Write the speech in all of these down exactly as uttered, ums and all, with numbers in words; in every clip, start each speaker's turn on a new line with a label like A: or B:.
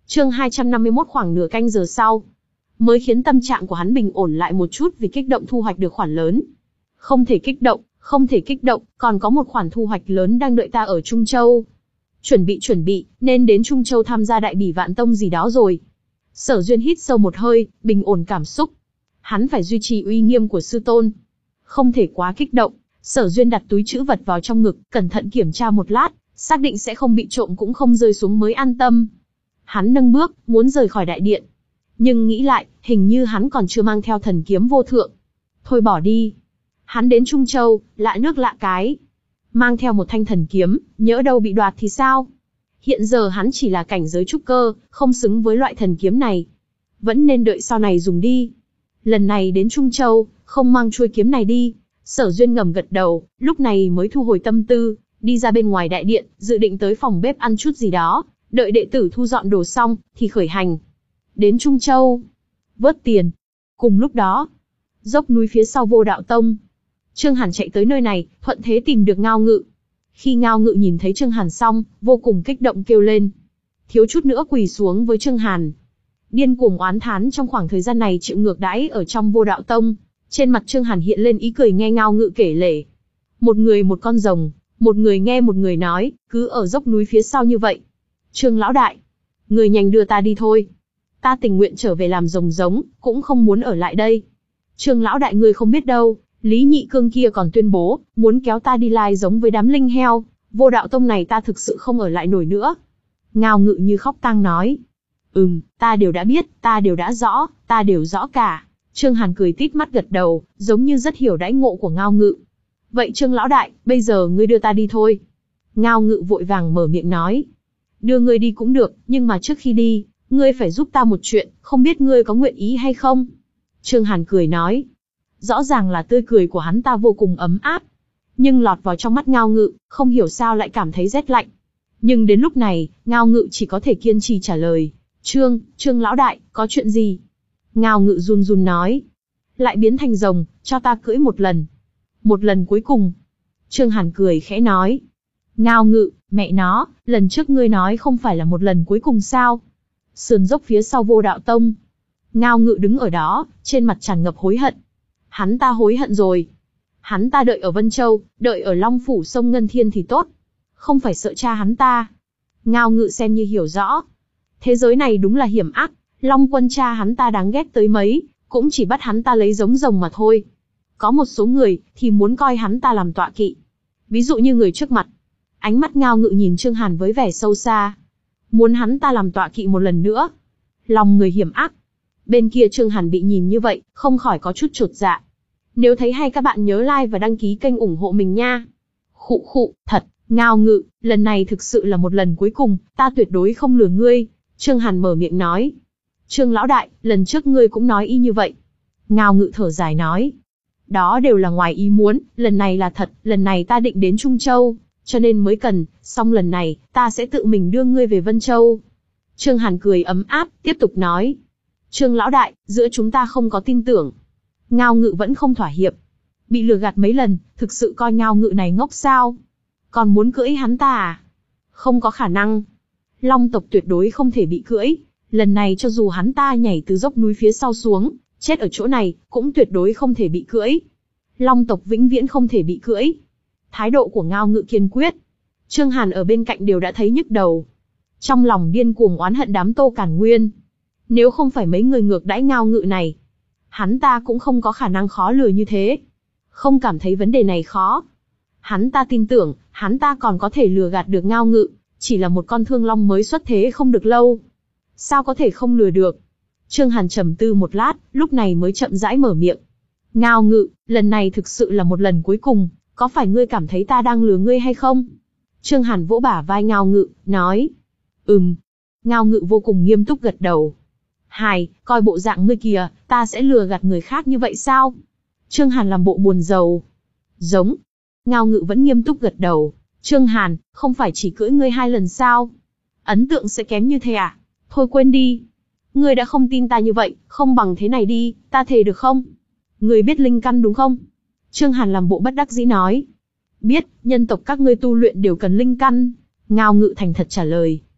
A: Chương hai trăm năm mươi mốt. Khoảng nửa canh giờ sau, mới khiến tâm trạng của hắn bình ổn lại một chút vì kích động thu hoạch được khoản lớn. Không thể kích động, không thể kích động, còn có một khoản thu hoạch lớn đang đợi ta ở Trung Châu. Chuẩn bị chuẩn bị, nên đến Trung Châu tham gia đại bỉ Vạn Tông gì đó rồi. Sở Duyên hít sâu một hơi, bình ổn cảm xúc. Hắn phải duy trì uy nghiêm của sư tôn. Không thể quá kích động. Sở Duyên đặt túi trữ vật vào trong ngực, cẩn thận kiểm tra một lát, xác định sẽ không bị trộm cũng không rơi xuống mới an tâm. Hắn nâng bước, muốn rời khỏi đại điện. Nhưng nghĩ lại, hình như hắn còn chưa mang theo thần kiếm vô thượng. Thôi bỏ đi. Hắn đến Trung Châu, lạ nước lạ cái. Mang theo một thanh thần kiếm, nhỡ đâu bị đoạt thì sao? Hiện giờ hắn chỉ là cảnh giới trúc cơ, không xứng với loại thần kiếm này. Vẫn nên đợi sau này dùng đi. Lần này đến Trung Châu, không mang chuôi kiếm này đi. Sở Duyên ngầm gật đầu, lúc này mới thu hồi tâm tư, đi ra bên ngoài đại điện, dự định tới phòng bếp ăn chút gì đó, đợi đệ tử thu dọn đồ xong, thì khởi hành. Đến Trung Châu, vớt tiền. Cùng lúc đó, dốc núi phía sau Vô Đạo Tông. Trương Hàn chạy tới nơi này, thuận thế tìm được Ngao Ngự. Khi Ngao Ngự nhìn thấy Trương Hàn xong, vô cùng kích động kêu lên. Thiếu chút nữa quỳ xuống với Trương Hàn. Điên cuồng oán thán trong khoảng thời gian này chịu ngược đãi ở trong Vô Đạo Tông. Trên mặt Trương Hàn hiện lên ý cười nghe Ngao Ngự kể lể. Một người một con rồng, một người nghe một người nói, cứ ở dốc núi phía sau như vậy. Trương lão đại, người nhanh đưa ta đi thôi. Ta tình nguyện trở về làm rồng giống, cũng không muốn ở lại đây. Trương lão đại ngươi không biết đâu, Lý Nhị Cương kia còn tuyên bố, muốn kéo ta đi lai giống với đám linh heo, Vô Đạo Tông này ta thực sự không ở lại nổi nữa. Ngao Ngự như khóc tang nói. Ừm, ta đều đã biết, ta đều đã rõ, ta đều rõ cả. Trương Hàn cười tít mắt gật đầu, giống như rất hiểu đãi ngộ của Ngao Ngự. Vậy Trương lão đại, bây giờ ngươi đưa ta đi thôi. Ngao Ngự vội vàng mở miệng nói. Đưa ngươi đi cũng được, nhưng mà trước khi đi, ngươi phải giúp ta một chuyện, không biết ngươi có nguyện ý hay không? Trương Hàn cười nói. Rõ ràng là tươi cười của hắn ta vô cùng ấm áp. Nhưng lọt vào trong mắt Ngao Ngự, không hiểu sao lại cảm thấy rét lạnh. Nhưng đến lúc này, Ngao Ngự chỉ có thể kiên trì trả lời. Trương, Trương lão đại, có chuyện gì? Ngao Ngự run run nói. Lại biến thành rồng, cho ta cưỡi một lần. Một lần cuối cùng. Trương Hàn cười khẽ nói. Ngao Ngự, mẹ nó, lần trước ngươi nói không phải là một lần cuối cùng sao? Sườn dốc phía sau Vô Đạo Tông. Ngao Ngự đứng ở đó, trên mặt tràn ngập hối hận. Hắn ta hối hận rồi. Hắn ta đợi ở Vân Châu, đợi ở Long Phủ sông Ngân Thiên thì tốt. Không phải sợ cha hắn ta. Ngao Ngự xem như hiểu rõ. Thế giới này đúng là hiểm ác. Long Quân cha hắn ta đáng ghét tới mấy, cũng chỉ bắt hắn ta lấy giống rồng mà thôi. Có một số người, thì muốn coi hắn ta làm tọa kỵ. Ví dụ như người trước mặt. Ánh mắt Ngao Ngự nhìn Trương Hàn với vẻ sâu xa. Muốn hắn ta làm tọa kỵ một lần nữa. Lòng người hiểm ác. Bên kia Trương Hàn bị nhìn như vậy, không khỏi có chút chột dạ. Nếu thấy hay các bạn nhớ like và đăng ký kênh ủng hộ mình nha. Khụ khụ, thật, Ngao Ngự, lần này thực sự là một lần cuối cùng, ta tuyệt đối không lừa ngươi. Trương Hàn mở miệng nói. Trương lão đại, lần trước ngươi cũng nói y như vậy. Ngao Ngự thở dài nói. Đó đều là ngoài ý muốn, lần này là thật, lần này ta định đến Trung Châu, cho nên mới cần, xong lần này, ta sẽ tự mình đưa ngươi về Vân Châu. Trương Hàn cười ấm áp, tiếp tục nói. Trương lão đại, giữa chúng ta không có tin tưởng. Ngao Ngự vẫn không thỏa hiệp. Bị lừa gạt mấy lần, thực sự coi Ngao Ngự này ngốc sao? Còn muốn cưỡi hắn ta à? Không có khả năng. Long tộc tuyệt đối không thể bị cưỡi. Lần này cho dù hắn ta nhảy từ dốc núi phía sau xuống, chết ở chỗ này, cũng tuyệt đối không thể bị cưỡi. Long tộc vĩnh viễn không thể bị cưỡi. Thái độ của Ngao Ngự kiên quyết. Trương Hàn ở bên cạnh đều đã thấy nhức đầu. Trong lòng điên cuồng oán hận đám Tô Cản Nguyên. Nếu không phải mấy người ngược đãi Ngao Ngự này, hắn ta cũng không có khả năng khó lừa như thế. Không cảm thấy vấn đề này khó. Hắn ta tin tưởng, hắn ta còn có thể lừa gạt được Ngao Ngự, chỉ là một con thương long mới xuất thế không được lâu. Sao có thể không lừa được? Trương Hàn trầm tư một lát, lúc này mới chậm rãi mở miệng. Ngao Ngự, lần này thực sự là một lần cuối cùng, có phải ngươi cảm thấy ta đang lừa ngươi hay không? Trương Hàn vỗ bả vai Ngao Ngự, nói. Ừm. Ngao Ngự vô cùng nghiêm túc gật đầu. Hài, coi bộ dạng ngươi kìa, ta sẽ lừa gạt người khác như vậy sao? Trương Hàn làm bộ buồn rầu. Giống. Ngao Ngự vẫn nghiêm túc gật đầu. Trương Hàn, không phải chỉ cưỡi ngươi hai lần sao? Ấn tượng sẽ kém như thế à? Thôi quên đi. Ngươi đã không tin ta như vậy, không bằng thế này đi, ta thề được không? Ngươi biết linh căn đúng không? Trương Hàn làm bộ bất đắc dĩ nói. Biết, nhân tộc các ngươi tu luyện đều cần linh căn. Ngao Ngự thành thật trả lời.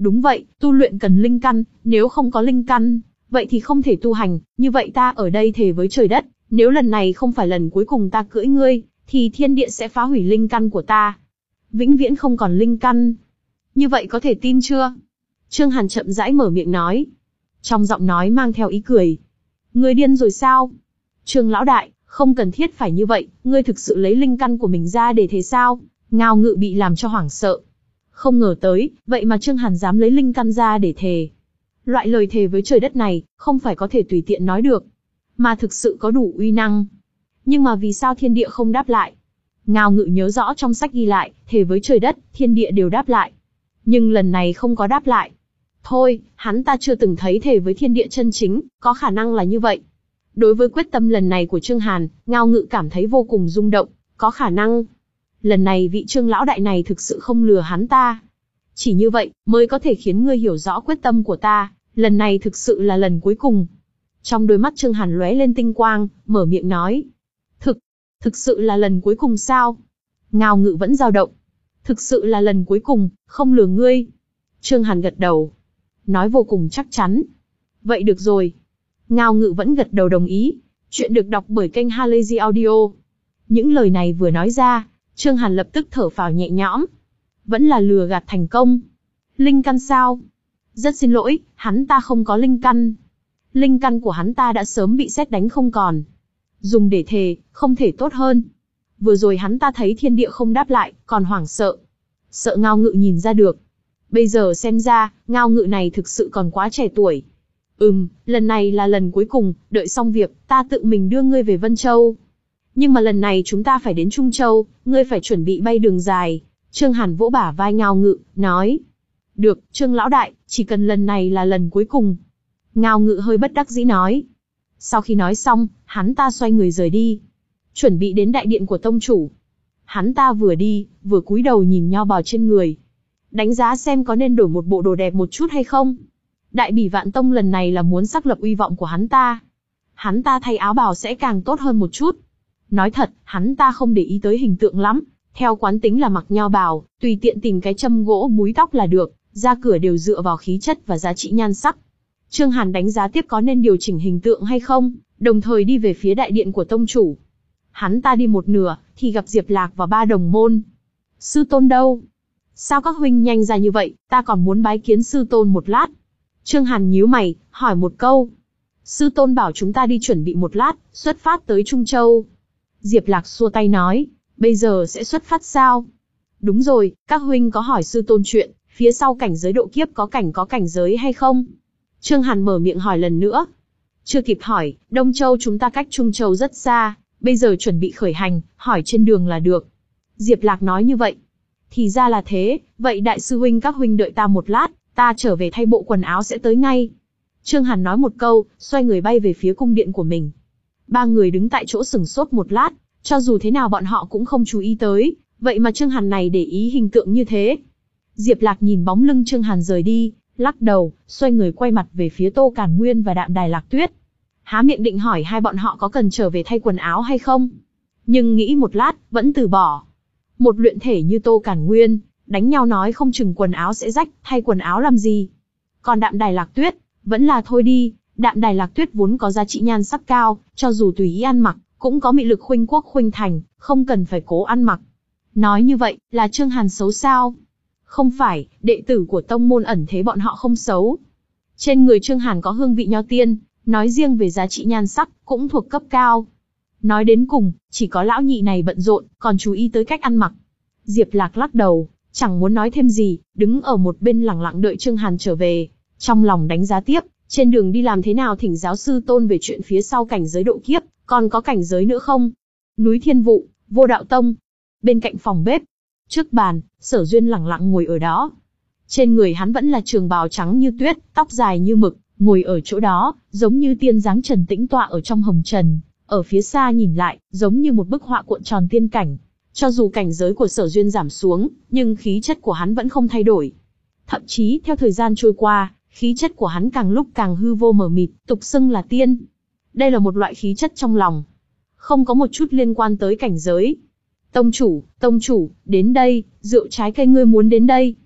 A: Đúng vậy, tu luyện cần linh căn, nếu không có linh căn, vậy thì không thể tu hành, như vậy ta ở đây thề với trời đất, nếu lần này không phải lần cuối cùng ta cưỡi ngươi, thì thiên địa sẽ phá hủy linh căn của ta. Vĩnh viễn không còn linh căn. Như vậy có thể tin chưa? Trương Hàn chậm rãi mở miệng nói. Trong giọng nói mang theo ý cười. Ngươi điên rồi sao? Trương lão đại, không cần thiết phải như vậy, ngươi thực sự lấy linh căn của mình ra để thề sao? Ngao Ngự bị làm cho hoảng sợ. Không ngờ tới, vậy mà Trương Hàn dám lấy linh căn ra để thề. Loại lời thề với trời đất này, không phải có thể tùy tiện nói được, mà thực sự có đủ uy năng. Nhưng mà vì sao thiên địa không đáp lại? Ngao Ngự nhớ rõ trong sách ghi lại, thề với trời đất, thiên địa đều đáp lại. Nhưng lần này không có đáp lại. Thôi, hắn ta chưa từng thấy thề với thiên địa chân chính, có khả năng là như vậy. Đối với quyết tâm lần này của Trương Hàn, Ngao Ngự cảm thấy vô cùng rung động, có khả năng. Lần này vị Trương lão đại này thực sự không lừa hắn ta. Chỉ như vậy, mới có thể khiến ngươi hiểu rõ quyết tâm của ta, lần này thực sự là lần cuối cùng. Trong đôi mắt Trương Hàn lóe lên tinh quang, mở miệng nói. Thực, thực sự là lần cuối cùng sao? Ngao Ngự vẫn dao động. Thực sự là lần cuối cùng, không lừa ngươi. Trương Hàn gật đầu. Nói vô cùng chắc chắn. Vậy được rồi. Ngao Ngự vẫn gật đầu đồng ý. Chuyện được đọc bởi kênh Halazy Audio. Những lời này vừa nói ra, Trương Hàn lập tức thở phào nhẹ nhõm. Vẫn là lừa gạt thành công. Linh căn sao? Rất xin lỗi, hắn ta không có linh căn. Linh căn của hắn ta đã sớm bị sét đánh không còn. Dùng để thề, không thể tốt hơn. Vừa rồi hắn ta thấy thiên địa không đáp lại, còn hoảng sợ. Sợ Ngao Ngự nhìn ra được. Bây giờ xem ra, Ngao Ngự này thực sự còn quá trẻ tuổi. Ừm, lần này là lần cuối cùng, đợi xong việc, ta tự mình đưa ngươi về Vân Châu. Nhưng mà lần này chúng ta phải đến Trung Châu, ngươi phải chuẩn bị bay đường dài. Trương Hàn vỗ bả vai Ngao Ngự, nói. Được, Trương lão đại, chỉ cần lần này là lần cuối cùng. Ngao Ngự hơi bất đắc dĩ nói. Sau khi nói xong, hắn ta xoay người rời đi. Chuẩn bị đến đại điện của tông chủ. Hắn ta vừa đi, vừa cúi đầu nhìn nho bào trên người. Đánh giá xem có nên đổi một bộ đồ đẹp một chút hay không. Đại Bỉ Vạn Tông lần này là muốn xác lập uy vọng của hắn ta. Hắn ta thay áo bào sẽ càng tốt hơn một chút. Nói thật, hắn ta không để ý tới hình tượng lắm. Theo quán tính là mặc nho bào, tùy tiện tìm cái châm gỗ búi tóc là được, ra cửa đều dựa vào khí chất và giá trị nhan sắc. Trương Hàn đánh giá tiếp có nên điều chỉnh hình tượng hay không, đồng thời đi về phía đại điện của tông chủ. Hắn ta đi một nửa, thì gặp Diệp Lạc và ba đồng môn. Sư tôn đâu? Sao các huynh nhanh ra như vậy, ta còn muốn bái kiến sư tôn một lát. Trương Hàn nhíu mày, hỏi một câu. Sư tôn bảo chúng ta đi chuẩn bị một lát, xuất phát tới Trung Châu. Diệp Lạc xua tay nói, bây giờ sẽ xuất phát sao? Đúng rồi, các huynh có hỏi sư tôn chuyện, phía sau cảnh giới độ kiếp có cảnh có cảnh giới hay không? Trương Hàn mở miệng hỏi lần nữa. Chưa kịp hỏi, Đông Châu chúng ta cách Trung Châu rất xa, bây giờ chuẩn bị khởi hành, hỏi trên đường là được. Diệp Lạc nói như vậy. Thì ra là thế, vậy đại sư huynh các huynh đợi ta một lát, ta trở về thay bộ quần áo sẽ tới ngay. Trương Hàn nói một câu, xoay người bay về phía cung điện của mình. Ba người đứng tại chỗ sừng sốt một lát, cho dù thế nào bọn họ cũng không chú ý tới, vậy mà Trương Hàn này để ý hình tượng như thế. Diệp Lạc nhìn bóng lưng Trương Hàn rời đi, lắc đầu, xoay người quay mặt về phía Tô Càn Nguyên và Đạm Đài Lạc Tuyết. Há miệng định hỏi hai bọn họ có cần trở về thay quần áo hay không, nhưng nghĩ một lát, vẫn từ bỏ. Một luyện thể như Tô Càn Nguyên, đánh nhau nói không chừng quần áo sẽ rách, thay quần áo làm gì. Còn Đạm Đài Lạc Tuyết, vẫn là thôi đi. Đạm Đài Lạc Tuyết vốn có giá trị nhan sắc cao, cho dù tùy ý ăn mặc, cũng có mị lực khuynh quốc khuynh thành, không cần phải cố ăn mặc. Nói như vậy, là Trương Hàn xấu sao? Không phải, đệ tử của tông môn ẩn thế bọn họ không xấu. Trên người Trương Hàn có hương vị nho tiên, nói riêng về giá trị nhan sắc, cũng thuộc cấp cao. Nói đến cùng, chỉ có lão nhị này bận rộn, còn chú ý tới cách ăn mặc. Diệp Lạc lắc đầu, chẳng muốn nói thêm gì, đứng ở một bên lặng lặng đợi Trương Hàn trở về, trong lòng đánh giá tiếp, trên đường đi làm thế nào thỉnh giáo sư tôn về chuyện phía sau cảnh giới độ kiếp, còn có cảnh giới nữa không? Núi Thiên Vụ, Vô Đạo Tông. Bên cạnh phòng bếp, trước bàn, Sở Duyên lặng lặng ngồi ở đó. Trên người hắn vẫn là trường bào trắng như tuyết, tóc dài như mực, ngồi ở chỗ đó, giống như tiên dáng trần tĩnh tọa ở trong hồng trần. Ở phía xa nhìn lại, giống như một bức họa cuộn tròn tiên cảnh. Cho dù cảnh giới của Sở Duyên giảm xuống, nhưng khí chất của hắn vẫn không thay đổi. Thậm chí, theo thời gian trôi qua, khí chất của hắn càng lúc càng hư vô mờ mịt, tục xưng là tiên. Đây là một loại khí chất trong lòng, không có một chút liên quan tới cảnh giới. Tông chủ, tông chủ, đến đây, rượu trái cây ngươi muốn đến đây.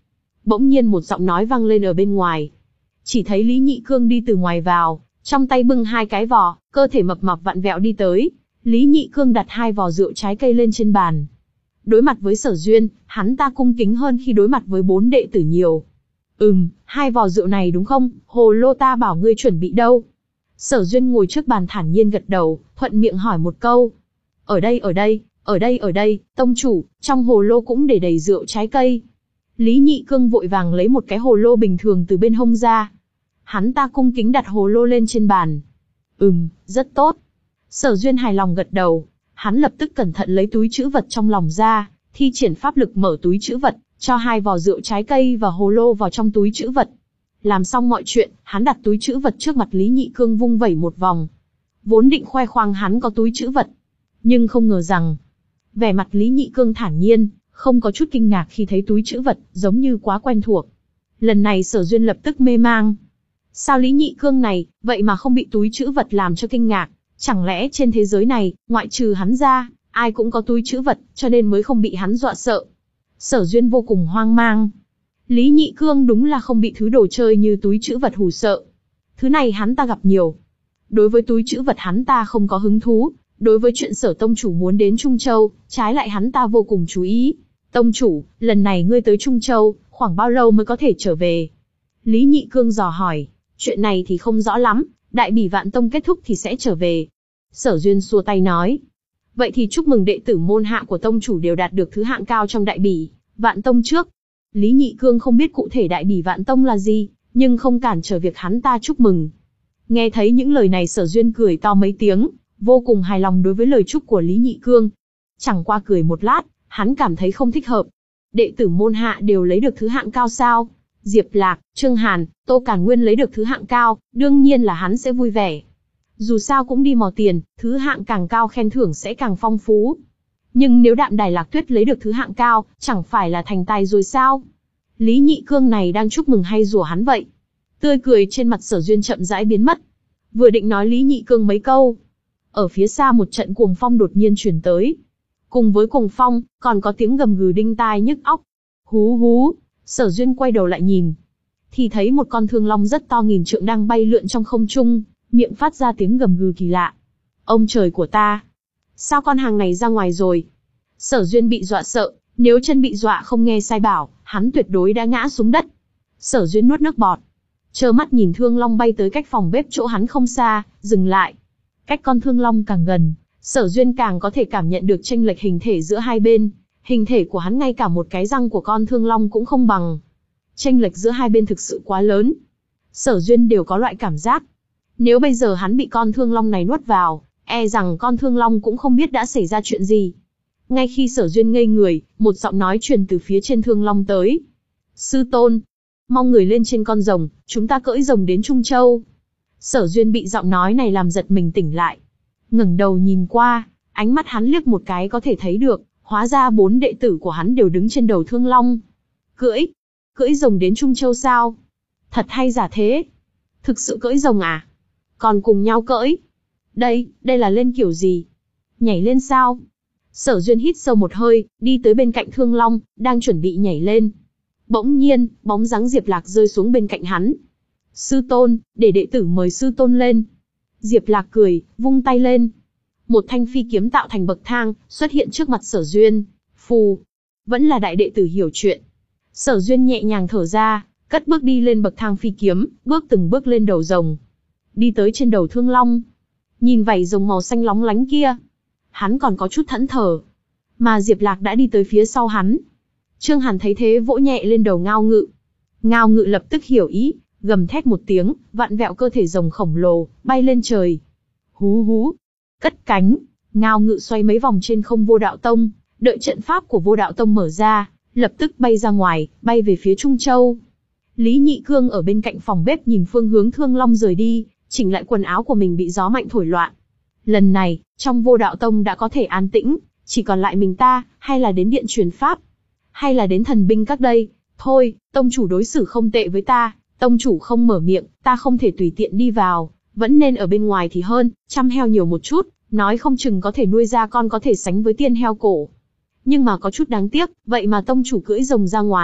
A: Bỗng nhiên một giọng nói vang lên ở bên ngoài. Chỉ thấy Lý Nhị Cương đi từ ngoài vào, trong tay bưng hai cái vò, cơ thể mập mạp vặn vẹo đi tới. Lý Nhị Cương đặt hai vò rượu trái cây lên trên bàn. Đối mặt với Sở Duyên, hắn ta cung kính hơn khi đối mặt với bốn đệ tử nhiều. Ừm, hai vò rượu này đúng không, hồ lô ta bảo ngươi chuẩn bị đâu? Sở Duyên ngồi trước bàn thản nhiên gật đầu, thuận miệng hỏi một câu. Ở đây ở đây, ở đây ở đây, tông chủ, trong hồ lô cũng để đầy rượu trái cây. Lý Nhị Cương vội vàng lấy một cái hồ lô bình thường từ bên hông ra. Hắn ta cung kính đặt hồ lô lên trên bàn. Ừm, rất tốt. Sở Duyên hài lòng gật đầu, hắn lập tức cẩn thận lấy túi trữ vật trong lòng ra, thi triển pháp lực mở túi trữ vật, cho hai vò rượu trái cây và hồ lô vào trong túi trữ vật. Làm xong mọi chuyện, hắn đặt túi trữ vật trước mặt Lý Nhị Cương vung vẩy một vòng. Vốn định khoe khoang hắn có túi trữ vật, nhưng không ngờ rằng, vẻ mặt Lý Nhị Cương thản nhiên, không có chút kinh ngạc khi thấy túi trữ vật, giống như quá quen thuộc. Lần này Sở Duyên lập tức mê mang. Sao Lý Nhị Cương này, vậy mà không bị túi trữ vật làm cho kinh ngạc? Chẳng lẽ trên thế giới này, ngoại trừ hắn ra, ai cũng có túi trữ vật, cho nên mới không bị hắn dọa sợ? Sở Duyên vô cùng hoang mang. Lý Nhị Cương đúng là không bị thứ đồ chơi như túi trữ vật hù sợ. Thứ này hắn ta gặp nhiều. Đối với túi trữ vật hắn ta không có hứng thú, đối với chuyện Sở tông chủ muốn đến Trung Châu, trái lại hắn ta vô cùng chú ý. Tông chủ, lần này ngươi tới Trung Châu, khoảng bao lâu mới có thể trở về? Lý Nhị Cương dò hỏi. Chuyện này thì không rõ lắm, Đại Bỉ Vạn Tông kết thúc thì sẽ trở về. Sở Duyên xua tay nói. Vậy thì chúc mừng đệ tử môn hạ của tông chủ đều đạt được thứ hạng cao trong Đại Bỉ Vạn Tông trước. Lý Nhị Cương không biết cụ thể Đại Bỉ Vạn Tông là gì, nhưng không cản trở việc hắn ta chúc mừng. Nghe thấy những lời này Sở Duyên cười to mấy tiếng, vô cùng hài lòng đối với lời chúc của Lý Nhị Cương. Chẳng qua cười một lát, hắn cảm thấy không thích hợp. Đệ tử môn hạ đều lấy được thứ hạng cao sao? Diệp Lạc, Trương Hàn, Tô Càn Nguyên lấy được thứ hạng cao, đương nhiên là hắn sẽ vui vẻ. Dù sao cũng đi mò tiền, thứ hạng càng cao khen thưởng sẽ càng phong phú. Nhưng nếu Đạm Đài Lạc Tuyết lấy được thứ hạng cao, chẳng phải là thành tài rồi sao? Lý Nhị Cương này đang chúc mừng hay rủa hắn vậy? Tươi cười trên mặt Sở Duyên chậm rãi biến mất. Vừa định nói Lý Nhị Cương mấy câu, ở phía xa một trận cuồng phong đột nhiên truyền tới. Cùng với cuồng phong, còn có tiếng gầm gừ đinh tai nhức óc. Hú hú, Sở Duyên quay đầu lại nhìn, thì thấy một con thương long rất to nghìn trượng đang bay lượn trong không trung, miệng phát ra tiếng gầm gừ kỳ lạ. Ông trời của ta! Sao con hàng này ra ngoài rồi? Sở Duyên bị dọa sợ, nếu chân bị dọa không nghe sai bảo, hắn tuyệt đối đã ngã xuống đất. Sở Duyên nuốt nước bọt, trơ mắt nhìn thương long bay tới cách phòng bếp chỗ hắn không xa, dừng lại. Cách con thương long càng gần, Sở Duyên càng có thể cảm nhận được chênh lệch hình thể giữa hai bên. Hình thể của hắn ngay cả một cái răng của con thương long cũng không bằng. Chênh lệch giữa hai bên thực sự quá lớn. Sở Duyên đều có loại cảm giác, nếu bây giờ hắn bị con thương long này nuốt vào, e rằng con thương long cũng không biết đã xảy ra chuyện gì. Ngay khi Sở Duyên ngây người, một giọng nói truyền từ phía trên thương long tới. Sư tôn, mong người lên trên con rồng, chúng ta cưỡi rồng đến Trung Châu. Sở Duyên bị giọng nói này làm giật mình tỉnh lại. Ngẩng đầu nhìn qua, ánh mắt hắn liếc một cái có thể thấy được, hóa ra bốn đệ tử của hắn đều đứng trên đầu thương long. Cưỡi? Cưỡi rồng đến Trung Châu sao? Thật hay giả thế? Thực sự cưỡi rồng à? Còn cùng nhau cưỡi? Đây, đây là lên kiểu gì? Nhảy lên sao? Sở Duyên hít sâu một hơi, đi tới bên cạnh thương long, đang chuẩn bị nhảy lên. Bỗng nhiên, bóng dáng Diệp Lạc rơi xuống bên cạnh hắn. Sư tôn, để đệ tử mời sư tôn lên. Diệp Lạc cười, vung tay lên. Một thanh phi kiếm tạo thành bậc thang, xuất hiện trước mặt Sở Duyên. Phù, vẫn là đại đệ tử hiểu chuyện. Sở Duyên nhẹ nhàng thở ra, cất bước đi lên bậc thang phi kiếm, bước từng bước lên đầu rồng. Đi tới trên đầu thương long. Nhìn vảy rồng màu xanh lóng lánh kia, hắn còn có chút thẫn thờ. Mà Diệp Lạc đã đi tới phía sau hắn. Trương Hàn thấy thế vỗ nhẹ lên đầu Ngao Ngự. Ngao Ngự lập tức hiểu ý, gầm thét một tiếng, vặn vẹo cơ thể rồng khổng lồ, bay lên trời. Hú hú, cất cánh, Ngao Ngự xoay mấy vòng trên không Vô Đạo Tông, đợi trận pháp của Vô Đạo Tông mở ra, lập tức bay ra ngoài, bay về phía Trung Châu. Lý Nhị Cương ở bên cạnh phòng bếp nhìn phương hướng thương long rời đi, chỉnh lại quần áo của mình bị gió mạnh thổi loạn. Lần này, trong Vô Đạo Tông đã có thể an tĩnh, chỉ còn lại mình ta, hay là đến điện truyền pháp, hay là đến thần binh các đây. Thôi, tông chủ đối xử không tệ với ta, tông chủ không mở miệng, ta không thể tùy tiện đi vào, vẫn nên ở bên ngoài thì hơn, chăm heo nhiều một chút, nói không chừng có thể nuôi ra con có thể sánh với tiên heo cổ. Nhưng mà có chút đáng tiếc, vậy mà tông chủ cưỡi rồng ra ngoài,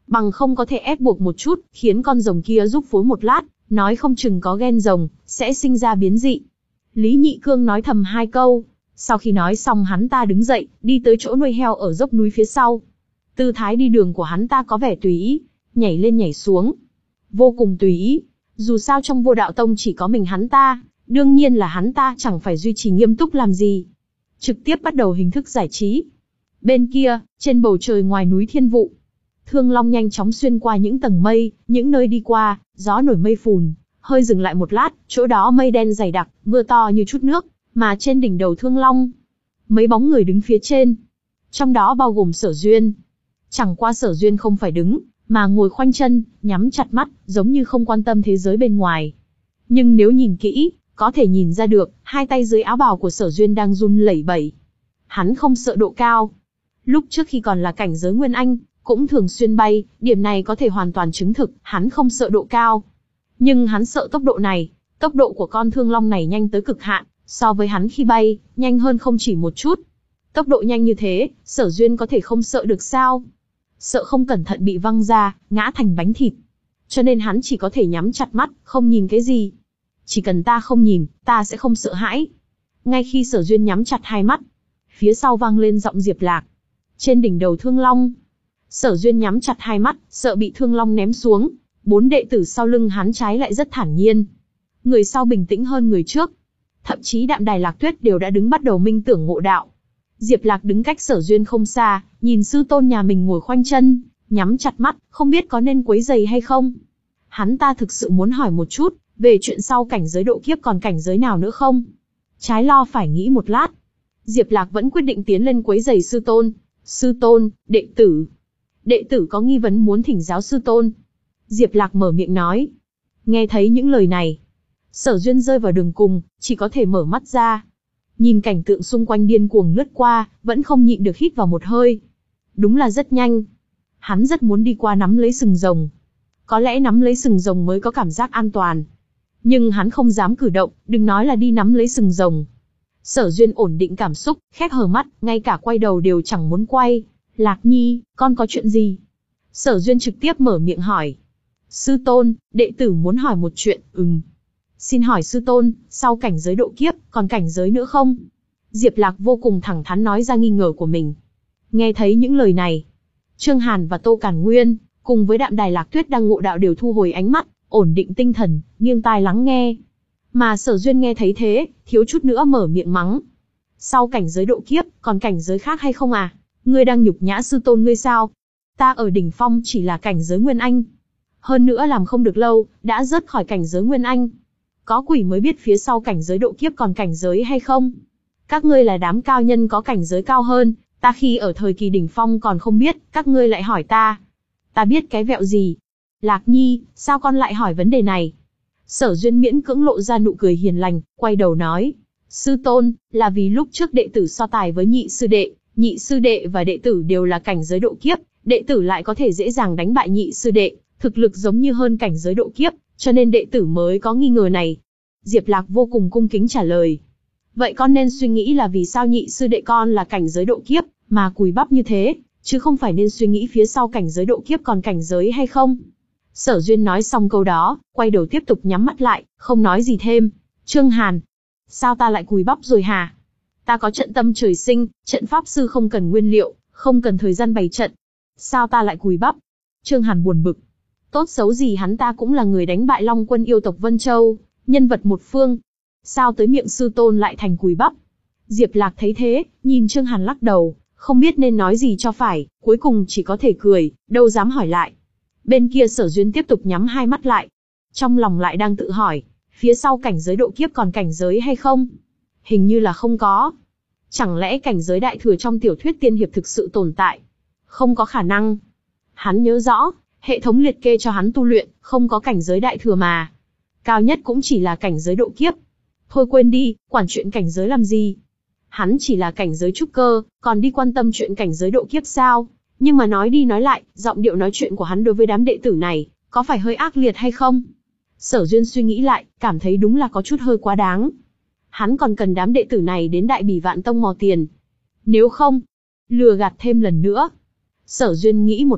A: Bằng không có thể ép buộc một chút, khiến con rồng kia giúp phối một lát, nói không chừng có ghen rồng, sẽ sinh ra biến dị. Lý Nhị Cương nói thầm hai câu. Sau khi nói xong hắn ta đứng dậy, đi tới chỗ nuôi heo ở dốc núi phía sau. Tư thái đi đường của hắn ta có vẻ tùy ý, nhảy lên nhảy xuống. Vô cùng tùy ý, dù sao trong Vô Đạo Tông chỉ có mình hắn ta, đương nhiên là hắn ta chẳng phải duy trì nghiêm túc làm gì. Trực tiếp bắt đầu hình thức giải trí. Bên kia, trên bầu trời ngoài núi Thiên Vụ, Thương Long nhanh chóng xuyên qua những tầng mây, những nơi đi qua, gió nổi mây phùn, hơi dừng lại một lát, chỗ đó mây đen dày đặc, mưa to như chút nước, mà trên đỉnh đầu Thương Long, mấy bóng người đứng phía trên. Trong đó bao gồm Sở Duyên. Chẳng qua Sở Duyên không phải đứng, mà ngồi khoanh chân, nhắm chặt mắt, giống như không quan tâm thế giới bên ngoài. Nhưng nếu nhìn kỹ, có thể nhìn ra được, hai tay dưới áo bào của Sở Duyên đang run lẩy bẩy. Hắn không sợ độ cao. Lúc trước khi còn là cảnh giới Nguyên Anh, cũng thường xuyên bay, điểm này có thể hoàn toàn chứng thực, hắn không sợ độ cao. Nhưng hắn sợ tốc độ này, tốc độ của con Thương Long này nhanh tới cực hạn, so với hắn khi bay, nhanh hơn không chỉ một chút. Tốc độ nhanh như thế, Sở Duyên có thể không sợ được sao? Sợ không cẩn thận bị văng ra, ngã thành bánh thịt. Cho nên hắn chỉ có thể nhắm chặt mắt, không nhìn cái gì. Chỉ cần ta không nhìn, ta sẽ không sợ hãi. Ngay khi Sở Duyên nhắm chặt hai mắt, phía sau vang lên giọng Diệp Lạc. Trên đỉnh đầu Thương Long, Sở Duyên nhắm chặt hai mắt, sợ bị Thương Long ném xuống. Bốn đệ tử sau lưng hắn trái lại rất thản nhiên. Người sau bình tĩnh hơn người trước. Thậm chí Đạm Đài Lạc Tuyết đều đã đứng bắt đầu minh tưởng ngộ đạo. Diệp Lạc đứng cách Sở Duyên không xa, nhìn sư tôn nhà mình ngồi khoanh chân, nhắm chặt mắt, không biết có nên quấy rầy hay không. Hắn ta thực sự muốn hỏi một chút, về chuyện sau cảnh giới độ kiếp còn cảnh giới nào nữa không? Trái lo phải nghĩ một lát. Diệp Lạc vẫn quyết định tiến lên quấy rầy sư tôn. Sư tôn, đệ tử. Đệ tử có nghi vấn muốn thỉnh giáo sư tôn. Diệp Lạc mở miệng nói. Nghe thấy những lời này, Sở Duyên rơi vào đường cùng, chỉ có thể mở mắt ra. Nhìn cảnh tượng xung quanh điên cuồng lướt qua, vẫn không nhịn được hít vào một hơi. Đúng là rất nhanh. Hắn rất muốn đi qua nắm lấy sừng rồng. Có lẽ nắm lấy sừng rồng mới có cảm giác an toàn. Nhưng hắn không dám cử động, đừng nói là đi nắm lấy sừng rồng. Sở Duyên ổn định cảm xúc, khép hờ mắt, ngay cả quay đầu đều chẳng muốn quay. Lạc Nhi, con có chuyện gì? Sở Duyên trực tiếp mở miệng hỏi. Sư tôn, đệ tử muốn hỏi một chuyện, ừm. Xin hỏi sư tôn, sau cảnh giới độ kiếp, còn cảnh giới nữa không? Diệp Lạc vô cùng thẳng thắn nói ra nghi ngờ của mình. Nghe thấy những lời này, Trương Hàn và Tô Càn Nguyên, cùng với Đạm Đài Lạc Tuyết đang ngộ đạo đều thu hồi ánh mắt, ổn định tinh thần, nghiêng tai lắng nghe. Mà Sở Duyên nghe thấy thế, thiếu chút nữa mở miệng mắng. Sau cảnh giới độ kiếp, còn cảnh giới khác hay không à? Ngươi đang nhục nhã sư tôn ngươi sao? Ta ở đỉnh phong chỉ là cảnh giới Nguyên Anh. Hơn nữa làm không được lâu, đã rớt khỏi cảnh giới Nguyên Anh. Có quỷ mới biết phía sau cảnh giới độ kiếp còn cảnh giới hay không? Các ngươi là đám cao nhân có cảnh giới cao hơn, ta khi ở thời kỳ đỉnh phong còn không biết, các ngươi lại hỏi ta. Ta biết cái vẹo gì? Lạc Nhi, sao con lại hỏi vấn đề này? Sở Duyên miễn cưỡng lộ ra nụ cười hiền lành, quay đầu nói. Sư tôn, là vì lúc trước đệ tử so tài với nhị sư đệ, nhị sư đệ và đệ tử đều là cảnh giới độ kiếp, đệ tử lại có thể dễ dàng đánh bại nhị sư đệ, thực lực giống như hơn cảnh giới độ kiếp, cho nên đệ tử mới có nghi ngờ này. Diệp Lạc vô cùng cung kính trả lời. Vậy con nên suy nghĩ là vì sao nhị sư đệ con là cảnh giới độ kiếp, mà cùi bắp như thế, chứ không phải nên suy nghĩ phía sau cảnh giới độ kiếp còn cảnh giới hay không? Sở Duyên nói xong câu đó, quay đầu tiếp tục nhắm mắt lại, không nói gì thêm. Trương Hàn, sao ta lại cùi bắp rồi hả? Ta có trận tâm trời sinh, trận pháp sư không cần nguyên liệu, không cần thời gian bày trận. Sao ta lại cùi bắp? Trương Hàn buồn bực. Tốt xấu gì hắn ta cũng là người đánh bại Long quân yêu tộc Vân Châu, nhân vật một phương. Sao tới miệng sư tôn lại thành cùi bắp? Diệp Lạc thấy thế, nhìn Trương Hàn lắc đầu, không biết nên nói gì cho phải, cuối cùng chỉ có thể cười, đâu dám hỏi lại. Bên kia Sở Duyên tiếp tục nhắm hai mắt lại. Trong lòng lại đang tự hỏi, phía sau cảnh giới độ kiếp còn cảnh giới hay không? Hình như là không có. Chẳng lẽ cảnh giới đại thừa trong tiểu thuyết tiên hiệp thực sự tồn tại? Không có khả năng. Hắn nhớ rõ, hệ thống liệt kê cho hắn tu luyện, không có cảnh giới đại thừa mà. Cao nhất cũng chỉ là cảnh giới độ kiếp. Thôi quên đi, quản chuyện cảnh giới làm gì? Hắn chỉ là cảnh giới trúc cơ, còn đi quan tâm chuyện cảnh giới độ kiếp sao? Nhưng mà nói đi nói lại, giọng điệu nói chuyện của hắn đối với đám đệ tử này, có phải hơi ác liệt hay không? Sở Duyên suy nghĩ lại, cảm thấy đúng là có chút hơi quá đáng. Hắn còn cần đám đệ tử này đến Đại Bỉ Vạn Tông mò tiền. Nếu không, lừa gạt thêm lần nữa. Sở Duyên nghĩ một lát,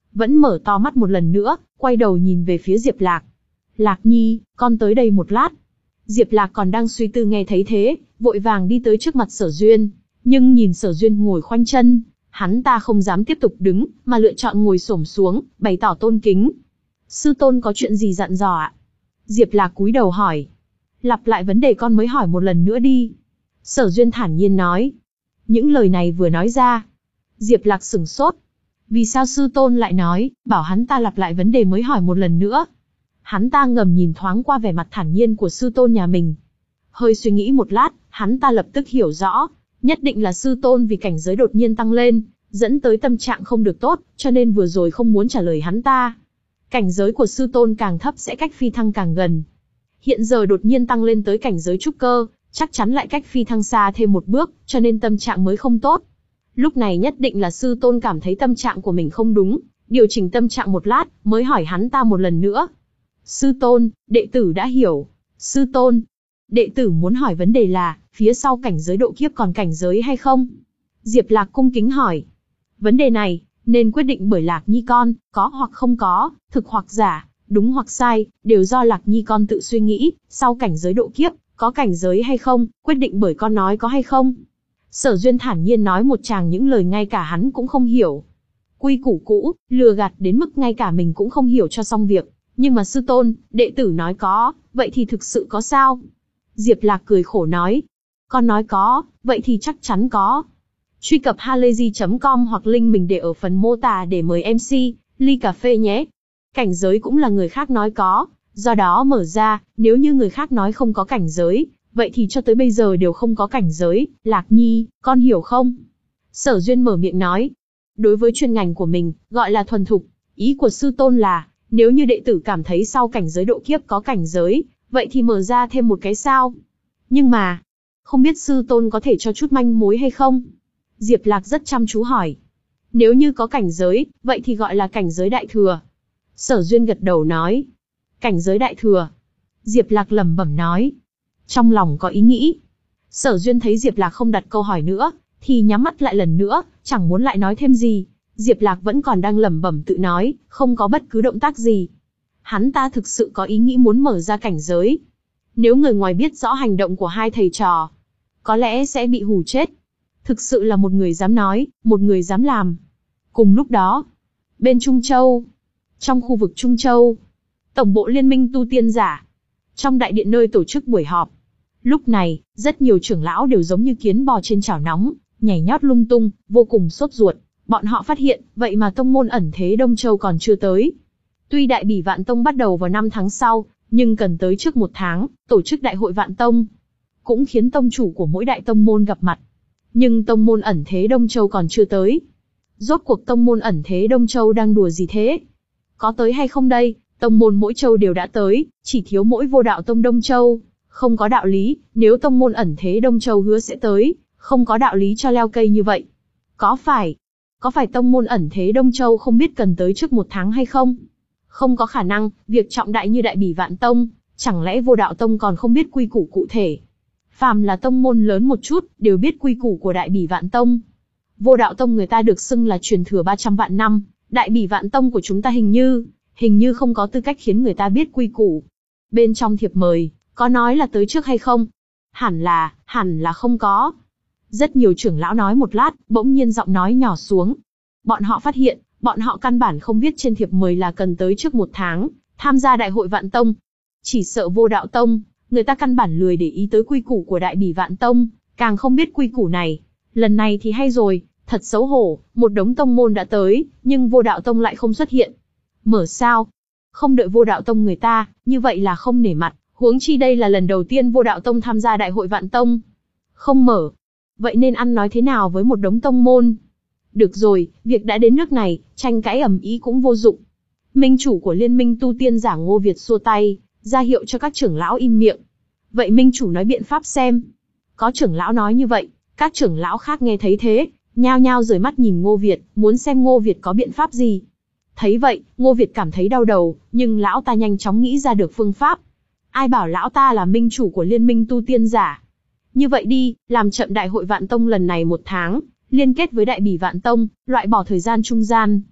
A: vẫn mở to mắt một lần nữa, quay đầu nhìn về phía Diệp Lạc. Lạc Nhi, con tới đây một lát. Diệp Lạc còn đang suy tư nghe thấy thế, vội vàng đi tới trước mặt Sở Duyên, nhưng nhìn Sở Duyên ngồi khoanh chân, hắn ta không dám tiếp tục đứng, mà lựa chọn ngồi xổm xuống, bày tỏ tôn kính. Sư tôn có chuyện gì dặn dò ạ? Diệp Lạc cúi đầu hỏi. Lặp lại vấn đề con mới hỏi một lần nữa đi. Sở Duyên thản nhiên nói. Những lời này vừa nói ra, Diệp Lạc sửng sốt. Vì sao sư tôn lại nói, bảo hắn ta lặp lại vấn đề mới hỏi một lần nữa? Hắn ta ngầm nhìn thoáng qua vẻ mặt thản nhiên của sư tôn nhà mình. Hơi suy nghĩ một lát, hắn ta lập tức hiểu rõ, nhất định là sư tôn vì cảnh giới đột nhiên tăng lên, dẫn tới tâm trạng không được tốt, cho nên vừa rồi không muốn trả lời hắn ta. Cảnh giới của sư tôn càng thấp sẽ cách phi thăng càng gần. Hiện giờ đột nhiên tăng lên tới cảnh giới trúc cơ, chắc chắn lại cách phi thăng xa thêm một bước, cho nên tâm trạng mới không tốt. Lúc này nhất định là sư tôn cảm thấy tâm trạng của mình không đúng, điều chỉnh tâm trạng một lát, mới hỏi hắn ta một lần nữa. Sư tôn, đệ tử đã hiểu. Sư tôn, đệ tử muốn hỏi vấn đề là, phía sau cảnh giới độ kiếp còn cảnh giới hay không? Diệp Lạc cung kính hỏi. Vấn đề này, nên quyết định bởi Lạc Nhi con, có hoặc không có, thực hoặc giả, đúng hoặc sai, đều do Lạc Nhi con tự suy nghĩ, sau cảnh giới độ kiếp, có cảnh giới hay không, quyết định bởi con nói có hay không. Sở Duyên thản nhiên nói một tràng những lời ngay cả hắn cũng không hiểu. Quy củ cũ, lừa gạt đến mức ngay cả mình cũng không hiểu cho xong việc. Nhưng mà sư tôn, đệ tử nói có, vậy thì thực sự có sao? Diệp Lạc cười khổ nói. Con nói có, vậy thì chắc chắn có. Truy cập halayzi chấm com hoặc link mình để ở phần mô tả để mời em xê, ly cà phê nhé. Cảnh giới cũng là người khác nói có, do đó mở ra, nếu như người khác nói không có cảnh giới, vậy thì cho tới bây giờ đều không có cảnh giới. Lạc Nhi, con hiểu không? Sở Duyên mở miệng nói. Đối với chuyên ngành của mình, gọi là thuần thục, ý của sư tôn là, nếu như đệ tử cảm thấy sau cảnh giới độ kiếp có cảnh giới, vậy thì mở ra thêm một cái sao. Nhưng mà, không biết sư tôn có thể cho chút manh mối hay không? Diệp Lạc rất chăm chú hỏi. Nếu như có cảnh giới, vậy thì gọi là cảnh giới đại thừa. Sở Duyên gật đầu nói. Cảnh giới đại thừa. Diệp Lạc lẩm bẩm nói. Trong lòng có ý nghĩ. Sở Duyên thấy Diệp Lạc không đặt câu hỏi nữa, thì nhắm mắt lại lần nữa, chẳng muốn lại nói thêm gì. Diệp Lạc vẫn còn đang lẩm bẩm tự nói, không có bất cứ động tác gì. Hắn ta thực sự có ý nghĩ muốn mở ra cảnh giới. Nếu người ngoài biết rõ hành động của hai thầy trò, có lẽ sẽ bị hù chết. Thực sự là một người dám nói, một người dám làm. Cùng lúc đó, bên Trung Châu, trong khu vực Trung Châu, tổng bộ Liên minh tu tiên giả, trong đại điện nơi tổ chức buổi họp. Lúc này, rất nhiều trưởng lão đều giống như kiến bò trên chảo nóng, nhảy nhót lung tung, vô cùng sốt ruột. Bọn họ phát hiện, vậy mà tông môn ẩn thế Đông Châu còn chưa tới. Tuy Đại Bỉ Vạn Tông bắt đầu vào năm tháng sau, nhưng cần tới trước một tháng, tổ chức Đại hội Vạn Tông. Cũng khiến tông chủ của mỗi đại tông môn gặp mặt. Nhưng tông môn ẩn thế Đông Châu còn chưa tới. Rốt cuộc tông môn ẩn thế Đông Châu đang đùa gì thế? Có tới hay không đây? Tông môn mỗi châu đều đã tới, chỉ thiếu mỗi Vô Đạo Tông Đông Châu. Không có đạo lý, nếu tông môn ẩn thế Đông Châu hứa sẽ tới, không có đạo lý cho leo cây như vậy. Có phải, có phải tông môn ẩn thế Đông Châu không biết cần tới trước một tháng hay không? Không có khả năng, việc trọng đại như Đại Bỉ Vạn Tông, chẳng lẽ Vô Đạo Tông còn không biết quy củ cụ thể? Phàm là tông môn lớn một chút, đều biết quy củ của Đại Bỉ Vạn Tông. Vô Đạo Tông người ta được xưng là truyền thừa ba trăm vạn năm, Đại Bỉ Vạn Tông của chúng ta hình như, hình như không có tư cách khiến người ta biết quy củ. Bên trong thiệp mời, có nói là tới trước hay không? Hẳn là, hẳn là không có. Rất nhiều trưởng lão nói một lát, bỗng nhiên giọng nói nhỏ xuống. Bọn họ phát hiện, bọn họ căn bản không viết trên thiệp mời là cần tới trước một tháng, tham gia Đại hội Vạn Tông. Chỉ sợ Vô Đạo Tông, người ta căn bản lười để ý tới quy củ của Đại Bỉ Vạn Tông, càng không biết quy củ này. Lần này thì hay rồi, thật xấu hổ, một đống tông môn đã tới, nhưng Vô Đạo Tông lại không xuất hiện. Mở sao? Không đợi Vô Đạo Tông người ta, như vậy là không nể mặt, huống chi đây là lần đầu tiên Vô Đạo Tông tham gia Đại hội Vạn Tông. Không mở. Vậy nên ăn nói thế nào với một đống tông môn? Được rồi, việc đã đến nước này, tranh cãi ầm ĩ cũng vô dụng. Minh chủ của Liên minh tu tiên giả Ngô Việt xua tay, ra hiệu cho các trưởng lão im miệng. Vậy minh chủ nói biện pháp xem. Có trưởng lão nói như vậy, các trưởng lão khác nghe thấy thế, nhao nhao rời mắt nhìn Ngô Việt, muốn xem Ngô Việt có biện pháp gì. Thấy vậy, Ngô Việt cảm thấy đau đầu, nhưng lão ta nhanh chóng nghĩ ra được phương pháp. Ai bảo lão ta là minh chủ của Liên minh tu tiên giả? Như vậy đi, làm chậm Đại hội Vạn Tông lần này một tháng, liên kết với Đại Bỉ Vạn Tông, loại bỏ thời gian trung gian.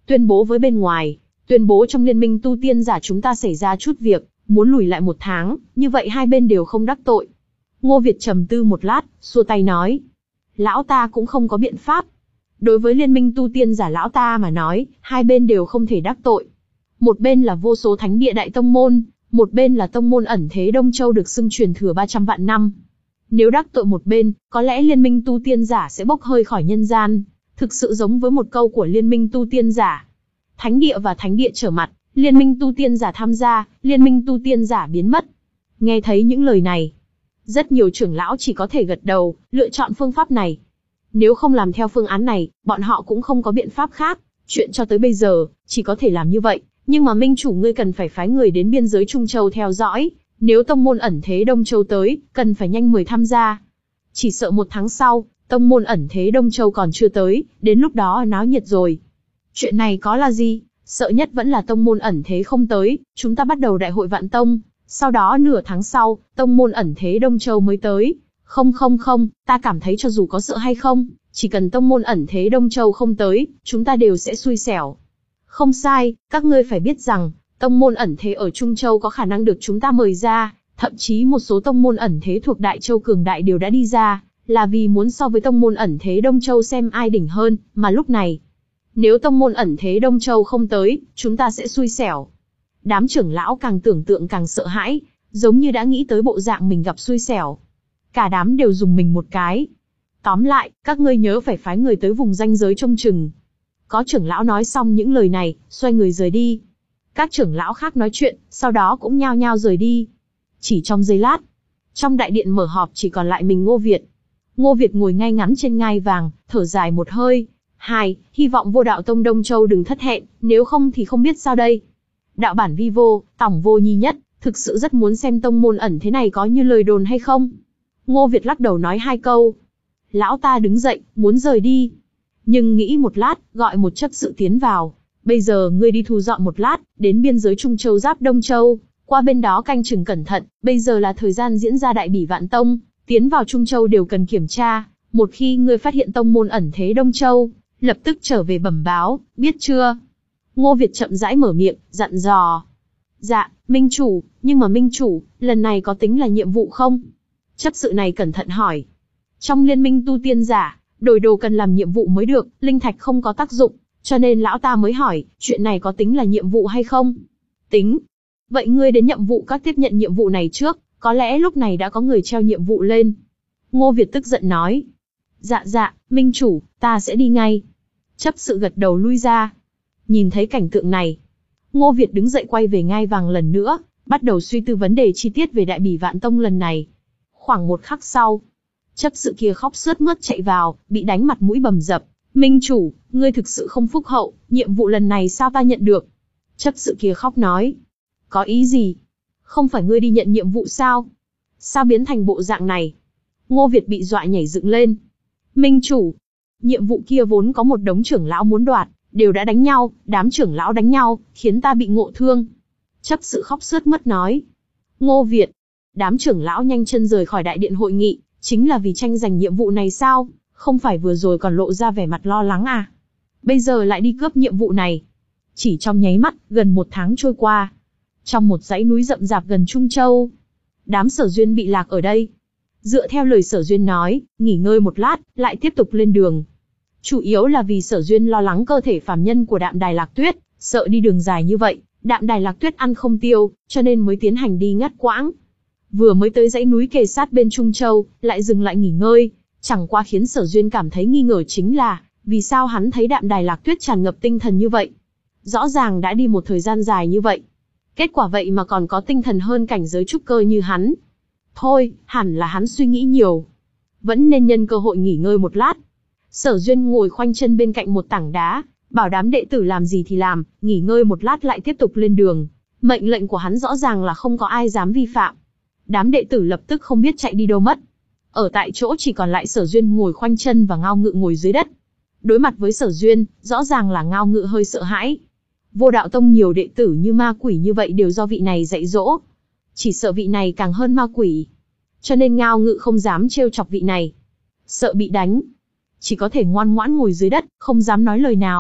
A: tuyên bố với bên ngoài, tuyên bố trong liên minh tu tiên giả chúng ta xảy ra chút việc, muốn lùi lại một tháng, như vậy hai bên đều không đắc tội. Ngô Việt trầm tư một lát, xua tay nói. Lão ta cũng không có biện pháp. Đối với liên minh tu tiên giả lão ta mà nói, hai bên đều không thể đắc tội. Một bên là vô số thánh địa đại tông môn, một bên là tông môn ẩn thế Đông Châu được xưng truyền thừa ba trăm vạn năm. Nếu đắc tội một bên, có lẽ liên minh tu tiên giả sẽ bốc hơi khỏi nhân gian, thực sự giống với một câu của liên minh tu tiên giả. Thánh địa và thánh địa trở mặt, liên minh tu tiên giả tham gia, liên minh tu tiên giả biến mất. Nghe thấy những lời này, rất nhiều trưởng lão chỉ có thể gật đầu, lựa chọn phương pháp này. Nếu không làm theo phương án này, bọn họ cũng không có biện pháp khác. Chuyện cho tới bây giờ, chỉ có thể làm như vậy. Nhưng mà minh chủ ngươi cần phải phái người đến biên giới Trung Châu theo dõi. Nếu tông môn ẩn thế Đông Châu tới, cần phải nhanh mời tham gia. Chỉ sợ một tháng sau, tông môn ẩn thế Đông Châu còn chưa tới, đến lúc đó náo nhiệt rồi. Chuyện này có là gì? Sợ nhất vẫn là tông môn ẩn thế không tới, chúng ta bắt đầu đại hội vạn tông. Sau đó nửa tháng sau, tông môn ẩn thế Đông Châu mới tới. Không không không, ta cảm thấy cho dù có sợ hay không, chỉ cần tông môn ẩn thế Đông Châu không tới, chúng ta đều sẽ xui xẻo. Không sai, các ngươi phải biết rằng, tông môn ẩn thế ở Trung Châu có khả năng được chúng ta mời ra, thậm chí một số tông môn ẩn thế thuộc Đại Châu cường đại đều đã đi ra, là vì muốn so với tông môn ẩn thế Đông Châu xem ai đỉnh hơn, mà lúc này, nếu tông môn ẩn thế Đông Châu không tới, chúng ta sẽ xui xẻo. Đám trưởng lão càng tưởng tượng càng sợ hãi, giống như đã nghĩ tới bộ dạng mình gặp xui xẻo. Cả đám đều dùng mình một cái. Tóm lại, các ngươi nhớ phải phái người tới vùng ranh giới trông chừng. Có trưởng lão nói xong những lời này, xoay người rời đi. Các trưởng lão khác nói chuyện, sau đó cũng nhao nhao rời đi. Chỉ trong giây lát, trong đại điện mở họp chỉ còn lại mình Ngô Việt. Ngô Việt ngồi ngay ngắn trên ngai vàng, thở dài một hơi. Hai, hy vọng Vô Đạo Tông Đông Châu đừng thất hẹn, nếu không thì không biết sao đây. Đạo bản vi vô, tổng vô nhi nhất, thực sự rất muốn xem tông môn ẩn thế này có như lời đồn hay không. Ngô Việt lắc đầu nói hai câu. Lão ta đứng dậy, muốn rời đi. Nhưng nghĩ một lát, gọi một chấp sự tiến vào. Bây giờ ngươi đi thu dọn một lát, đến biên giới Trung Châu giáp Đông Châu, qua bên đó canh chừng cẩn thận, bây giờ là thời gian diễn ra đại bỉ vạn tông, tiến vào Trung Châu đều cần kiểm tra, một khi ngươi phát hiện tông môn ẩn thế Đông Châu, lập tức trở về bẩm báo, biết chưa? Ngô Việt chậm rãi mở miệng, dặn dò. Dạ, minh chủ, nhưng mà minh chủ, lần này có tính là nhiệm vụ không? Chấp sự này cẩn thận hỏi. Trong liên minh tu tiên giả, đổi đồ cần làm nhiệm vụ mới được, linh thạch không có tác dụng, cho nên lão ta mới hỏi, chuyện này có tính là nhiệm vụ hay không? Tính. Vậy ngươi đến nhiệm vụ các tiếp nhận nhiệm vụ này trước, có lẽ lúc này đã có người treo nhiệm vụ lên. Ngô Việt tức giận nói. Dạ dạ, minh chủ, ta sẽ đi ngay. Chấp sự gật đầu lui ra. Nhìn thấy cảnh tượng này, Ngô Việt đứng dậy quay về ngai vàng lần nữa, bắt đầu suy tư vấn đề chi tiết về đại bỉ vạn tông lần này. Khoảng một khắc sau, chấp sự kia khóc sướt mướt chạy vào, bị đánh mặt mũi bầm dập. Minh chủ, ngươi thực sự không phúc hậu, nhiệm vụ lần này sao ta nhận được? Chấp sự kia khóc nói. Có ý gì? Không phải ngươi đi nhận nhiệm vụ sao? Sao biến thành bộ dạng này? Ngô Việt bị dọa nhảy dựng lên. Minh chủ, nhiệm vụ kia vốn có một đống trưởng lão muốn đoạt, đều đã đánh nhau, đám trưởng lão đánh nhau, khiến ta bị ngộ thương. Chấp sự khóc sướt mướt nói. Ngô Việt, đám trưởng lão nhanh chân rời khỏi đại điện hội nghị, chính là vì tranh giành nhiệm vụ này sao? Không phải vừa rồi còn lộ ra vẻ mặt lo lắng à? Bây giờ lại đi cướp nhiệm vụ này. Chỉ trong nháy mắt, gần một tháng trôi qua. Trong một dãy núi rậm rạp gần Trung Châu, đám Sở Duyên bị lạc ở đây. Dựa theo lời Sở Duyên nói, nghỉ ngơi một lát, lại tiếp tục lên đường. Chủ yếu là vì Sở Duyên lo lắng cơ thể phàm nhân của Đạm Đài Lạc Tuyết, sợ đi đường dài như vậy, Đạm Đài Lạc Tuyết ăn không tiêu, cho nên mới tiến hành đi ngắt quãng. Vừa mới tới dãy núi kề sát bên Trung Châu, lại dừng lại nghỉ ngơi. Chẳng qua khiến Sở Duyên cảm thấy nghi ngờ chính là, vì sao hắn thấy Đạm Đài Lạc Tuyết tràn ngập tinh thần như vậy? Rõ ràng đã đi một thời gian dài như vậy. Kết quả vậy mà còn có tinh thần hơn cảnh giới trúc cơ như hắn. Thôi, hẳn là hắn suy nghĩ nhiều. Vẫn nên nhân cơ hội nghỉ ngơi một lát. Sở Duyên ngồi khoanh chân bên cạnh một tảng đá, bảo đám đệ tử làm gì thì làm, nghỉ ngơi một lát lại tiếp tục lên đường. Mệnh lệnh của hắn rõ ràng là không có ai dám vi phạm. Đám đệ tử lập tức không biết chạy đi đâu mất. Ở tại chỗ chỉ còn lại Sở Duyên ngồi khoanh chân và Ngao Ngự ngồi dưới đất. Đối mặt với Sở Duyên, rõ ràng là Ngao Ngự hơi sợ hãi. Vô Đạo Tông nhiều đệ tử như ma quỷ như vậy đều do vị này dạy dỗ. Chỉ sợ vị này càng hơn ma quỷ. Cho nên Ngao Ngự không dám trêu chọc vị này. Sợ bị đánh. Chỉ có thể ngoan ngoãn ngồi dưới đất, không dám nói lời nào.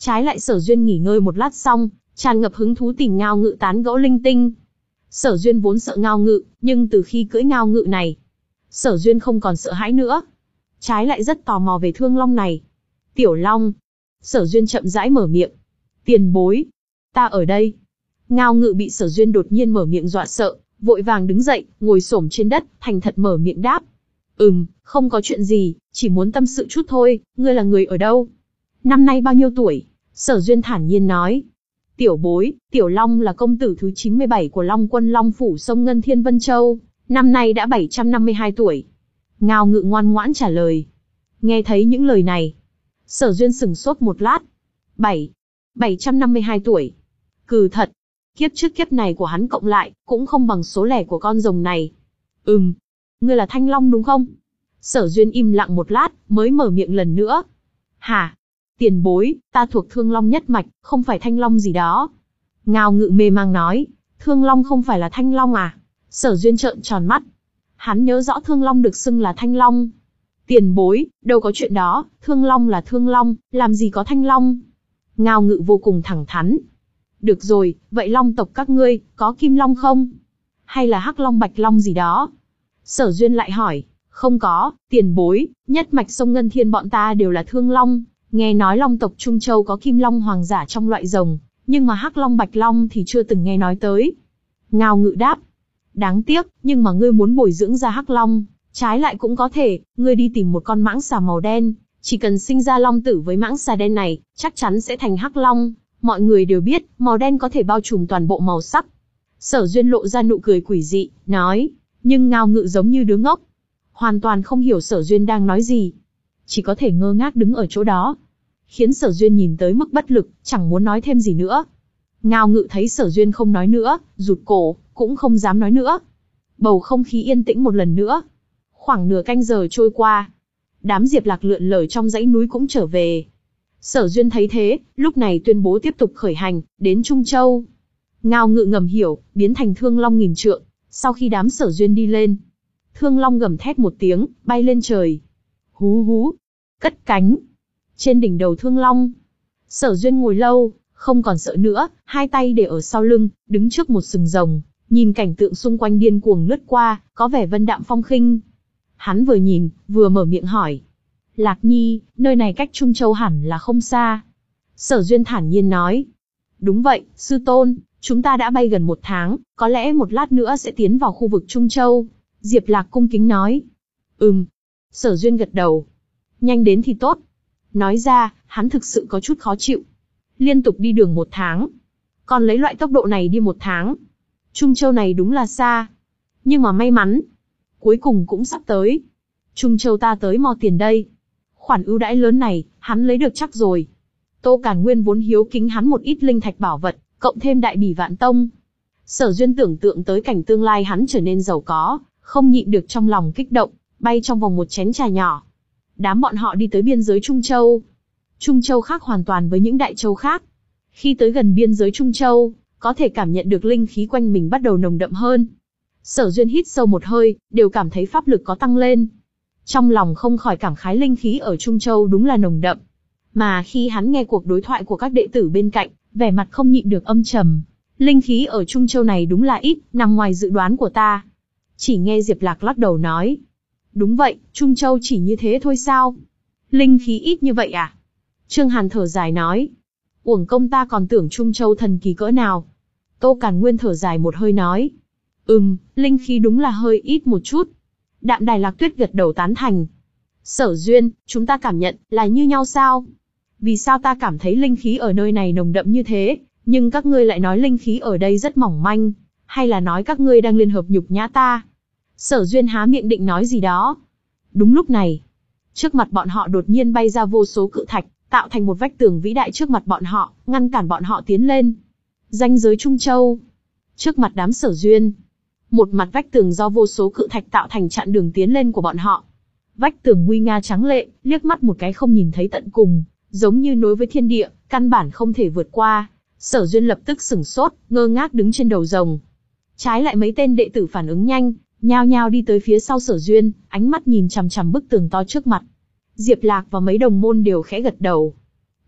A: Trái lại Sở Duyên nghỉ ngơi một lát xong, tràn ngập hứng thú tìm Ngao Ngự tán gẫu linh tinh. Sở Duyên vốn sợ Ngao Ngự, nhưng từ khi cưỡi Ngao Ngự này, Sở Duyên không còn sợ hãi nữa. Trái lại rất tò mò về Thương Long này. Tiểu Long. Sở Duyên chậm rãi mở miệng. Tiền bối. Ta ở đây. Ngao Ngự bị Sở Duyên đột nhiên mở miệng dọa sợ, vội vàng đứng dậy, ngồi xổm trên đất, thành thật mở miệng đáp. Ừm, không có chuyện gì, chỉ muốn tâm sự chút thôi, ngươi là người ở đâu? Năm nay bao nhiêu tuổi? Sở Duyên thản nhiên nói. Tiểu bối, Tiểu Long là công tử thứ chín mươi bảy của Long quân Long phủ sông Ngân Thiên Vân Châu, năm nay đã bảy trăm năm mươi hai tuổi. Ngao Ngự ngoan ngoãn trả lời. Nghe thấy những lời này, Sở Duyên sững sốt một lát. Bảy, bảy trăm năm mươi hai tuổi. Cừ thật, kiếp trước kiếp này của hắn cộng lại, cũng không bằng số lẻ của con rồng này. Ừm, ngươi là Thanh Long đúng không? Sở Duyên im lặng một lát, mới mở miệng lần nữa. Hả? Tiền bối, ta thuộc Thương Long nhất mạch, không phải Thanh Long gì đó. Ngao Ngự mê mang nói, Thương Long không phải là Thanh Long à? Sở Duyên trợn tròn mắt. Hắn nhớ rõ Thương Long được xưng là Thanh Long. Tiền bối, đâu có chuyện đó, Thương Long là Thương Long, làm gì có Thanh Long? Ngao Ngự vô cùng thẳng thắn. Được rồi, vậy Long tộc các ngươi, có Kim Long không? Hay là Hắc Long Bạch Long gì đó? Sở Duyên lại hỏi, không có, tiền bối, nhất mạch sông Ngân Thiên bọn ta đều là Thương Long. Nghe nói Long tộc Trung Châu có Kim Long hoàng giả trong loại rồng, nhưng mà Hắc Long Bạch Long thì chưa từng nghe nói tới. Ngao Ngự đáp. Đáng tiếc, nhưng mà ngươi muốn bồi dưỡng ra Hắc Long, trái lại cũng có thể, ngươi đi tìm một con mãng xà màu đen, chỉ cần sinh ra long tử với mãng xà đen này, chắc chắn sẽ thành Hắc Long. Mọi người đều biết, màu đen có thể bao trùm toàn bộ màu sắc. Sở Duyên lộ ra nụ cười quỷ dị, nói, nhưng Ngao Ngự giống như đứa ngốc, hoàn toàn không hiểu Sở Duyên đang nói gì, chỉ có thể ngơ ngác đứng ở chỗ đó, khiến Sở Duyên nhìn tới mức bất lực, chẳng muốn nói thêm gì nữa. Ngao Ngự thấy Sở Duyên không nói nữa, rụt cổ, cũng không dám nói nữa. Bầu không khí yên tĩnh một lần nữa. Khoảng nửa canh giờ trôi qua, đám Diệp Lạc lượn lờ trong dãy núi cũng trở về. Sở Duyên thấy thế, lúc này tuyên bố tiếp tục khởi hành, đến Trung Châu. Ngao Ngự ngầm hiểu, biến thành Thương Long nghìn trượng. Sau khi đám Sở Duyên đi lên, Thương Long gầm thét một tiếng, bay lên trời. Hú hú, cất cánh. Trên đỉnh đầu Thương Long, Sở Duyên ngồi lâu, không còn sợ nữa, hai tay để ở sau lưng, đứng trước một sừng rồng, nhìn cảnh tượng xung quanh điên cuồng lướt qua, có vẻ vân đạm phong khinh. Hắn vừa nhìn, vừa mở miệng hỏi. Lạc Nhi, nơi này cách Trung Châu hẳn là không xa. Sở Duyên thản nhiên nói. Đúng vậy, sư tôn, chúng ta đã bay gần một tháng, có lẽ một lát nữa sẽ tiến vào khu vực Trung Châu. Diệp Lạc cung kính nói. Ừm. Sở Duyên gật đầu. Nhanh đến thì tốt. Nói ra, hắn thực sự có chút khó chịu. Liên tục đi đường một tháng. Còn lấy loại tốc độ này đi một tháng. Trung Châu này đúng là xa. Nhưng mà may mắn, cuối cùng cũng sắp tới. Trung Châu ta tới mò tiền đây. Khoản ưu đãi lớn này, hắn lấy được chắc rồi. Tô Càn Nguyên vốn hiếu kính hắn một ít linh thạch bảo vật, cộng thêm đại bỉ vạn tông. Sở Duyên tưởng tượng tới cảnh tương lai hắn trở nên giàu có, không nhịn được trong lòng kích động, bay trong vòng một chén trà nhỏ. Đám bọn họ đi tới biên giới Trung Châu. Trung Châu khác hoàn toàn với những đại châu khác. Khi tới gần biên giới Trung Châu, có thể cảm nhận được linh khí quanh mình bắt đầu nồng đậm hơn. Sở Duyên hít sâu một hơi, đều cảm thấy pháp lực có tăng lên. Trong lòng không khỏi cảm khái linh khí ở Trung Châu đúng là nồng đậm. Mà khi hắn nghe cuộc đối thoại của các đệ tử bên cạnh, vẻ mặt không nhịn được âm trầm. Linh khí ở Trung Châu này đúng là ít, nằm ngoài dự đoán của ta. Chỉ nghe Diệp Lạc lắc đầu nói. Đúng vậy, Trung Châu chỉ như thế thôi sao? Linh khí ít như vậy à? Trương Hàn thở dài nói. Uổng công ta còn tưởng Trung Châu thần kỳ cỡ nào. Tô Càn Nguyên thở dài một hơi nói. Ừm, linh khí đúng là hơi ít một chút. Đạm Đài Lạc Tuyết gật đầu tán thành. Sở Duyên, chúng ta cảm nhận là như nhau sao? Vì sao ta cảm thấy linh khí ở nơi này nồng đậm như thế, nhưng các ngươi lại nói linh khí ở đây rất mỏng manh, hay là nói các ngươi đang liên hợp nhục nhã ta? Sở Duyên há miệng định nói gì đó. Đúng lúc này, trước mặt bọn họ đột nhiên bay ra vô số cự thạch, tạo thành một vách tường vĩ đại trước mặt bọn họ, ngăn cản bọn họ tiến lên. Ranh giới Trung Châu. Trước mặt đám Sở Duyên, một mặt vách tường do vô số cự thạch tạo thành chặn đường tiến lên của bọn họ. Vách tường nguy nga trắng lệ, liếc mắt một cái không nhìn thấy tận cùng, giống như nối với thiên địa, căn bản không thể vượt qua. Sở Duyên lập tức sửng sốt, ngơ ngác đứng trên đầu rồng. Trái lại mấy tên đệ tử phản ứng nhanh, nhao nhao đi tới phía sau Sở Duyên, ánh mắt nhìn chằm chằm bức tường to trước mặt. Diệp Lạc và mấy đồng môn đều khẽ gật đầu.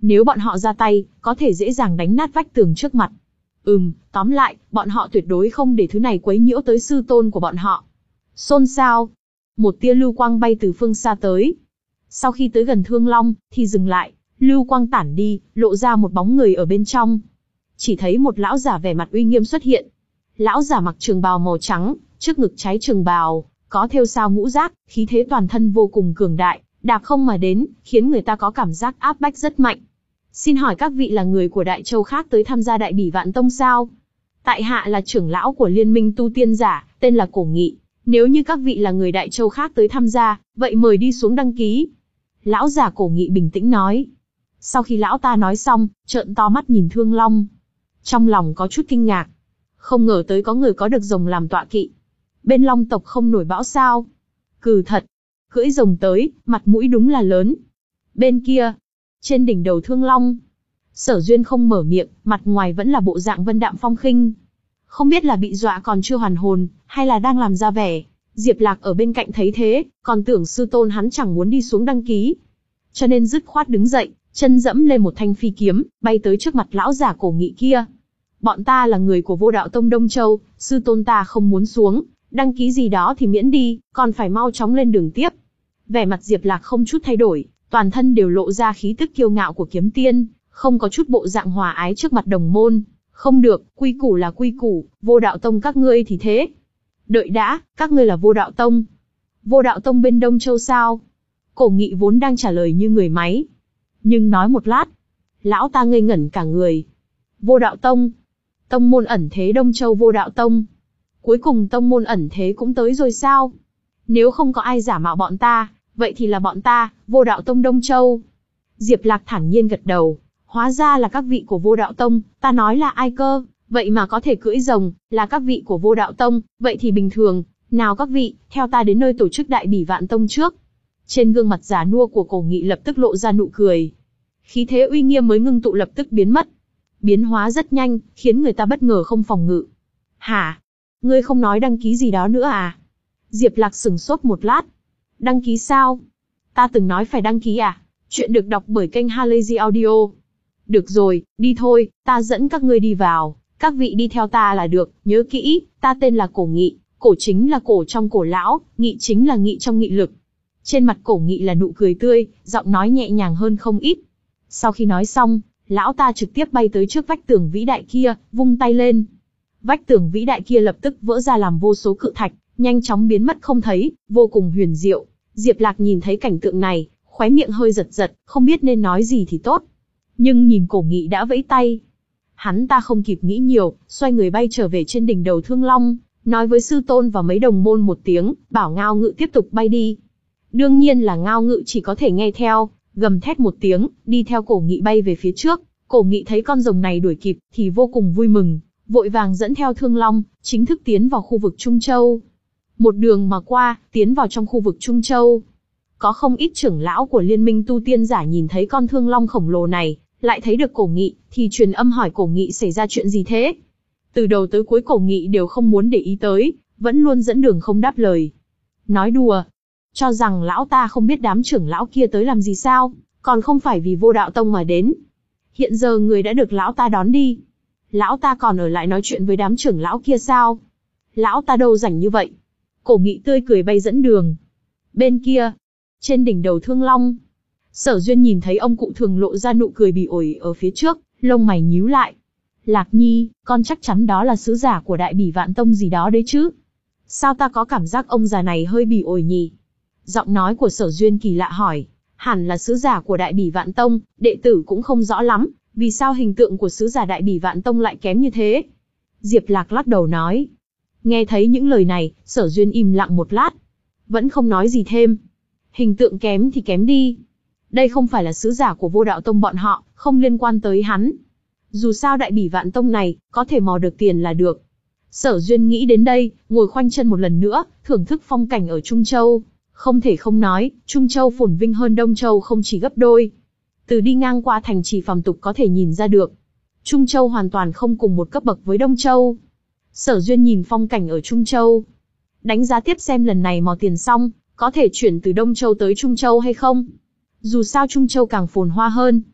A: Nếu bọn họ ra tay, có thể dễ dàng đánh nát vách tường trước mặt. Ừm, tóm lại, bọn họ tuyệt đối không để thứ này quấy nhiễu tới sư tôn của bọn họ. Xôn xao. Một tia lưu quang bay từ phương xa tới. Sau khi tới gần Thương Long, thì dừng lại, lưu quang tản đi, lộ ra một bóng người ở bên trong. Chỉ thấy một lão giả vẻ mặt uy nghiêm xuất hiện. Lão giả mặc trường bào màu trắng, trước ngực trái trường bào, có thêu sao ngũ giác, khí thế toàn thân vô cùng cường đại, đạp không mà đến, khiến người ta có cảm giác áp bách rất mạnh. Xin hỏi các vị là người của Đại Châu khác tới tham gia Đại Bỉ Vạn Tông sao? Tại hạ là trưởng lão của Liên minh tu tiên giả, tên là Cổ Nghị. Nếu như các vị là người Đại Châu khác tới tham gia, vậy mời đi xuống đăng ký. Lão giả Cổ Nghị bình tĩnh nói. Sau khi lão ta nói xong, trợn to mắt nhìn Thương Long. Trong lòng có chút kinh ngạc. Không ngờ tới có người có được rồng làm tọa kỵ. Bên Long tộc không nổi bão sao? Cừ thật. Cưỡi rồng tới, mặt mũi đúng là lớn. Bên kia, trên đỉnh đầu Thương Long, Sở Duyên không mở miệng, mặt ngoài vẫn là bộ dạng vân đạm phong khinh. Không biết là bị dọa còn chưa hoàn hồn, hay là đang làm ra vẻ. Diệp Lạc ở bên cạnh thấy thế, còn tưởng sư tôn hắn chẳng muốn đi xuống đăng ký. Cho nên dứt khoát đứng dậy, chân dẫm lên một thanh phi kiếm, bay tới trước mặt lão giả Cổ Nghị kia. Bọn ta là người của Vô Đạo Tông Đông Châu, sư tôn ta không muốn xuống, đăng ký gì đó thì miễn đi, còn phải mau chóng lên đường tiếp. Vẻ mặt Diệp Lạc không chút thay đổi, toàn thân đều lộ ra khí tức kiêu ngạo của kiếm tiên, không có chút bộ dạng hòa ái trước mặt đồng môn. Không được, quy củ là quy củ, Vô Đạo Tông các ngươi thì thế. Đợi đã, các ngươi là Vô Đạo Tông. Vô Đạo Tông bên Đông Châu sao? Cổ Nghị vốn đang trả lời như người máy. Nhưng nói một lát, lão ta ngây ngẩn cả người. Vô Đạo Tông. Tông môn ẩn thế Đông Châu Vô Đạo Tông. Cuối cùng tông môn ẩn thế cũng tới rồi sao? Nếu không có ai giả mạo bọn ta, vậy thì là bọn ta, Vô Đạo Tông Đông Châu. Diệp Lạc thản nhiên gật đầu. Hóa ra là các vị của Vô Đạo Tông, ta nói là ai cơ, vậy mà có thể cưỡi rồng, là các vị của Vô Đạo Tông, vậy thì bình thường. Nào các vị, theo ta đến nơi tổ chức Đại Bỉ Vạn Tông trước. Trên gương mặt già nua của Cổ Nghị lập tức lộ ra nụ cười. Khí thế uy nghiêm mới ngưng tụ lập tức biến mất. Biến hóa rất nhanh, khiến người ta bất ngờ không phòng ngự. Hả? Ngươi không nói đăng ký gì đó nữa à? Diệp Lạc sững sốt một lát. Đăng ký sao? Ta từng nói phải đăng ký à? Chuyện được đọc bởi kênh Halazy Audio. Được rồi, đi thôi, ta dẫn các ngươi đi vào. Các vị đi theo ta là được, nhớ kỹ, ta tên là Cổ Nghị. Cổ chính là cổ trong cổ lão, nghị chính là nghị trong nghị lực. Trên mặt Cổ Nghị là nụ cười tươi, giọng nói nhẹ nhàng hơn không ít. Sau khi nói xong, lão ta trực tiếp bay tới trước vách tường vĩ đại kia, vung tay lên. Vách tường vĩ đại kia lập tức vỡ ra làm vô số cự thạch, nhanh chóng biến mất không thấy, vô cùng huyền diệu. Diệp Lạc nhìn thấy cảnh tượng này, khóe miệng hơi giật giật, không biết nên nói gì thì tốt. Nhưng nhìn Cổ Nghị đã vẫy tay. Hắn ta không kịp nghĩ nhiều, xoay người bay trở về trên đỉnh đầu Thương Long, nói với sư tôn và mấy đồng môn một tiếng, bảo Ngao Ngự tiếp tục bay đi. Đương nhiên là Ngao Ngự chỉ có thể nghe theo, gầm thét một tiếng, đi theo Cổ Nghị bay về phía trước. Cổ Nghị thấy con rồng này đuổi kịp, thì vô cùng vui mừng, vội vàng dẫn theo Thương Long, chính thức tiến vào khu vực Trung Châu. Một đường mà qua, tiến vào trong khu vực Trung Châu. Có không ít trưởng lão của Liên minh tu tiên giả nhìn thấy con Thương Long khổng lồ này, lại thấy được Cổ Nghị, thì truyền âm hỏi Cổ Nghị xảy ra chuyện gì thế. Từ đầu tới cuối Cổ Nghị đều không muốn để ý tới, vẫn luôn dẫn đường không đáp lời. Nói đùa, cho rằng lão ta không biết đám trưởng lão kia tới làm gì sao, còn không phải vì Vô Đạo Tông mà đến. Hiện giờ người đã được lão ta đón đi. Lão ta còn ở lại nói chuyện với đám trưởng lão kia sao? Lão ta đâu rảnh như vậy. Cổ Nghị tươi cười bay dẫn đường. Bên kia, trên đỉnh đầu Thương Long, Sở Duyên nhìn thấy ông cụ thường lộ ra nụ cười bỉ ổi ở phía trước, lông mày nhíu lại. Lạc Nhi, con chắc chắn đó là sứ giả của Đại Bỉ Vạn Tông gì đó đấy chứ? Sao ta có cảm giác ông già này hơi bỉ ổi nhỉ? Giọng nói của Sở Duyên kỳ lạ hỏi. Hẳn là sứ giả của Đại Bỉ Vạn Tông, đệ tử cũng không rõ lắm, vì sao hình tượng của sứ giả Đại Bỉ Vạn Tông lại kém như thế? Diệp Lạc lắc đầu nói. Nghe thấy những lời này, Sở Duyên im lặng một lát, vẫn không nói gì thêm. Hình tượng kém thì kém đi. Đây không phải là sứ giả của Vô Đạo Tông bọn họ, không liên quan tới hắn. Dù sao Đại Bỉ Vạn Tông này, có thể mò được tiền là được. Sở Duyên nghĩ đến đây, ngồi khoanh chân một lần nữa, thưởng thức phong cảnh ở Trung Châu. Không thể không nói, Trung Châu phồn vinh hơn Đông Châu không chỉ gấp đôi. Từ đi ngang qua thành trì phàm tục có thể nhìn ra được. Trung Châu hoàn toàn không cùng một cấp bậc với Đông Châu. Sở Duyên nhìn phong cảnh ở Trung Châu. Đánh giá tiếp xem lần này mò tiền xong, có thể chuyển từ Đông Châu tới Trung Châu hay không. Dù sao Trung Châu càng phồn hoa hơn.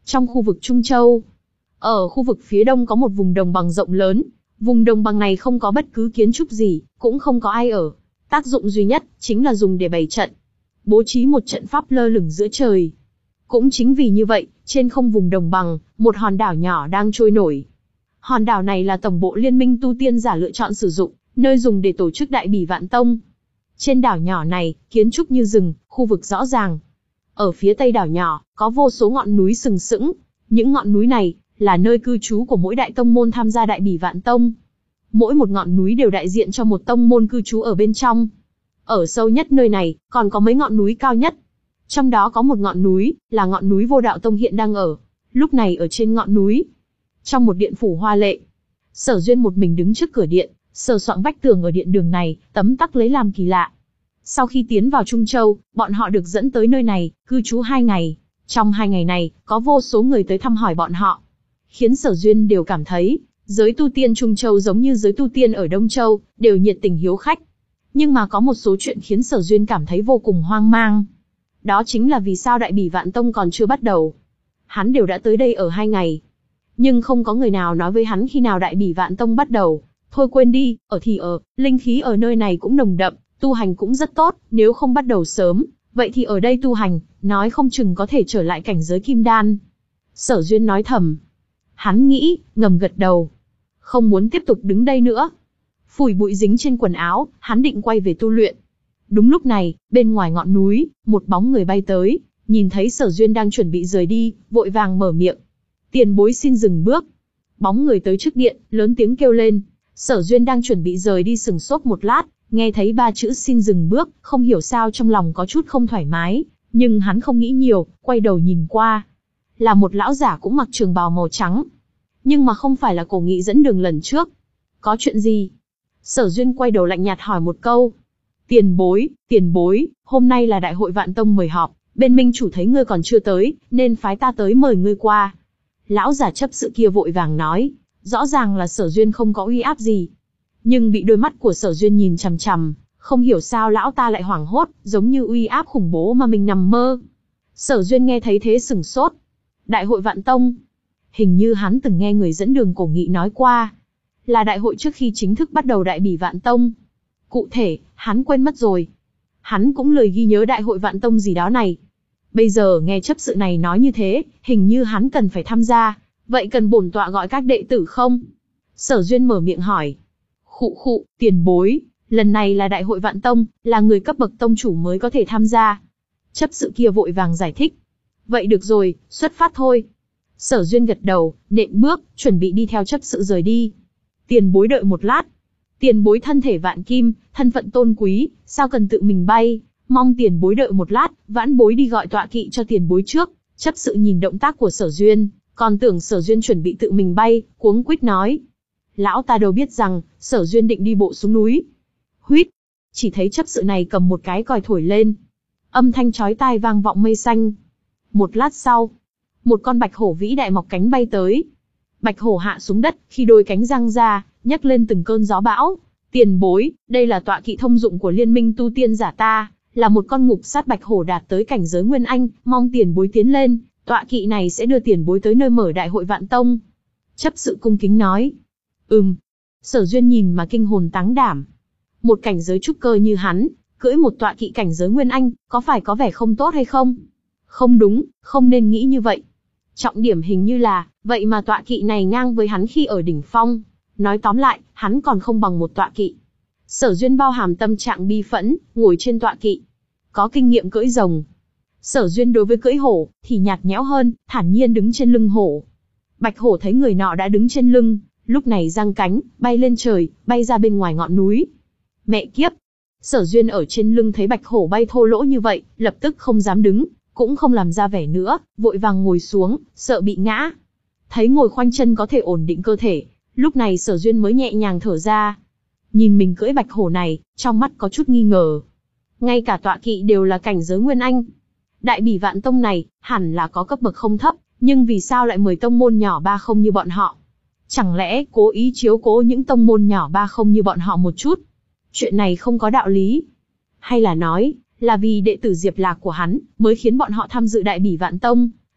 A: Trong khu vực Trung Châu, ở khu vực phía đông có một vùng đồng bằng rộng lớn. Vùng đồng bằng này không có bất cứ kiến trúc gì, cũng không có ai ở. Tác dụng duy nhất chính là dùng để bày trận, bố trí một trận pháp lơ lửng giữa trời. Cũng chính vì như vậy, trên không vùng đồng bằng, một hòn đảo nhỏ đang trôi nổi. Hòn đảo này là tổng bộ Liên minh tu tiên giả lựa chọn sử dụng, nơi dùng để tổ chức Đại Bỉ Vạn Tông. Trên đảo nhỏ này, kiến trúc như rừng, khu vực rõ ràng. Ở phía tây đảo nhỏ, có vô số ngọn núi sừng sững. Những ngọn núi này là nơi cư trú của mỗi đại tông môn tham gia Đại Bỉ Vạn Tông. Mỗi một ngọn núi đều đại diện cho một tông môn cư trú ở bên trong. Ở sâu nhất nơi này, còn có mấy ngọn núi cao nhất. Trong đó có một ngọn núi, là ngọn núi Vô Đạo Tông hiện đang ở. Lúc này ở trên ngọn núi, trong một điện phủ hoa lệ, Sở Duyên một mình đứng trước cửa điện, sờ soạng vách tường ở điện đường này, tấm tắc lấy làm kỳ lạ. Sau khi tiến vào Trung Châu, bọn họ được dẫn tới nơi này, cư trú hai ngày. Trong hai ngày này, có vô số người tới thăm hỏi bọn họ, khiến Sở Duyên đều cảm thấy, giới tu tiên Trung Châu giống như giới tu tiên ở Đông Châu, đều nhiệt tình hiếu khách. Nhưng mà có một số chuyện khiến Sở Duyên cảm thấy vô cùng hoang mang. Đó chính là vì sao Đại Bỉ Vạn Tông còn chưa bắt đầu. Hắn đều đã tới đây ở hai ngày, nhưng không có người nào nói với hắn khi nào Đại Bỉ Vạn Tông bắt đầu. Thôi quên đi, ở thì ở, linh khí ở nơi này cũng nồng đậm, tu hành cũng rất tốt, nếu không bắt đầu sớm, vậy thì ở đây tu hành, nói không chừng có thể trở lại cảnh giới kim đan. Sở Duyên nói thầm. Hắn nghĩ, ngầm gật đầu. Không muốn tiếp tục đứng đây nữa. Phủi bụi dính trên quần áo, hắn định quay về tu luyện. Đúng lúc này, bên ngoài ngọn núi, một bóng người bay tới, nhìn thấy Sở Duyên đang chuẩn bị rời đi, vội vàng mở miệng. Tiền bối xin dừng bước. Bóng người tới trước điện, lớn tiếng kêu lên. Sở Duyên đang chuẩn bị rời đi sừng sốt một lát, nghe thấy ba chữ xin dừng bước, không hiểu sao trong lòng có chút không thoải mái, nhưng hắn không nghĩ nhiều, quay đầu nhìn qua. Là một lão giả cũng mặc trường bào màu trắng. Nhưng mà không phải là Cổ Nghị dẫn đường lần trước. Có chuyện gì? Sở Duyên quay đầu lạnh nhạt hỏi một câu. Tiền bối, tiền bối, hôm nay là Đại hội Vạn Tông mời họp, bên minh chủ thấy ngươi còn chưa tới, nên phái ta tới mời ngươi qua. Lão giả chấp sự kia vội vàng nói, rõ ràng là Sở Duyên không có uy áp gì. Nhưng bị đôi mắt của Sở Duyên nhìn chằm chằm, không hiểu sao lão ta lại hoảng hốt, giống như uy áp khủng bố mà mình nằm mơ. Sở Duyên nghe thấy thế sửng sốt. Đại hội Vạn Tông. Hình như hắn từng nghe người dẫn đường Cổ Nghị nói qua. Là đại hội trước khi chính thức bắt đầu Đại Bỉ Vạn Tông. Cụ thể, hắn quên mất rồi. Hắn cũng lười ghi nhớ Đại hội Vạn Tông gì đó này. Bây giờ nghe chấp sự này nói như thế, hình như hắn cần phải tham gia. Vậy cần bổn tọa gọi các đệ tử không? Sở Duyên mở miệng hỏi. Khụ khụ, tiền bối, lần này là Đại hội Vạn Tông, là người cấp bậc tông chủ mới có thể tham gia. Chấp sự kia vội vàng giải thích. Vậy được rồi, xuất phát thôi. Sở Duyên gật đầu, nện bước, chuẩn bị đi theo chấp sự rời đi. Tiền bối đợi một lát. Tiền bối thân thể vạn kim, thân phận tôn quý, sao cần tự mình bay, mong tiền bối đợi một lát, vãn bối đi gọi tọa kỵ cho tiền bối trước. Chấp sự nhìn động tác của Sở Duyên, còn tưởng Sở Duyên chuẩn bị tự mình bay, cuống quýt nói. Lão ta đâu biết rằng, Sở Duyên định đi bộ xuống núi. Huýt, chỉ thấy chấp sự này cầm một cái còi thổi lên. Âm thanh chói tai vang vọng mây xanh. Một lát sau, một con bạch hổ vĩ đại mọc cánh bay tới. Bạch hổ hạ xuống đất, khi đôi cánh giang ra, nhấc lên từng cơn gió bão. Tiền bối, đây là tọa kỵ thông dụng của liên minh tu tiên giả ta, là một con ngục sát bạch hổ đạt tới cảnh giới Nguyên Anh, mong tiền bối tiến lên, tọa kỵ này sẽ đưa tiền bối tới nơi mở Đại hội Vạn Tông. Chấp sự cung kính nói. Ừm. Sở Duyên nhìn mà kinh hồn táng đảm. Một cảnh giới trúc cơ như hắn, cưỡi một tọa kỵ cảnh giới Nguyên Anh, có phải có vẻ không tốt hay không? Không đúng, không nên nghĩ như vậy. Trọng điểm hình như là, vậy mà tọa kỵ này ngang với hắn khi ở đỉnh phong. Nói tóm lại, hắn còn không bằng một tọa kỵ. Sở Duyên bao hàm tâm trạng bi phẫn, ngồi trên tọa kỵ. Có kinh nghiệm cưỡi rồng. Sở Duyên đối với cưỡi hổ, thì nhạt nhẽo hơn, thản nhiên đứng trên lưng hổ. Bạch hổ thấy người nọ đã đứng trên lưng, lúc này giang cánh, bay lên trời, bay ra bên ngoài ngọn núi. Mẹ kiếp! Sở Duyên ở trên lưng thấy bạch hổ bay thô lỗ như vậy, lập tức không dám đứng, cũng không làm ra vẻ nữa, vội vàng ngồi xuống, sợ bị ngã. Thấy ngồi khoanh chân có thể ổn định cơ thể, lúc này Sở Duyên mới nhẹ nhàng thở ra. Nhìn mình cưỡi bạch hổ này, trong mắt có chút nghi ngờ. Ngay cả tọa kỵ đều là cảnh giới Nguyên Anh. Đại Bỉ Vạn Tông này, hẳn là có cấp bậc không thấp, nhưng vì sao lại mời tông môn nhỏ ba không như bọn họ? Chẳng lẽ cố ý chiếu cố những tông môn nhỏ ba không như bọn họ một chút? Chuyện này không có đạo lý. Hay là nói, là vì đệ tử Diệp Lạc của hắn, mới khiến bọn họ tham dự Đại Bỉ Vạn Tông.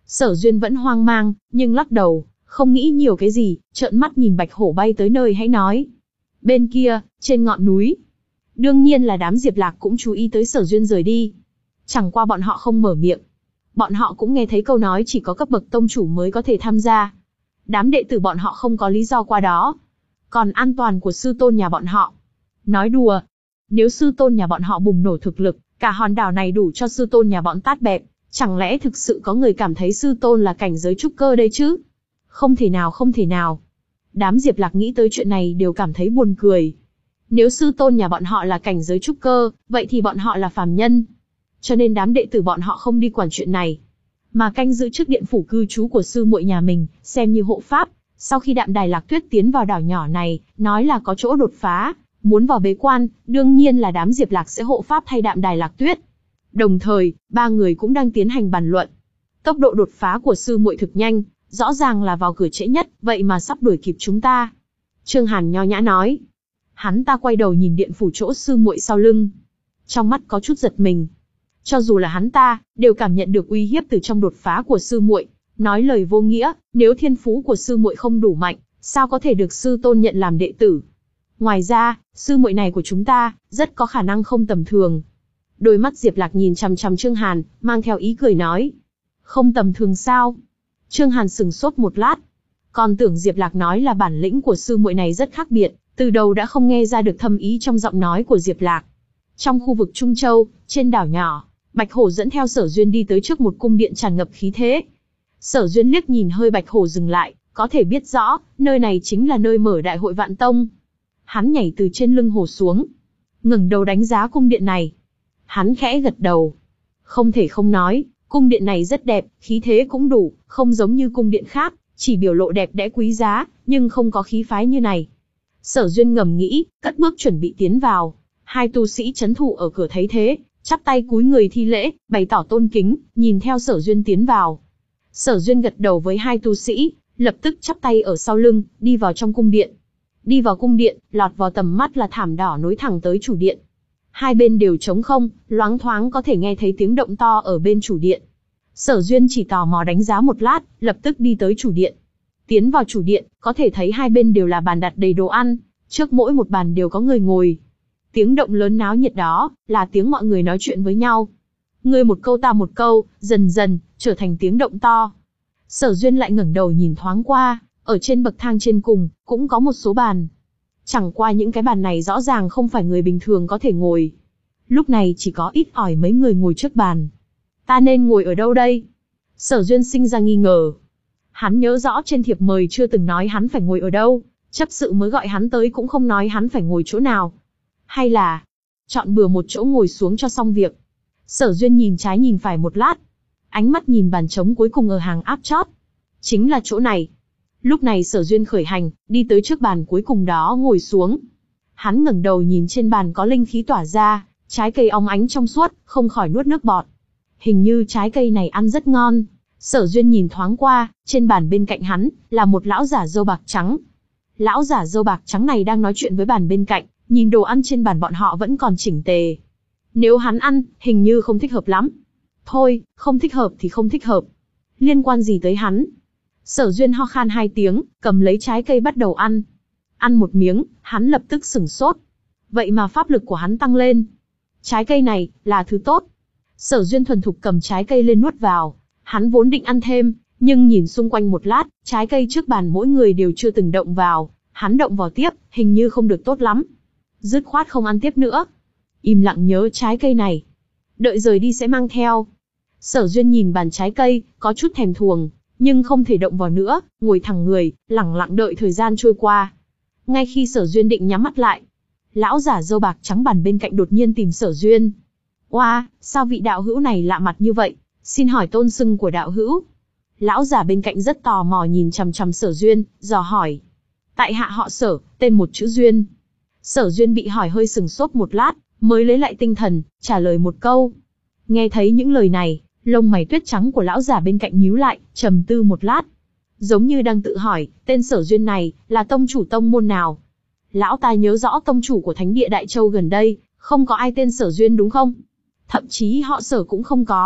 A: Sở Duyên vẫn hoang mang, nhưng lắc đầu, không nghĩ nhiều cái gì, trợn mắt nhìn bạch hổ bay tới nơi hãy nói. Bên kia, trên ngọn núi. Đương nhiên là đám Diệp Lạc cũng chú ý tới Sở Duyên rời đi. Chẳng qua bọn họ không mở miệng. Bọn họ cũng nghe thấy câu nói chỉ có cấp bậc tông chủ mới có thể tham gia. Đám đệ tử bọn họ không có lý do qua đó. Còn an toàn của sư tôn nhà bọn họ. Nói đùa. Nếu sư tôn nhà bọn họ bùng nổ thực lực, cả hòn đảo này đủ cho sư tôn nhà bọn tát bẹp. Chẳng lẽ thực sự có người cảm thấy sư tôn là cảnh giới trúc cơ đây chứ? Không thể nào không thể nào. Đám Diệp Lạc nghĩ tới chuyện này đều cảm thấy buồn cười. Nếu sư tôn nhà bọn họ là cảnh giới trúc cơ, vậy thì bọn họ là phàm nhân. Cho nên đám đệ tử bọn họ không đi quản chuyện này. Mà canh giữ trước điện phủ cư trú của sư muội nhà mình, xem như hộ pháp. Sau khi Đạm Đài Lạc Tuyết tiến vào đảo nhỏ này, nói là có chỗ đột phá, muốn vào bế quan, đương nhiên là đám Diệp Lạc sẽ hộ pháp thay Đạm Đài Lạc Tuyết. Đồng thời, ba người cũng đang tiến hành bàn luận. Tốc độ đột phá của sư muội thực nhanh, rõ ràng là vào cửa trễ nhất, vậy mà sắp đuổi kịp chúng ta. Trương Hàn nho nhã nói. Hắn ta quay đầu nhìn điện phủ chỗ sư muội sau lưng. Trong mắt có chút giật mình. Cho dù là hắn ta, đều cảm nhận được uy hiếp từ trong đột phá của sư muội. Nói lời vô nghĩa, nếu thiên phú của sư muội không đủ mạnh, sao có thể được sư tôn nhận làm đệ tử. Ngoài ra, sư muội này của chúng ta, rất có khả năng không tầm thường. Đôi mắt Diệp Lạc nhìn chằm chằm Trương Hàn, mang theo ý cười nói. Không tầm thường sao? Trương Hàn sừng sốt một lát. Còn tưởng Diệp Lạc nói là bản lĩnh của sư muội này rất khác biệt, từ đầu đã không nghe ra được thâm ý trong giọng nói của Diệp Lạc. Trong khu vực Trung Châu, trên đảo nhỏ, Bạch Hổ dẫn theo Sở Duyên đi tới trước một cung điện tràn ngập khí thế. Sở Duyên liếc nhìn hơi Bạch Hổ dừng lại, có thể biết rõ, nơi này chính là nơi mở đại hội Vạn Tông. Hắn nhảy từ trên lưng hổ xuống, ngẩng đầu đánh giá cung điện này. Hắn khẽ gật đầu. Không thể không nói, cung điện này rất đẹp, khí thế cũng đủ, không giống như cung điện khác, chỉ biểu lộ đẹp đẽ quý giá, nhưng không có khí phái như này. Sở Duyên ngầm nghĩ, cất bước chuẩn bị tiến vào. Hai tu sĩ trấn thủ ở cửa thấy thế, chắp tay cúi người thi lễ, bày tỏ tôn kính, nhìn theo Sở Duyên tiến vào. Sở Duyên gật đầu với hai tu sĩ, lập tức chắp tay ở sau lưng, đi vào trong cung điện. Đi vào cung điện, lọt vào tầm mắt là thảm đỏ nối thẳng tới chủ điện. Hai bên đều trống không, loáng thoáng có thể nghe thấy tiếng động to ở bên chủ điện. Sở Duyên chỉ tò mò đánh giá một lát, lập tức đi tới chủ điện. Tiến vào chủ điện, có thể thấy hai bên đều là bàn đặt đầy đồ ăn, trước mỗi một bàn đều có người ngồi. Tiếng động lớn náo nhiệt đó, là tiếng mọi người nói chuyện với nhau. Người một câu ta một câu, dần dần, trở thành tiếng động to. Sở Duyên lại ngẩng đầu nhìn thoáng qua, ở trên bậc thang trên cùng, cũng có một số bàn. Chẳng qua những cái bàn này rõ ràng không phải người bình thường có thể ngồi. Lúc này chỉ có ít ỏi mấy người ngồi trước bàn. Ta nên ngồi ở đâu đây? Sở Duyên sinh ra nghi ngờ. Hắn nhớ rõ trên thiệp mời chưa từng nói hắn phải ngồi ở đâu, chấp sự mới gọi hắn tới cũng không nói hắn phải ngồi chỗ nào. Hay là, chọn bừa một chỗ ngồi xuống cho xong việc. Sở Duyên nhìn trái nhìn phải một lát. Ánh mắt nhìn bàn trống cuối cùng ở hàng áp chót. Chính là chỗ này. Lúc này Sở Duyên khởi hành, đi tới trước bàn cuối cùng đó ngồi xuống. Hắn ngẩng đầu nhìn trên bàn có linh khí tỏa ra, trái cây óng ánh trong suốt, không khỏi nuốt nước bọt. Hình như trái cây này ăn rất ngon. Sở Duyên nhìn thoáng qua, trên bàn bên cạnh hắn, là một lão giả râu bạc trắng. Lão giả râu bạc trắng này đang nói chuyện với bàn bên cạnh, nhìn đồ ăn trên bàn bọn họ vẫn còn chỉnh tề. Nếu hắn ăn, hình như không thích hợp lắm. Thôi, không thích hợp thì không thích hợp. Liên quan gì tới hắn? Sở Duyên ho khan hai tiếng, cầm lấy trái cây bắt đầu ăn. Ăn một miếng, hắn lập tức sửng sốt. Vậy mà pháp lực của hắn tăng lên. Trái cây này, là thứ tốt. Sở Duyên thuần thục cầm trái cây lên nuốt vào. Hắn vốn định ăn thêm, nhưng nhìn xung quanh một lát, trái cây trước bàn mỗi người đều chưa từng động vào. Hắn động vào tiếp, hình như không được tốt lắm. Dứt khoát không ăn tiếp nữa. Im lặng nhớ trái cây này. Đợi rời đi sẽ mang theo. Sở Duyên nhìn bàn trái cây, có chút thèm thuồng, nhưng không thể động vào nữa, ngồi thẳng người, lẳng lặng đợi thời gian trôi qua. Ngay khi Sở Duyên định nhắm mắt lại, lão giả râu bạc trắng bàn bên cạnh đột nhiên tìm Sở Duyên. Oa, sao vị đạo hữu này lạ mặt như vậy? Xin hỏi tôn xưng của đạo hữu. Lão giả bên cạnh rất tò mò nhìn chằm chằm Sở Duyên, dò hỏi. Tại hạ họ Sở, tên một chữ Duyên. Sở Duyên bị hỏi hơi sừng sốt một lát, mới lấy lại tinh thần, trả lời một câu. Nghe thấy những lời này, lông mày tuyết trắng của lão giả bên cạnh nhíu lại, trầm tư một lát. Giống như đang tự hỏi, tên Sở Duyên này, là tông chủ tông môn nào? Lão ta nhớ rõ tông chủ của Thánh địa Đại Châu gần đây, không có ai tên Sở Duyên đúng không? Thậm chí họ Sở cũng không có.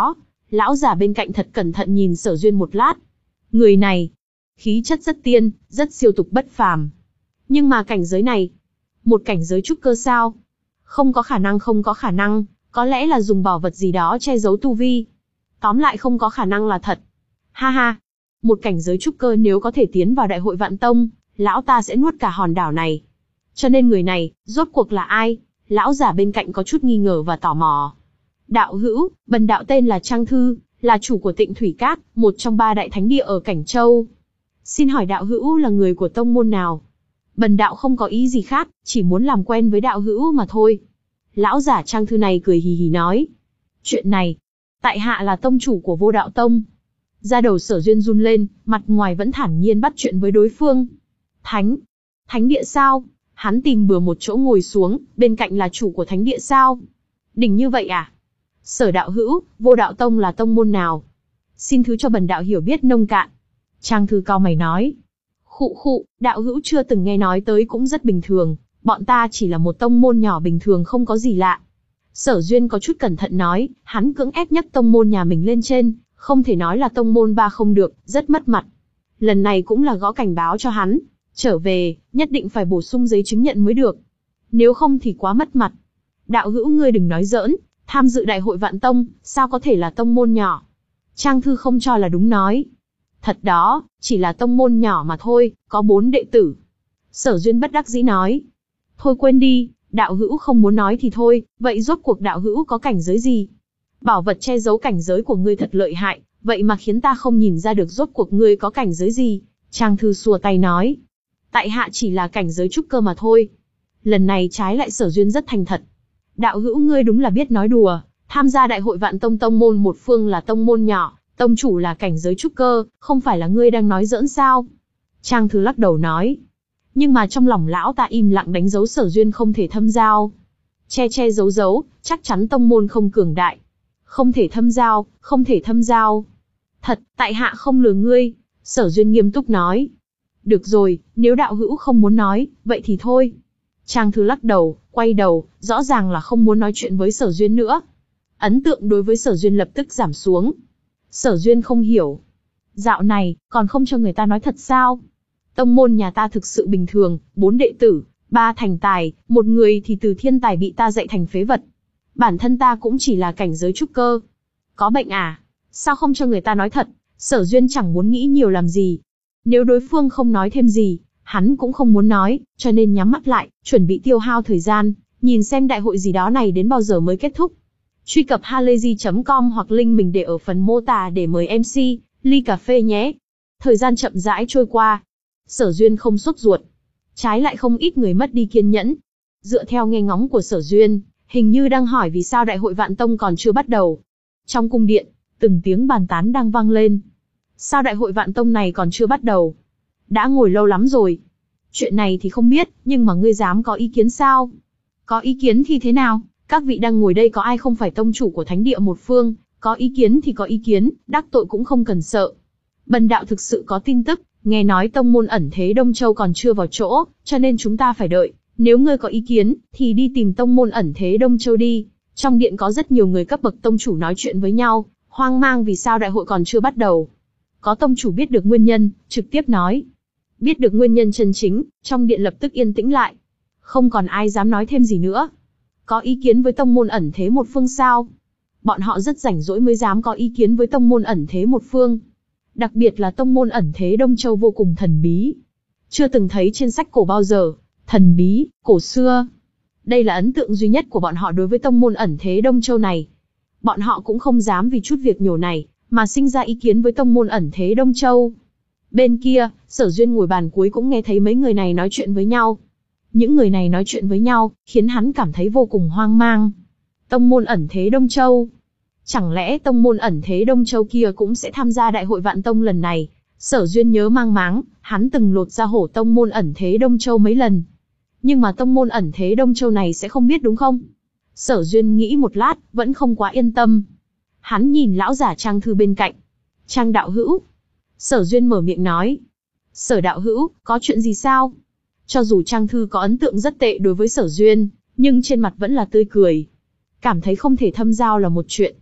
A: Lão giả bên cạnh thật cẩn thận nhìn Sở Duyên một lát. Người này, khí chất rất tiên, rất siêu tục bất phàm. Nhưng mà cảnh giới này, một cảnh giới trúc cơ sao? Không có khả năng, không có khả năng, có lẽ là dùng bảo vật gì đó che giấu tu vi. Tóm lại không có khả năng là thật. Ha ha, một cảnh giới trúc cơ nếu có thể tiến vào đại hội vạn tông, lão ta sẽ nuốt cả hòn đảo này. Cho nên người này, rốt cuộc là ai? Lão giả bên cạnh có chút nghi ngờ và tò mò. Đạo hữu, bần đạo tên là Trang Thư, là chủ của Tịnh Thủy Các, một trong ba đại thánh địa ở Cảnh Châu. Xin hỏi đạo hữu là người của tông môn nào? Bần đạo không có ý gì khác, chỉ muốn làm quen với đạo hữu mà thôi. Lão giả Trang Thư này cười hì hì nói. Chuyện này, tại hạ là tông chủ của Vô Đạo Tông. Da đầu Sở Duyên run lên, mặt ngoài vẫn thản nhiên bắt chuyện với đối phương. Thánh, thánh địa sao? Hắn tìm bừa một chỗ ngồi xuống, bên cạnh là chủ của thánh địa sao? Đỉnh như vậy à? Sở đạo hữu, Vô Đạo Tông là tông môn nào? Xin thứ cho bần đạo hiểu biết nông cạn. Trang Thư cau mày nói. Khụ khụ, đạo hữu chưa từng nghe nói tới cũng rất bình thường, bọn ta chỉ là một tông môn nhỏ bình thường không có gì lạ. Sở Duyên có chút cẩn thận nói, hắn cưỡng ép nhấc tông môn nhà mình lên trên, không thể nói là tông môn ba không được, rất mất mặt. Lần này cũng là gõ cảnh báo cho hắn, trở về, nhất định phải bổ sung giấy chứng nhận mới được. Nếu không thì quá mất mặt. Đạo hữu ngươi đừng nói giỡn, tham dự đại hội vạn tông, sao có thể là tông môn nhỏ? Trang Thư không cho là đúng nói. Thật đó, chỉ là tông môn nhỏ mà thôi, có bốn đệ tử. Sở Duyên bất đắc dĩ nói. Thôi quên đi, đạo hữu không muốn nói thì thôi, vậy rốt cuộc đạo hữu có cảnh giới gì? Bảo vật che giấu cảnh giới của ngươi thật lợi hại, vậy mà khiến ta không nhìn ra được rốt cuộc ngươi có cảnh giới gì. Trang Thư xua tay nói. Tại hạ chỉ là cảnh giới trúc cơ mà thôi. Lần này trái lại Sở Duyên rất thành thật. Đạo hữu ngươi đúng là biết nói đùa, tham gia đại hội vạn tông tông môn một phương là tông môn nhỏ, tông chủ là cảnh giới trúc cơ, không phải là ngươi đang nói giỡn sao? Trang Thư lắc đầu nói. Nhưng mà trong lòng lão ta im lặng đánh dấu Sở Duyên không thể thâm giao. Che che giấu giấu, chắc chắn tông môn không cường đại. Không thể thâm giao, không thể thâm giao. Thật, tại hạ không lừa ngươi, Sở Duyên nghiêm túc nói. Được rồi, nếu đạo hữu không muốn nói, vậy thì thôi. Trang Thư lắc đầu, quay đầu, rõ ràng là không muốn nói chuyện với Sở Duyên nữa. Ấn tượng đối với Sở Duyên lập tức giảm xuống. Sở Duyên không hiểu. Dạo này, còn không cho người ta nói thật sao? Tông môn nhà ta thực sự bình thường, bốn đệ tử, ba thành tài, một người thì từ thiên tài bị ta dạy thành phế vật. Bản thân ta cũng chỉ là cảnh giới trúc cơ. Có bệnh à? Sao không cho người ta nói thật? Sở Duyên chẳng muốn nghĩ nhiều làm gì. Nếu đối phương không nói thêm gì, hắn cũng không muốn nói, cho nên nhắm mắt lại, chuẩn bị tiêu hao thời gian, nhìn xem đại hội gì đó này đến bao giờ mới kết thúc. Truy cập halayzi chấm com hoặc link mình để ở phần mô tả để mời em xê, ly cà phê nhé. Thời gian chậm rãi trôi qua. Sở Duyên không sốt ruột. Trái lại không ít người mất đi kiên nhẫn. Dựa theo nghe ngóng của Sở Duyên, hình như đang hỏi vì sao đại hội vạn tông còn chưa bắt đầu. Trong cung điện, từng tiếng bàn tán đang vang lên. Sao đại hội vạn tông này còn chưa bắt đầu? Đã ngồi lâu lắm rồi. Chuyện này thì không biết, nhưng mà ngươi dám có ý kiến sao? Có ý kiến thì thế nào? Các vị đang ngồi đây có ai không phải tông chủ của thánh địa một phương? Có ý kiến thì có ý kiến, đắc tội cũng không cần sợ. Bần đạo thực sự có tin tức, nghe nói tông môn ẩn thế Đông Châu còn chưa vào chỗ, cho nên chúng ta phải đợi. Nếu ngươi có ý kiến, thì đi tìm tông môn ẩn thế Đông Châu đi. Trong điện có rất nhiều người cấp bậc tông chủ nói chuyện với nhau, hoang mang vì sao đại hội còn chưa bắt đầu. Có tông chủ biết được nguyên nhân, trực tiếp nói. Biết được nguyên nhân chân chính, trong điện lập tức yên tĩnh lại. Không còn ai dám nói thêm gì nữa. Có ý kiến với tông môn ẩn thế một phương sao? Bọn họ rất rảnh rỗi mới dám có ý kiến với tông môn ẩn thế một phương. Đặc biệt là tông môn ẩn thế Đông Châu vô cùng thần bí. Chưa từng thấy trên sách cổ bao giờ, thần bí, cổ xưa. Đây là ấn tượng duy nhất của bọn họ đối với tông môn ẩn thế Đông Châu này. Bọn họ cũng không dám vì chút việc nhỏ này, mà sinh ra ý kiến với tông môn ẩn thế Đông Châu. Bên kia, Sở Duyên ngồi bàn cuối cũng nghe thấy mấy người này nói chuyện với nhau. Những người này nói chuyện với nhau, khiến hắn cảm thấy vô cùng hoang mang. Tông môn ẩn thế Đông Châu. Chẳng lẽ tông môn ẩn thế Đông Châu kia cũng sẽ tham gia đại hội vạn tông lần này? Sở Duyên nhớ mang máng, hắn từng lột ra hổ tông môn ẩn thế Đông Châu mấy lần. Nhưng mà tông môn ẩn thế Đông Châu này sẽ không biết đúng không? Sở Duyên nghĩ một lát, vẫn không quá yên tâm. Hắn nhìn lão giả Trang Thư bên cạnh. Trang đạo hữu. Sở Duyên mở miệng nói. Sở đạo hữu, có chuyện gì sao? Cho dù Trang Thư có ấn tượng rất tệ đối với Sở Duyên, nhưng trên mặt vẫn là tươi cười. Cảm thấy không thể thâm giao là một chuyện.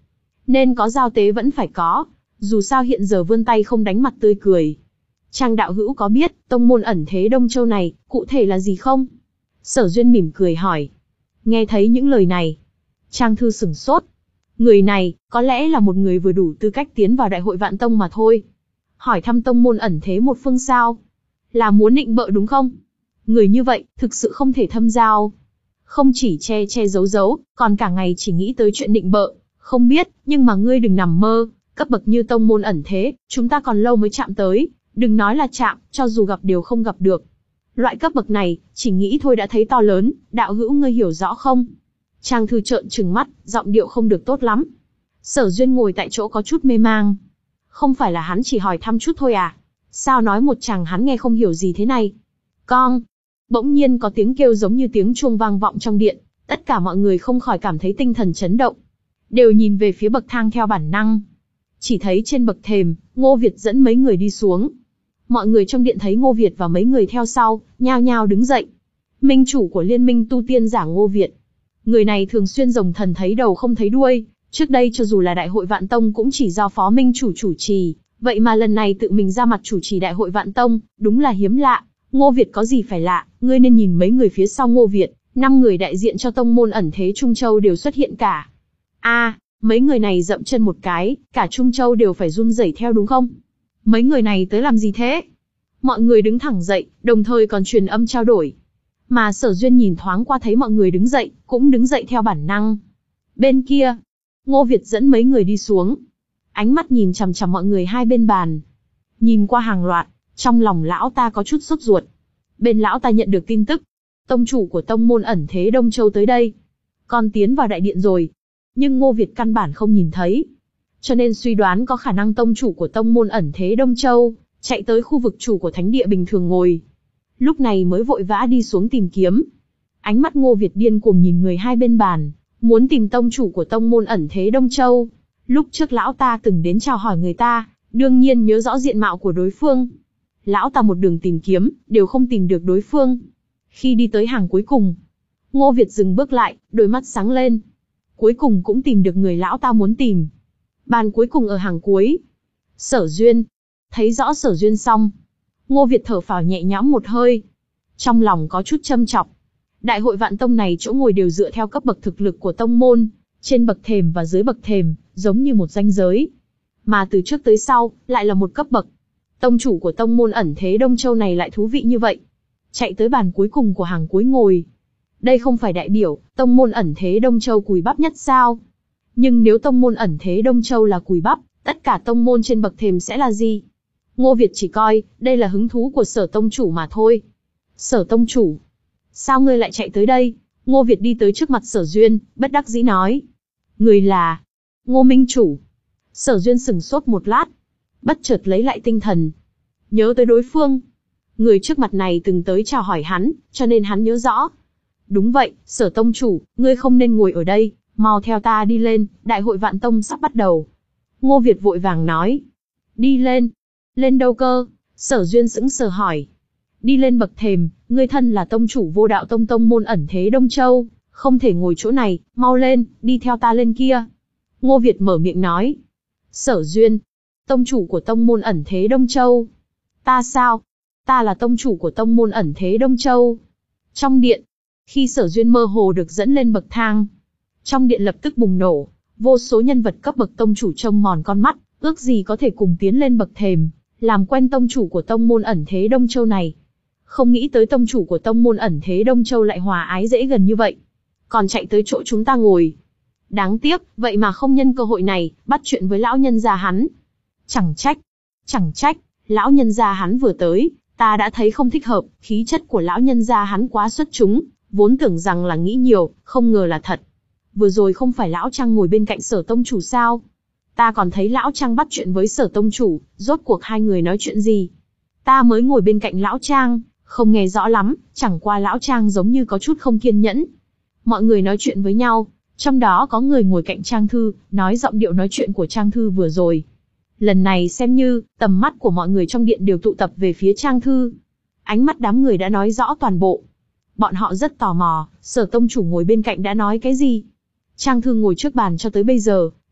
A: Nên có giao tế vẫn phải có, dù sao hiện giờ vươn tay không đánh mặt tươi cười. Trang đạo hữu có biết, tông môn ẩn thế Đông Châu này, cụ thể là gì không? Sở Duyên mỉm cười hỏi. Nghe thấy những lời này, Trang Thư sửng sốt. Người này, có lẽ là một người vừa đủ tư cách tiến vào đại hội vạn tông mà thôi. Hỏi thăm tông môn ẩn thế một phương sao? Là muốn nịnh bợ đúng không? Người như vậy, thực sự không thể thâm giao. Không chỉ che che giấu giấu, còn cả ngày chỉ nghĩ tới chuyện nịnh bợ. Không biết, nhưng mà ngươi đừng nằm mơ, cấp bậc như tông môn ẩn thế, chúng ta còn lâu mới chạm tới, đừng nói là chạm, cho dù gặp đều không gặp được. Loại cấp bậc này, chỉ nghĩ thôi đã thấy to lớn, đạo hữu ngươi hiểu rõ không? Trang Thư trợn trừng mắt, giọng điệu không được tốt lắm. Sở Duyên ngồi tại chỗ có chút mê mang. Không phải là hắn chỉ hỏi thăm chút thôi à? Sao nói một chàng hắn nghe không hiểu gì thế này? Con! Bỗng nhiên có tiếng kêu giống như tiếng chuông vang vọng trong điện, tất cả mọi người không khỏi cảm thấy tinh thần chấn động. Đều nhìn về phía bậc thang theo bản năng. Chỉ thấy trên bậc thềm, Ngô Việt dẫn mấy người đi xuống. Mọi người trong điện thấy Ngô Việt và mấy người theo sau, nhao nhao đứng dậy. Minh chủ của Liên minh tu tiên giả Ngô Việt. Người này thường xuyên rồng thần thấy đầu không thấy đuôi, trước đây cho dù là đại hội vạn tông cũng chỉ do phó minh chủ chủ trì, vậy mà lần này tự mình ra mặt chủ trì đại hội vạn tông, đúng là hiếm lạ. Ngô Việt có gì phải lạ, ngươi nên nhìn mấy người phía sau Ngô Việt, năm người đại diện cho tông môn ẩn thế Trung Châu đều xuất hiện cả. A, à, mấy người này dậm chân một cái, cả Trung Châu đều phải run rẩy theo đúng không? Mấy người này tới làm gì thế? Mọi người đứng thẳng dậy, đồng thời còn truyền âm trao đổi. Mà Sở Duyên nhìn thoáng qua thấy mọi người đứng dậy, cũng đứng dậy theo bản năng. Bên kia, Ngô Việt dẫn mấy người đi xuống. Ánh mắt nhìn chằm chằm mọi người hai bên bàn. Nhìn qua hàng loạt, trong lòng lão ta có chút sốt ruột. Bên lão ta nhận được tin tức, tông chủ của tông môn ẩn thế Đông Châu tới đây. Còn tiến vào đại điện rồi. Nhưng Ngô Việt căn bản không nhìn thấy. Cho nên suy đoán có khả năng tông chủ của tông môn ẩn thế Đông Châu chạy tới khu vực chủ của thánh địa bình thường ngồi. Lúc này mới vội vã đi xuống tìm kiếm. Ánh mắt Ngô Việt điên cuồng nhìn người hai bên bàn, muốn tìm tông chủ của tông môn ẩn thế Đông Châu. Lúc trước lão ta từng đến chào hỏi người ta, đương nhiên nhớ rõ diện mạo của đối phương. Lão ta một đường tìm kiếm, đều không tìm được đối phương. Khi đi tới hàng cuối cùng, Ngô Việt dừng bước lại, đôi mắt sáng lên. Cuối cùng cũng tìm được người lão ta muốn tìm. Bàn cuối cùng ở hàng cuối. Sở Duyên. Thấy rõ Sở Duyên xong, Ngô Việt thở phào nhẹ nhõm một hơi. Trong lòng có chút châm chọc. Đại hội vạn tông này chỗ ngồi đều dựa theo cấp bậc thực lực của tông môn, trên bậc thềm và dưới bậc thềm, giống như một ranh giới. Mà từ trước tới sau, lại là một cấp bậc. Tông chủ của tông môn ẩn thế Đông Châu này lại thú vị như vậy. Chạy tới bàn cuối cùng của hàng cuối ngồi. Đây không phải đại biểu, tông môn ẩn thế Đông Châu cùi bắp nhất sao? Nhưng nếu tông môn ẩn thế Đông Châu là cùi bắp, tất cả tông môn trên bậc thềm sẽ là gì? Ngô Việt chỉ coi, đây là hứng thú của Sở tông chủ mà thôi. Sở tông chủ, sao ngươi lại chạy tới đây? Ngô Việt đi tới trước mặt Sở Duyên, bất đắc dĩ nói. Người là Ngô Minh chủ. Sở Duyên sững sốt một lát, bất chợt lấy lại tinh thần. Nhớ tới đối phương. Người trước mặt này từng tới chào hỏi hắn, cho nên hắn nhớ rõ. Đúng vậy, Sở tông chủ, ngươi không nên ngồi ở đây, mau theo ta đi lên, đại hội vạn tông sắp bắt đầu. Ngô Việt vội vàng nói. Đi lên. Lên đâu cơ? Sở Duyên sững sờ hỏi. Đi lên bậc thềm, ngươi thân là tông chủ vô đạo tông tông môn ẩn thế Đông Châu, không thể ngồi chỗ này, mau lên, đi theo ta lên kia. Ngô Việt mở miệng nói. Sở Duyên, tông chủ của tông môn ẩn thế Đông Châu. Ta sao? Ta là tông chủ của tông môn ẩn thế Đông Châu. Trong điện, khi Sở Duyên mơ hồ được dẫn lên bậc thang, trong điện lập tức bùng nổ, vô số nhân vật cấp bậc tông chủ trông mòn con mắt, ước gì có thể cùng tiến lên bậc thềm, làm quen tông chủ của tông môn ẩn thế Đông Châu này. Không nghĩ tới tông chủ của tông môn ẩn thế Đông Châu lại hòa ái dễ gần như vậy, còn chạy tới chỗ chúng ta ngồi. Đáng tiếc, vậy mà không nhân cơ hội này, bắt chuyện với lão nhân gia hắn. Chẳng trách, chẳng trách, lão nhân gia hắn vừa tới, ta đã thấy không thích hợp, khí chất của lão nhân gia hắn quá xuất chúng, vốn tưởng rằng là nghĩ nhiều, không ngờ là thật. Vừa rồi không phải lão Trang ngồi bên cạnh Sở tông chủ sao? Ta còn thấy lão Trang bắt chuyện với Sở tông chủ, rốt cuộc hai người nói chuyện gì? Ta mới ngồi bên cạnh lão Trang, không nghe rõ lắm, chẳng qua lão Trang giống như có chút không kiên nhẫn. Mọi người nói chuyện với nhau, trong đó có người ngồi cạnh Trang Thư, nói giọng điệu nói chuyện của Trang Thư vừa rồi. Lần này xem như, tầm mắt của mọi người trong điện đều tụ tập về phía Trang Thư. Ánh mắt đám người đã nói rõ toàn bộ. Bọn họ rất tò mò, Sở tông chủ ngồi bên cạnh đã nói cái gì? Trang Thư ngồi trước bàn cho tới bây giờ,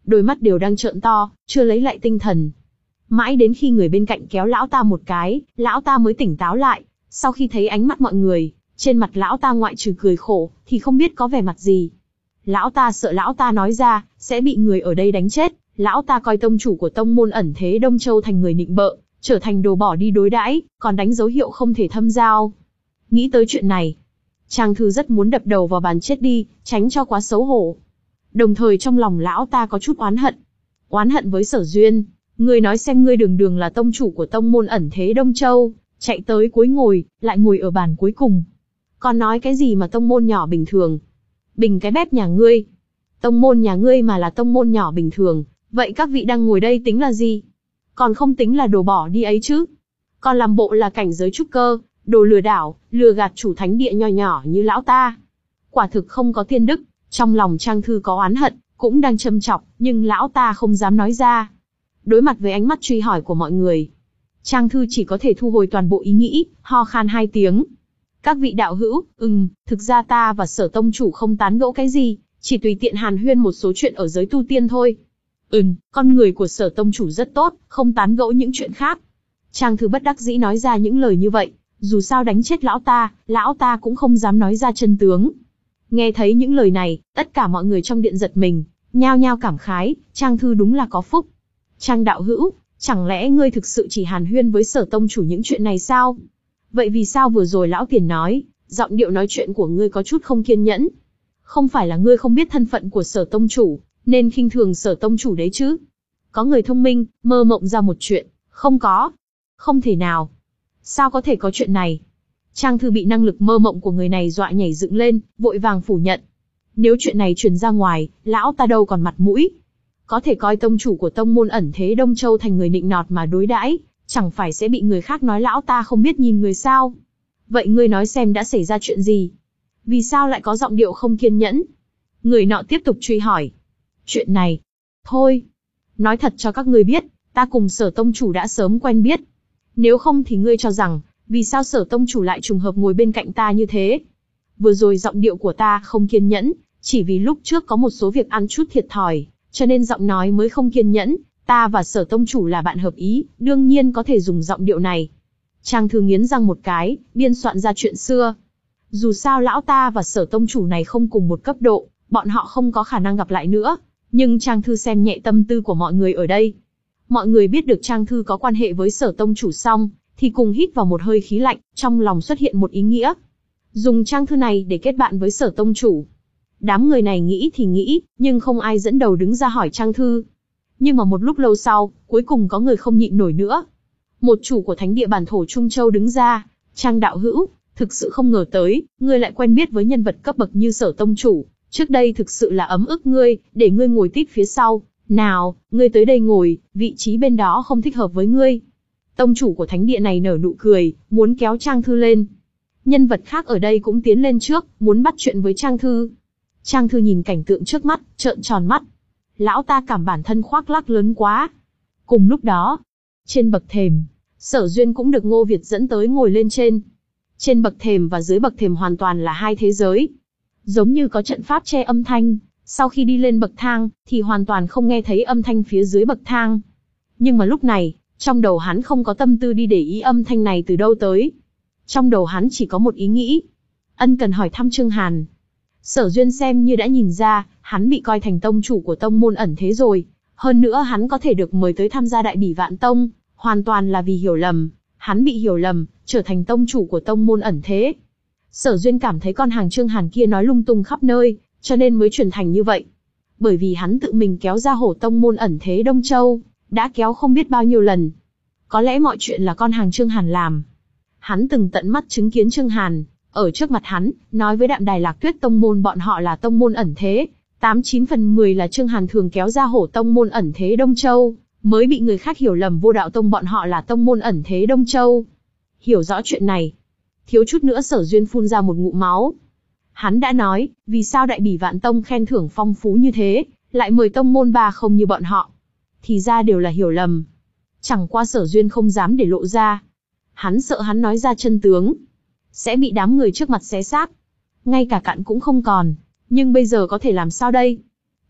A: đôi mắt đều đang trợn to, chưa lấy lại tinh thần. Mãi đến khi người bên cạnh kéo lão ta một cái, lão ta mới tỉnh táo lại. Sau khi thấy ánh mắt mọi người, trên mặt lão ta ngoại trừ cười khổ, thì không biết có vẻ mặt gì. Lão ta sợ lão ta nói ra, sẽ bị người ở đây đánh chết. Lão ta coi tông chủ của tông môn ẩn thế Đông Châu thành người nịnh bợ, trở thành đồ bỏ đi đối đãi, còn đánh dấu hiệu không thể thâm giao. Nghĩ tới chuyện này, Trang Thư rất muốn đập đầu vào bàn chết đi, tránh cho quá xấu hổ. Đồng thời trong lòng lão ta có chút oán hận. Oán hận với Sở Duyên, ngươi nói xem, ngươi đường đường là tông chủ của tông môn ẩn thế Đông Châu, chạy tới cuối ngồi, lại ngồi ở bàn cuối cùng. Còn nói cái gì mà tông môn nhỏ bình thường? Bình cái bép nhà ngươi. Tông môn nhà ngươi mà là tông môn nhỏ bình thường, vậy các vị đang ngồi đây tính là gì? Còn không tính là đồ bỏ đi ấy chứ? Còn làm bộ là cảnh giới trúc cơ, đồ lừa đảo, lừa gạt chủ thánh địa nho nhỏ như lão ta. Quả thực không có tiên đức. Trong lòng Trang Thư có oán hận, cũng đang châm chọc, nhưng lão ta không dám nói ra. Đối mặt với ánh mắt truy hỏi của mọi người, Trang Thư chỉ có thể thu hồi toàn bộ ý nghĩ, ho khan hai tiếng. Các vị đạo hữu, ừm, thực ra ta và Sở tông chủ không tán gẫu cái gì, chỉ tùy tiện hàn huyên một số chuyện ở giới tu tiên thôi. Ừm, con người của Sở tông chủ rất tốt, không tán gẫu những chuyện khác. Trang Thư bất đắc dĩ nói ra những lời như vậy, dù sao đánh chết lão ta, lão ta cũng không dám nói ra chân tướng. Nghe thấy những lời này, tất cả mọi người trong điện giật mình, nhao nhao cảm khái, Trang Thư đúng là có phúc. Trang đạo hữu, chẳng lẽ ngươi thực sự chỉ hàn huyên với Sở tông chủ những chuyện này sao? Vậy vì sao vừa rồi lão tiền nói, giọng điệu nói chuyện của ngươi có chút không kiên nhẫn? Không phải là ngươi không biết thân phận của Sở tông chủ, nên khinh thường Sở tông chủ đấy chứ? Có người thông minh, mơ mộng ra một chuyện, không có. Không thể nào. Sao có thể có chuyện này? Trang Thư bị năng lực mơ mộng của người này dọa nhảy dựng lên, vội vàng phủ nhận. Nếu chuyện này truyền ra ngoài, lão ta đâu còn mặt mũi. Có thể coi tông chủ của tông môn ẩn thế Đông Châu thành người nịnh nọt mà đối đãi, chẳng phải sẽ bị người khác nói lão ta không biết nhìn người sao? Vậy ngươi nói xem đã xảy ra chuyện gì? Vì sao lại có giọng điệu không kiên nhẫn? Người nọ tiếp tục truy hỏi. Chuyện này, thôi, nói thật cho các ngươi biết, ta cùng Sở tông chủ đã sớm quen biết. Nếu không thì ngươi cho rằng, vì sao Sở tông chủ lại trùng hợp ngồi bên cạnh ta như thế? Vừa rồi giọng điệu của ta không kiên nhẫn, chỉ vì lúc trước có một số việc ăn chút thiệt thòi, cho nên giọng nói mới không kiên nhẫn. Ta và Sở tông chủ là bạn hợp ý, đương nhiên có thể dùng giọng điệu này. Trang Thư nghiến răng một cái, biên soạn ra chuyện xưa. Dù sao lão ta và Sở tông chủ này không cùng một cấp độ, bọn họ không có khả năng gặp lại nữa. Nhưng Trang Thư xem nhẹ tâm tư của mọi người ở đây. Mọi người biết được Trang Thư có quan hệ với Sở tông chủ xong, thì cùng hít vào một hơi khí lạnh, trong lòng xuất hiện một ý nghĩa. Dùng Trang Thư này để kết bạn với Sở tông chủ. Đám người này nghĩ thì nghĩ, nhưng không ai dẫn đầu đứng ra hỏi Trang Thư. Nhưng mà một lúc lâu sau, cuối cùng có người không nhịn nổi nữa. Một chủ của thánh địa bản thổ Trung Châu đứng ra. Trang đạo hữu, thực sự không ngờ tới, ngươi lại quen biết với nhân vật cấp bậc như Sở tông chủ. Trước đây thực sự là ấm ức ngươi, để ngươi ngồi tít phía sau. Nào, ngươi tới đây ngồi, vị trí bên đó không thích hợp với ngươi. Tông chủ của thánh địa này nở nụ cười, muốn kéo Trang Thư lên. Nhân vật khác ở đây cũng tiến lên trước, muốn bắt chuyện với Trang Thư. Trang Thư nhìn cảnh tượng trước mắt, trợn tròn mắt. Lão ta cảm bản thân khoác lác lớn quá. Cùng lúc đó, trên bậc thềm, Sở Duyên cũng được Ngô Việt dẫn tới ngồi lên trên. Trên bậc thềm và dưới bậc thềm hoàn toàn là hai thế giới. Giống như có trận pháp che âm thanh, sau khi đi lên bậc thang, thì hoàn toàn không nghe thấy âm thanh phía dưới bậc thang. Nhưng mà lúc này, trong đầu hắn không có tâm tư đi để ý âm thanh này từ đâu tới. Trong đầu hắn chỉ có một ý nghĩ. Ân cần hỏi thăm Trương Hàn. Sở Duyên xem như đã nhìn ra, hắn bị coi thành tông chủ của tông môn ẩn thế rồi. Hơn nữa hắn có thể được mời tới tham gia đại bỉ vạn tông, hoàn toàn là vì hiểu lầm. Hắn bị hiểu lầm, trở thành tông chủ của tông môn ẩn thế. Sở Duyên cảm thấy con hàng Trương Hàn kia nói lung tung khắp nơi, cho nên mới chuyển thành như vậy. Bởi vì hắn tự mình kéo ra hổ tông môn ẩn thế Đông Châu, đã kéo không biết bao nhiêu lần. Có lẽ mọi chuyện là con hàng Trương Hàn làm. Hắn từng tận mắt chứng kiến Trương Hàn, ở trước mặt hắn, nói với Đạm Đài Lạc Tuyết tông môn bọn họ là tông môn ẩn thế. Tám chín phần mười là Trương Hàn thường kéo ra hổ tông môn ẩn thế Đông Châu, mới bị người khác hiểu lầm Vô Đạo tông bọn họ là tông môn ẩn thế Đông Châu. Hiểu rõ chuyện này, thiếu chút nữa Sở Duyên phun ra một ngụm máu. Hắn đã nói, vì sao đại bỉ vạn tông khen thưởng phong phú như thế, lại mời tông môn ba không như bọn họ. Thì ra đều là hiểu lầm. Chẳng qua Sở Duyên không dám để lộ ra. Hắn sợ hắn nói ra chân tướng, sẽ bị đám người trước mặt xé xác. Ngay cả cặn cũng không còn. Nhưng bây giờ có thể làm sao đây?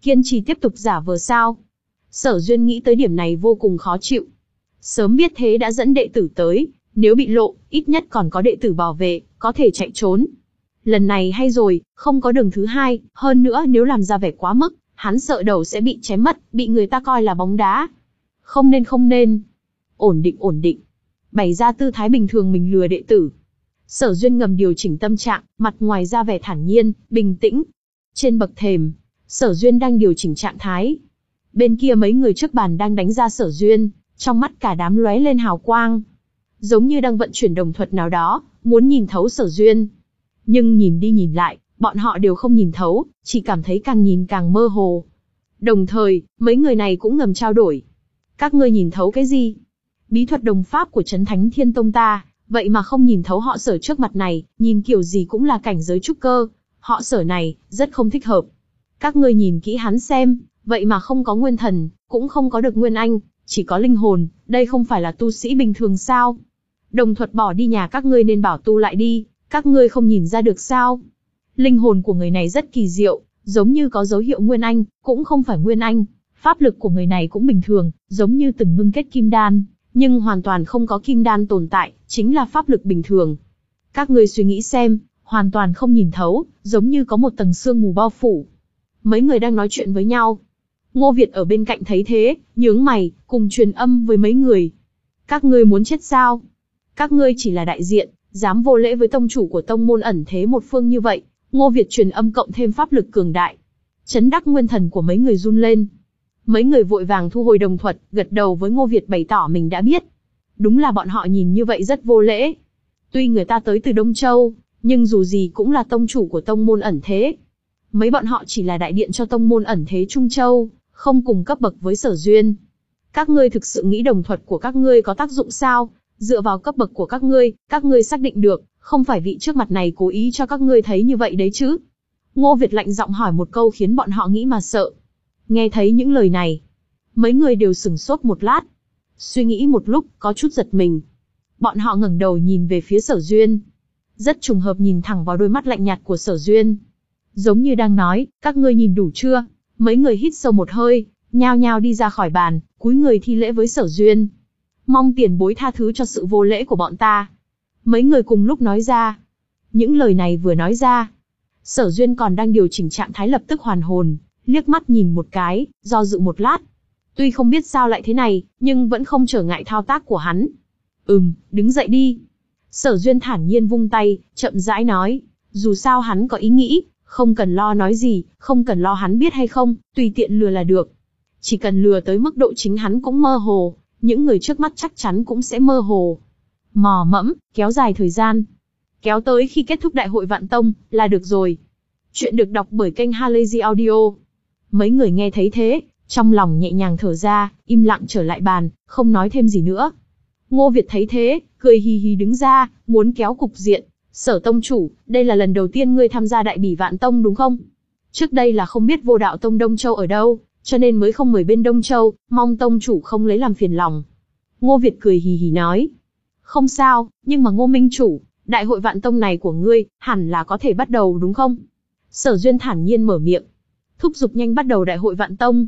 A: Kiên trì tiếp tục giả vờ sao? Sở Duyên nghĩ tới điểm này vô cùng khó chịu. Sớm biết thế đã dẫn đệ tử tới, nếu bị lộ, ít nhất còn có đệ tử bảo vệ, có thể chạy trốn. Lần này hay rồi, không có đường thứ hai, hơn nữa nếu làm ra vẻ quá mức, hắn sợ đầu sẽ bị chém mất, bị người ta coi là bóng đá. Không nên không nên. Ổn định ổn định. Bày ra tư thái bình thường mình lừa đệ tử. Sở Duyên ngầm điều chỉnh tâm trạng, mặt ngoài ra vẻ thản nhiên, bình tĩnh. Trên bậc thềm, Sở Duyên đang điều chỉnh trạng thái. Bên kia mấy người trước bàn đang đánh ra Sở Duyên, trong mắt cả đám lóe lên hào quang. Giống như đang vận chuyển đồng thuật nào đó, muốn nhìn thấu Sở Duyên. Nhưng nhìn đi nhìn lại, bọn họ đều không nhìn thấu, chỉ cảm thấy càng nhìn càng mơ hồ. Đồng thời, mấy người này cũng ngầm trao đổi. Các ngươi nhìn thấu cái gì? Bí thuật đồng pháp của Trấn Thánh Thiên Tông ta, vậy mà không nhìn thấu họ Sở trước mặt này, nhìn kiểu gì cũng là cảnh giới trúc cơ. Họ Sở này, rất không thích hợp. Các ngươi nhìn kỹ hắn xem, vậy mà không có nguyên thần, cũng không có được nguyên anh, chỉ có linh hồn, đây không phải là tu sĩ bình thường sao? Đồng thuật bỏ đi nhà các ngươi nên bảo tu lại đi, các ngươi không nhìn ra được sao? Linh hồn của người này rất kỳ diệu, giống như có dấu hiệu nguyên anh, cũng không phải nguyên anh. Pháp lực của người này cũng bình thường, giống như từng ngưng kết kim đan, nhưng hoàn toàn không có kim đan tồn tại, chính là pháp lực bình thường. Các ngươi suy nghĩ xem, hoàn toàn không nhìn thấu, giống như có một tầng sương mù bao phủ. Mấy người đang nói chuyện với nhau. Ngô Việt ở bên cạnh thấy thế, nhướng mày, cùng truyền âm với mấy người. Các ngươi muốn chết sao? Các ngươi chỉ là đại diện, dám vô lễ với tông chủ của tông môn ẩn thế một phương như vậy. Ngô Việt truyền âm cộng thêm pháp lực cường đại. Chấn đắc nguyên thần của mấy người run lên. Mấy người vội vàng thu hồi đồng thuật, gật đầu với Ngô Việt bày tỏ mình đã biết. Đúng là bọn họ nhìn như vậy rất vô lễ. Tuy người ta tới từ Đông Châu, nhưng dù gì cũng là tông chủ của tông môn ẩn thế. Mấy bọn họ chỉ là đại điện cho tông môn ẩn thế Trung Châu, không cùng cấp bậc với Sở Duyên. Các ngươi thực sự nghĩ đồng thuật của các ngươi có tác dụng sao? Dựa vào cấp bậc của các ngươi, các ngươi xác định được, không phải vị trước mặt này cố ý cho các ngươi thấy như vậy đấy chứ? Ngô Việt lạnh giọng hỏi một câu khiến bọn họ nghĩ mà sợ. Nghe thấy những lời này, mấy người đều sửng sốt một lát. Suy nghĩ một lúc, có chút giật mình. Bọn họ ngẩng đầu nhìn về phía Sở Duyên. Rất trùng hợp nhìn thẳng vào đôi mắt lạnh nhạt của Sở Duyên. Giống như đang nói, các ngươi nhìn đủ chưa? Mấy người hít sâu một hơi, nhao nhao đi ra khỏi bàn, cúi người thi lễ với Sở Duyên. Mong tiền bối tha thứ cho sự vô lễ của bọn ta. Mấy người cùng lúc nói ra. Những lời này vừa nói ra, Sở Duyên còn đang điều chỉnh trạng thái lập tức hoàn hồn, liếc mắt nhìn một cái, do dự một lát. Tuy không biết sao lại thế này, nhưng vẫn không trở ngại thao tác của hắn. Ừm, đứng dậy đi. Sở Duyên thản nhiên vung tay, chậm rãi nói. Dù sao hắn có ý nghĩ, không cần lo nói gì, không cần lo hắn biết hay không, tùy tiện lừa là được. Chỉ cần lừa tới mức độ chính hắn cũng mơ hồ, những người trước mắt chắc chắn cũng sẽ mơ hồ. Mò mẫm, kéo dài thời gian. Kéo tới khi kết thúc đại hội Vạn Tông, là được rồi. Chuyện được đọc bởi kênh Halazy Audio. Mấy người nghe thấy thế, trong lòng nhẹ nhàng thở ra, im lặng trở lại bàn, không nói thêm gì nữa. Ngô Việt thấy thế, cười hì hì đứng ra, muốn kéo cục diện. Sở tông chủ, đây là lần đầu tiên ngươi tham gia đại bỉ Vạn Tông đúng không? Trước đây là không biết Vô Đạo Tông Đông Châu ở đâu, cho nên mới không mời bên Đông Châu, mong tông chủ không lấy làm phiền lòng. Ngô Việt cười hì hì nói. Không sao, nhưng mà Ngô Minh chủ, đại hội Vạn Tông này của ngươi, hẳn là có thể bắt đầu đúng không? Sở Duyên thản nhiên mở miệng. Thúc giục nhanh bắt đầu đại hội Vạn Tông.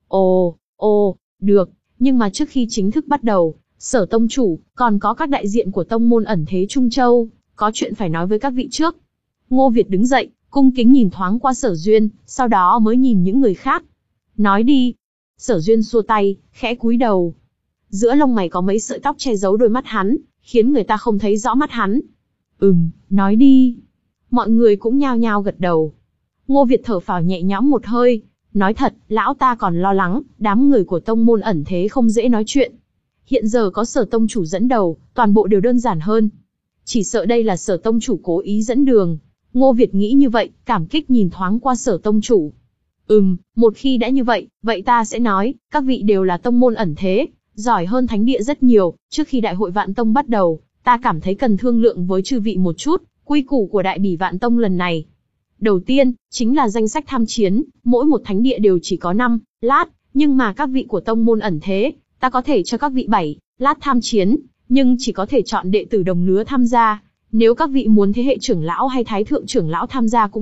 A: Ồ, ồ, được, nhưng mà trước khi chính thức bắt đầu, Sở tông chủ, còn có các đại diện của tông môn ẩn thế Trung Châu, có chuyện phải nói với các vị trước. Ngô Việt đứng dậy, cung kính nhìn thoáng qua Sở Duyên, sau đó mới nhìn những người khác. Nói đi. Sở Duyên xua tay, khẽ cúi đầu. Giữa lông mày có mấy sợi tóc che giấu đôi mắt hắn, khiến người ta không thấy rõ mắt hắn. Ừm, nói đi. Mọi người cũng nhao nhao gật đầu. Ngô Việt thở phào nhẹ nhõm một hơi. Nói thật, lão ta còn lo lắng, đám người của tông môn ẩn thế không dễ nói chuyện. Hiện giờ có Sở tông chủ dẫn đầu, toàn bộ đều đơn giản hơn. Chỉ sợ đây là Sở tông chủ cố ý dẫn đường. Ngô Việt nghĩ như vậy, cảm kích nhìn thoáng qua Sở tông chủ. Ừm, một khi đã như vậy, vậy ta sẽ nói, các vị đều là tông môn ẩn thế, giỏi hơn thánh địa rất nhiều. Trước khi đại hội Vạn Tông bắt đầu, ta cảm thấy cần thương lượng với chư vị một chút, quy củ của đại bỉ Vạn Tông lần này. Đầu tiên, chính là danh sách tham chiến, mỗi một thánh địa đều chỉ có năm lát, nhưng mà các vị của tông môn ẩn thế, ta có thể cho các vị bảy lát tham chiến, nhưng chỉ có thể chọn đệ tử đồng lứa tham gia. Nếu các vị muốn thế hệ trưởng lão hay thái thượng trưởng lão tham gia cũng được,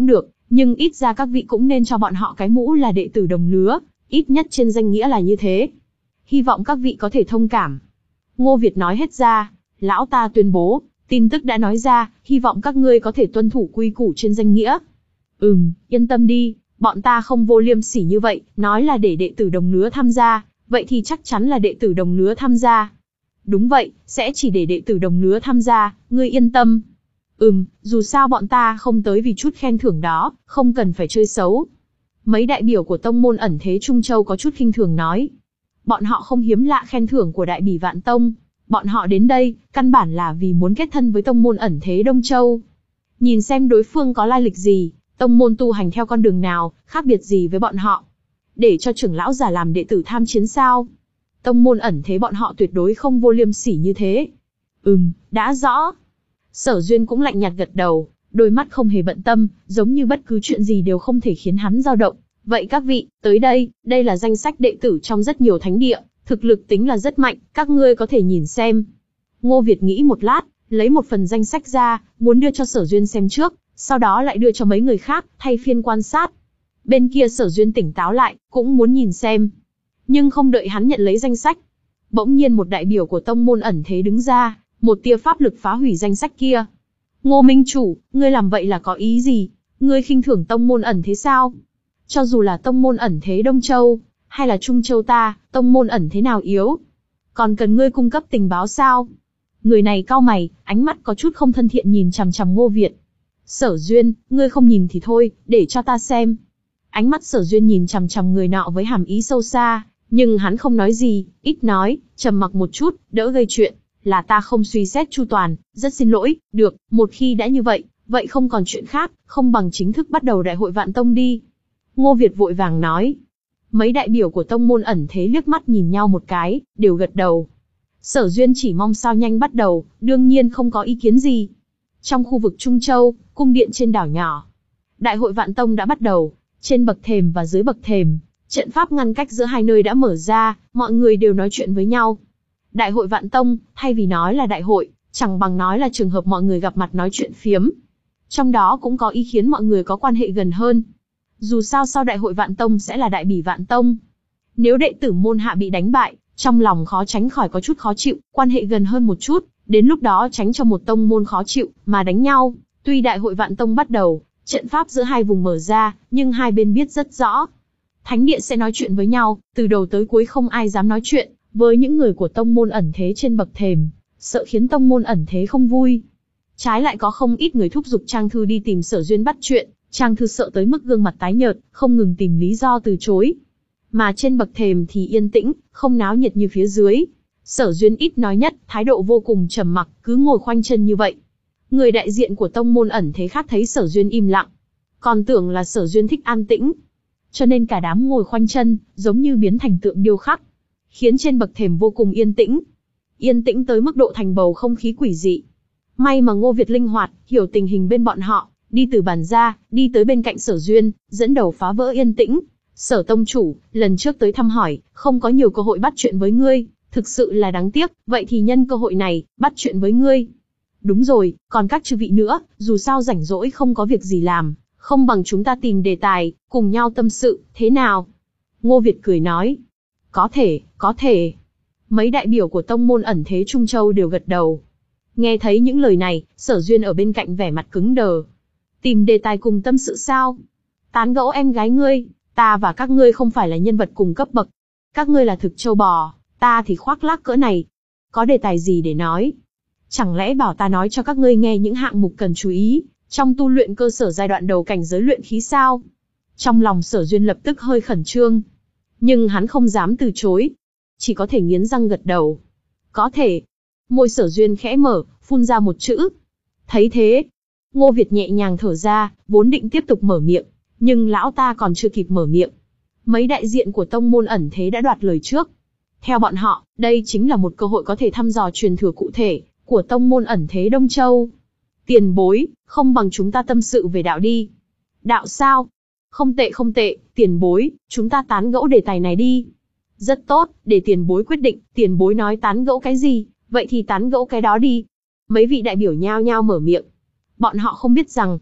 A: Nhưng ít ra các vị cũng nên cho bọn họ cái mũ là đệ tử đồng lứa, ít nhất trên danh nghĩa là như thế. Hy vọng các vị có thể thông cảm. Ngô Việt nói hết ra, lão ta tuyên bố, tin tức đã nói ra, hy vọng các ngươi có thể tuân thủ quy củ trên danh nghĩa. Ừm, yên tâm đi, bọn ta không vô liêm sỉ như vậy, nói là để đệ tử đồng lứa tham gia, vậy thì chắc chắn là đệ tử đồng lứa tham gia. Đúng vậy, sẽ chỉ để đệ tử đồng lứa tham gia, ngươi yên tâm. Ừm, dù sao bọn ta không tới vì chút khen thưởng đó, không cần phải chơi xấu. Mấy đại biểu của tông môn ẩn thế Trung Châu có chút khinh thường nói. Bọn họ không hiếm lạ khen thưởng của đại bỉ vạn tông. Bọn họ đến đây, căn bản là vì muốn kết thân với tông môn ẩn thế Đông Châu. Nhìn xem đối phương có lai lịch gì, tông môn tu hành theo con đường nào, khác biệt gì với bọn họ. Để cho trưởng lão già làm đệ tử tham chiến sao? Tông môn ẩn thế bọn họ tuyệt đối không vô liêm sỉ như thế. Ừm, đã rõ. Sở Duyên cũng lạnh nhạt gật đầu, đôi mắt không hề bận tâm, giống như bất cứ chuyện gì đều không thể khiến hắn dao động. Vậy các vị, tới đây, đây là danh sách đệ tử trong rất nhiều thánh địa, thực lực tính là rất mạnh, các ngươi có thể nhìn xem. Ngô Việt nghĩ một lát, lấy một phần danh sách ra, muốn đưa cho Sở Duyên xem trước, sau đó lại đưa cho mấy người khác, thay phiên quan sát. Bên kia Sở Duyên tỉnh táo lại, cũng muốn nhìn xem. Nhưng không đợi hắn nhận lấy danh sách. Bỗng nhiên một đại biểu của tông môn ẩn thế đứng ra, một tia pháp lực phá hủy danh sách kia. Ngô Minh Chủ, ngươi làm vậy là có ý gì? Ngươi khinh thường tông môn ẩn thế sao? Cho dù là tông môn ẩn thế Đông Châu, hay là Trung Châu ta, tông môn ẩn thế nào yếu? Còn cần ngươi cung cấp tình báo sao? Người này cau mày, ánh mắt có chút không thân thiện nhìn chằm chằm Ngô Việt. Sở Duyên, ngươi không nhìn thì thôi, để cho ta xem. Ánh mắt Sở Duyên nhìn chằm chằm người nọ với hàm ý sâu xa, nhưng hắn không nói gì, ít nói, trầm mặc một chút, đỡ gây chuyện. Là ta không suy xét chu toàn, rất xin lỗi, được, một khi đã như vậy, vậy không còn chuyện khác, không bằng chính thức bắt đầu đại hội vạn tông đi. Ngô Việt vội vàng nói. Mấy đại biểu của tông môn ẩn thế liếc mắt nhìn nhau một cái, đều gật đầu. Sở Duyên chỉ mong sao nhanh bắt đầu, đương nhiên không có ý kiến gì. Trong khu vực Trung Châu, cung điện trên đảo nhỏ. Đại hội vạn tông đã bắt đầu, trên bậc thềm và dưới bậc thềm, trận pháp ngăn cách giữa hai nơi đã mở ra, mọi người đều nói chuyện với nhau. Đại hội vạn tông, thay vì nói là đại hội, chẳng bằng nói là trường hợp mọi người gặp mặt nói chuyện phiếm. Trong đó cũng có ý khiến mọi người có quan hệ gần hơn. Dù sao sau đại hội vạn tông sẽ là đại bỉ vạn tông. Nếu đệ tử môn hạ bị đánh bại, trong lòng khó tránh khỏi có chút khó chịu, quan hệ gần hơn một chút, đến lúc đó tránh cho một tông môn khó chịu, mà đánh nhau. Tuy đại hội vạn tông bắt đầu, trận pháp giữa hai vùng mở ra, nhưng hai bên biết rất rõ. Thánh địa sẽ nói chuyện với nhau, từ đầu tới cuối không ai dám nói chuyện với những người của tông môn ẩn thế trên bậc thềm, sợ khiến tông môn ẩn thế không vui. Trái lại có không ít người thúc giục Trang Thư đi tìm Sở Duyên bắt chuyện, Trang Thư sợ tới mức gương mặt tái nhợt, không ngừng tìm lý do từ chối. Mà trên bậc thềm thì yên tĩnh, không náo nhiệt như phía dưới. Sở Duyên ít nói nhất, thái độ vô cùng trầm mặc, cứ ngồi khoanh chân như vậy. Người đại diện của tông môn ẩn thế khác thấy Sở Duyên im lặng, còn tưởng là Sở Duyên thích an tĩnh, cho nên cả đám ngồi khoanh chân, giống như biến thành tượng điêu khắc, khiến trên bậc thềm vô cùng yên tĩnh. Yên tĩnh tới mức độ thành bầu không khí quỷ dị. May mà Ngô Việt linh hoạt, hiểu tình hình bên bọn họ, đi từ bàn ra, đi tới bên cạnh Sở Duyên, dẫn đầu phá vỡ yên tĩnh. Sở tông chủ, lần trước tới thăm hỏi, không có nhiều cơ hội bắt chuyện với ngươi, thực sự là đáng tiếc, vậy thì nhân cơ hội này, bắt chuyện với ngươi. Đúng rồi, còn các chư vị nữa, dù sao rảnh rỗi không có việc gì làm, không bằng chúng ta tìm đề tài, cùng nhau tâm sự, thế nào? Ngô Việt cười nói. Có thể, có thể. Mấy đại biểu của tông môn ẩn thế Trung Châu đều gật đầu. Nghe thấy những lời này, Sở Duyên ở bên cạnh vẻ mặt cứng đờ. Tìm đề tài cùng tâm sự sao? Tán gẫu em gái ngươi, ta và các ngươi không phải là nhân vật cùng cấp bậc. Các ngươi là thực châu bò, ta thì khoác lác cỡ này. Có đề tài gì để nói? Chẳng lẽ bảo ta nói cho các ngươi nghe những hạng mục cần chú ý, trong tu luyện cơ sở giai đoạn đầu cảnh giới luyện khí sao? Trong lòng Sở Duyên lập tức hơi khẩn trương. Nhưng hắn không dám từ chối. Chỉ có thể nghiến răng gật đầu. Có thể. Môi Sở Duyên khẽ mở, phun ra một chữ. Thấy thế, Ngô Việt nhẹ nhàng thở ra, vốn định tiếp tục mở miệng. Nhưng lão ta còn chưa kịp mở miệng. Mấy đại diện của tông môn ẩn thế đã đoạt lời trước. Theo bọn họ, đây chính là một cơ hội có thể thăm dò truyền thừa cụ thể của tông môn ẩn thế Đông Châu. Tiền bối, không bằng chúng ta tâm sự về đạo đi. Đạo sao? Không tệ không tệ, tiền bối, chúng ta tán gẫu đề tài này đi. Rất tốt, để tiền bối quyết định, tiền bối nói tán gẫu cái gì, vậy thì tán gẫu cái đó đi. Mấy vị đại biểu nhao nhao mở miệng. Bọn họ không biết rằng,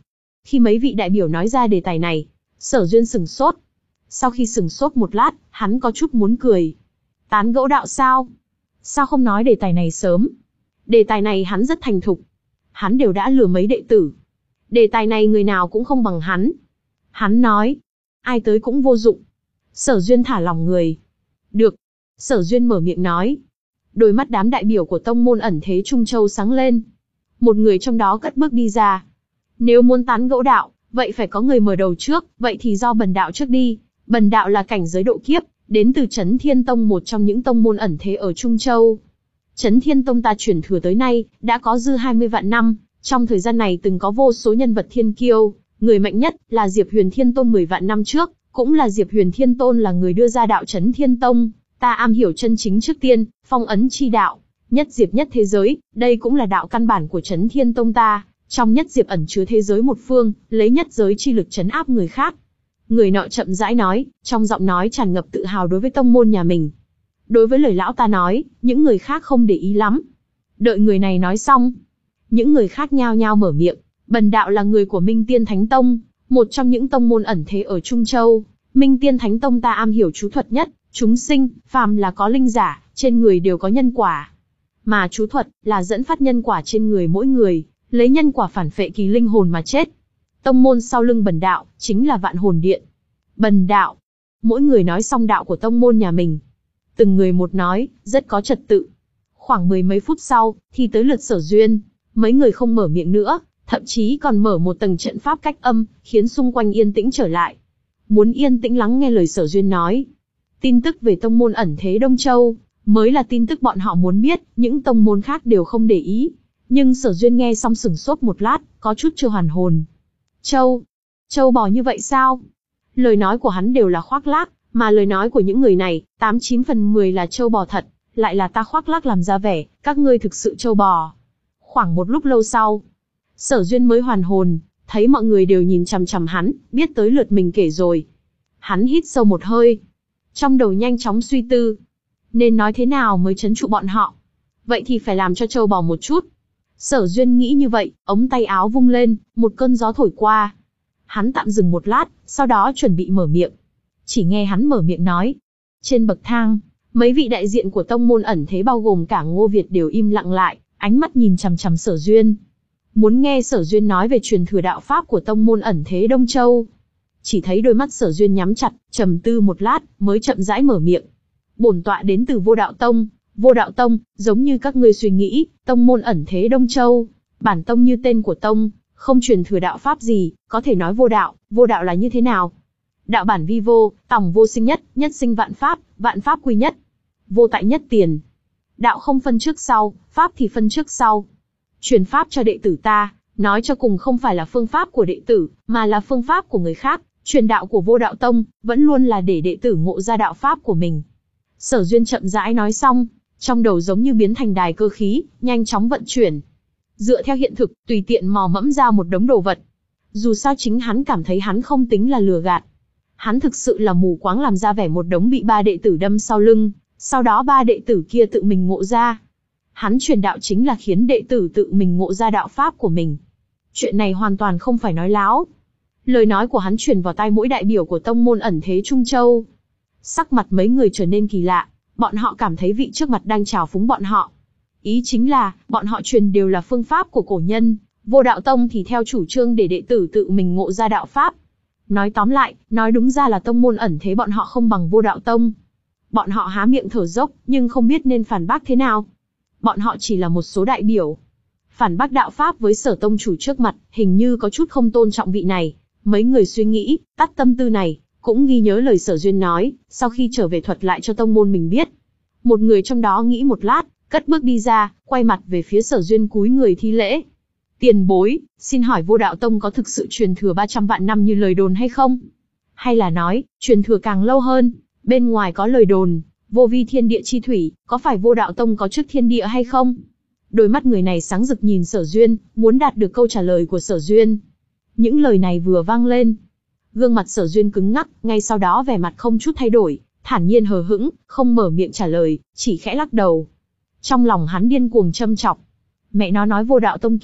A: Khi mấy vị đại biểu nói ra đề tài này, Sở Duyên sửng sốt. Sau khi sửng sốt một lát, hắn có chút muốn cười. Tán gẫu đạo sao? Sao không nói đề tài này sớm? Đề tài này hắn rất thành thục. Hắn đều đã lừa mấy đệ tử. Đề tài này người nào cũng không bằng hắn. Hắn nói, ai tới cũng vô dụng. Sở Duyên thả lỏng người. Được. Sở Duyên mở miệng nói. Đôi mắt đám đại biểu của tông môn ẩn thế Trung Châu sáng lên. Một người trong đó cất bước đi ra. Nếu muốn tán gẫu đạo, vậy phải có người mở đầu trước, vậy thì do Bần đạo trước đi. Bần đạo là cảnh giới độ kiếp, đến từ Chấn Thiên Tông, một trong những tông môn ẩn thế ở Trung Châu. Chấn Thiên Tông ta chuyển thừa tới nay, đã có dư hai mươi vạn năm, trong thời gian này từng có vô số nhân vật thiên kiêu, người mạnh nhất là Diệp Huyền Thiên Tôn mười vạn năm trước, cũng là Diệp Huyền Thiên Tôn là người đưa ra đạo Chấn Thiên Tông, ta am hiểu chân chính trước tiên, phong ấn chi đạo, nhất diệp nhất thế giới, đây cũng là đạo căn bản của Chấn Thiên Tông ta, trong nhất diệp ẩn chứa thế giới một phương, lấy nhất giới chi lực trấn áp người khác. Người nọ chậm rãi nói, trong giọng nói tràn ngập tự hào đối với tông môn nhà mình. Đối với lời lão ta nói, những người khác không để ý lắm. Đợi người này nói xong, những người khác nhao nhao mở miệng. Bần đạo là người của Minh Tiên Thánh Tông, một trong những tông môn ẩn thế ở Trung Châu. Minh Tiên Thánh Tông ta am hiểu chú thuật nhất, chúng sinh, phàm là có linh giả, trên người đều có nhân quả. Mà chú thuật là dẫn phát nhân quả trên người mỗi người, lấy nhân quả phản phệ kỳ linh hồn mà chết. Tông môn sau lưng bần đạo, chính là Vạn Hồn Điện. Bần đạo. Mỗi người nói xong đạo của tông môn nhà mình. Từng người một nói, rất có trật tự. Khoảng mười mấy phút sau, thì tới lượt Sở Duyên. Mấy người không mở miệng nữa, thậm chí còn mở một tầng trận pháp cách âm, khiến xung quanh yên tĩnh trở lại. Muốn yên tĩnh lắng nghe lời Sở Duyên nói. Tin tức về tông môn ẩn thế Đông Châu, mới là tin tức bọn họ muốn biết, những tông môn khác đều không để ý. Nhưng Sở Duyên nghe xong sửng sốt một lát, có chút chưa hoàn hồn. Châu, châu bò như vậy sao? Lời nói của hắn đều là khoác lác, mà lời nói của những người này, tám chín phần mười là châu bò thật, lại là ta khoác lác làm ra vẻ, các ngươi thực sự châu bò. Khoảng một lúc lâu sau, Sở Duyên mới hoàn hồn, thấy mọi người đều nhìn chằm chằm hắn, biết tới lượt mình kể rồi. Hắn hít sâu một hơi, trong đầu nhanh chóng suy tư, nên nói thế nào mới trấn trụ bọn họ. Vậy thì phải làm cho châu bò một chút. Sở Duyên nghĩ như vậy, ống tay áo vung lên, một cơn gió thổi qua. Hắn tạm dừng một lát, sau đó chuẩn bị mở miệng. Chỉ nghe hắn mở miệng nói. Trên bậc thang, mấy vị đại diện của tông môn ẩn thế bao gồm cả Ngô Việt đều im lặng lại, ánh mắt nhìn chằm chằm Sở Duyên. Muốn nghe Sở Duyên nói về truyền thừa đạo pháp của tông môn ẩn thế Đông Châu. Chỉ thấy đôi mắt Sở Duyên nhắm chặt, trầm tư một lát, mới chậm rãi mở miệng. Bổn tọa đến từ Vô Đạo Tông. Vô Đạo Tông, giống như các ngươi suy nghĩ, tông môn ẩn thế Đông Châu. Bản tông như tên của tông, không truyền thừa đạo pháp gì, có thể nói vô đạo. Vô đạo là như thế nào? Đạo bản vi vô, tòng vô sinh nhất, nhất sinh vạn pháp, vạn pháp quy nhất. Vô tại nhất tiền. Đạo không phân trước sau, pháp thì phân trước sau. Truyền pháp cho đệ tử ta, nói cho cùng không phải là phương pháp của đệ tử, mà là phương pháp của người khác. Truyền đạo của Vô Đạo Tông, vẫn luôn là để đệ tử ngộ ra đạo pháp của mình. Sở Duyên chậm rãi nói xong, trong đầu giống như biến thành đài cơ khí, nhanh chóng vận chuyển. Dựa theo hiện thực, tùy tiện mò mẫm ra một đống đồ vật. Dù sao chính hắn cảm thấy hắn không tính là lừa gạt. Hắn thực sự là mù quáng làm ra vẻ một đống bị ba đệ tử đâm sau lưng, sau đó ba đệ tử kia tự mình ngộ ra. Hắn truyền đạo chính là khiến đệ tử tự mình ngộ ra đạo pháp của mình. Chuyện này hoàn toàn không phải nói láo. Lời nói của hắn truyền vào tai mỗi đại biểu của tông môn ẩn thế Trung Châu. Sắc mặt mấy người trở nên kỳ lạ, bọn họ cảm thấy vị trước mặt đang trào phúng bọn họ. Ý chính là, bọn họ truyền đều là phương pháp của cổ nhân, Vô Đạo Tông thì theo chủ trương để đệ tử tự mình ngộ ra đạo pháp. Nói tóm lại, nói đúng ra là tông môn ẩn thế bọn họ không bằng Vô Đạo Tông. Bọn họ há miệng thở dốc, nhưng không biết nên phản bác thế nào. Bọn họ chỉ là một số đại biểu. Phản bác đạo pháp với Sở tông chủ trước mặt, hình như có chút không tôn trọng vị này. Mấy người suy nghĩ, tắt tâm tư này, cũng ghi nhớ lời Sở Duyên nói, sau khi trở về thuật lại cho tông môn mình biết. Một người trong đó nghĩ một lát, cất bước đi ra, quay mặt về phía Sở Duyên cúi người thi lễ. Tiền bối, xin hỏi Vô Đạo Tông có thực sự truyền thừa ba trăm vạn năm như lời đồn hay không? Hay là nói, truyền thừa càng lâu hơn, bên ngoài có lời đồn, vô vi thiên địa chi thủy, có phải Vô Đạo Tông có chức thiên địa hay không? Đôi mắt người này sáng rực nhìn Sở Duyên, muốn đạt được câu trả lời của Sở Duyên. Những lời này vừa vang lên, gương mặt Sở Duyên cứng ngắc, ngay sau đó vẻ mặt không chút thay đổi, thản nhiên hờ hững, không mở miệng trả lời, chỉ khẽ lắc đầu. Trong lòng hắn điên cuồng châm chọc. Mẹ nó nói Vô Đạo Tông kia,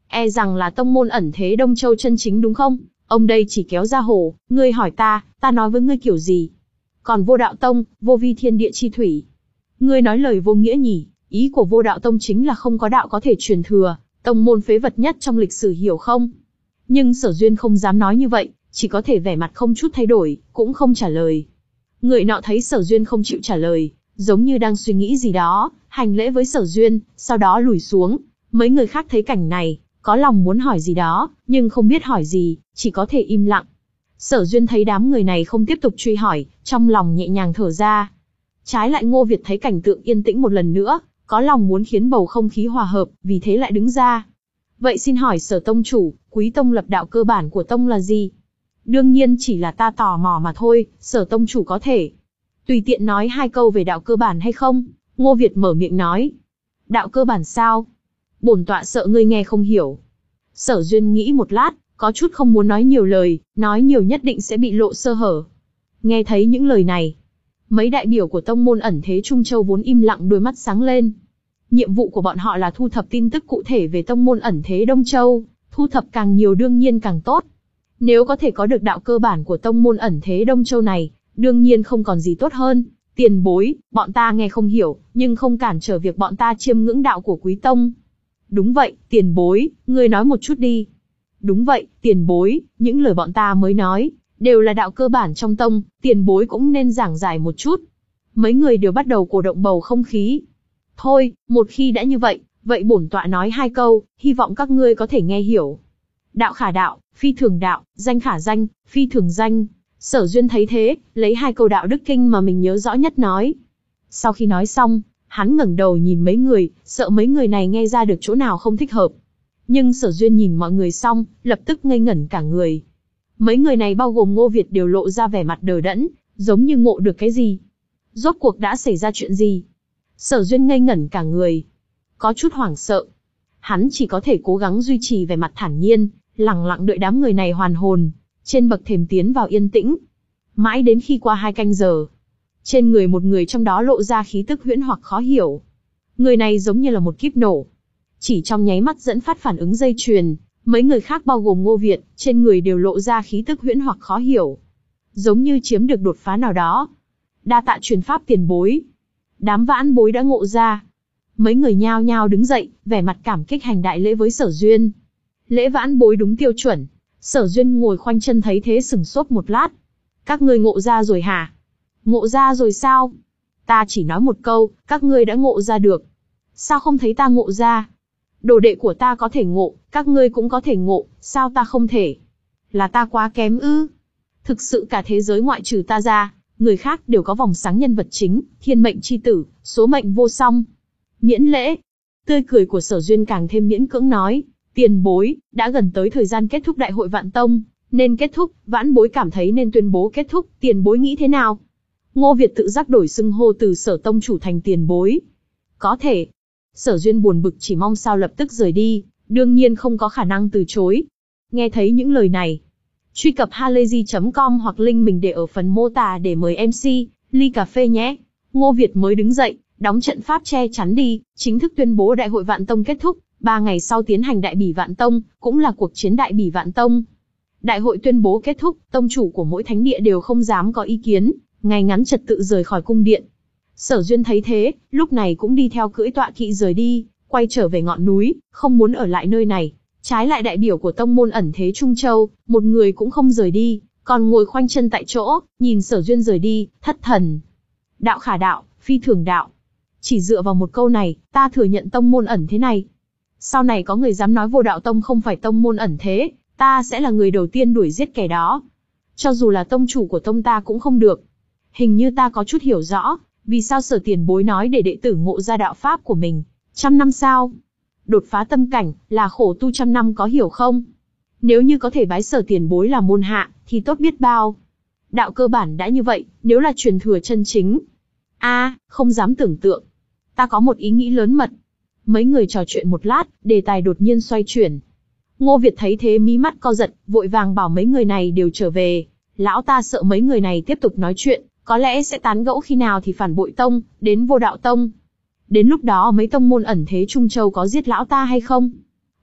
A: E rằng là tông môn ẩn thế Đông Châu chân chính đúng không? Ông đây chỉ kéo ra hồ, ngươi hỏi ta, ta nói với ngươi kiểu gì? Còn Vô Đạo Tông, vô vi thiên địa chi thủy. Ngươi nói lời vô nghĩa nhỉ, ý của Vô Đạo Tông chính là không có đạo có thể truyền thừa, tông môn phế vật nhất trong lịch sử hiểu không? Nhưng Sở Duyên không dám nói như vậy, chỉ có thể vẻ mặt không chút thay đổi, cũng không trả lời. Người nọ thấy Sở Duyên không chịu trả lời, giống như đang suy nghĩ gì đó, hành lễ với Sở Duyên, sau đó lùi xuống. Mấy người khác thấy cảnh này, có lòng muốn hỏi gì đó, nhưng không biết hỏi gì, chỉ có thể im lặng. Sở Duyên thấy đám người này không tiếp tục truy hỏi, trong lòng nhẹ nhàng thở ra. Trái lại Ngô Việt thấy cảnh tượng yên tĩnh một lần nữa, có lòng muốn khiến bầu không khí hòa hợp, vì thế lại đứng ra. Vậy xin hỏi Sở tông chủ, Quý tông lập đạo cơ bản của tông là gì? Đương nhiên chỉ là ta tò mò mà thôi, Sở tông chủ có thể tùy tiện nói hai câu về đạo cơ bản hay không? Ngô Việt mở miệng nói. Đạo cơ bản sao? Bổn tọa sợ ngươi nghe không hiểu. Sở Duyên nghĩ một lát, có chút không muốn nói nhiều lời, nói nhiều nhất định sẽ bị lộ sơ hở. Nghe thấy những lời này, mấy đại biểu của tông môn ẩn thế Trung Châu vốn im lặng đôi mắt sáng lên. Nhiệm vụ của bọn họ là thu thập tin tức cụ thể về tông môn ẩn thế Đông Châu, thu thập càng nhiều đương nhiên càng tốt. Nếu có thể có được đạo cơ bản của tông môn ẩn thế Đông Châu này, đương nhiên không còn gì tốt hơn. Tiền bối, bọn ta nghe không hiểu, nhưng không cản trở việc bọn ta chiêm ngưỡng đạo của Quý tông. Đúng vậy, tiền bối, ngươi nói một chút đi. Đúng vậy, tiền bối, những lời bọn ta mới nói, đều là đạo cơ bản trong tông, tiền bối cũng nên giảng giải một chút. Mấy người đều bắt đầu cổ động bầu không khí. Thôi, một khi đã như vậy, vậy bổn tọa nói hai câu, hy vọng các ngươi có thể nghe hiểu. Đạo khả đạo, phi thường đạo, danh khả danh, phi thường danh. Sở Duyên thấy thế, lấy hai câu đạo đức kinh mà mình nhớ rõ nhất nói. Sau khi nói xong, hắn ngẩng đầu nhìn mấy người, sợ mấy người này nghe ra được chỗ nào không thích hợp. Nhưng Sở Duyên nhìn mọi người xong, lập tức ngây ngẩn cả người. Mấy người này bao gồm Ngô Việt đều lộ ra vẻ mặt đờ đẫn, giống như ngộ được cái gì. Rốt cuộc đã xảy ra chuyện gì? Sở Duyên ngây ngẩn cả người, có chút hoảng sợ. Hắn chỉ có thể cố gắng duy trì vẻ mặt thản nhiên, lặng lặng đợi đám người này hoàn hồn, trên bậc thềm tiến vào yên tĩnh. Mãi đến khi qua hai canh giờ, trên người một người trong đó lộ ra khí tức huyễn hoặc khó hiểu. Người này giống như là một kíp nổ, chỉ trong nháy mắt dẫn phát phản ứng dây chuyền. Mấy người khác bao gồm Ngô Việt, trên người đều lộ ra khí tức huyễn hoặc khó hiểu, giống như chiếm được đột phá nào đó. Đa tạ truyền pháp tiền bối. Đám vãn bối đã ngộ ra. Mấy người nhao nhao đứng dậy, vẻ mặt cảm kích hành đại lễ với Sở Duyên. Lễ vãn bối đúng tiêu chuẩn. Sở Duyên ngồi khoanh chân thấy thế sừng sốt một lát. Các ngươi ngộ ra rồi hả? Ngộ ra rồi sao? Ta chỉ nói một câu, các ngươi đã ngộ ra được. Sao không thấy ta ngộ ra? Đồ đệ của ta có thể ngộ, các ngươi cũng có thể ngộ, sao ta không thể? Là ta quá kém ư? Thực sự cả thế giới ngoại trừ ta ra, người khác đều có vòng sáng nhân vật chính, thiên mệnh chi tử, số mệnh vô song. Miễn lễ. Tươi cười của Sở Duyên càng thêm miễn cưỡng nói, tiền bối, đã gần tới thời gian kết thúc đại hội Vạn Tông, nên kết thúc, vãn bối cảm thấy nên tuyên bố kết thúc, tiền bối nghĩ thế nào? Ngô Việt tự giác đổi xưng hô từ Sở tông chủ thành tiền bối. Có thể. Sở Duyên buồn bực chỉ mong sao lập tức rời đi, đương nhiên không có khả năng từ chối. Nghe thấy những lời này, truy cập halayzi chấm com hoặc link mình để ở phần mô tả để mời em xê, ly cà phê nhé. Ngô Việt mới đứng dậy, đóng trận pháp che chắn đi, chính thức tuyên bố đại hội Vạn Tông kết thúc, ba ngày sau tiến hành đại bỉ Vạn Tông, cũng là cuộc chiến đại bỉ Vạn Tông. Đại hội tuyên bố kết thúc, tông chủ của mỗi thánh địa đều không dám có ý kiến, ngay ngắn trật tự rời khỏi cung điện. Sở Duyên thấy thế, lúc này cũng đi theo cưỡi tọa kỵ rời đi, quay trở về ngọn núi, không muốn ở lại nơi này. Trái lại đại biểu của tông môn ẩn thế Trung Châu, một người cũng không rời đi, còn ngồi khoanh chân tại chỗ, nhìn Sở Duyên rời đi, thất thần. Đạo khả đạo, phi thường đạo. Chỉ dựa vào một câu này, ta thừa nhận tông môn ẩn thế này. Sau này có người dám nói Vô Đạo Tông không phải tông môn ẩn thế, ta sẽ là người đầu tiên đuổi giết kẻ đó. Cho dù là tông chủ của tông ta cũng không được. Hình như ta có chút hiểu rõ, vì sao Sở tiền bối nói để đệ tử ngộ ra đạo pháp của mình. Trăm năm sao? Đột phá tâm cảnh, là khổ tu trăm năm có hiểu không? Nếu như có thể bái Sở tiền bối là môn hạ, thì tốt biết bao. Đạo cơ bản đã như vậy, nếu là truyền thừa chân chính. a à, không dám tưởng tượng. Ta có một ý nghĩ lớn mật. Mấy người trò chuyện một lát, đề tài đột nhiên xoay chuyển. Ngô Việt thấy thế mí mắt co giật, vội vàng bảo mấy người này đều trở về. Lão ta sợ mấy người này tiếp tục nói chuyện, có lẽ sẽ tán gẫu khi nào thì phản bội tông, đến Vô Đạo Tông. Đến lúc đó mấy tông môn ẩn thế Trung Châu có giết lão ta hay không?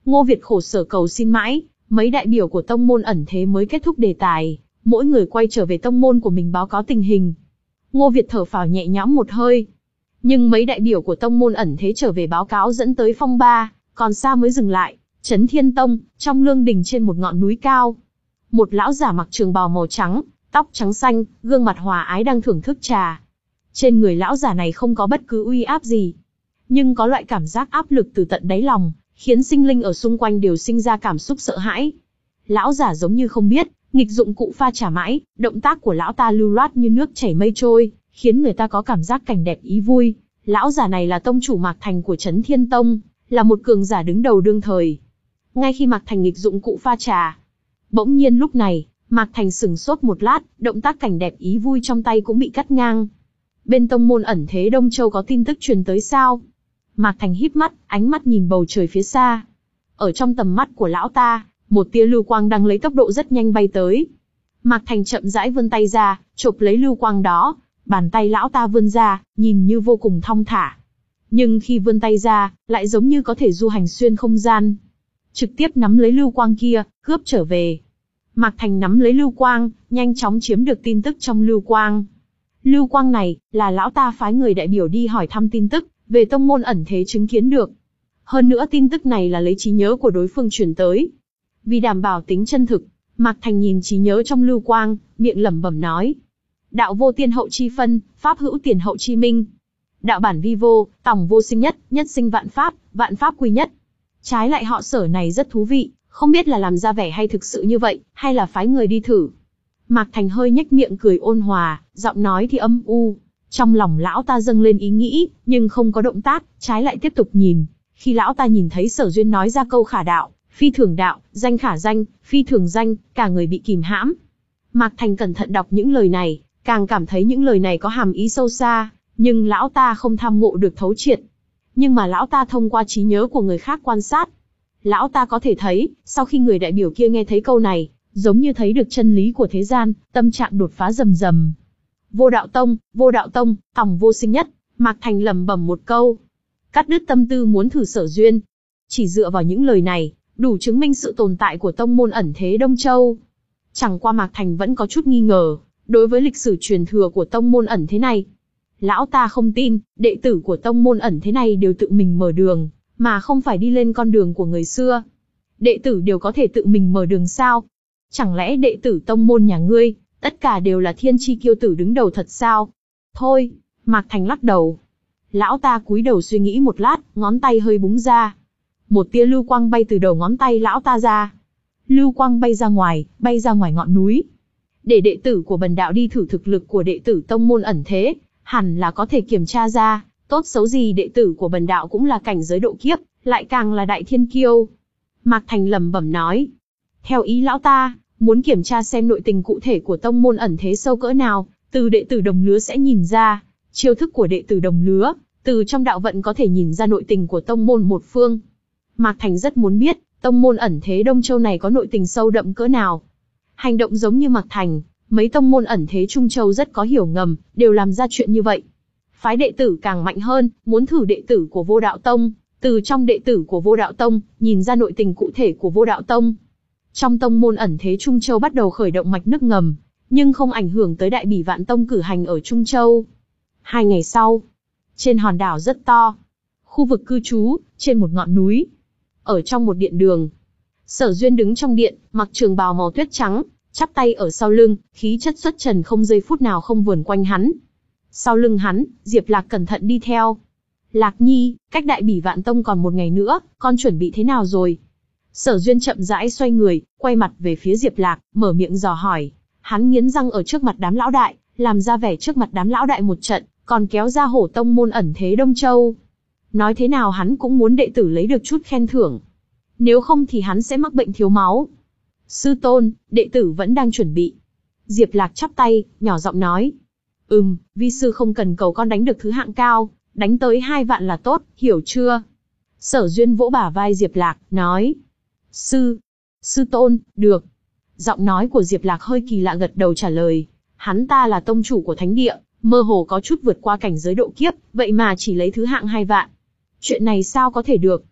A: Ngô Việt khổ sở cầu xin mãi, mấy đại biểu của tông môn ẩn thế mới kết thúc đề tài, mỗi người quay trở về tông môn của mình báo cáo tình hình. Ngô Việt thở phào nhẹ nhõm một hơi. Nhưng mấy đại biểu của tông môn ẩn thế trở về báo cáo dẫn tới phong ba, còn xa mới dừng lại. Trấn Thiên Tông, trong lương đình trên một ngọn núi cao. Một lão giả mặc trường bào màu trắng, tóc trắng xanh, gương mặt hòa ái đang thưởng thức trà. Trên người lão giả này không có bất cứ uy áp gì, nhưng có loại cảm giác áp lực từ tận đáy lòng, khiến sinh linh ở xung quanh đều sinh ra cảm xúc sợ hãi. Lão giả giống như không biết, nghịch dụng cụ pha trà mãi, động tác của lão ta lưu loát như nước chảy mây trôi, khiến người ta có cảm giác cảnh đẹp ý vui. Lão giả này là tông chủ Mạc Thành của Trấn Thiên Tông, là một cường giả đứng đầu đương thời. Ngay khi Mạc Thành nghịch dụng cụ pha trà, bỗng nhiên lúc này, Mạc Thành sửng sốt một lát, động tác cảnh đẹp ý vui trong tay cũng bị cắt ngang. Bên tông môn ẩn thế Đông Châu có tin tức truyền tới sao? Mạc Thành híp mắt, ánh mắt nhìn bầu trời phía xa. Ở trong tầm mắt của lão ta, một tia lưu quang đang lấy tốc độ rất nhanh bay tới. Mạc Thành chậm rãi vươn tay ra, chộp lấy lưu quang đó. Bàn tay lão ta vươn ra, nhìn như vô cùng thong thả. Nhưng khi vươn tay ra, lại giống như có thể du hành xuyên không gian. Trực tiếp nắm lấy lưu quang kia, cướp trở về. Mạc Thành nắm lấy lưu quang, nhanh chóng chiếm được tin tức trong lưu quang. Lưu quang này, là lão ta phái người đại biểu đi hỏi thăm tin tức, về tông môn ẩn thế chứng kiến được. Hơn nữa tin tức này là lấy trí nhớ của đối phương truyền tới. Vì đảm bảo tính chân thực, Mạc Thành nhìn trí nhớ trong lưu quang, miệng lẩm bẩm nói. Đạo vô tiên hậu chi phân, pháp hữu tiền hậu chi minh. Đạo bản vi vô, tổng vô sinh nhất, nhất sinh vạn pháp, vạn pháp quy nhất. Trái lại họ Sở này rất thú vị, không biết là làm ra vẻ hay thực sự như vậy, hay là phái người đi thử. Mạc Thành hơi nhếch miệng cười ôn hòa, giọng nói thì âm u. Trong lòng lão ta dâng lên ý nghĩ, nhưng không có động tác, trái lại tiếp tục nhìn. Khi lão ta nhìn thấy Sở Duyên nói ra câu khả đạo, phi thường đạo, danh khả danh, phi thường danh, cả người bị kìm hãm. Mạc Thành cẩn thận đọc những lời này, càng cảm thấy những lời này có hàm ý sâu xa, nhưng lão ta không tham ngộ được thấu triệt. Nhưng mà lão ta thông qua trí nhớ của người khác quan sát. Lão ta có thể thấy, sau khi người đại biểu kia nghe thấy câu này, giống như thấy được chân lý của thế gian, tâm trạng đột phá rầm rầm. Vô đạo tông, vô đạo tông, tổng vô sinh nhất, Mạc Thành lẩm bẩm một câu. Cắt đứt tâm tư muốn thử Sở Duyên. Chỉ dựa vào những lời này, đủ chứng minh sự tồn tại của tông môn ẩn thế Đông Châu. Chẳng qua Mạc Thành vẫn có chút nghi ngờ, đối với lịch sử truyền thừa của tông môn ẩn thế này. Lão ta không tin, đệ tử của tông môn ẩn thế này đều tự mình mở đường, mà không phải đi lên con đường của người xưa. Đệ tử đều có thể tự mình mở đường sao? Chẳng lẽ đệ tử tông môn nhà ngươi, tất cả đều là thiên chi kiêu tử đứng đầu thật sao? Thôi, Mạc Thành lắc đầu. Lão ta cúi đầu suy nghĩ một lát, ngón tay hơi búng ra. Một tia lưu quang bay từ đầu ngón tay lão ta ra. Lưu quang bay ra ngoài, bay ra ngoài ngọn núi. Để đệ tử của bần đạo đi thử thực lực của đệ tử tông môn ẩn thế, hẳn là có thể kiểm tra ra, tốt xấu gì đệ tử của bần đạo cũng là cảnh giới độ kiếp, lại càng là đại thiên kiêu. Mạc Thành lẩm bẩm nói. Theo ý lão ta, muốn kiểm tra xem nội tình cụ thể của tông môn ẩn thế sâu cỡ nào, từ đệ tử đồng lứa sẽ nhìn ra. Chiêu thức của đệ tử đồng lứa, từ trong đạo vận có thể nhìn ra nội tình của tông môn một phương. Mạc Thành rất muốn biết, tông môn ẩn thế Đông Châu này có nội tình sâu đậm cỡ nào. Hành động giống như Mạc Thành, mấy tông môn ẩn thế Trung Châu rất có hiểu ngầm, đều làm ra chuyện như vậy. Phái đệ tử càng mạnh hơn, muốn thử đệ tử của Vô Đạo Tông, từ trong đệ tử của Vô Đạo Tông, nhìn ra nội tình cụ thể của Vô Đạo Tông. Trong tông môn ẩn thế Trung Châu bắt đầu khởi động mạch nước ngầm, nhưng không ảnh hưởng tới Đại Bỉ Vạn Tông cử hành ở Trung Châu. Hai ngày sau, trên hòn đảo rất to, khu vực cư trú, trên một ngọn núi, ở trong một điện đường. Sở Duyên đứng trong điện, mặc trường bào màu tuyết trắng, chắp tay ở sau lưng, khí chất xuất trần không giây phút nào không vờn quanh hắn. Sau lưng hắn, Diệp Lạc cẩn thận đi theo. Lạc Nhi, cách Đại Bỉ Vạn Tông còn một ngày nữa, con chuẩn bị thế nào rồi? Sở Duyên chậm rãi xoay người, quay mặt về phía Diệp Lạc, mở miệng dò hỏi. Hắn nghiến răng ở trước mặt đám lão đại, làm ra vẻ trước mặt đám lão đại một trận, còn kéo ra hổ tông môn ẩn thế Đông Châu. Nói thế nào hắn cũng muốn đệ tử lấy được chút khen thưởng. Nếu không thì hắn sẽ mắc bệnh thiếu máu. Sư tôn, đệ tử vẫn đang chuẩn bị. Diệp Lạc chắp tay, nhỏ giọng nói. Ừm, vi sư không cần cầu con đánh được thứ hạng cao, đánh tới hai vạn là tốt, hiểu chưa? Sở Duyên vỗ bả vai Diệp Lạc, nói. Sư, sư tôn, được. Giọng nói của Diệp Lạc hơi kỳ lạ gật đầu trả lời. Hắn ta là tông chủ của thánh địa, mơ hồ có chút vượt qua cảnh giới độ kiếp, vậy mà chỉ lấy thứ hạng hai vạn. Chuyện này sao có thể được?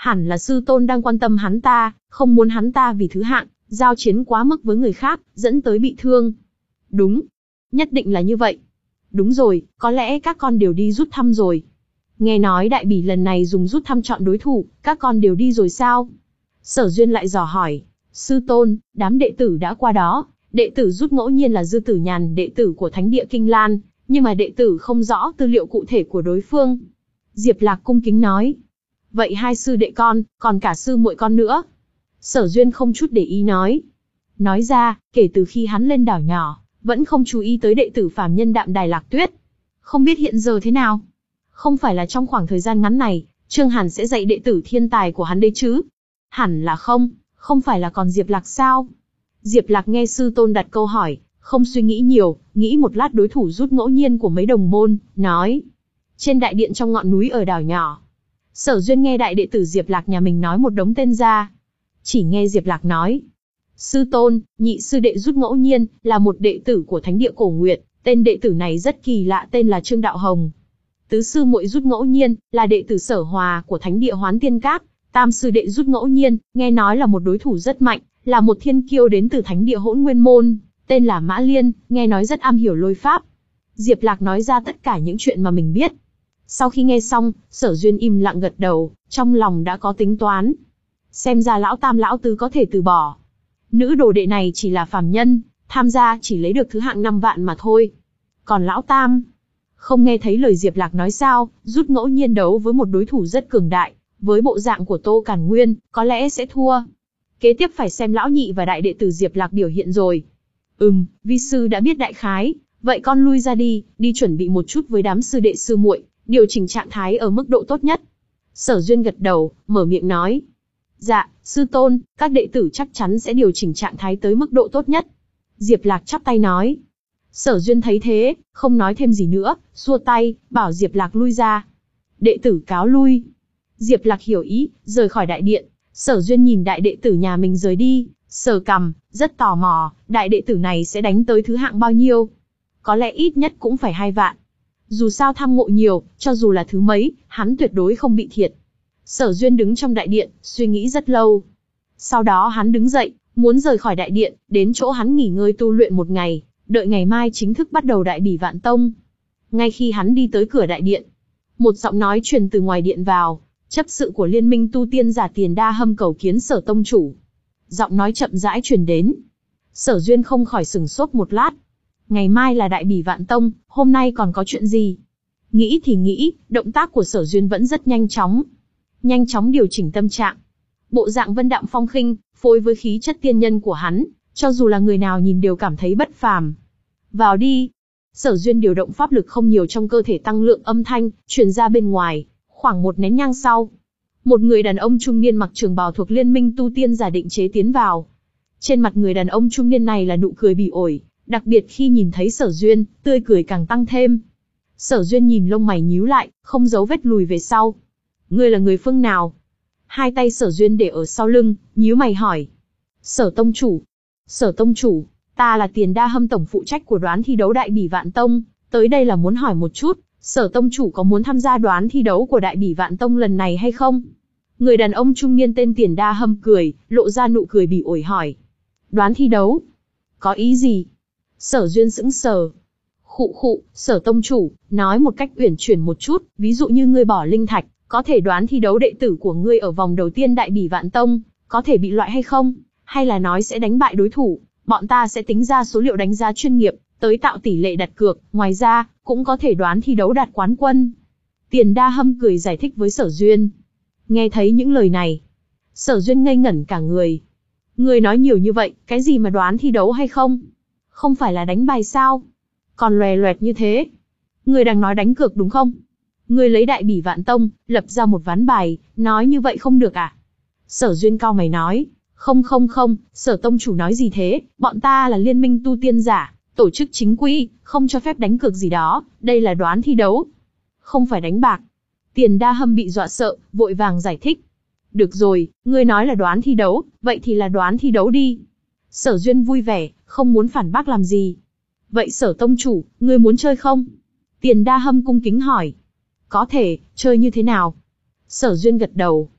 A: Hẳn là sư tôn đang quan tâm hắn ta, không muốn hắn ta vì thứ hạng, giao chiến quá mức với người khác, dẫn tới bị thương. Đúng. Nhất định là như vậy. Đúng rồi, có lẽ các con đều đi rút thăm rồi. Nghe nói đại bỉ lần này dùng rút thăm chọn đối thủ, các con đều đi rồi sao? Sở Duyên lại dò hỏi. Sư tôn, đám đệ tử đã qua đó. Đệ tử rút ngẫu nhiên là Dư Tử Nhàn, đệ tử của Thánh địa Kinh Lan, nhưng mà đệ tử không rõ tư liệu cụ thể của đối phương. Diệp Lạc cung kính nói. Vậy hai sư đệ con, còn cả sư muội con nữa. Sở Duyên không chút để ý nói. Nói ra, kể từ khi hắn lên đảo nhỏ, vẫn không chú ý tới đệ tử phàm nhân Đạm Đài Lạc Tuyết. Không biết hiện giờ thế nào? Không phải là trong khoảng thời gian ngắn này, Trương Hàn sẽ dạy đệ tử thiên tài của hắn đấy chứ? Hẳn là không, không phải là còn Diệp Lạc sao? Diệp Lạc nghe sư tôn đặt câu hỏi, không suy nghĩ nhiều, nghĩ một lát đối thủ rút ngẫu nhiên của mấy đồng môn, nói. Trên đại điện trong ngọn núi ở đảo nhỏ. Sở Duyên nghe đại đệ tử Diệp Lạc nhà mình nói một đống tên ra. Chỉ nghe Diệp Lạc nói. Sư tôn, nhị sư đệ rút ngẫu nhiên, là một đệ tử của Thánh địa Cổ Nguyệt, tên đệ tử này rất kỳ lạ, tên là Trương Đạo Hồng. Tứ sư muội rút ngẫu nhiên, là đệ tử Sở Hòa của Thánh địa Hoán Tiên Các. Tam sư đệ rút ngẫu nhiên, nghe nói là một đối thủ rất mạnh, là một thiên kiêu đến từ Thánh địa Hỗn Nguyên Môn, tên là Mã Liên, nghe nói rất am hiểu lôi pháp. Diệp Lạc nói ra tất cả những chuyện mà mình biết. Sau khi nghe xong, Sở Duyên im lặng gật đầu, trong lòng đã có tính toán. Xem ra lão tam lão tứ có thể từ bỏ. Nữ đồ đệ này chỉ là phàm nhân, tham gia chỉ lấy được thứ hạng năm vạn mà thôi. Còn lão tam, không nghe thấy lời Diệp Lạc nói sao, rút ngẫu nhiên đấu với một đối thủ rất cường đại, với bộ dạng của Tô Càn Nguyên, có lẽ sẽ thua. Kế tiếp phải xem lão nhị và đại đệ tử Diệp Lạc biểu hiện rồi. Ừm, vi sư đã biết đại khái, vậy con lui ra đi, đi chuẩn bị một chút với đám sư đệ sư muội, điều chỉnh trạng thái ở mức độ tốt nhất. Sở Duyên gật đầu, mở miệng nói. Dạ, sư tôn, các đệ tử chắc chắn sẽ điều chỉnh trạng thái tới mức độ tốt nhất. Diệp Lạc chắp tay nói. Sở Duyên thấy thế, không nói thêm gì nữa, xua tay, bảo Diệp Lạc lui ra. Đệ tử cáo lui. Diệp Lạc hiểu ý, rời khỏi đại điện. Sở Duyên nhìn đại đệ tử nhà mình rời đi, sờ cằm, rất tò mò, đại đệ tử này sẽ đánh tới thứ hạng bao nhiêu? Có lẽ ít nhất cũng phải hai vạn. Dù sao tham ngộ nhiều, cho dù là thứ mấy, hắn tuyệt đối không bị thiệt. Sở Duyên đứng trong đại điện, suy nghĩ rất lâu. Sau đó hắn đứng dậy, muốn rời khỏi đại điện, đến chỗ hắn nghỉ ngơi tu luyện một ngày, đợi ngày mai chính thức bắt đầu đại bỉ vạn tông. Ngay khi hắn đi tới cửa đại điện, một giọng nói truyền từ ngoài điện vào. Chấp sự của Liên minh tu tiên giả Tiền Đa Hâm cầu kiến Sở tông chủ. Giọng nói chậm rãi truyền đến. Sở Duyên không khỏi sửng sốt một lát. Ngày mai là đại bỉ vạn tông, hôm nay còn có chuyện gì? Nghĩ thì nghĩ, động tác của Sở Duyên vẫn rất nhanh chóng. Nhanh chóng điều chỉnh tâm trạng. Bộ dạng vân đạm phong khinh, phối với khí chất tiên nhân của hắn, cho dù là người nào nhìn đều cảm thấy bất phàm. Vào đi. Sở Duyên điều động pháp lực không nhiều trong cơ thể, tăng lượng âm thanh truyền ra bên ngoài. Khoảng một nén nhang sau, một người đàn ông trung niên mặc trường bào thuộc Liên minh tu tiên giả định chế tiến vào. Trên mặt người đàn ông trung niên này là nụ cười bỉ ổi, đặc biệt khi nhìn thấy Sở Duyên, tươi cười càng tăng thêm. Sở Duyên nhìn lông mày nhíu lại, không giấu vết lùi về sau. Ngươi là người phương nào? Hai tay Sở Duyên để ở sau lưng, nhíu mày hỏi. Sở tông chủ. Sở tông chủ, ta là Tiền Đa Hâm tổng phụ trách của đoán thi đấu đại bỉ vạn tông, tới đây là muốn hỏi một chút. Sở tông chủ có muốn tham gia đoán thi đấu của đại bỉ vạn tông lần này hay không? Người đàn ông trung niên tên Tiền Đa Hâm cười, lộ ra nụ cười bỉ ổi hỏi. Đoán thi đấu? Có ý gì? Sở Duyên sững sờ. Khụ khụ, Sở tông chủ, nói một cách uyển chuyển một chút, ví dụ như ngươi bỏ linh thạch, có thể đoán thi đấu đệ tử của ngươi ở vòng đầu tiên đại bỉ vạn tông, có thể bị loại hay không? Hay là nói sẽ đánh bại đối thủ, bọn ta sẽ tính ra số liệu đánh giá chuyên nghiệp, tới tạo tỷ lệ đặt cược, ngoài ra, cũng có thể đoán thi đấu đạt quán quân. Tiền Đa Hâm cười giải thích với Sở Duyên. Nghe thấy những lời này, Sở Duyên ngây ngẩn cả người. Người nói nhiều như vậy, cái gì mà đoán thi đấu hay không? Không phải là đánh bài sao? Còn loè loẹt như thế. Người đang nói đánh cược đúng không? Người lấy đại bỉ vạn tông, lập ra một ván bài, nói như vậy không được à? Sở Duyên cau mày nói. Không không không, Sở tông chủ nói gì thế, bọn ta là liên minh tu tiên giả, tổ chức chính quy, không cho phép đánh cược gì đó, đây là đoán thi đấu. Không phải đánh bạc. Tiền Đa Hâm bị dọa sợ, vội vàng giải thích. Được rồi, ngươi nói là đoán thi đấu, vậy thì là đoán thi đấu đi. Sở Duyên vui vẻ, không muốn phản bác làm gì. Vậy Sở tông chủ, ngươi muốn chơi không? Tiền Đa Hâm cung kính hỏi. Có thể, chơi như thế nào? Sở Duyên gật đầu.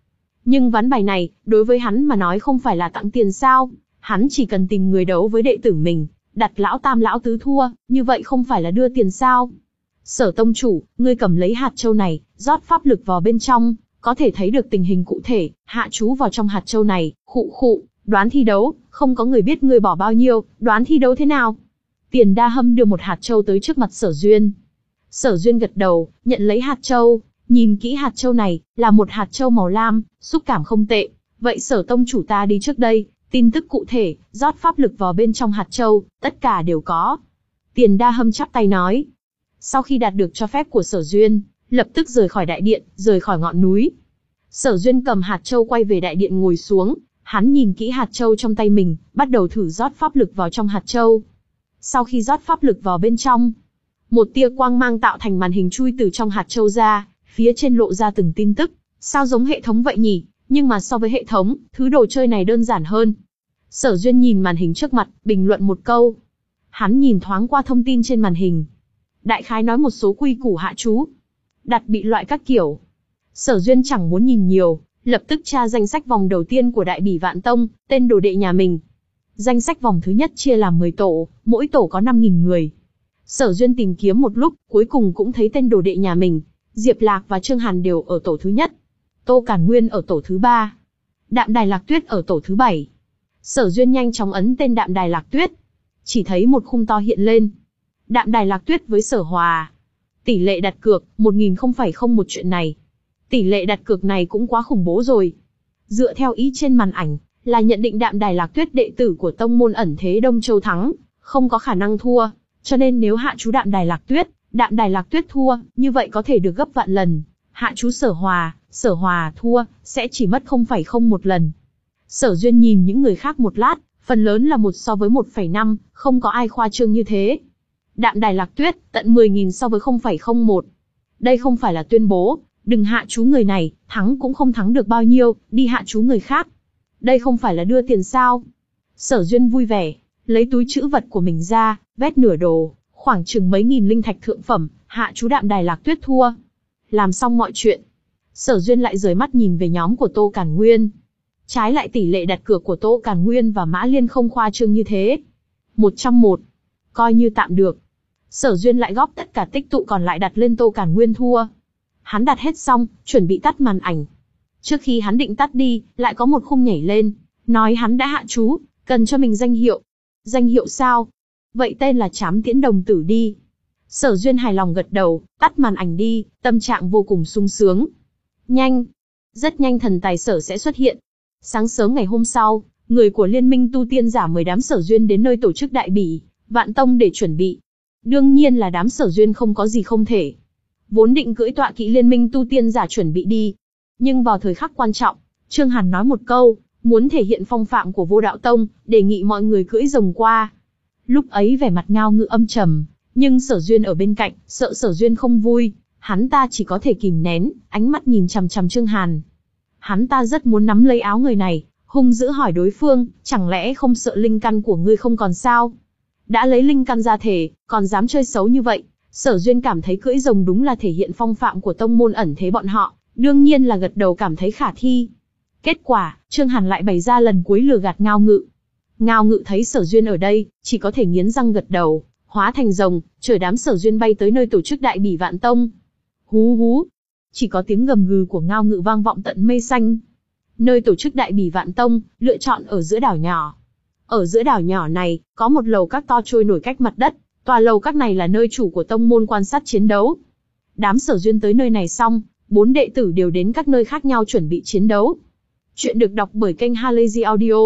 A: Nhưng ván bài này, đối với hắn mà nói không phải là tặng tiền sao? Hắn chỉ cần tìm người đấu với đệ tử mình, đặt lão tam lão tứ thua, như vậy không phải là đưa tiền sao? Sở tông chủ, ngươi cầm lấy hạt châu này, rót pháp lực vào bên trong, có thể thấy được tình hình cụ thể, hạ chú vào trong hạt châu này, khụ khụ, đoán thi đấu, không có người biết ngươi bỏ bao nhiêu, đoán thi đấu thế nào? Tiền Đa Hâm đưa một hạt châu tới trước mặt Sở Duyên. Sở Duyên gật đầu, nhận lấy hạt châu, nhìn kỹ hạt châu này, là một hạt châu màu lam, xúc cảm không tệ. Vậy Sở tông chủ ta đi trước đây, tin tức cụ thể, rót pháp lực vào bên trong hạt châu, tất cả đều có. Tiền Đa Hâm chắp tay nói. Sau khi đạt được cho phép của Sở Duyên, lập tức rời khỏi đại điện, rời khỏi ngọn núi. Sở Duyên cầm hạt châu quay về đại điện ngồi xuống, hắn nhìn kỹ hạt châu trong tay mình, bắt đầu thử rót pháp lực vào trong hạt châu. Sau khi rót pháp lực vào bên trong, một tia quang mang tạo thành màn hình chui từ trong hạt châu ra, phía trên lộ ra từng tin tức. Sao giống hệ thống vậy nhỉ? Nhưng mà so với hệ thống, thứ đồ chơi này đơn giản hơn. Sở Duyên nhìn màn hình trước mặt, bình luận một câu. Hắn nhìn thoáng qua thông tin trên màn hình. Đại khái nói một số quy củ hạ chú, đặt bị loại các kiểu. Sở Duyên chẳng muốn nhìn nhiều, lập tức tra danh sách vòng đầu tiên của Đại Bỉ Vạn Tông, tên đồ đệ nhà mình. Danh sách vòng thứ nhất chia làm mười tổ, mỗi tổ có năm nghìn người. Sở Duyên tìm kiếm một lúc, cuối cùng cũng thấy tên đồ đệ nhà mình. Diệp Lạc và Trương Hàn đều ở tổ thứ nhất. Tô Cản Nguyên ở tổ thứ ba. Đạm Đài Lạc Tuyết ở tổ thứ bảy. Sở Duyên nhanh chóng ấn tên Đạm Đài Lạc Tuyết. Chỉ thấy một khung to hiện lên. Đạm Đài Lạc Tuyết với Sở Hòa. Tỷ lệ đặt cược, một nghìn không phẩy không một chuyện này. Tỷ lệ đặt cược này cũng quá khủng bố rồi. Dựa theo ý trên màn ảnh, là nhận định Đạm Đài Lạc Tuyết đệ tử của tông môn ẩn thế Đông Châu thắng, không có khả năng thua. Cho nên nếu hạ chú Đạm Đài Lạc Tuyết, Đạm Đài Lạc Tuyết thua, như vậy có thể được gấp vạn lần. Hạ chú Sở Hòa, Sở Hòa thua, sẽ chỉ mất không phẩy không một lần. Sở Duyên nhìn những người khác một lát, phần lớn là một so với một phẩy năm, không có ai khoa trương như thế. Đạm Đài Lạc Tuyết, tận mười nghìn so với không phẩy không một. Đây không phải là tuyên bố, đừng hạ chú người này, thắng cũng không thắng được bao nhiêu, đi hạ chú người khác. Đây không phải là đưa tiền sao? Sở Duyên vui vẻ, lấy túi trữ vật của mình ra, vét nửa đồ, khoảng chừng mấy nghìn linh thạch thượng phẩm, hạ chú Đạm Đài Lạc Tuyết thua. Làm xong mọi chuyện, Sở Duyên lại rời mắt nhìn về nhóm của Tô Cản Nguyên. Trái lại tỷ lệ đặt cược của Tô Cản Nguyên và Mã Liên không khoa trương như thế. một trăm một, coi như tạm được. Sở Duyên lại góp tất cả tích tụ còn lại đặt lên Tô Cản Nguyên thua. Hắn đặt hết xong, chuẩn bị tắt màn ảnh. Trước khi hắn định tắt đi, lại có một khung nhảy lên, nói hắn đã hạ chú, cần cho mình danh hiệu. Danh hiệu sao? Vậy tên là Trám Tiễn Đồng Tử đi. Sở Duyên hài lòng gật đầu, tắt màn ảnh đi, tâm trạng vô cùng sung sướng. Nhanh, rất nhanh thần tài sở sẽ xuất hiện. Sáng sớm ngày hôm sau, người của Liên minh tu tiên giả mời đám Sở Duyên đến nơi tổ chức Đại Bỉ Vạn Tông để chuẩn bị. Đương nhiên là đám Sở Duyên không có gì không thể. Vốn định cưỡi tọa kỵ Liên minh tu tiên giả chuẩn bị đi. Nhưng vào thời khắc quan trọng, Trương Hàn nói một câu, muốn thể hiện phong phạm của Vô Đạo Tông, đề nghị mọi người cưỡi rồng qua. Lúc ấy vẻ mặt Ngao Ngự âm trầm, nhưng Sở Duyên ở bên cạnh, sợ Sở Duyên không vui, hắn ta chỉ có thể kìm nén, ánh mắt nhìn chằm chằm Trương Hàn. Hắn ta rất muốn nắm lấy áo người này, hung dữ hỏi đối phương, chẳng lẽ không sợ linh căn của ngươi không còn sao? Đã lấy linh căn ra thể, còn dám chơi xấu như vậy? Sở Duyên cảm thấy cưỡi rồng đúng là thể hiện phong phạm của tông môn ẩn thế bọn họ, đương nhiên là gật đầu cảm thấy khả thi. Kết quả, Trương Hàn lại bày ra lần cuối lừa gạt Ngao Ngự. Ngao Ngự thấy Sở Duyên ở đây, chỉ có thể nghiến răng gật đầu, hóa thành rồng, chở đám Sở Duyên bay tới nơi tổ chức Đại Bỉ Vạn Tông. Hú hú, chỉ có tiếng gầm gừ của Ngao Ngự vang vọng tận mây xanh. Nơi tổ chức Đại Bỉ Vạn Tông, lựa chọn ở giữa đảo nhỏ. Ở giữa đảo nhỏ này, có một lầu các to trôi nổi cách mặt đất, tòa lầu các này là nơi chủ của tông môn quan sát chiến đấu. Đám Sở Duyên tới nơi này xong, bốn đệ tử đều đến các nơi khác nhau chuẩn bị chiến đấu. Chuyện được đọc bởi kênh Halazy Audio.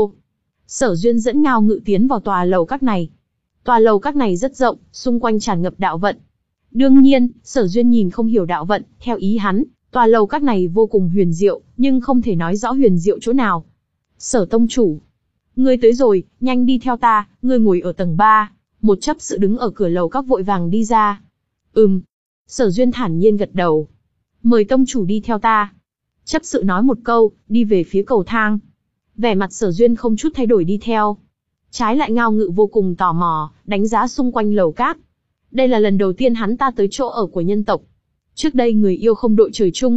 A: Sở Duyên dẫn Ngao Ngự tiến vào tòa lầu các này. Tòa lầu các này rất rộng, xung quanh tràn ngập đạo vận. Đương nhiên, Sở Duyên nhìn không hiểu đạo vận, theo ý hắn, tòa lầu các này vô cùng huyền diệu, nhưng không thể nói rõ huyền diệu chỗ nào. Sở tông chủ, ngươi tới rồi, nhanh đi theo ta, ngươi ngồi ở tầng ba. Một chấp sự đứng ở cửa lầu các vội vàng đi ra. Ừm. Sở Duyên thản nhiên gật đầu. Mời tông chủ đi theo ta. Chấp sự nói một câu, đi về phía cầu thang. Vẻ mặt Sở Duyên không chút thay đổi đi theo. Trái lại Ngao Ngự vô cùng tò mò, đánh giá xung quanh lầu các. Đây là lần đầu tiên hắn ta tới chỗ ở của nhân tộc. Trước đây người yêu không đội trời chung,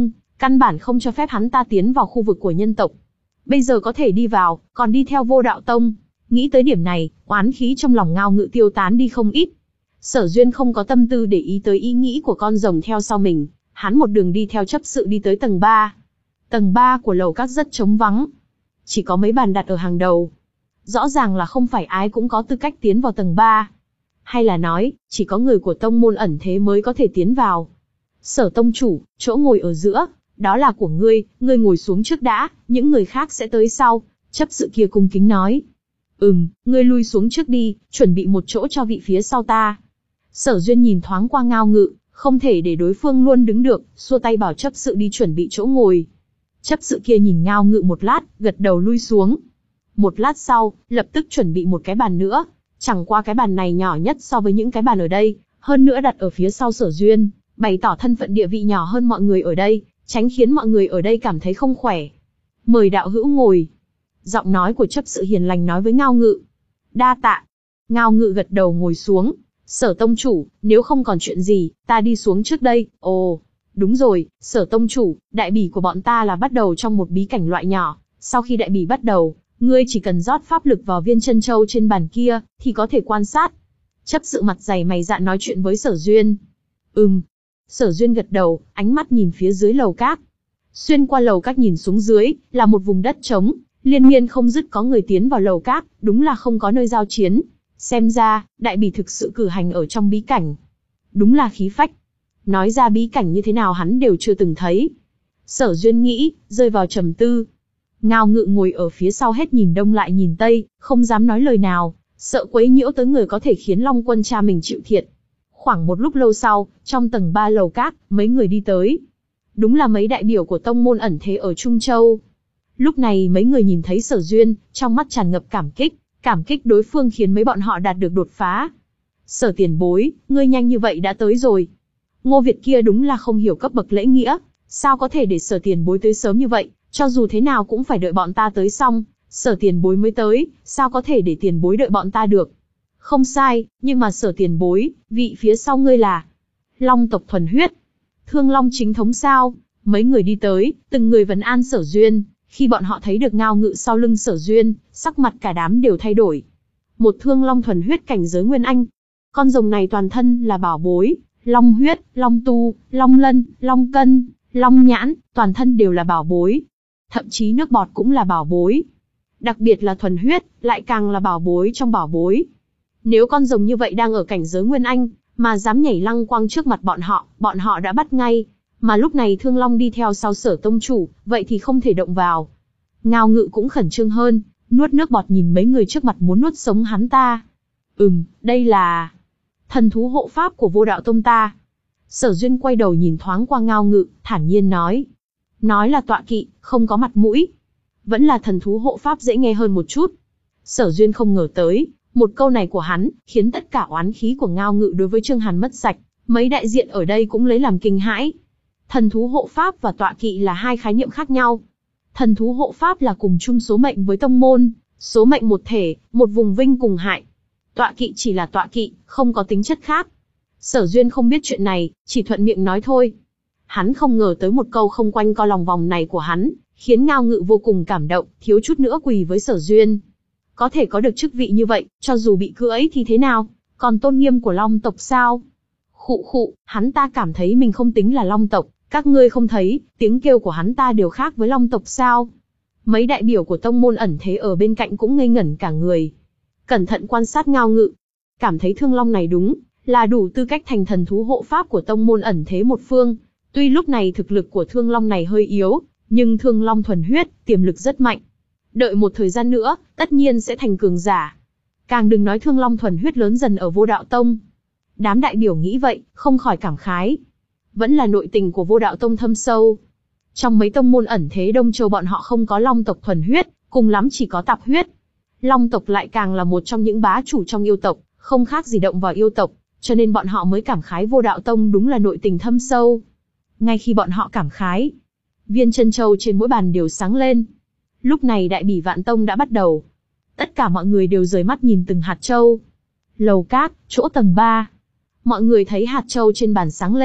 A: căn bản không cho phép hắn ta tiến vào khu vực của nhân tộc. Bây giờ có thể đi vào, còn đi theo Vô Đạo Tông. Nghĩ tới điểm này, oán khí trong lòng Ngao Ngự tiêu tán đi không ít. Sở Duyên không có tâm tư để ý tới ý nghĩ của con rồng theo sau mình, hắn một đường đi theo chấp sự đi tới tầng ba. Tầng ba của lầu các rất trống vắng, chỉ có mấy bàn đặt ở hàng đầu. Rõ ràng là không phải ai cũng có tư cách tiến vào tầng ba. Hay là nói, chỉ có người của tông môn ẩn thế mới có thể tiến vào. Sở tông chủ, chỗ ngồi ở giữa, đó là của ngươi, ngươi ngồi xuống trước đã, những người khác sẽ tới sau. Chấp sự kia cung kính nói. Ừm, ngươi lui xuống trước đi, chuẩn bị một chỗ cho vị phía sau ta. Sở Duyên nhìn thoáng qua Ngao Ngự, không thể để đối phương luôn đứng được, xua tay bảo chấp sự đi chuẩn bị chỗ ngồi. Chấp sự kia nhìn Ngao Ngự một lát, gật đầu lui xuống. Một lát sau, lập tức chuẩn bị một cái bàn nữa. Chẳng qua cái bàn này nhỏ nhất so với những cái bàn ở đây, hơn nữa đặt ở phía sau Sở Duyên, bày tỏ thân phận địa vị nhỏ hơn mọi người ở đây, tránh khiến mọi người ở đây cảm thấy không khỏe. Mời đạo hữu ngồi. Giọng nói của chấp sự hiền lành nói với Ngao Ngự. Đa tạ. Ngao Ngự gật đầu ngồi xuống. Sở tông chủ, nếu không còn chuyện gì, ta đi xuống trước đây. Ồ, đúng rồi, Sở tông chủ, đại bỉ của bọn ta là bắt đầu trong một bí cảnh loại nhỏ. Sau khi đại bỉ bắt đầu, ngươi chỉ cần rót pháp lực vào viên chân châu trên bàn kia, thì có thể quan sát. Chấp sự mặt dày mày dạn nói chuyện với Sở Duyên. Ừm. Sở Duyên gật đầu, ánh mắt nhìn phía dưới lầu các. Xuyên qua lầu các nhìn xuống dưới, là một vùng đất trống, liên miên không dứt có người tiến vào lầu các, đúng là không có nơi giao chiến. Xem ra, đại bỉ thực sự cử hành ở trong bí cảnh. Đúng là khí phách. Nói ra bí cảnh như thế nào hắn đều chưa từng thấy. Sở Duyên nghĩ, rơi vào trầm tư. Ngao Ngự ngồi ở phía sau hết nhìn đông lại nhìn tây, không dám nói lời nào, sợ quấy nhiễu tới người có thể khiến Long Quân cha mình chịu thiệt. Khoảng một lúc lâu sau, trong tầng ba lầu các, mấy người đi tới. Đúng là mấy đại biểu của tông môn ẩn thế ở Trung Châu. Lúc này mấy người nhìn thấy Sở Duyên, trong mắt tràn ngập cảm kích, cảm kích đối phương khiến mấy bọn họ đạt được đột phá. Sở tiền bối, ngươi nhanh như vậy đã tới rồi. Ngô Việt kia đúng là không hiểu cấp bậc lễ nghĩa, sao có thể để Sở tiền bối tới sớm như vậy, cho dù thế nào cũng phải đợi bọn ta tới xong, Sở tiền bối mới tới, sao có thể để tiền bối đợi bọn ta được. Không sai, nhưng mà Sở tiền bối, vị phía sau ngươi là Long tộc thuần huyết, Thương Long chính thống sao? Mấy người đi tới, từng người vấn an Sở Duyên. Khi bọn họ thấy được Ngao Ngự sau lưng Sở Duyên, sắc mặt cả đám đều thay đổi. Một Thương Long thuần huyết cảnh giới Nguyên Anh. Con rồng này toàn thân là bảo bối, Long huyết, Long tu, Long lân, Long cân, Long nhãn, toàn thân đều là bảo bối. Thậm chí nước bọt cũng là bảo bối. Đặc biệt là thuần huyết, lại càng là bảo bối trong bảo bối. Nếu con rồng như vậy đang ở cảnh giới Nguyên Anh, mà dám nhảy lăng quăng trước mặt bọn họ, bọn họ đã bắt ngay. Mà lúc này Thương Long đi theo sau Sở tông chủ, vậy thì không thể động vào. Ngao Ngự cũng khẩn trương hơn, nuốt nước bọt nhìn mấy người trước mặt muốn nuốt sống hắn ta. Ừm, đây là thần thú hộ pháp của Vô Đạo Tông ta. Sở Duyên quay đầu nhìn thoáng qua Ngao Ngự, thản nhiên nói. Nói là tọa kỵ, không có mặt mũi. Vẫn là thần thú hộ pháp dễ nghe hơn một chút. Sở Duyên không ngờ tới, một câu này của hắn, khiến tất cả oán khí của Ngao Ngự đối với Trương Hàn mất sạch. Mấy đại diện ở đây cũng lấy làm kinh hãi. Thần thú hộ pháp và tọa kỵ là hai khái niệm khác nhau. Thần thú hộ pháp là cùng chung số mệnh với tông môn, số mệnh một thể, một vùng vinh cùng hại. Tọa kỵ chỉ là tọa kỵ, không có tính chất khác. Sở Duyên không biết chuyện này, chỉ thuận miệng nói thôi. Hắn không ngờ tới một câu không quanh co lòng vòng này của hắn, khiến Ngao Ngự vô cùng cảm động, thiếu chút nữa quỳ với Sở Duyên. Có thể có được chức vị như vậy, cho dù bị cưỡi thì thế nào, còn tôn nghiêm của Long tộc sao? Khụ khụ, hắn ta cảm thấy mình không tính là Long tộc, các ngươi không thấy, tiếng kêu của hắn ta đều khác với Long tộc sao? Mấy đại biểu của tông môn ẩn thế ở bên cạnh cũng ngây ngẩn cả người. Cẩn thận quan sát Ngao Ngự, cảm thấy Thương Long này đúng là đủ tư cách thành thần thú hộ pháp của tông môn ẩn thế một phương. Tuy lúc này thực lực của Thương Long này hơi yếu, nhưng Thương Long thuần huyết, tiềm lực rất mạnh. Đợi một thời gian nữa, tất nhiên sẽ thành cường giả. Càng đừng nói Thương Long thuần huyết lớn dần ở Vô Đạo Tông. Đám đại biểu nghĩ vậy, không khỏi cảm khái. Vẫn là nội tình của Vô Đạo Tông thâm sâu. Trong mấy tông môn ẩn thế Đông Châu bọn họ không có Long tộc thuần huyết, cùng lắm chỉ có tạp huyết. Long tộc lại càng là một trong những bá chủ trong yêu tộc, không khác gì động vào yêu tộc, cho nên bọn họ mới cảm khái Vô Đạo Tông đúng là nội tình thâm sâu. Ngay khi bọn họ cảm khái, viên chân châu trên mỗi bàn đều sáng lên. Lúc này đại bỉ Vạn Tông đã bắt đầu. Tất cả mọi người đều rời mắt nhìn từng hạt châu. Lầu các, chỗ tầng ba. Mọi người thấy hạt châu trên bàn sáng lên,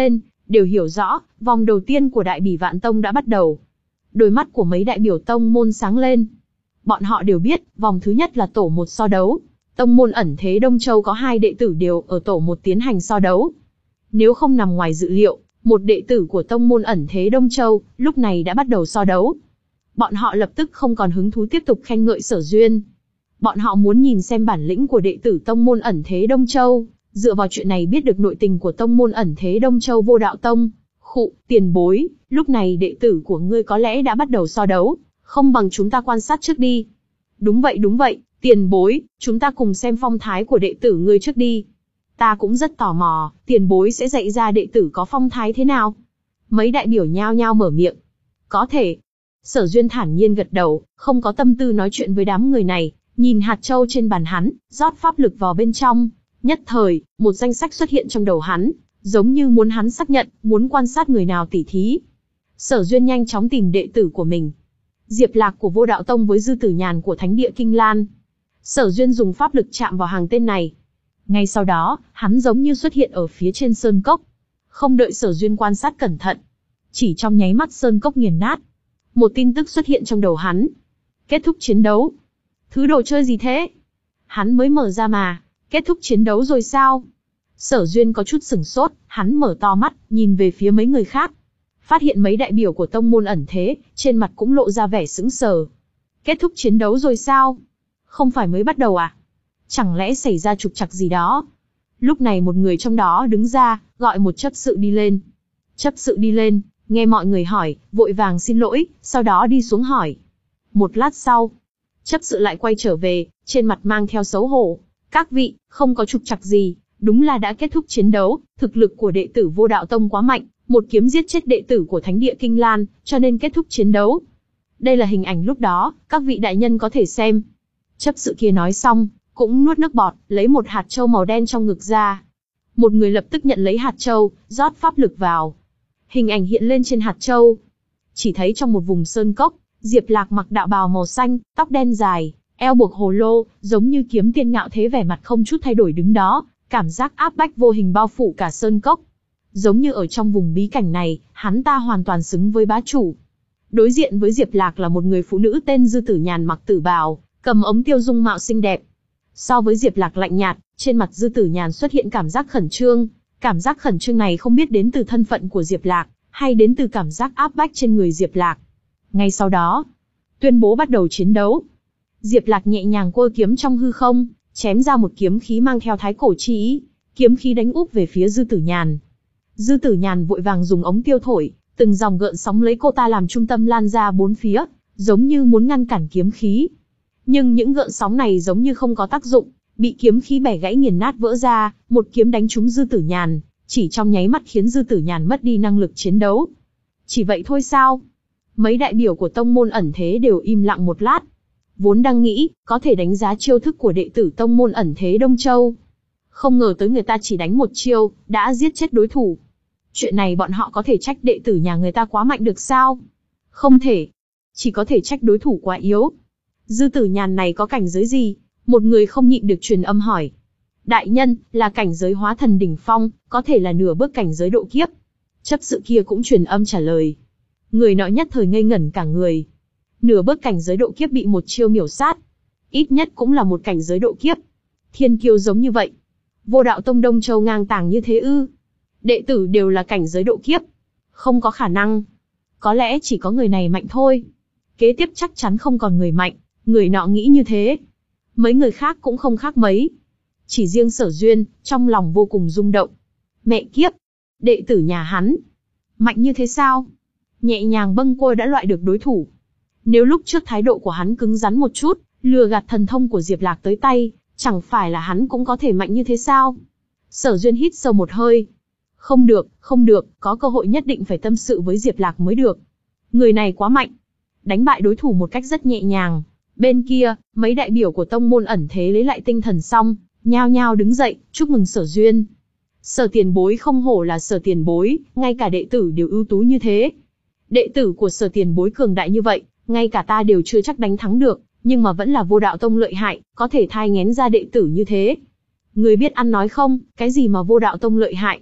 A: đều hiểu rõ, vòng đầu tiên của Đại Bỉ Vạn Tông đã bắt đầu. Đôi mắt của mấy đại biểu tông môn sáng lên. Bọn họ đều biết, vòng thứ nhất là tổ một so đấu. Tông môn ẩn thế Đông Châu có hai đệ tử đều ở tổ một tiến hành so đấu. Nếu không nằm ngoài dự liệu, một đệ tử của tông môn ẩn thế Đông Châu, lúc này đã bắt đầu so đấu. Bọn họ lập tức không còn hứng thú tiếp tục khen ngợi Sở Duyên. Bọn họ muốn nhìn xem bản lĩnh của đệ tử tông môn ẩn thế Đông Châu, dựa vào chuyện này biết được nội tình của tông môn ẩn thế Đông Châu Vô Đạo Tông. Khụ, tiền bối, lúc này đệ tử của ngươi có lẽ đã bắt đầu so đấu, không bằng chúng ta quan sát trước đi. Đúng vậy đúng vậy, tiền bối, chúng ta cùng xem phong thái của đệ tử ngươi trước đi. Ta cũng rất tò mò, tiền bối sẽ dạy ra đệ tử có phong thái thế nào? Mấy đại biểu nhao nhao mở miệng. Có thể. Sở Duyên thản nhiên gật đầu, không có tâm tư nói chuyện với đám người này, nhìn hạt châu trên bàn hắn, rót pháp lực vào bên trong. Nhất thời, một danh sách xuất hiện trong đầu hắn, giống như muốn hắn xác nhận, muốn quan sát người nào tỉ thí. Sở Duyên nhanh chóng tìm đệ tử của mình. Diệp Lạc của Vô Đạo Tông với Dư Tử Nhàn của Thánh Địa Kinh Lan. Sở Duyên dùng pháp lực chạm vào hàng tên này. Ngay sau đó, hắn giống như xuất hiện ở phía trên sơn cốc. Không đợi Sở Duyên quan sát cẩn thận, chỉ trong nháy mắt sơn cốc nghiền nát. Một tin tức xuất hiện trong đầu hắn. Kết thúc chiến đấu. Thứ đồ chơi gì thế? Hắn mới mở ra mà, kết thúc chiến đấu rồi sao? Sở Duyên có chút sửng sốt, hắn mở to mắt, nhìn về phía mấy người khác. Phát hiện mấy đại biểu của tông môn ẩn thế, trên mặt cũng lộ ra vẻ sững sờ. Kết thúc chiến đấu rồi sao? Không phải mới bắt đầu à? Chẳng lẽ xảy ra trục trặc gì đó? Lúc này một người trong đó đứng ra, gọi một chấp sự đi lên. Chấp sự đi lên, nghe mọi người hỏi, vội vàng xin lỗi, sau đó đi xuống hỏi. Một lát sau, chấp sự lại quay trở về, trên mặt mang theo xấu hổ. Các vị, không có trục trặc gì, đúng là đã kết thúc chiến đấu, thực lực của đệ tử Vô Đạo Tông quá mạnh, một kiếm giết chết đệ tử của Thánh Địa Kinh Lan, cho nên kết thúc chiến đấu. Đây là hình ảnh lúc đó, các vị đại nhân có thể xem. Chấp sự kia nói xong, cũng nuốt nước bọt, lấy một hạt châu màu đen trong ngực ra. Một người lập tức nhận lấy hạt châu, rót pháp lực vào. Hình ảnh hiện lên trên hạt châu. Chỉ thấy trong một vùng sơn cốc, Diệp Lạc mặc đạo bào màu xanh, tóc đen dài, eo buộc hồ lô, giống như kiếm tiên ngạo thế, vẻ mặt không chút thay đổi đứng đó, cảm giác áp bách vô hình bao phủ cả sơn cốc. Giống như ở trong vùng bí cảnh này, hắn ta hoàn toàn xứng với bá chủ. Đối diện với Diệp Lạc là một người phụ nữ tên Dư Tử Nhàn mặc tử bào, cầm ống tiêu dung mạo xinh đẹp. So với Diệp Lạc lạnh nhạt, trên mặt Dư Tử Nhàn xuất hiện cảm giác khẩn trương. Cảm giác khẩn trương này không biết đến từ thân phận của Diệp Lạc, hay đến từ cảm giác áp bách trên người Diệp Lạc. Ngay sau đó, tuyên bố bắt đầu chiến đấu. Diệp Lạc nhẹ nhàng quơ kiếm trong hư không, chém ra một kiếm khí mang theo thái cổ chi ý, kiếm khí đánh úp về phía Dư Tử Nhàn. Dư Tử Nhàn vội vàng dùng ống tiêu thổi, từng dòng gợn sóng lấy cô ta làm trung tâm lan ra bốn phía, giống như muốn ngăn cản kiếm khí. Nhưng những gợn sóng này giống như không có tác dụng, bị kiếm khí bẻ gãy nghiền nát vỡ ra, một kiếm đánh trúng Dư Tử Nhàn, chỉ trong nháy mắt khiến Dư Tử Nhàn mất đi năng lực chiến đấu. Chỉ vậy thôi sao? Mấy đại biểu của tông môn ẩn thế đều im lặng một lát. Vốn đang nghĩ, có thể đánh giá chiêu thức của đệ tử tông môn ẩn thế Đông Châu. Không ngờ tới người ta chỉ đánh một chiêu, đã giết chết đối thủ. Chuyện này bọn họ có thể trách đệ tử nhà người ta quá mạnh được sao? Không thể. Chỉ có thể trách đối thủ quá yếu. Dư Tử Nhàn này có cảnh giới gì? Một người không nhịn được truyền âm hỏi. Đại nhân, là cảnh giới hóa thần đỉnh phong, có thể là nửa bước cảnh giới độ kiếp. Chấp sự kia cũng truyền âm trả lời. Người nọ nhất thời ngây ngẩn cả người. Nửa bước cảnh giới độ kiếp bị một chiêu miểu sát. Ít nhất cũng là một cảnh giới độ kiếp. Thiên kiêu giống như vậy. Vô Đạo Tông Đông Châu ngang tàng như thế ư? Đệ tử đều là cảnh giới độ kiếp. Không có khả năng. Có lẽ chỉ có người này mạnh thôi. Kế tiếp chắc chắn không còn người mạnh. Người nọ nghĩ như thế. Mấy người khác cũng không khác mấy. Chỉ riêng Sở Duyên, trong lòng vô cùng rung động. Mẹ kiếp! Đệ tử nhà hắn. Mạnh như thế sao? Nhẹ nhàng bâng quơ đã loại được đối thủ. Nếu lúc trước thái độ của hắn cứng rắn một chút, lừa gạt thần thông của Diệp Lạc tới tay, chẳng phải là hắn cũng có thể mạnh như thế sao? Sở Duyên hít sâu một hơi. Không được, không được, có cơ hội nhất định phải tâm sự với Diệp Lạc mới được. Người này quá mạnh. Đánh bại đối thủ một cách rất nhẹ nhàng. Bên kia, mấy đại biểu của tông môn ẩn thế lấy lại tinh thần xong, nhao nhao đứng dậy, chúc mừng Sở Duyên. Sở tiền bối không hổ là Sở tiền bối, ngay cả đệ tử đều ưu tú như thế. Đệ tử của Sở tiền bối cường đại như vậy, ngay cả ta đều chưa chắc đánh thắng được, nhưng mà vẫn là Vô Đạo Tông lợi hại, có thể thai nghén ra đệ tử như thế. Người biết ăn nói không, cái gì mà Vô Đạo Tông lợi hại?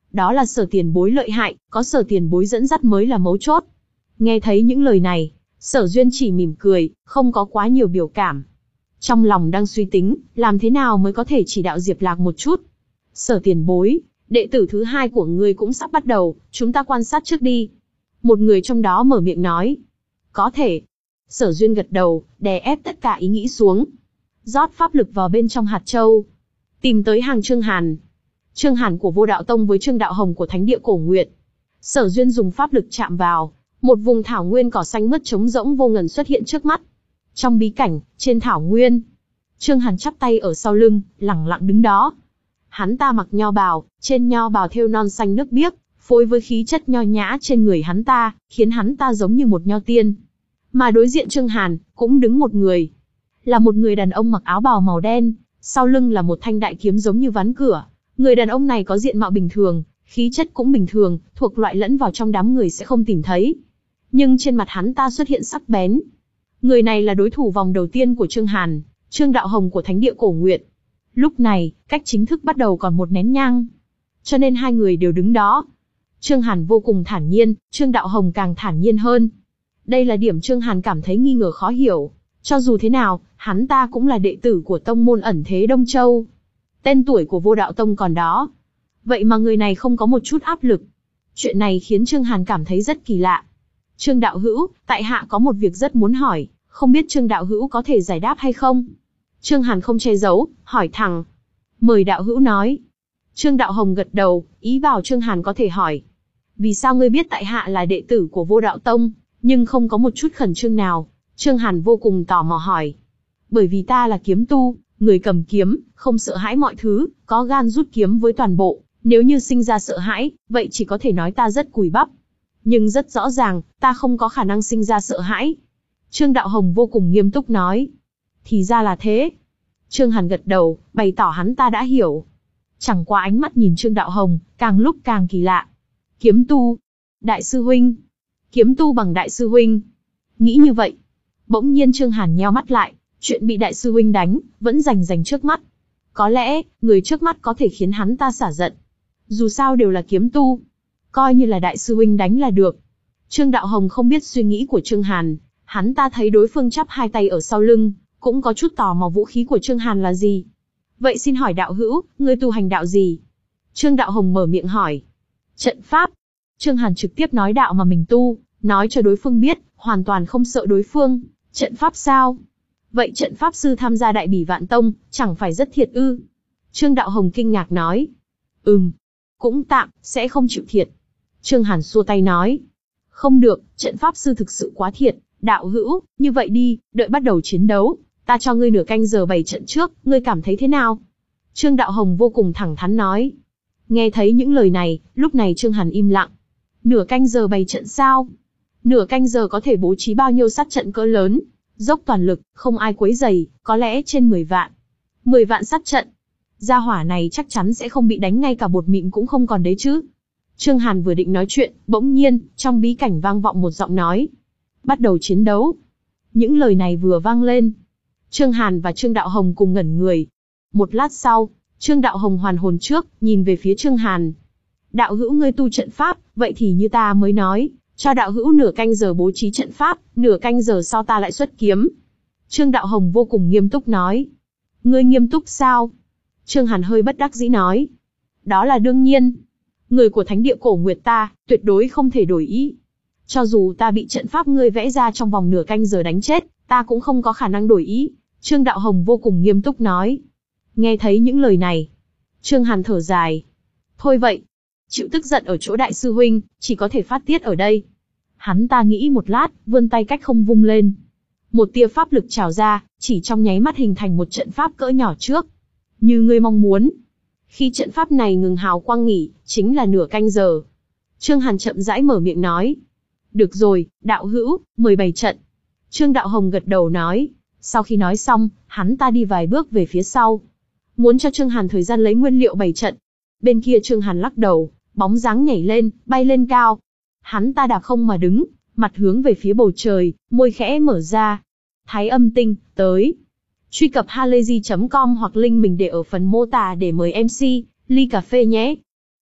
A: Đó là Sở tiền bối lợi hại, có Sở tiền bối dẫn dắt mới là mấu chốt. Nghe thấy những lời này, Sở Duyên chỉ mỉm cười, không có quá nhiều biểu cảm. Trong lòng đang suy tính, làm thế nào mới có thể chỉ đạo Diệp Lạc một chút. Sở tiền bối, đệ tử thứ hai của ngươi cũng sắp bắt đầu, chúng ta quan sát trước đi. Một người trong đó mở miệng nói. Có thể. Sở Duyên gật đầu, đè ép tất cả ý nghĩ xuống. Rót pháp lực vào bên trong hạt châu. Tìm tới hàng Trương Hàn. Trương Hàn của Vô Đạo Tông với Trương Đạo Hồng của Thánh Địa Cổ Nguyệt. Sở Duyên dùng pháp lực chạm vào. Một vùng thảo nguyên cỏ xanh mướt trống rỗng vô ngần xuất hiện trước mắt. Trong bí cảnh, trên thảo nguyên, Trương Hàn chắp tay ở sau lưng, lẳng lặng đứng đó. Hắn ta mặc nho bào, trên nho bào thêu non xanh nước biếc, phối với khí chất nho nhã trên người hắn ta, khiến hắn ta giống như một nho tiên. Mà đối diện Trương Hàn, cũng đứng một người. Là một người đàn ông mặc áo bào màu đen, sau lưng là một thanh đại kiếm giống như ván cửa. Người đàn ông này có diện mạo bình thường, khí chất cũng bình thường, thuộc loại lẫn vào trong đám người sẽ không tìm thấy. Nhưng trên mặt hắn ta xuất hiện sắc bén. Người này là đối thủ vòng đầu tiên của Trương Hàn, Trương Đạo Hồng của Thánh Địa Cổ Nguyệt. Lúc này, cách chính thức bắt đầu còn một nén nhang. Cho nên hai người đều đứng đó. Trương Hàn vô cùng thản nhiên, Trương Đạo Hồng càng thản nhiên hơn. Đây là điểm Trương Hàn cảm thấy nghi ngờ khó hiểu. Cho dù thế nào, hắn ta cũng là đệ tử của tông môn ẩn thế Đông Châu. Tên tuổi của Vô Đạo Tông còn đó. Vậy mà người này không có một chút áp lực. Chuyện này khiến Trương Hàn cảm thấy rất kỳ lạ. Trương đạo hữu, tại hạ có một việc rất muốn hỏi, không biết Trương đạo hữu có thể giải đáp hay không? Trương Hàn không che giấu, hỏi thẳng. Mời đạo hữu nói. Trương Đạo Hồng gật đầu, ý bảo Trương Hàn có thể hỏi. Vì sao ngươi biết tại hạ là đệ tử của Vô Đạo Tông, nhưng không có một chút khẩn trương nào? Trương Hàn vô cùng tò mò hỏi. Bởi vì ta là kiếm tu, người cầm kiếm, không sợ hãi mọi thứ, có gan rút kiếm với toàn bộ. Nếu như sinh ra sợ hãi, vậy chỉ có thể nói ta rất cùi bắp. Nhưng rất rõ ràng, ta không có khả năng sinh ra sợ hãi. Trương Đạo Hồng vô cùng nghiêm túc nói. Thì ra là thế. Trương Hàn gật đầu, bày tỏ hắn ta đã hiểu. Chẳng qua ánh mắt nhìn Trương Đạo Hồng, càng lúc càng kỳ lạ. Kiếm tu. Đại sư huynh. Kiếm tu bằng đại sư huynh. Nghĩ như vậy. Bỗng nhiên Trương Hàn nheo mắt lại, chuyện bị đại sư huynh đánh, vẫn rành rành trước mắt. Có lẽ, người trước mắt có thể khiến hắn ta xả giận. Dù sao đều là kiếm tu. Coi như là đại sư huynh đánh là được. Trương Đạo Hồng không biết suy nghĩ của Trương Hàn. Hắn ta thấy đối phương chắp hai tay ở sau lưng, cũng có chút tò mò vũ khí của Trương Hàn là gì. Vậy xin hỏi đạo hữu, ngươi tu hành đạo gì? Trương Đạo Hồng mở miệng hỏi. Trận pháp. Trương Hàn trực tiếp nói đạo mà mình tu, nói cho đối phương biết, hoàn toàn không sợ đối phương. Trận pháp sao? Vậy trận pháp sư tham gia Đại Bỉ Vạn Tông, chẳng phải rất thiệt ư? Trương Đạo Hồng kinh ngạc nói. Ừm, cũng tạm, sẽ không chịu thiệt. Trương Hàn xua tay nói. Không được, trận pháp sư thực sự quá thiệt. Đạo hữu, như vậy đi, đợi bắt đầu chiến đấu, ta cho ngươi nửa canh giờ bày trận trước, ngươi cảm thấy thế nào? Trương Đạo Hồng vô cùng thẳng thắn nói. Nghe thấy những lời này, lúc này Trương Hàn im lặng. Nửa canh giờ bày trận sao? Nửa canh giờ có thể bố trí bao nhiêu sát trận cỡ lớn, dốc toàn lực, không ai quấy rầy, có lẽ trên mười vạn. mười vạn sát trận. Gia hỏa này chắc chắn sẽ không bị đánh ngay cả bột mịn cũng không còn đấy chứ. Trương Hàn vừa định nói chuyện, bỗng nhiên, trong bí cảnh vang vọng một giọng nói. Bắt đầu chiến đấu. Những lời này vừa vang lên. Trương Hàn và Trương Đạo Hồng cùng ngẩn người. Một lát sau, Trương Đạo Hồng hoàn hồn trước, nhìn về phía Trương Hàn. Đạo hữu ngươi tu trận pháp, vậy thì như ta mới nói, cho đạo hữu nửa canh giờ bố trí trận pháp, nửa canh giờ sau ta lại xuất kiếm. Trương Đạo Hồng vô cùng nghiêm túc nói. Ngươi nghiêm túc sao? Trương Hàn hơi bất đắc dĩ nói. Đó là đương nhiên. Người của Thánh Địa Cổ Nguyệt ta, tuyệt đối không thể đổi ý. Cho dù ta bị trận pháp ngươi vẽ ra trong vòng nửa canh giờ đánh chết, ta cũng không có khả năng đổi ý. Trương Đạo Hồng vô cùng nghiêm túc nói. Nghe thấy những lời này, Trương Hàn thở dài. Thôi vậy, chịu tức giận ở chỗ đại sư huynh, chỉ có thể phát tiết ở đây. Hắn ta nghĩ một lát, vươn tay cách không vung lên. Một tia pháp lực trào ra, chỉ trong nháy mắt hình thành một trận pháp cỡ nhỏ trước. Như ngươi mong muốn. Khi trận pháp này ngừng hào quang nghỉ, chính là nửa canh giờ. Trương Hàn chậm rãi mở miệng nói. Được rồi, đạo hữu, mời bày trận. Trương Đạo Hồng gật đầu nói. Sau khi nói xong, hắn ta đi vài bước về phía sau. Muốn cho Trương Hàn thời gian lấy nguyên liệu bày trận. Bên kia Trương Hàn lắc đầu, bóng dáng nhảy lên, bay lên cao. Hắn ta đạp không mà đứng, mặt hướng về phía bầu trời, môi khẽ mở ra. Thái Âm Tinh, tới. Truy cập halayzi chấm com hoặc link mình để ở phần mô tả để mời em xê, ly cà phê nhé.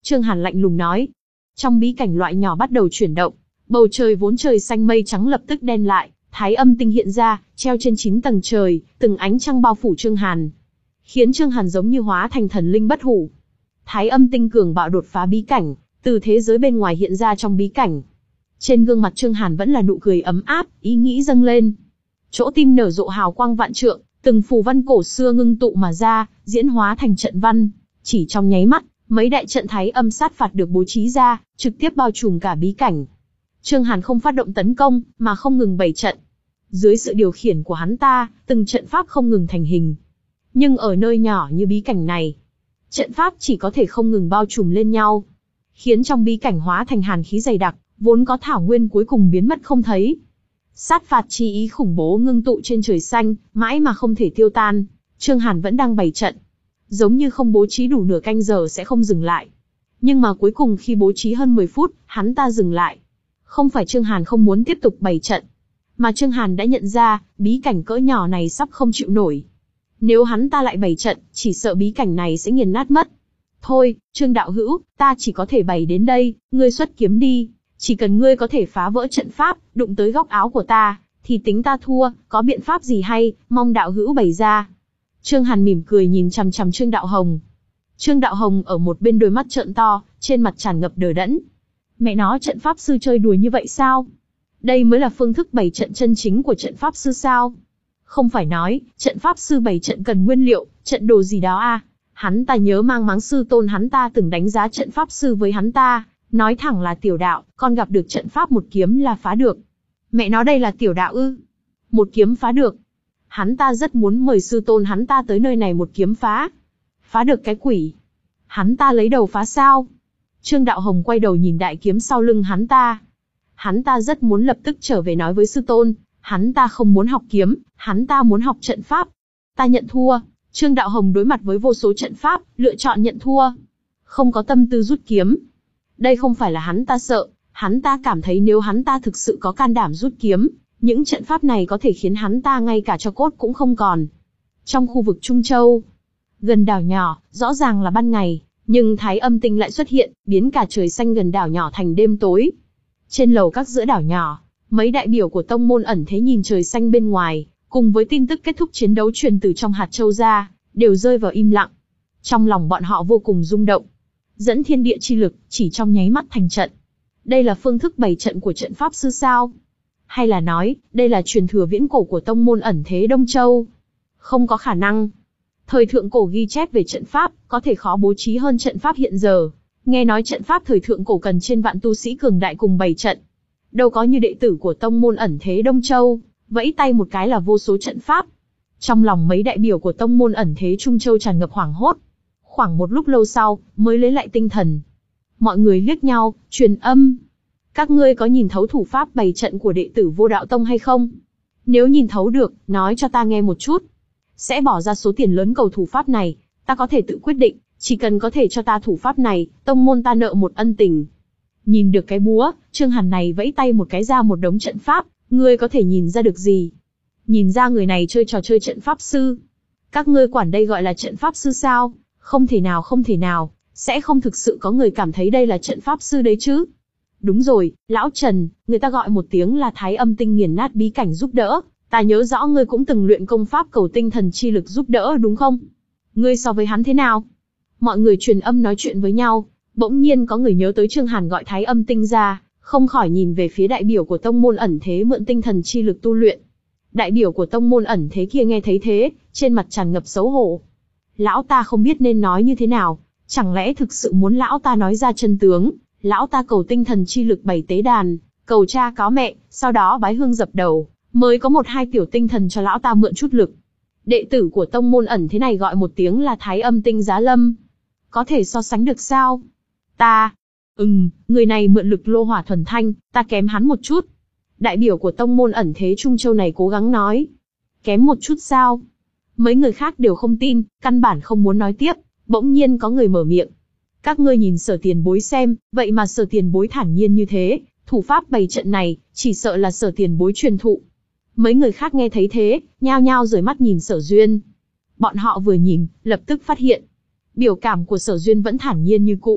A: Trương Hàn lạnh lùng nói. Trong bí cảnh loại nhỏ bắt đầu chuyển động, bầu trời vốn trời xanh mây trắng lập tức đen lại, Thái Âm tinh hiện ra, treo trên chín tầng trời, từng ánh trăng bao phủ Trương Hàn, khiến Trương Hàn giống như hóa thành thần linh bất hủ. Thái Âm tinh cường bạo đột phá bí cảnh, từ thế giới bên ngoài hiện ra trong bí cảnh. Trên gương mặt Trương Hàn vẫn là nụ cười ấm áp, ý nghĩ dâng lên. Chỗ tim nở rộ hào quang vạn trượng, từng phù văn cổ xưa ngưng tụ mà ra, diễn hóa thành trận văn. Chỉ trong nháy mắt, mấy đại trận Thái Âm sát phạt được bố trí ra, trực tiếp bao trùm cả bí cảnh. Trương Hàn không phát động tấn công, mà không ngừng bày trận. Dưới sự điều khiển của hắn ta, từng trận pháp không ngừng thành hình. Nhưng ở nơi nhỏ như bí cảnh này, trận pháp chỉ có thể không ngừng bao trùm lên nhau, khiến trong bí cảnh hóa thành hàn khí dày đặc, vốn có thảo nguyên cuối cùng biến mất không thấy. Sát phạt chi ý khủng bố ngưng tụ trên trời xanh, mãi mà không thể tiêu tan. Trương Hàn vẫn đang bày trận, giống như không bố trí đủ nửa canh giờ sẽ không dừng lại. Nhưng mà cuối cùng khi bố trí hơn mười phút, hắn ta dừng lại. Không phải Trương Hàn không muốn tiếp tục bày trận, mà Trương Hàn đã nhận ra, bí cảnh cỡ nhỏ này sắp không chịu nổi. Nếu hắn ta lại bày trận, chỉ sợ bí cảnh này sẽ nghiền nát mất. Thôi, Trương đạo hữu, ta chỉ có thể bày đến đây, ngươi xuất kiếm đi. Chỉ cần ngươi có thể phá vỡ trận pháp, đụng tới góc áo của ta, thì tính ta thua, có biện pháp gì hay, mong đạo hữu bày ra. Trương Hàn mỉm cười nhìn chằm chằm Trương Đạo Hồng. Trương Đạo Hồng ở một bên đôi mắt trợn to, trên mặt tràn ngập đờ đẫn. Mẹ nó, trận pháp sư chơi đùa như vậy sao? Đây mới là phương thức bày trận chân chính của trận pháp sư sao? Không phải nói, trận pháp sư bày trận cần nguyên liệu, trận đồ gì đó à? Hắn ta nhớ mang máng sư tôn hắn ta từng đánh giá trận pháp sư với hắn ta, nói thẳng là tiểu đạo, con gặp được trận pháp một kiếm là phá được. Mẹ nó, đây là tiểu đạo ư? Một kiếm phá được. Hắn ta rất muốn mời sư tôn hắn ta tới nơi này một kiếm phá. Phá được cái quỷ. Hắn ta lấy đầu phá sao? Trương Đạo Hồng quay đầu nhìn đại kiếm sau lưng hắn ta. Hắn ta rất muốn lập tức trở về nói với sư tôn, hắn ta không muốn học kiếm, hắn ta muốn học trận pháp. Ta nhận thua. Trương Đạo Hồng đối mặt với vô số trận pháp, lựa chọn nhận thua. Không có tâm tư rút kiếm. Đây không phải là hắn ta sợ, hắn ta cảm thấy nếu hắn ta thực sự có can đảm rút kiếm, những trận pháp này có thể khiến hắn ta ngay cả tro cốt cũng không còn. Trong khu vực Trung Châu, gần đảo nhỏ, rõ ràng là ban ngày, nhưng Thái Âm tinh lại xuất hiện, biến cả trời xanh gần đảo nhỏ thành đêm tối. Trên lầu các giữa đảo nhỏ, mấy đại biểu của tông môn ẩn thế nhìn trời xanh bên ngoài, cùng với tin tức kết thúc chiến đấu truyền từ trong hạt châu ra, đều rơi vào im lặng. Trong lòng bọn họ vô cùng rung động. Dẫn thiên địa chi lực, chỉ trong nháy mắt thành trận. Đây là phương thức bày trận của trận pháp sư sao? Hay là nói, đây là truyền thừa viễn cổ của tông môn ẩn thế Đông Châu? Không có khả năng. Thời thượng cổ ghi chép về trận pháp, có thể khó bố trí hơn trận pháp hiện giờ. Nghe nói trận pháp thời thượng cổ cần trên vạn tu sĩ cường đại cùng bày trận. Đâu có như đệ tử của tông môn ẩn thế Đông Châu, vẫy tay một cái là vô số trận pháp. Trong lòng mấy đại biểu của tông môn ẩn thế Trung Châu tràn ngập hoảng hốt. Khoảng một lúc lâu sau, mới lấy lại tinh thần. Mọi người liếc nhau, truyền âm. Các ngươi có nhìn thấu thủ pháp bày trận của đệ tử Vô Đạo Tông hay không? Nếu nhìn thấu được, nói cho ta nghe một chút. Sẽ bỏ ra số tiền lớn cầu thủ pháp này, ta có thể tự quyết định, chỉ cần có thể cho ta thủ pháp này, tông môn ta nợ một ân tình. Nhìn được cái búa, Trương Hàn này vẫy tay một cái ra một đống trận pháp, ngươi có thể nhìn ra được gì? Nhìn ra người này chơi trò chơi trận pháp sư. Các ngươi quản đây gọi là trận pháp sư sao? Không thể nào không thể nào, sẽ không thực sự có người cảm thấy đây là trận pháp sư đấy chứ. Đúng rồi, lão Trần, người ta gọi một tiếng là Thái Âm tinh nghiền nát bí cảnh giúp đỡ, ta nhớ rõ ngươi cũng từng luyện công pháp cầu tinh thần chi lực giúp đỡ đúng không? Ngươi so với hắn thế nào? Mọi người truyền âm nói chuyện với nhau, bỗng nhiên có người nhớ tới Trương Hàn gọi Thái Âm tinh ra, không khỏi nhìn về phía đại biểu của tông môn ẩn thế mượn tinh thần chi lực tu luyện. Đại biểu của tông môn ẩn thế kia nghe thấy thế, trên mặt tràn ngập xấu hổ. Lão ta không biết nên nói như thế nào, chẳng lẽ thực sự muốn lão ta nói ra chân tướng? Lão ta cầu tinh thần chi lực bày tế đàn, cầu cha cáo mẹ, sau đó bái hương dập đầu, mới có một hai tiểu tinh thần cho lão ta mượn chút lực. Đệ tử của tông môn ẩn thế này gọi một tiếng là Thái Âm tinh giá lâm. Có thể so sánh được sao? Ta, ừm, người này mượn lực lô hỏa thuần thanh, ta kém hắn một chút. Đại biểu của tông môn ẩn thế Trung Châu này cố gắng nói. Kém một chút sao? Mấy người khác đều không tin, căn bản không muốn nói tiếp, bỗng nhiên có người mở miệng. Các ngươi nhìn Sở Tiền Bối xem, vậy mà Sở Tiền Bối thản nhiên như thế, thủ pháp bày trận này, chỉ sợ là Sở Tiền Bối truyền thụ. Mấy người khác nghe thấy thế, nhao nhao rời mắt nhìn Sở Duyên. Bọn họ vừa nhìn, lập tức phát hiện. Biểu cảm của Sở Duyên vẫn thản nhiên như cũ,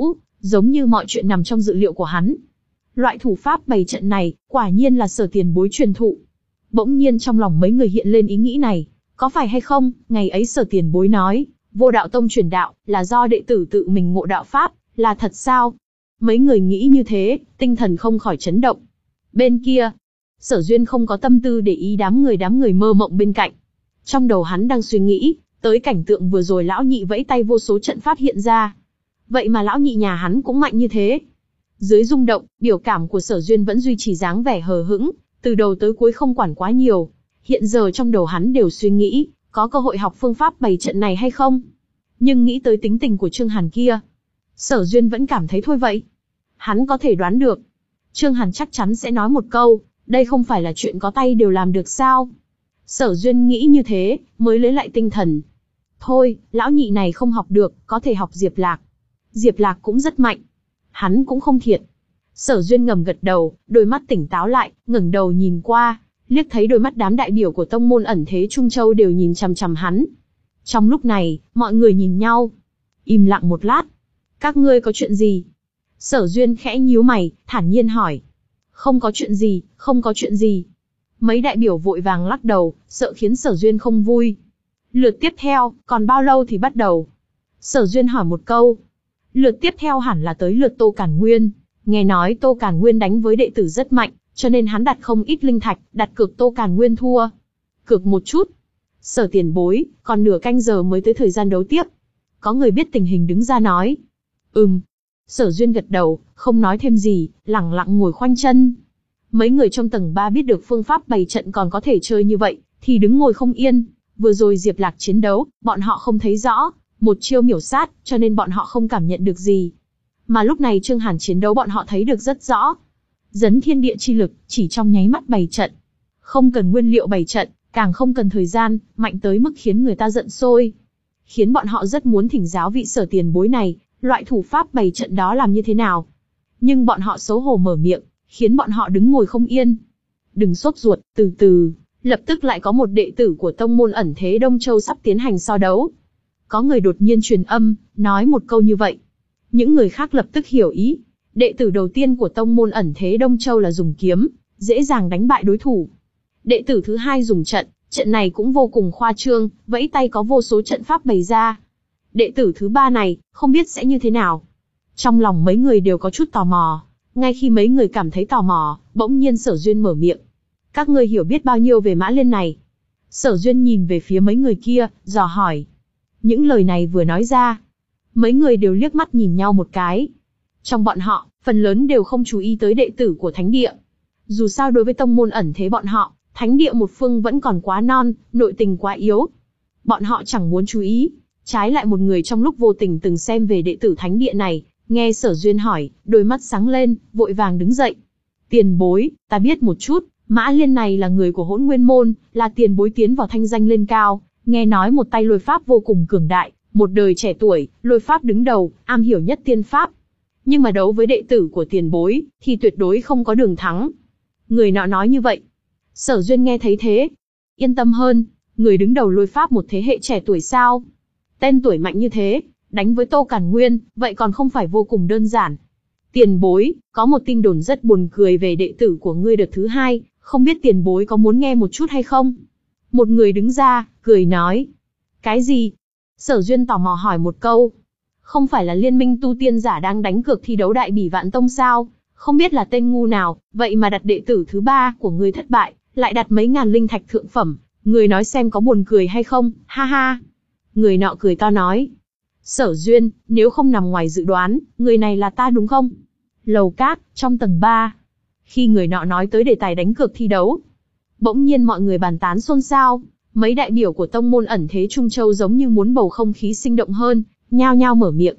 A: giống như mọi chuyện nằm trong dự liệu của hắn. Loại thủ pháp bày trận này, quả nhiên là Sở tiền bối truyền thụ. Bỗng nhiên trong lòng mấy người hiện lên ý nghĩ này, có phải hay không, ngày ấy Sở tiền bối nói, Vô Đạo Tông truyền đạo, là do đệ tử tự mình ngộ đạo pháp, là thật sao? Mấy người nghĩ như thế, tinh thần không khỏi chấn động. Bên kia, Sở Duyên không có tâm tư để ý đám người đám người mơ mộng bên cạnh. Trong đầu hắn đang suy nghĩ, tới cảnh tượng vừa rồi lão nhị vẫy tay vô số trận pháp hiện ra. Vậy mà lão nhị nhà hắn cũng mạnh như thế. Dưới rung động, biểu cảm của Sở Duyên vẫn duy trì dáng vẻ hờ hững, từ đầu tới cuối không quản quá nhiều. Hiện giờ trong đầu hắn đều suy nghĩ, có cơ hội học phương pháp bày trận này hay không? Nhưng nghĩ tới tính tình của Trương Hàn kia, Sở Duyên vẫn cảm thấy thôi vậy. Hắn có thể đoán được, Trương Hàn chắc chắn sẽ nói một câu, đây không phải là chuyện có tay đều làm được sao? Sở Duyên nghĩ như thế, mới lấy lại tinh thần. Thôi, lão nhị này không học được, có thể học Diệp Lạc. Diệp Lạc cũng rất mạnh. Hắn cũng không thiệt. Sở Duyên ngầm gật đầu, đôi mắt tỉnh táo lại, ngẩng đầu nhìn qua, liếc thấy đôi mắt đám đại biểu của tông môn ẩn thế Trung Châu đều nhìn chằm chằm hắn. Trong lúc này, mọi người nhìn nhau. Im lặng một lát. Các ngươi có chuyện gì? Sở Duyên khẽ nhíu mày, thản nhiên hỏi. Không có chuyện gì, không có chuyện gì. Mấy đại biểu vội vàng lắc đầu, sợ khiến Sở Duyên không vui. Lượt tiếp theo, còn bao lâu thì bắt đầu? Sở Duyên hỏi một câu. Lượt tiếp theo hẳn là tới lượt Tô Càn Nguyên. Nghe nói Tô Càn Nguyên đánh với đệ tử rất mạnh, cho nên hắn đặt không ít linh thạch, đặt cược Tô Càn Nguyên thua. Cược một chút. Sở tiền bối, còn nửa canh giờ mới tới thời gian đấu tiếp. Có người biết tình hình đứng ra nói. Ừm. Sở Duyên gật đầu, không nói thêm gì, lẳng lặng ngồi khoanh chân. Mấy người trong tầng ba biết được phương pháp bày trận còn có thể chơi như vậy, thì đứng ngồi không yên. Vừa rồi Diệp Lạc chiến đấu, bọn họ không thấy rõ, một chiêu miểu sát, cho nên bọn họ không cảm nhận được gì. Mà lúc này Trương Hàn chiến đấu bọn họ thấy được rất rõ. Dấn thiên địa chi lực, chỉ trong nháy mắt bày trận. Không cần nguyên liệu bày trận, càng không cần thời gian, mạnh tới mức khiến người ta giận sôi. Khiến bọn họ rất muốn thỉnh giáo vị Sở tiền bối này, loại thủ pháp bày trận đó làm như thế nào. Nhưng bọn họ xấu hổ mở miệng, khiến bọn họ đứng ngồi không yên. Đừng sốt ruột, từ từ, lập tức lại có một đệ tử của tông môn ẩn thế Đông Châu sắp tiến hành so đấu. Có người đột nhiên truyền âm, nói một câu như vậy. Những người khác lập tức hiểu ý. Đệ tử đầu tiên của tông môn ẩn thế Đông Châu là dùng kiếm, dễ dàng đánh bại đối thủ. Đệ tử thứ hai dùng trận, trận này cũng vô cùng khoa trương, vẫy tay có vô số trận pháp bày ra. Đệ tử thứ ba này, không biết sẽ như thế nào. Trong lòng mấy người đều có chút tò mò. Ngay khi mấy người cảm thấy tò mò, bỗng nhiên Sở Duyên mở miệng. Các ngươi hiểu biết bao nhiêu về Mã Liên này? Sở Duyên nhìn về phía mấy người kia, dò hỏi. Những lời này vừa nói ra, mấy người đều liếc mắt nhìn nhau một cái. Trong bọn họ, phần lớn đều không chú ý tới đệ tử của Thánh Địa. Dù sao đối với tông môn ẩn thế bọn họ, Thánh Địa một phương vẫn còn quá non, nội tình quá yếu. Bọn họ chẳng muốn chú ý. Trái lại một người trong lúc vô tình từng xem về đệ tử Thánh Địa này, nghe Sở Duyên hỏi, đôi mắt sáng lên, vội vàng đứng dậy. Tiền bối, ta biết một chút, Mã Liên này là người của Hỗn Nguyên Môn, là tiền bối tiến vào thanh danh lên cao, nghe nói một tay lôi pháp vô cùng cường đại, một đời trẻ tuổi, lôi pháp đứng đầu, am hiểu nhất tiên pháp. Nhưng mà đấu với đệ tử của tiền bối, thì tuyệt đối không có đường thắng. Người nọ nói như vậy. Sở Duyên nghe thấy thế, yên tâm hơn, người đứng đầu lôi pháp một thế hệ trẻ tuổi sao? Tên tuổi mạnh như thế, đánh với Tô Càn Nguyên, vậy còn không phải vô cùng đơn giản. Tiền bối, có một tin đồn rất buồn cười về đệ tử của ngươi đợt thứ hai, không biết tiền bối có muốn nghe một chút hay không? Một người đứng ra, cười nói. Cái gì? Sở Duyên tò mò hỏi một câu. Không phải là liên minh tu tiên giả đang đánh cược thi đấu đại bỉ vạn tông sao? Không biết là tên ngu nào, vậy mà đặt đệ tử thứ ba của ngươi thất bại, lại đặt mấy ngàn linh thạch thượng phẩm. Người nói xem có buồn cười hay không, ha ha. Người nọ cười to nói. Sở Duyên, nếu không nằm ngoài dự đoán, người này là ta đúng không? Lầu cát, trong tầng ba. Khi người nọ nói tới đề tài đánh cược thi đấu, bỗng nhiên mọi người bàn tán xôn xao. Mấy đại biểu của tông môn ẩn thế Trung Châu giống như muốn bầu không khí sinh động hơn, nhao nhao mở miệng.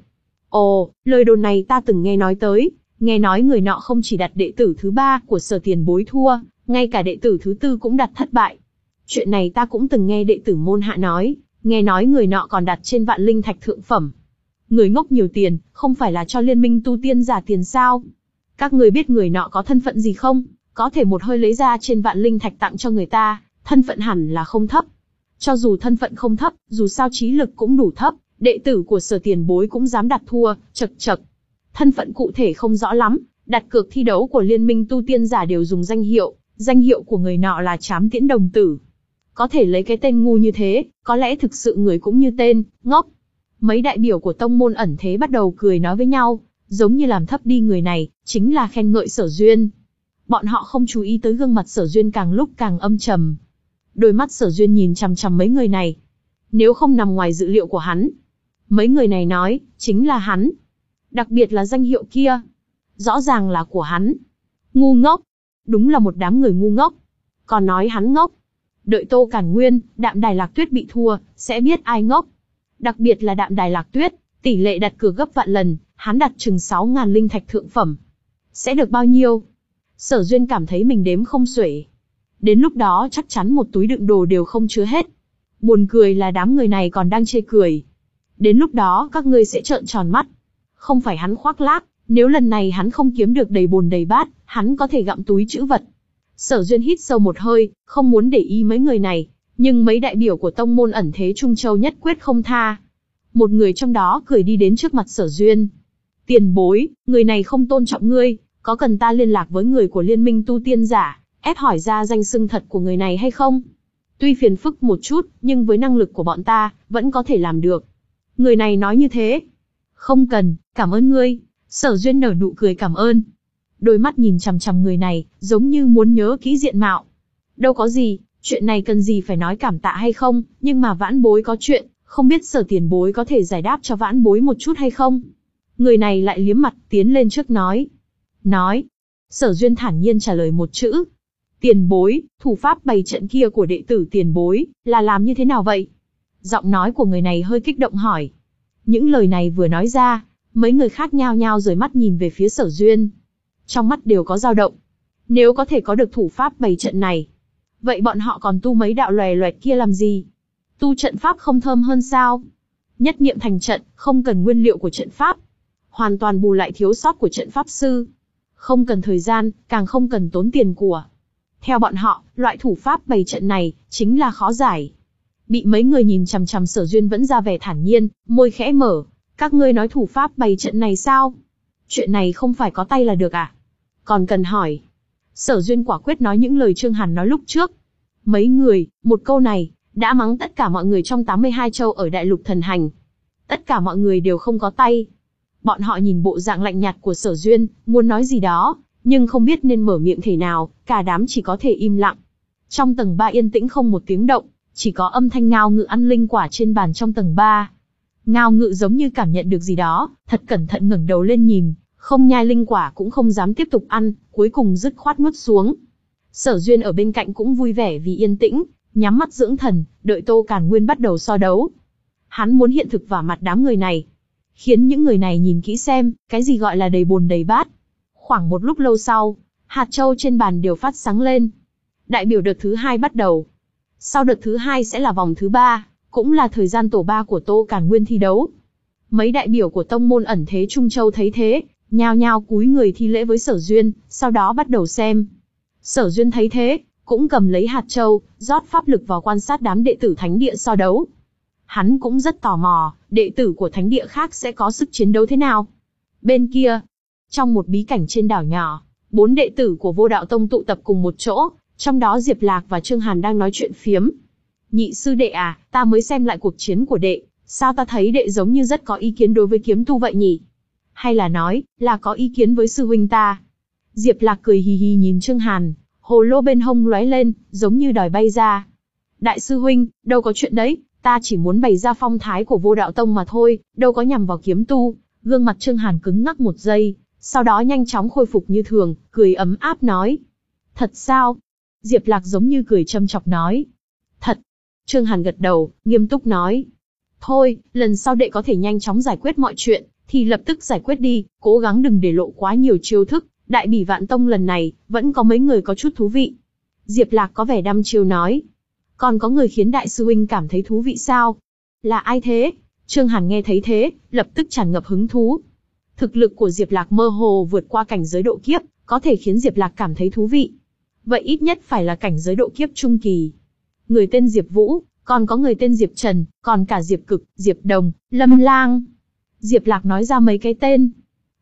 A: Ồ, lời đồn này ta từng nghe nói tới, nghe nói người nọ không chỉ đặt đệ tử thứ ba của Sở tiền bối thua, ngay cả đệ tử thứ tư cũng đặt thất bại. Chuyện này ta cũng từng nghe đệ tử môn hạ nói, nghe nói người nọ còn đặt trên vạn linh thạch thượng phẩm. Người ngốc nhiều tiền, không phải là cho liên minh tu tiên giả tiền sao? Các người biết người nọ có thân phận gì không? Có thể một hơi lấy ra trên vạn linh thạch tặng cho người ta, thân phận hẳn là không thấp. Cho dù thân phận không thấp, dù sao trí lực cũng đủ thấp, đệ tử của Sở tiền bối cũng dám đặt thua, chậc chậc. thân phận cụ thể không rõ lắm, đặt cược thi đấu của Liên minh tu tiên giả đều dùng danh hiệu, danh hiệu của người nọ là Trám Tiễn Đồng Tử. Có thể lấy cái tên ngu như thế, có lẽ thực sự người cũng như tên, ngốc. Mấy đại biểu của tông môn ẩn thế bắt đầu cười nói với nhau, giống như làm thấp đi người này, chính là khen ngợi Sở Duyên. Bọn họ không chú ý tới gương mặt Sở Duyên càng lúc càng âm trầm. Đôi mắt Sở Duyên nhìn chằm chằm mấy người này. Nếu không nằm ngoài dự liệu của hắn. Mấy người này nói, chính là hắn. Đặc biệt là danh hiệu kia. Rõ ràng là của hắn. Ngu ngốc. Đúng là một đám người ngu ngốc. Còn nói hắn ngốc. Đợi Tô Càn Nguyên, Đạm Đài Lạc Tuyết bị thua, sẽ biết ai ngốc. Đặc biệt là Đạm Đài Lạc Tuyết, tỷ lệ đặt cược gấp vạn lần, hắn đặt chừng sáu ngàn linh thạch thượng phẩm. Sẽ được bao nhiêu? Sở Duyên cảm thấy mình đếm không xuể. Đến lúc đó chắc chắn một túi đựng đồ đều không chứa hết. Buồn cười là đám người này còn đang chê cười. Đến lúc đó các ngươi sẽ trợn tròn mắt. Không phải hắn khoác lác, nếu lần này hắn không kiếm được đầy bồn đầy bát, hắn có thể gặm túi trữ vật. Sở Duyên hít sâu một hơi, không muốn để ý mấy người này, nhưng mấy đại biểu của tông môn ẩn thế Trung Châu nhất quyết không tha. Một người trong đó cười đi đến trước mặt Sở Duyên. Tiền bối, người này không tôn trọng ngươi, có cần ta liên lạc với người của Liên minh tu tiên giả, ép hỏi ra danh xưng thật của người này hay không? Tuy phiền phức một chút, nhưng với năng lực của bọn ta, vẫn có thể làm được. Người này nói như thế. Không cần, cảm ơn ngươi. Sở Duyên nở nụ cười cảm ơn. Đôi mắt nhìn chằm chằm người này, giống như muốn nhớ kỹ diện mạo. Đâu có gì, chuyện này cần gì phải nói cảm tạ hay không, nhưng mà vãn bối có chuyện, không biết Sở tiền bối có thể giải đáp cho vãn bối một chút hay không? Người này lại liếm mặt, tiến lên trước nói. Nói. Sở Duyên thản nhiên trả lời một chữ. Tiền bối, thủ pháp bày trận kia của đệ tử tiền bối, là làm như thế nào vậy? Giọng nói của người này hơi kích động hỏi. Những lời này vừa nói ra, mấy người khác nhao nhao rời mắt nhìn về phía Sở Duyên. Trong mắt đều có dao động. Nếu có thể có được thủ pháp bày trận này, vậy bọn họ còn tu mấy đạo lòe loẹt kia làm gì? Tu trận pháp không thơm hơn sao? Nhất niệm thành trận, không cần nguyên liệu của trận pháp. Hoàn toàn bù lại thiếu sót của trận pháp sư. Không cần thời gian, càng không cần tốn tiền của. Theo bọn họ, loại thủ pháp bày trận này, chính là khó giải. Bị mấy người nhìn chằm chằm Sở Duyên vẫn ra vẻ thản nhiên, môi khẽ mở. Các ngươi nói thủ pháp bày trận này sao? Chuyện này không phải có tay là được à? Còn cần hỏi. Sở Duyên quả quyết nói những lời Trương Hàn nói lúc trước. Mấy người, một câu này, đã mắng tất cả mọi người trong tám mươi hai châu ở Đại Lục Thần Hành. Tất cả mọi người đều không có tay. Bọn họ nhìn bộ dạng lạnh nhạt của Sở Duyên, muốn nói gì đó, nhưng không biết nên mở miệng thế nào, cả đám chỉ có thể im lặng. Trong tầng ba yên tĩnh không một tiếng động, chỉ có âm thanh Ngao Ngự ăn linh quả trên bàn trong tầng ba. Ngao Ngự giống như cảm nhận được gì đó, thật cẩn thận ngẩng đầu lên nhìn, không nhai linh quả cũng không dám tiếp tục ăn, cuối cùng dứt khoát nuốt xuống. Sở Duyên ở bên cạnh cũng vui vẻ vì yên tĩnh, nhắm mắt dưỡng thần, đợi Tô Càn Nguyên bắt đầu so đấu. Hắn muốn hiện thực vào mặt đám người này, khiến những người này nhìn kỹ xem, cái gì gọi là đầy bồn đầy bát. Khoảng một lúc lâu sau, hạt châu trên bàn đều phát sáng lên. Đại biểu đợt thứ hai bắt đầu. Sau đợt thứ hai sẽ là vòng thứ ba, cũng là thời gian tổ ba của Tô Càn Nguyên thi đấu. Mấy đại biểu của tông môn ẩn thế Trung Châu thấy thế, nhao nhao cúi người thi lễ với Sở Duyên, sau đó bắt đầu xem. Sở Duyên thấy thế, cũng cầm lấy hạt châu, rót pháp lực vào quan sát đám đệ tử thánh địa so đấu. Hắn cũng rất tò mò, đệ tử của thánh địa khác sẽ có sức chiến đấu thế nào. Bên kia, trong một bí cảnh trên đảo nhỏ, bốn đệ tử của Vô Đạo Tông tụ tập cùng một chỗ, trong đó Diệp Lạc và Trương Hàn đang nói chuyện phiếm. Nhị sư đệ à, ta mới xem lại cuộc chiến của đệ, sao ta thấy đệ giống như rất có ý kiến đối với kiếm tu vậy nhỉ? Hay là nói, là có ý kiến với sư huynh ta? Diệp Lạc cười hì hì nhìn Trương Hàn, hồ lô bên hông lóe lên, giống như đòi bay ra. Đại sư huynh, đâu có chuyện đấy, ta chỉ muốn bày ra phong thái của Vô Đạo Tông mà thôi, đâu có nhằm vào kiếm tu. Gương mặt Trương Hàn cứng ngắc một giây, sau đó nhanh chóng khôi phục như thường, cười ấm áp nói. Thật sao? Diệp Lạc giống như cười châm chọc nói. Thật. Trương Hàn gật đầu, nghiêm túc nói. Thôi, lần sau đệ có thể nhanh chóng giải quyết mọi chuyện, thì lập tức giải quyết đi, cố gắng đừng để lộ quá nhiều chiêu thức. Đại Bỉ Vạn Tông lần này, vẫn có mấy người có chút thú vị. Diệp Lạc có vẻ đăm chiêu nói. Còn có người khiến đại sư huynh cảm thấy thú vị sao? Là ai thế? Trương Hàn nghe thấy thế, lập tức tràn ngập hứng thú. Thực lực của Diệp Lạc mơ hồ vượt qua cảnh giới độ kiếp, có thể khiến Diệp Lạc cảm thấy thú vị. Vậy ít nhất phải là cảnh giới độ kiếp trung kỳ. Người tên Diệp Vũ, còn có người tên Diệp Trần, còn cả Diệp Cực, Diệp Đồng, Lâm Lang. Diệp Lạc nói ra mấy cái tên.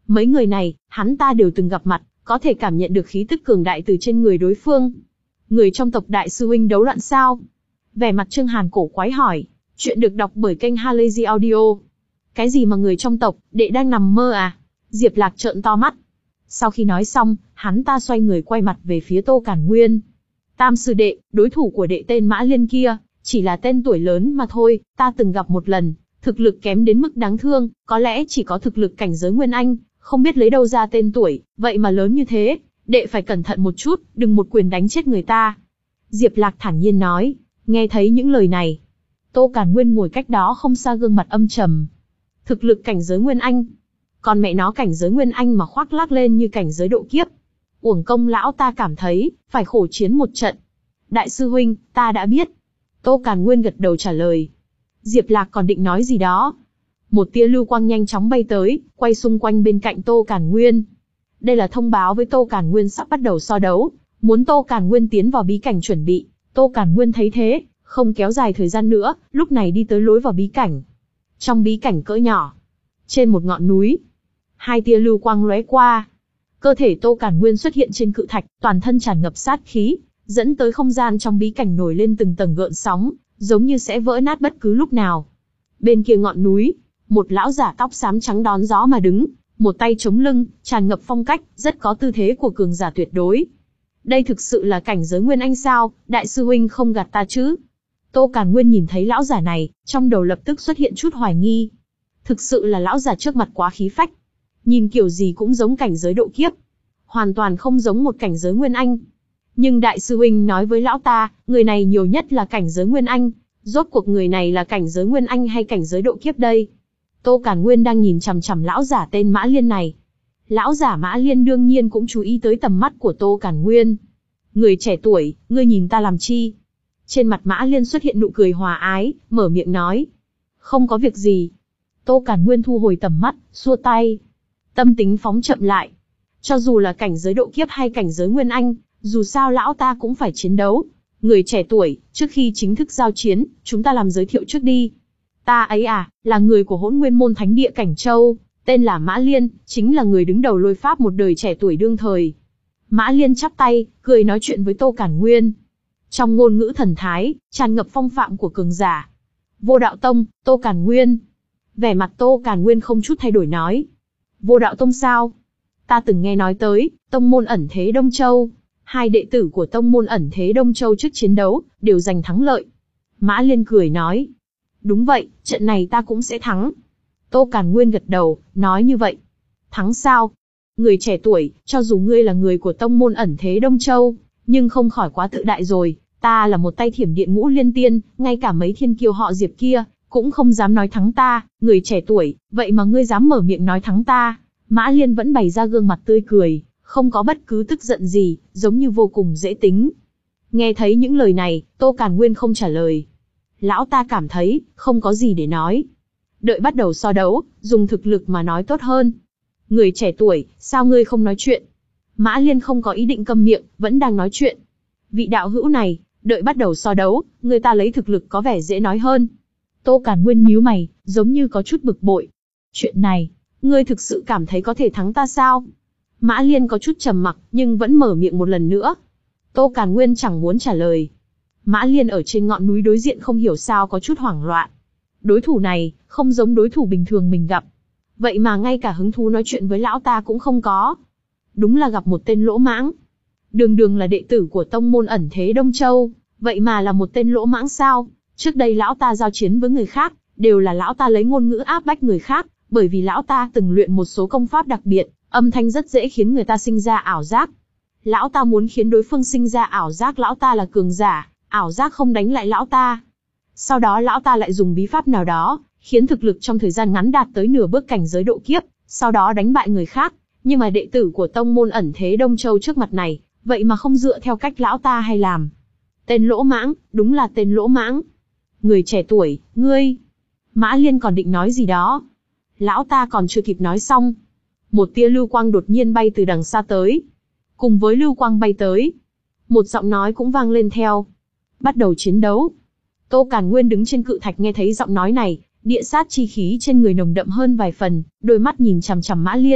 A: Mấy người này, hắn ta đều từng gặp mặt, có thể cảm nhận được khí tức cường đại từ trên người đối phương. Người trong tộc đại sư huynh đấu loạn sao? Vẻ mặt Trương Hàn cổ quái hỏi. Chuyện được đọc bởi kênh Halazy Audio. Cái gì mà người trong tộc, đệ đang nằm mơ à? Diệp Lạc trợn to mắt. Sau khi nói xong, hắn ta xoay người quay mặt về phía Tô Càn Nguyên. Tam sư đệ, đối thủ của đệ tên Mã Liên kia, chỉ là tên tuổi lớn mà thôi, ta từng gặp một lần, thực lực kém đến mức đáng thương, có lẽ chỉ có thực lực cảnh giới Nguyên Anh, không biết lấy đâu ra tên tuổi, vậy mà lớn như thế, đệ phải cẩn thận một chút, đừng một quyền đánh chết người ta. Diệp Lạc thản nhiên nói, nghe thấy những lời này. Tô Càn Nguyên ngồi cách đó không xa gương mặt âm trầm. Thực lực cảnh giới Nguyên Anh. Còn mẹ nó cảnh giới Nguyên Anh mà khoác lác lên như cảnh giới độ kiếp. Uổng công lão ta cảm thấy, phải khổ chiến một trận. Đại sư huynh, ta đã biết. Tô Càn Nguyên gật đầu trả lời. Diệp Lạc còn định nói gì đó. Một tia lưu quang nhanh chóng bay tới, quay xung quanh bên cạnh Tô Càn Nguyên. Đây là thông báo với Tô Càn Nguyên sắp bắt đầu so đấu, muốn Tô Càn Nguyên tiến vào bí cảnh chuẩn bị. Tô Càn Nguyên thấy thế, không kéo dài thời gian nữa, lúc này đi tới lối vào bí cảnh. Trong bí cảnh cỡ nhỏ, trên một ngọn núi, hai tia lưu quang lóe qua. Cơ thể Tô Càn Nguyên xuất hiện trên cự thạch, toàn thân tràn ngập sát khí, dẫn tới không gian trong bí cảnh nổi lên từng tầng gợn sóng, giống như sẽ vỡ nát bất cứ lúc nào. Bên kia ngọn núi, một lão giả tóc xám trắng đón gió mà đứng, một tay chống lưng, tràn ngập phong cách, rất có tư thế của cường giả tuyệt đối. Đây thực sự là cảnh giới Nguyên Anh sao, đại sư huynh không gạt ta chứ? Tô Càn Nguyên nhìn thấy lão giả này, trong đầu lập tức xuất hiện chút hoài nghi. Thực sự là lão giả trước mặt quá khí phách. Nhìn kiểu gì cũng giống cảnh giới độ kiếp. Hoàn toàn không giống một cảnh giới Nguyên Anh. Nhưng đại sư huynh nói với lão ta, người này nhiều nhất là cảnh giới Nguyên Anh. Rốt cuộc người này là cảnh giới Nguyên Anh hay cảnh giới độ kiếp đây? Tô Càn Nguyên đang nhìn chằm chằm lão giả tên Mã Liên này. Lão giả Mã Liên đương nhiên cũng chú ý tới tầm mắt của Tô Càn Nguyên. Người trẻ tuổi, ngươi nhìn ta làm chi? Trên mặt Mã Liên xuất hiện nụ cười hòa ái, mở miệng nói. Không có việc gì. Tô Càn Nguyên thu hồi tầm mắt, xua tay. Tâm tính phóng chậm lại. Cho dù là cảnh giới độ kiếp hay cảnh giới Nguyên Anh, dù sao lão ta cũng phải chiến đấu. Người trẻ tuổi, trước khi chính thức giao chiến, chúng ta làm giới thiệu trước đi. Ta ấy à, là người của Hỗn Nguyên Môn Thánh Địa Cảnh Châu, tên là Mã Liên, chính là người đứng đầu lôi pháp một đời trẻ tuổi đương thời. Mã Liên chắp tay, cười nói chuyện với Tô Càn Nguyên. Trong ngôn ngữ thần thái, tràn ngập phong phạm của cường giả. Vô Đạo Tông, Tô Càn Nguyên. Vẻ mặt Tô Càn Nguyên không chút thay đổi nói. Vô Đạo Tông sao? Ta từng nghe nói tới, tông môn ẩn thế Đông Châu. Hai đệ tử của tông môn ẩn thế Đông Châu trước chiến đấu, đều giành thắng lợi. Mã Liên cười nói. Đúng vậy, trận này ta cũng sẽ thắng. Tô Càn Nguyên gật đầu, nói như vậy. Thắng sao? Người trẻ tuổi, cho dù ngươi là người của tông môn ẩn thế Đông Châu, nhưng không khỏi quá tự đại rồi. Ta là một tay thiểm điện ngũ liên tiên, ngay cả mấy thiên kiêu họ Diệp kia, cũng không dám nói thắng ta. Người trẻ tuổi, vậy mà ngươi dám mở miệng nói thắng ta. Mã Liên vẫn bày ra gương mặt tươi cười, không có bất cứ tức giận gì, giống như vô cùng dễ tính. Nghe thấy những lời này, Tô Càn Nguyên không trả lời. Lão ta cảm thấy, không có gì để nói. Đợi bắt đầu so đấu, dùng thực lực mà nói tốt hơn. Người trẻ tuổi, sao ngươi không nói chuyện? Mã Liên không có ý định câm miệng, vẫn đang nói chuyện. Vị đạo hữu này, đợi bắt đầu so đấu, người ta lấy thực lực có vẻ dễ nói hơn. Tô Càn Nguyên nhíu mày, giống như có chút bực bội. Chuyện này, ngươi thực sự cảm thấy có thể thắng ta sao? Mã Liên có chút trầm mặc, nhưng vẫn mở miệng một lần nữa. Tô Càn Nguyên chẳng muốn trả lời. Mã Liên ở trên ngọn núi đối diện không hiểu sao có chút hoảng loạn. Đối thủ này, không giống đối thủ bình thường mình gặp. Vậy mà ngay cả hứng thú nói chuyện với lão ta cũng không có. Đúng là gặp một tên lỗ mãng. Đường đường là đệ tử của tông môn ẩn thế Đông Châu, vậy mà là một tên lỗ mãng sao? Trước đây lão ta giao chiến với người khác, đều là lão ta lấy ngôn ngữ áp bách người khác, bởi vì lão ta từng luyện một số công pháp đặc biệt, âm thanh rất dễ khiến người ta sinh ra ảo giác. Lão ta muốn khiến đối phương sinh ra ảo giác lão ta là cường giả, ảo giác không đánh lại lão ta. Sau đó lão ta lại dùng bí pháp nào đó, khiến thực lực trong thời gian ngắn đạt tới nửa bước cảnh giới độ kiếp, sau đó đánh bại người khác. Nhưng mà đệ tử của tông môn ẩn thế Đông Châu trước mặt này, vậy mà không dựa theo cách lão ta hay làm. Tên lỗ mãng, đúng là tên lỗ mãng. Người trẻ tuổi, ngươi. Mã Liên còn định nói gì đó. Lão ta còn chưa kịp nói xong. Một tia lưu quang đột nhiên bay từ đằng xa tới. Cùng với lưu quang bay tới, một giọng nói cũng vang lên theo. Bắt đầu chiến đấu. Tô Càn Nguyên đứng trên cự thạch nghe thấy giọng nói này, địa sát chi khí trên người nồng đậm hơn vài phần, đôi mắt nhìn chằm chằm Mã Liên,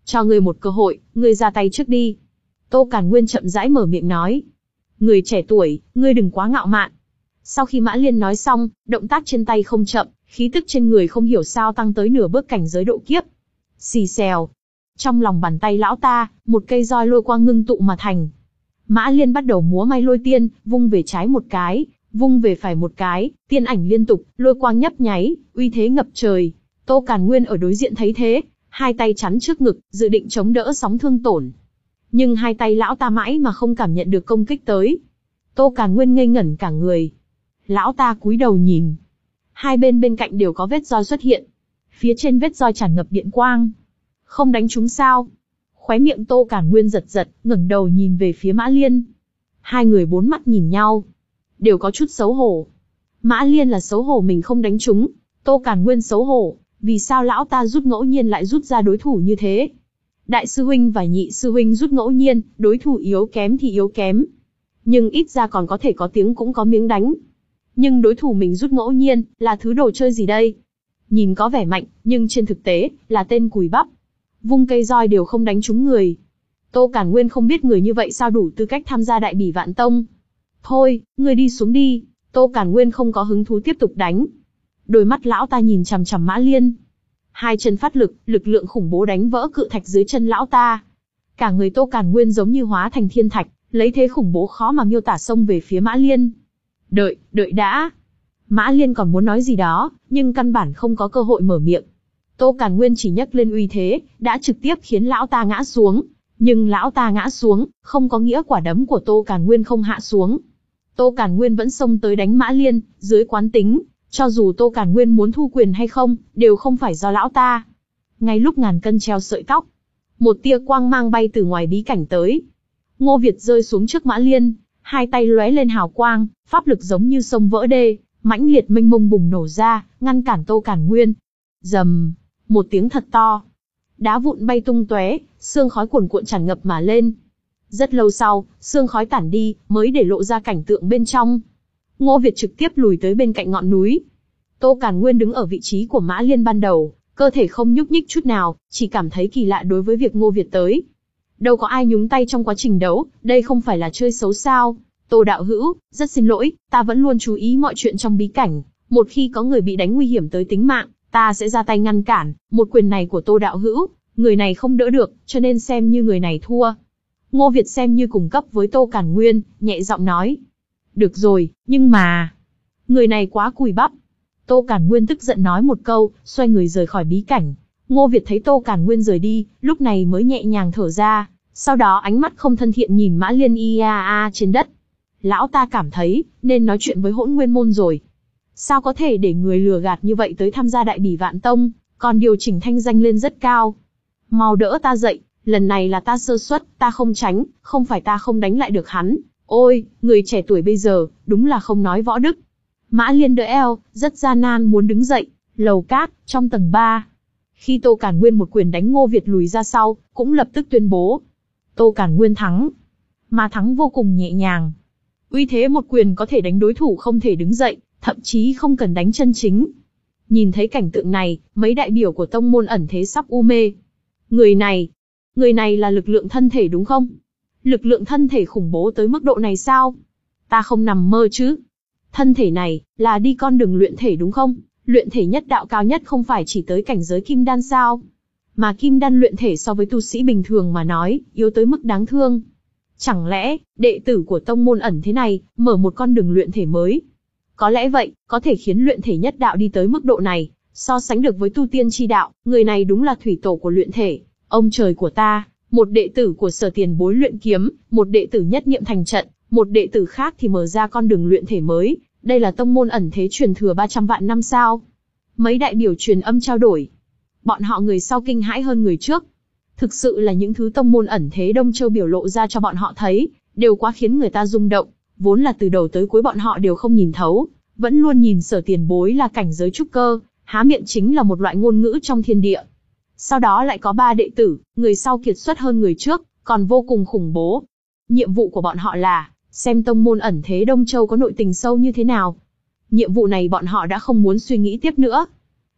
A: Cho ngươi một cơ hội, ngươi ra tay trước đi. Tô Càn Nguyên chậm rãi mở miệng nói. Người trẻ tuổi, ngươi đừng quá ngạo mạn. Sau khi Mã Liên nói xong, động tác trên tay không chậm, khí tức trên người không hiểu sao tăng tới nửa bước cảnh giới độ kiếp. Xì xèo. Trong lòng bàn tay lão ta, một cây roi lôi quang ngưng tụ mà thành. Mã Liên bắt đầu múa may lôi tiên, vung về trái một cái, vung về phải một cái, tiên ảnh liên tục, lôi quang nhấp nháy, uy thế ngập trời. Tô Càn Nguyên ở đối diện thấy thế, hai tay chắn trước ngực, dự định chống đỡ sóng thương tổn. Nhưng hai tay lão ta mãi mà không cảm nhận được công kích tới. Tô Càn Nguyên ngây ngẩn cả người. Lão ta cúi đầu nhìn. Hai bên bên cạnh đều có vết roi xuất hiện. Phía trên vết roi tràn ngập điện quang. Không đánh trúng sao? Khóe miệng Tô Càn Nguyên giật giật, ngẩng đầu nhìn về phía Mã Liên. Hai người bốn mắt nhìn nhau. Đều có chút xấu hổ. Mã Liên là xấu hổ mình không đánh trúng. Tô Càn Nguyên xấu hổ. Vì sao lão ta rút ngẫu nhiên lại rút ra đối thủ như thế? Đại sư huynh và nhị sư huynh rút ngẫu nhiên, đối thủ yếu kém thì yếu kém. Nhưng ít ra còn có thể có tiếng cũng có miếng đánh. Nhưng đối thủ mình rút ngẫu nhiên, là thứ đồ chơi gì đây? Nhìn có vẻ mạnh, nhưng trên thực tế, là tên cùi bắp. Vung cây roi đều không đánh trúng người. Tô Càn Nguyên không biết người như vậy sao đủ tư cách tham gia Đại Bỉ Vạn Tông. Thôi, ngươi đi xuống đi. Tô Càn Nguyên không có hứng thú tiếp tục đánh. Đôi mắt lão ta nhìn chằm chằm Mã Liên. Hai chân phát lực, lực lượng khủng bố đánh vỡ cự thạch dưới chân lão ta. Cả người Tô Càn Nguyên giống như hóa thành thiên thạch, lấy thế khủng bố khó mà miêu tả xông về phía Mã Liên. Đợi, đợi đã. Mã Liên còn muốn nói gì đó, nhưng căn bản không có cơ hội mở miệng. Tô Càn Nguyên chỉ nhấc lên uy thế, đã trực tiếp khiến lão ta ngã xuống. Nhưng lão ta ngã xuống, không có nghĩa quả đấm của Tô Càn Nguyên không hạ xuống. Tô Càn Nguyên vẫn xông tới đánh Mã Liên, dưới quán tính, cho dù Tô Càn Nguyên muốn thu quyền hay không, đều không phải do lão ta. Ngay lúc ngàn cân treo sợi tóc, một tia quang mang bay từ ngoài bí cảnh tới. Ngô Việt rơi xuống trước Mã Liên, hai tay lóe lên hào quang, pháp lực giống như sông vỡ đê, mãnh liệt mênh mông bùng nổ ra, ngăn cản Tô Càn Nguyên. Rầm, một tiếng thật to, đá vụn bay tung tóe, sương khói cuồn cuộn tràn ngập mà lên. Rất lâu sau, sương khói tản đi, mới để lộ ra cảnh tượng bên trong. Ngô Việt trực tiếp lùi tới bên cạnh ngọn núi. Tô Càn Nguyên đứng ở vị trí của Mã Liên ban đầu, cơ thể không nhúc nhích chút nào, chỉ cảm thấy kỳ lạ đối với việc Ngô Việt tới. Đâu có ai nhúng tay trong quá trình đấu, đây không phải là chơi xấu sao? Tô đạo hữu, rất xin lỗi, ta vẫn luôn chú ý mọi chuyện trong bí cảnh. Một khi có người bị đánh nguy hiểm tới tính mạng, ta sẽ ra tay ngăn cản. Một quyền này của Tô đạo hữu, người này không đỡ được, cho nên xem như người này thua. Ngô Việt xem như cùng cấp với Tô Càn Nguyên, nhẹ giọng nói. Được rồi, nhưng mà... người này quá cùi bắp. Tô Càn Nguyên tức giận nói một câu, xoay người rời khỏi bí cảnh. Ngô Việt thấy Tô Càn Nguyên rời đi, lúc này mới nhẹ nhàng thở ra. Sau đó ánh mắt không thân thiện nhìn Mã Liên ia a trên đất. Lão ta cảm thấy, nên nói chuyện với Hỗn Nguyên Môn rồi. Sao có thể để người lừa gạt như vậy tới tham gia Đại Bỉ Vạn Tông, còn điều chỉnh thanh danh lên rất cao. Mau đỡ ta dậy, lần này là ta sơ suất, ta không tránh, không phải ta không đánh lại được hắn. Ôi, người trẻ tuổi bây giờ, đúng là không nói võ đức. Mã Liên đỡ eo, rất gian nan muốn đứng dậy. Lầu cát, trong tầng ba. Khi Tô Càn Nguyên một quyền đánh Ngô Việt lùi ra sau, cũng lập tức tuyên bố. Tô Càn Nguyên thắng. Mà thắng vô cùng nhẹ nhàng. Uy thế một quyền có thể đánh đối thủ không thể đứng dậy, thậm chí không cần đánh chân chính. Nhìn thấy cảnh tượng này, mấy đại biểu của tông môn ẩn thế sắp u mê. Người này, người này là lực lượng thân thể đúng không? Lực lượng thân thể khủng bố tới mức độ này sao? Ta không nằm mơ chứ. Thân thể này, là đi con đường luyện thể đúng không? Luyện thể nhất đạo cao nhất không phải chỉ tới cảnh giới kim đan sao? Mà kim đan luyện thể so với tu sĩ bình thường mà nói, yếu tới mức đáng thương. Chẳng lẽ, đệ tử của tông môn ẩn thế này, mở một con đường luyện thể mới? Có lẽ vậy, có thể khiến luyện thể nhất đạo đi tới mức độ này, so sánh được với tu tiên chi đạo, người này đúng là thủy tổ của luyện thể. Ông trời của ta, một đệ tử của Sở tiền bối luyện kiếm, một đệ tử nhất niệm thành trận, một đệ tử khác thì mở ra con đường luyện thể mới. Đây là tông môn ẩn thế truyền thừa ba trăm vạn năm sao? Mấy đại biểu truyền âm trao đổi. Bọn họ người sau kinh hãi hơn người trước. Thực sự là những thứ tông môn ẩn thế Đông Châu biểu lộ ra cho bọn họ thấy, đều quá khiến người ta rung động. Vốn là từ đầu tới cuối bọn họ đều không nhìn thấu, vẫn luôn nhìn Sở tiền bối là cảnh giới trúc cơ, há miệng chính là một loại ngôn ngữ trong thiên địa. Sau đó lại có ba đệ tử, người sau kiệt xuất hơn người trước, còn vô cùng khủng bố. Nhiệm vụ của bọn họ là xem tông môn ẩn thế Đông Châu có nội tình sâu như thế nào. Nhiệm vụ này bọn họ đã không muốn suy nghĩ tiếp nữa.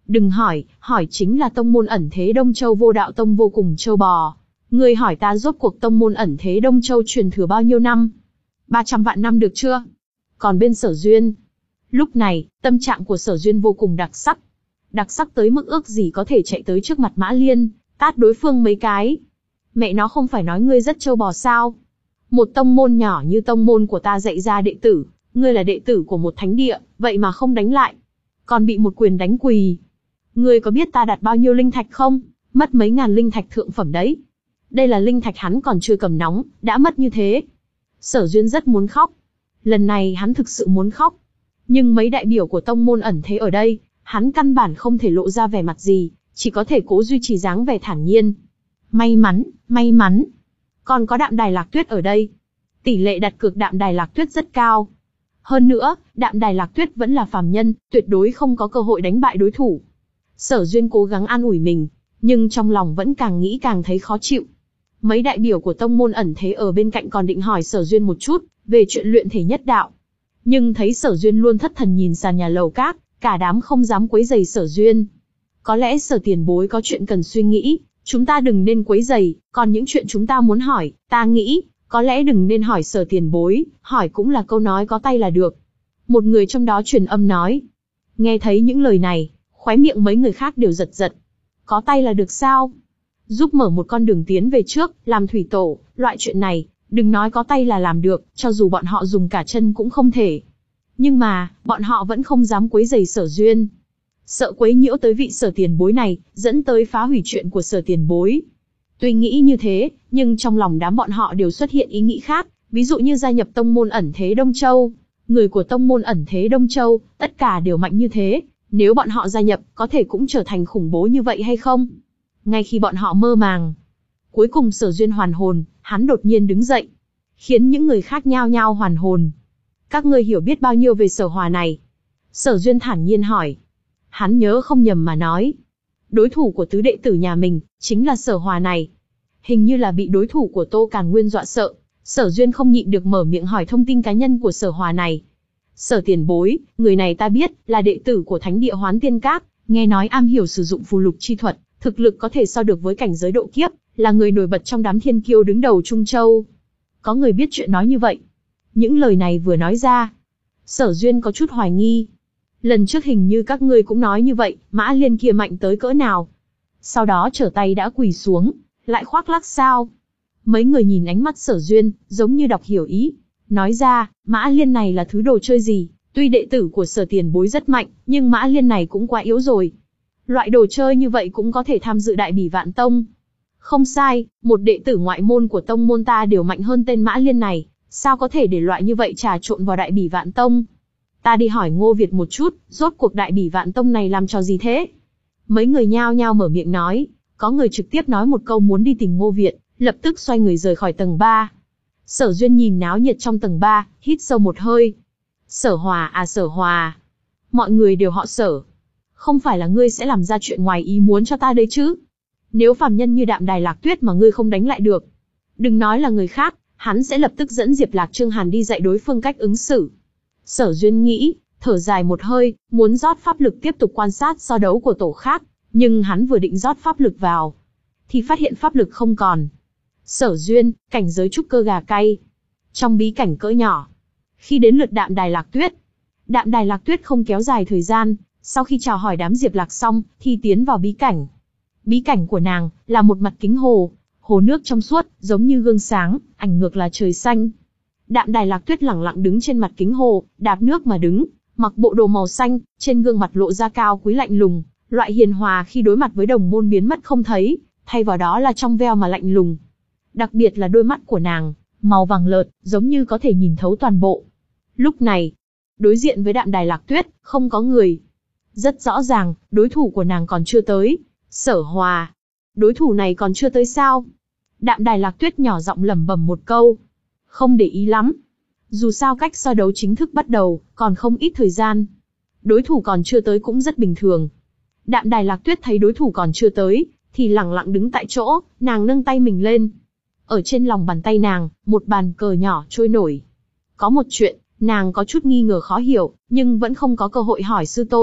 A: Đừng hỏi, hỏi chính là tông môn ẩn thế Đông Châu Vô Đạo Tông vô cùng châu bò. Ngươi hỏi ta rốt cuộc tông môn ẩn thế Đông Châu truyền thừa bao nhiêu năm? ba trăm vạn năm được chưa? Còn bên Sở Duyên. Lúc này, tâm trạng của Sở Duyên vô cùng đặc sắc. Đặc sắc tới mức ước gì có thể chạy tới trước mặt Mã Liên, tát đối phương mấy cái. Mẹ nó không phải nói ngươi rất châu bò sao? Một tông môn nhỏ như tông môn của ta dạy ra đệ tử, ngươi là đệ tử của một thánh địa, vậy mà không đánh lại. Còn bị một quyền đánh quỳ. Ngươi có biết ta đặt bao nhiêu linh thạch không? Mất mấy ngàn linh thạch thượng phẩm đấy. Đây là linh thạch hắn còn chưa cầm nóng, đã mất như thế. Sở Duyên rất muốn khóc. Lần này hắn thực sự muốn khóc. Nhưng mấy đại biểu của tông môn ẩn thế ở đây, hắn căn bản không thể lộ ra vẻ mặt gì, chỉ có thể cố duy trì dáng vẻ thản nhiên. May mắn, may mắn. Còn có Đạm Đài Lạc Tuyết ở đây. Tỷ lệ đặt cược Đạm Đài Lạc Tuyết rất cao. Hơn nữa, Đạm Đài Lạc Tuyết vẫn là phàm nhân, tuyệt đối không có cơ hội đánh bại đối thủ. Sở Duyên cố gắng an ủi mình, nhưng trong lòng vẫn càng nghĩ càng thấy khó chịu. Mấy đại biểu của tông môn ẩn thế ở bên cạnh còn định hỏi Sở Duyên một chút về chuyện luyện thể nhất đạo. Nhưng thấy Sở Duyên luôn thất thần nhìn sàn nhà lầu các, cả đám không dám quấy rầy Sở Duyên. Có lẽ Sở tiền bối có chuyện cần suy nghĩ, chúng ta đừng nên quấy rầy, còn những chuyện chúng ta muốn hỏi, ta nghĩ, có lẽ đừng nên hỏi Sở tiền bối, hỏi cũng là câu nói có tay là được. Một người trong đó truyền âm nói. Nghe thấy những lời này, khóe miệng mấy người khác đều giật giật. Có tay là được sao? Giúp mở một con đường tiến về trước, làm thủy tổ, loại chuyện này, đừng nói có tay là làm được, cho dù bọn họ dùng cả chân cũng không thể. Nhưng mà, bọn họ vẫn không dám quấy rầy Sở Duyên. Sợ quấy nhiễu tới vị Sở tiền bối này, dẫn tới phá hủy chuyện của Sở tiền bối. Tuy nghĩ như thế, nhưng trong lòng đám bọn họ đều xuất hiện ý nghĩ khác, ví dụ như gia nhập tông môn ẩn thế Đông Châu. Người của tông môn ẩn thế Đông Châu, tất cả đều mạnh như thế, nếu bọn họ gia nhập, có thể cũng trở thành khủng bố như vậy hay không? Ngay khi bọn họ mơ màng, cuối cùng Sở Duyên hoàn hồn, hắn đột nhiên đứng dậy, khiến những người khác nhao nhao hoàn hồn. Các ngươi hiểu biết bao nhiêu về Sở Hòa này? Sở Duyên thản nhiên hỏi. Hắn nhớ không nhầm mà nói, đối thủ của tứ đệ tử nhà mình, chính là Sở Hòa này. Hình như là bị đối thủ của Tô Càn Nguyên dọa sợ, Sở Duyên không nhịn được mở miệng hỏi thông tin cá nhân của Sở Hòa này. Sở tiền bối, người này ta biết, là đệ tử của Thánh địa Hoán Tiên Các, nghe nói am hiểu sử dụng phù lục chi thuật, thực lực có thể so được với cảnh giới độ kiếp, là người nổi bật trong đám thiên kiêu đứng đầu Trung Châu. Có người biết chuyện nói như vậy. Những lời này vừa nói ra, Sở Duyên có chút hoài nghi. Lần trước hình như các ngươi cũng nói như vậy, Mã Liên kia mạnh tới cỡ nào? Sau đó trở tay đã quỳ xuống, lại khoác lác sao? Mấy người nhìn ánh mắt Sở Duyên, giống như đọc hiểu ý. Nói ra, Mã Liên này là thứ đồ chơi gì? Tuy đệ tử của Sở tiền bối rất mạnh, nhưng Mã Liên này cũng quá yếu rồi. Loại đồ chơi như vậy cũng có thể tham dự Đại Bỉ Vạn Tông. Không sai, một đệ tử ngoại môn của tông môn ta đều mạnh hơn tên Mã Liên này, sao có thể để loại như vậy trà trộn vào Đại Bỉ Vạn Tông? Ta đi hỏi Ngô Việt một chút, rốt cuộc Đại Bỉ Vạn Tông này làm trò gì thế? Mấy người nhao nhao mở miệng nói, có người trực tiếp nói một câu muốn đi tìm Ngô Việt, lập tức xoay người rời khỏi tầng ba. Sở Duyên nhìn náo nhiệt trong tầng ba, hít sâu một hơi. Sở Hòa à Sở Hòa. Mọi người đều họ Sở. Không phải là ngươi sẽ làm ra chuyện ngoài ý muốn cho ta đấy chứ? Nếu phàm nhân như Đạm Đài Lạc Tuyết mà ngươi không đánh lại được, đừng nói là người khác, hắn sẽ lập tức dẫn Diệp Lạc Trương Hàn đi dạy đối phương cách ứng xử. Sở Duyên nghĩ, thở dài một hơi, muốn rót pháp lực tiếp tục quan sát so đấu của tổ khác, nhưng hắn vừa định rót pháp lực vào, thì phát hiện pháp lực không còn. Sở Duyên, cảnh giới trúc cơ gà cay. Trong bí cảnh cỡ nhỏ, khi đến lượt Đạm Đài Lạc Tuyết, Đạm Đài Lạc Tuyết không kéo dài thời gian, sau khi chào hỏi đám Diệp Lạc xong, thì tiến vào bí cảnh. Bí cảnh của nàng là một mặt kính hồ, hồ nước trong suốt, giống như gương sáng, ảnh ngược là trời xanh. Đạm Đài Lạc Tuyết lẳng lặng đứng trên mặt kính hồ, đạp nước mà đứng, mặc bộ đồ màu xanh, trên gương mặt lộ ra cao quý lạnh lùng, loại hiền hòa khi đối mặt với đồng môn biến mất không thấy, thay vào đó là trong veo mà lạnh lùng. Đặc biệt là đôi mắt của nàng, màu vàng lợt, giống như có thể nhìn thấu toàn bộ. Lúc này, đối diện với Đạm Đài Lạc Tuyết, không có người. Rất rõ ràng, đối thủ của nàng còn chưa tới. Sở Hòa, đối thủ này còn chưa tới sao? Đạm Đài Lạc Tuyết nhỏ giọng lẩm bẩm một câu. Không để ý lắm. Dù sao cách so đấu chính thức bắt đầu, còn không ít thời gian. Đối thủ còn chưa tới cũng rất bình thường. Đạm Đài Lạc Tuyết thấy đối thủ còn chưa tới, thì lẳng lặng đứng tại chỗ, nàng nâng tay mình lên. Ở trên lòng bàn tay nàng, một bàn cờ nhỏ trôi nổi. Có một chuyện, nàng có chút nghi ngờ khó hiểu, nhưng vẫn không có cơ hội hỏi sư tôn,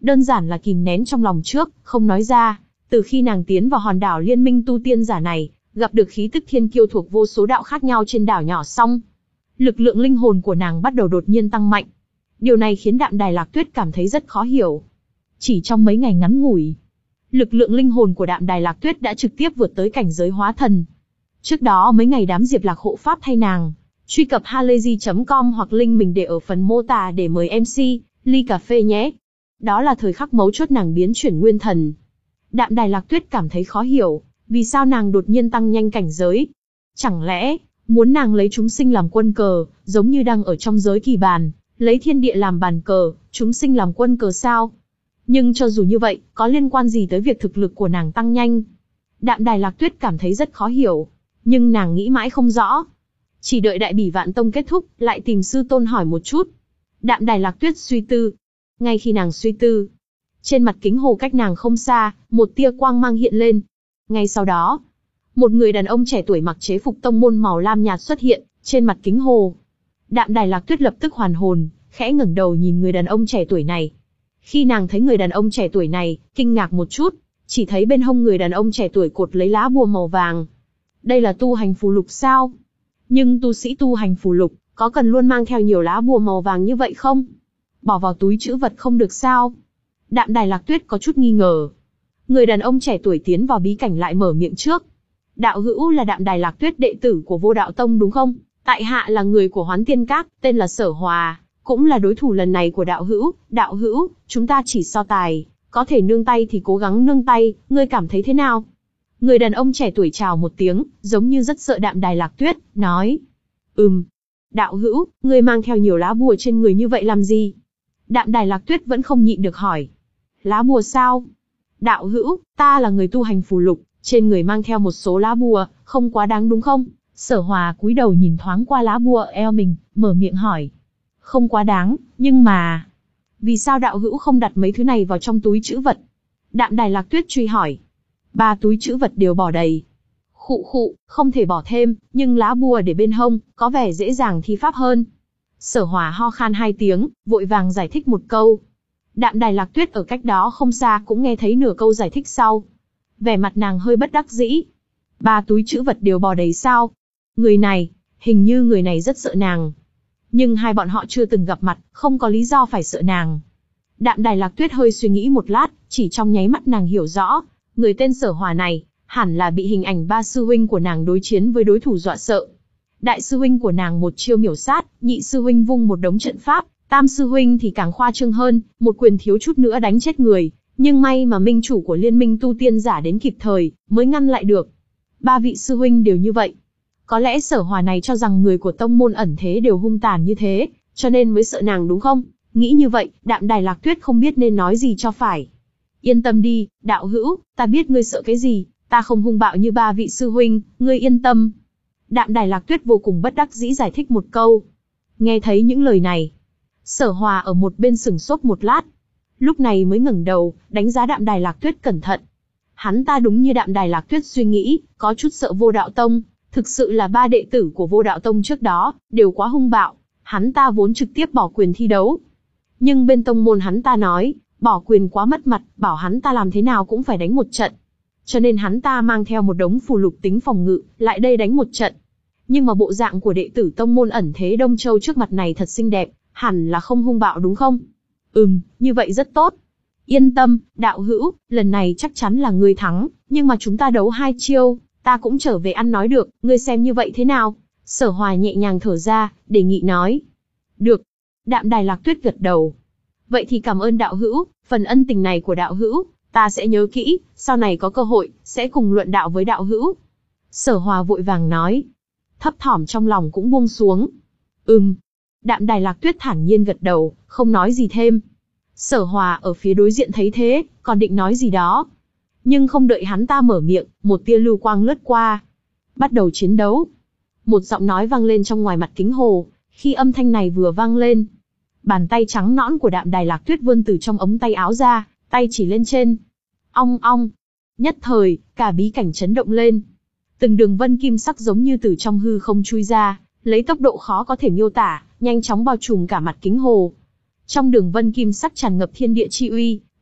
A: đơn giản là kìm nén trong lòng trước, không nói ra. Từ khi nàng tiến vào hòn đảo liên minh tu tiên giả này, gặp được khí tức thiên kiêu thuộc vô số đạo khác nhau trên đảo nhỏ xong, lực lượng linh hồn của nàng bắt đầu đột nhiên tăng mạnh. Điều này khiến Đạm Đài Lạc Tuyết cảm thấy rất khó hiểu. Chỉ trong mấy ngày ngắn ngủi, lực lượng linh hồn của Đạm Đài Lạc Tuyết đã trực tiếp vượt tới cảnh giới hóa thần. Trước đó mấy ngày đám Diệp Lạc hộ pháp thay nàng, truy cập halayzi chấm com hoặc link mình để ở phần mô tả để mời em xê, ly cà phê nhé. Đó là thời khắc mấu chốt nàng biến chuyển nguyên thần. Đạm Đài Lạc Tuyết cảm thấy khó hiểu, vì sao nàng đột nhiên tăng nhanh cảnh giới. Chẳng lẽ, muốn nàng lấy chúng sinh làm quân cờ, giống như đang ở trong giới kỳ bàn, lấy thiên địa làm bàn cờ, chúng sinh làm quân cờ sao? Nhưng cho dù như vậy, có liên quan gì tới việc thực lực của nàng tăng nhanh? Đạm Đài Lạc Tuyết cảm thấy rất khó hiểu, nhưng nàng nghĩ mãi không rõ. Chỉ đợi Đại Bỉ Vạn Tông kết thúc, lại tìm sư tôn hỏi một chút. Đạm Đài Lạc Tuyết suy tư. Ngay khi nàng suy tư, trên mặt kính hồ cách nàng không xa, một tia quang mang hiện lên. Ngay sau đó, một người đàn ông trẻ tuổi mặc chế phục tông môn màu lam nhạt xuất hiện trên mặt kính hồ. Đạm Đài Lạc Tuyết lập tức hoàn hồn, khẽ ngẩng đầu nhìn người đàn ông trẻ tuổi này. Khi nàng thấy người đàn ông trẻ tuổi này, kinh ngạc một chút, chỉ thấy bên hông người đàn ông trẻ tuổi cột lấy lá bùa màu vàng. Đây là tu hành phù lục sao? Nhưng tu sĩ tu hành phù lục, có cần luôn mang theo nhiều lá bùa màu vàng như vậy không? Bỏ vào túi trữ vật không được sao? Đạm Đài Lạc Tuyết có chút nghi ngờ. Người đàn ông trẻ tuổi tiến vào bí cảnh lại mở miệng trước. Đạo hữu là Đạm Đài Lạc Tuyết đệ tử của Vô Đạo Tông đúng không? Tại hạ là người của Hoán Tiên Các, tên là Sở Hòa, cũng là đối thủ lần này của đạo hữu. Đạo hữu, chúng ta chỉ so tài, có thể nương tay thì cố gắng nương tay, ngươi cảm thấy thế nào? Người đàn ông trẻ tuổi chào một tiếng, giống như rất sợ Đạm Đài Lạc Tuyết, nói. Ừm. Đạo hữu, ngươi mang theo nhiều lá bùa trên người như vậy làm gì? Đạm Đài Lạc Tuyết vẫn không nhịn được hỏi. Lá bùa sao? Đạo hữu, ta là người tu hành phù lục, trên người mang theo một số lá bùa, không quá đáng đúng không? Sở Hòa cúi đầu nhìn thoáng qua lá bùa eo mình, mở miệng hỏi. Không quá đáng, nhưng mà... Vì sao đạo hữu không đặt mấy thứ này vào trong túi trữ vật? Đạm Đài Lạc Tuyết truy hỏi. Ba túi trữ vật đều bỏ đầy. Khụ khụ, không thể bỏ thêm, nhưng lá bùa để bên hông, có vẻ dễ dàng thi pháp hơn. Sở Hòa ho khan hai tiếng, vội vàng giải thích một câu. Đạm Đài Lạc Tuyết ở cách đó không xa cũng nghe thấy nửa câu giải thích sau. Vẻ mặt nàng hơi bất đắc dĩ. Ba túi trữ vật đều bỏ đầy sao? Người này, hình như người này rất sợ nàng. Nhưng hai bọn họ chưa từng gặp mặt, không có lý do phải sợ nàng. Đạm Đài Lạc Tuyết hơi suy nghĩ một lát, chỉ trong nháy mắt nàng hiểu rõ, người tên Sở Hòa này, hẳn là bị hình ảnh ba sư huynh của nàng đối chiến với đối thủ dọa sợ. Đại sư huynh của nàng một chiêu miểu sát, nhị sư huynh vung một đống trận pháp, tam sư huynh thì càng khoa trương hơn, một quyền thiếu chút nữa đánh chết người, nhưng may mà minh chủ của liên minh tu tiên giả đến kịp thời, mới ngăn lại được. Ba vị sư huynh đều như vậy. Có lẽ Sở Hòa này cho rằng người của tông môn ẩn thế đều hung tàn như thế, cho nên mới sợ nàng đúng không? Nghĩ như vậy, Đạm Đài Lạc Tuyết không biết nên nói gì cho phải. Yên tâm đi, đạo hữu, ta biết ngươi sợ cái gì, ta không hung bạo như ba vị sư huynh, ngươi yên tâm. Đạm Đài Lạc Tuyết vô cùng bất đắc dĩ giải thích một câu. Nghe thấy những lời này, Sở Hòa ở một bên sửng sốt một lát. Lúc này mới ngẩng đầu, đánh giá Đạm Đài Lạc Tuyết cẩn thận. Hắn ta đúng như Đạm Đài Lạc Tuyết suy nghĩ, có chút sợ Vô Đạo Tông. Thực sự là ba đệ tử của Vô Đạo Tông trước đó, đều quá hung bạo. Hắn ta vốn trực tiếp bỏ quyền thi đấu. Nhưng bên tông môn hắn ta nói, bỏ quyền quá mất mặt, bảo hắn ta làm thế nào cũng phải đánh một trận. Cho nên hắn ta mang theo một đống phù lục tính phòng ngự, lại đây đánh một trận. Nhưng mà bộ dạng của đệ tử tông môn ẩn thế Đông Châu trước mặt này thật xinh đẹp, hẳn là không hung bạo đúng không? Ừm, như vậy rất tốt. Yên tâm, đạo hữu, lần này chắc chắn là ngươi thắng, nhưng mà chúng ta đấu hai chiêu, ta cũng trở về ăn nói được, ngươi xem như vậy thế nào? Sở Hòa nhẹ nhàng thở ra, đề nghị nói. Được. Đạm Đài Lạc Tuyết gật đầu. Vậy thì cảm ơn đạo hữu, phần ân tình này của đạo hữu, ta sẽ nhớ kỹ, sau này có cơ hội, sẽ cùng luận đạo với đạo hữu. Sở Hòa vội vàng nói. Thấp thỏm trong lòng cũng buông xuống. Ừm. Đạm Đài Lạc Tuyết thản nhiên gật đầu, không nói gì thêm. Sở Hòa ở phía đối diện thấy thế, còn định nói gì đó. Nhưng không đợi hắn ta mở miệng, một tia lưu quang lướt qua. Bắt đầu chiến đấu. Một giọng nói vang lên trong ngoài mặt kính hồ, khi âm thanh này vừa vang lên. Bàn tay trắng nõn của Đạm Đài Lạc Tuyết vươn từ trong ống tay áo ra, tay chỉ lên trên. Ong ong. Nhất thời, cả bí cảnh chấn động lên. Từng đường vân kim sắc giống như từ trong hư không chui ra, lấy tốc độ khó có thể miêu tả, nhanh chóng bao trùm cả mặt kính hồ. Trong đường vân kim sắc tràn ngập thiên địa chi uy,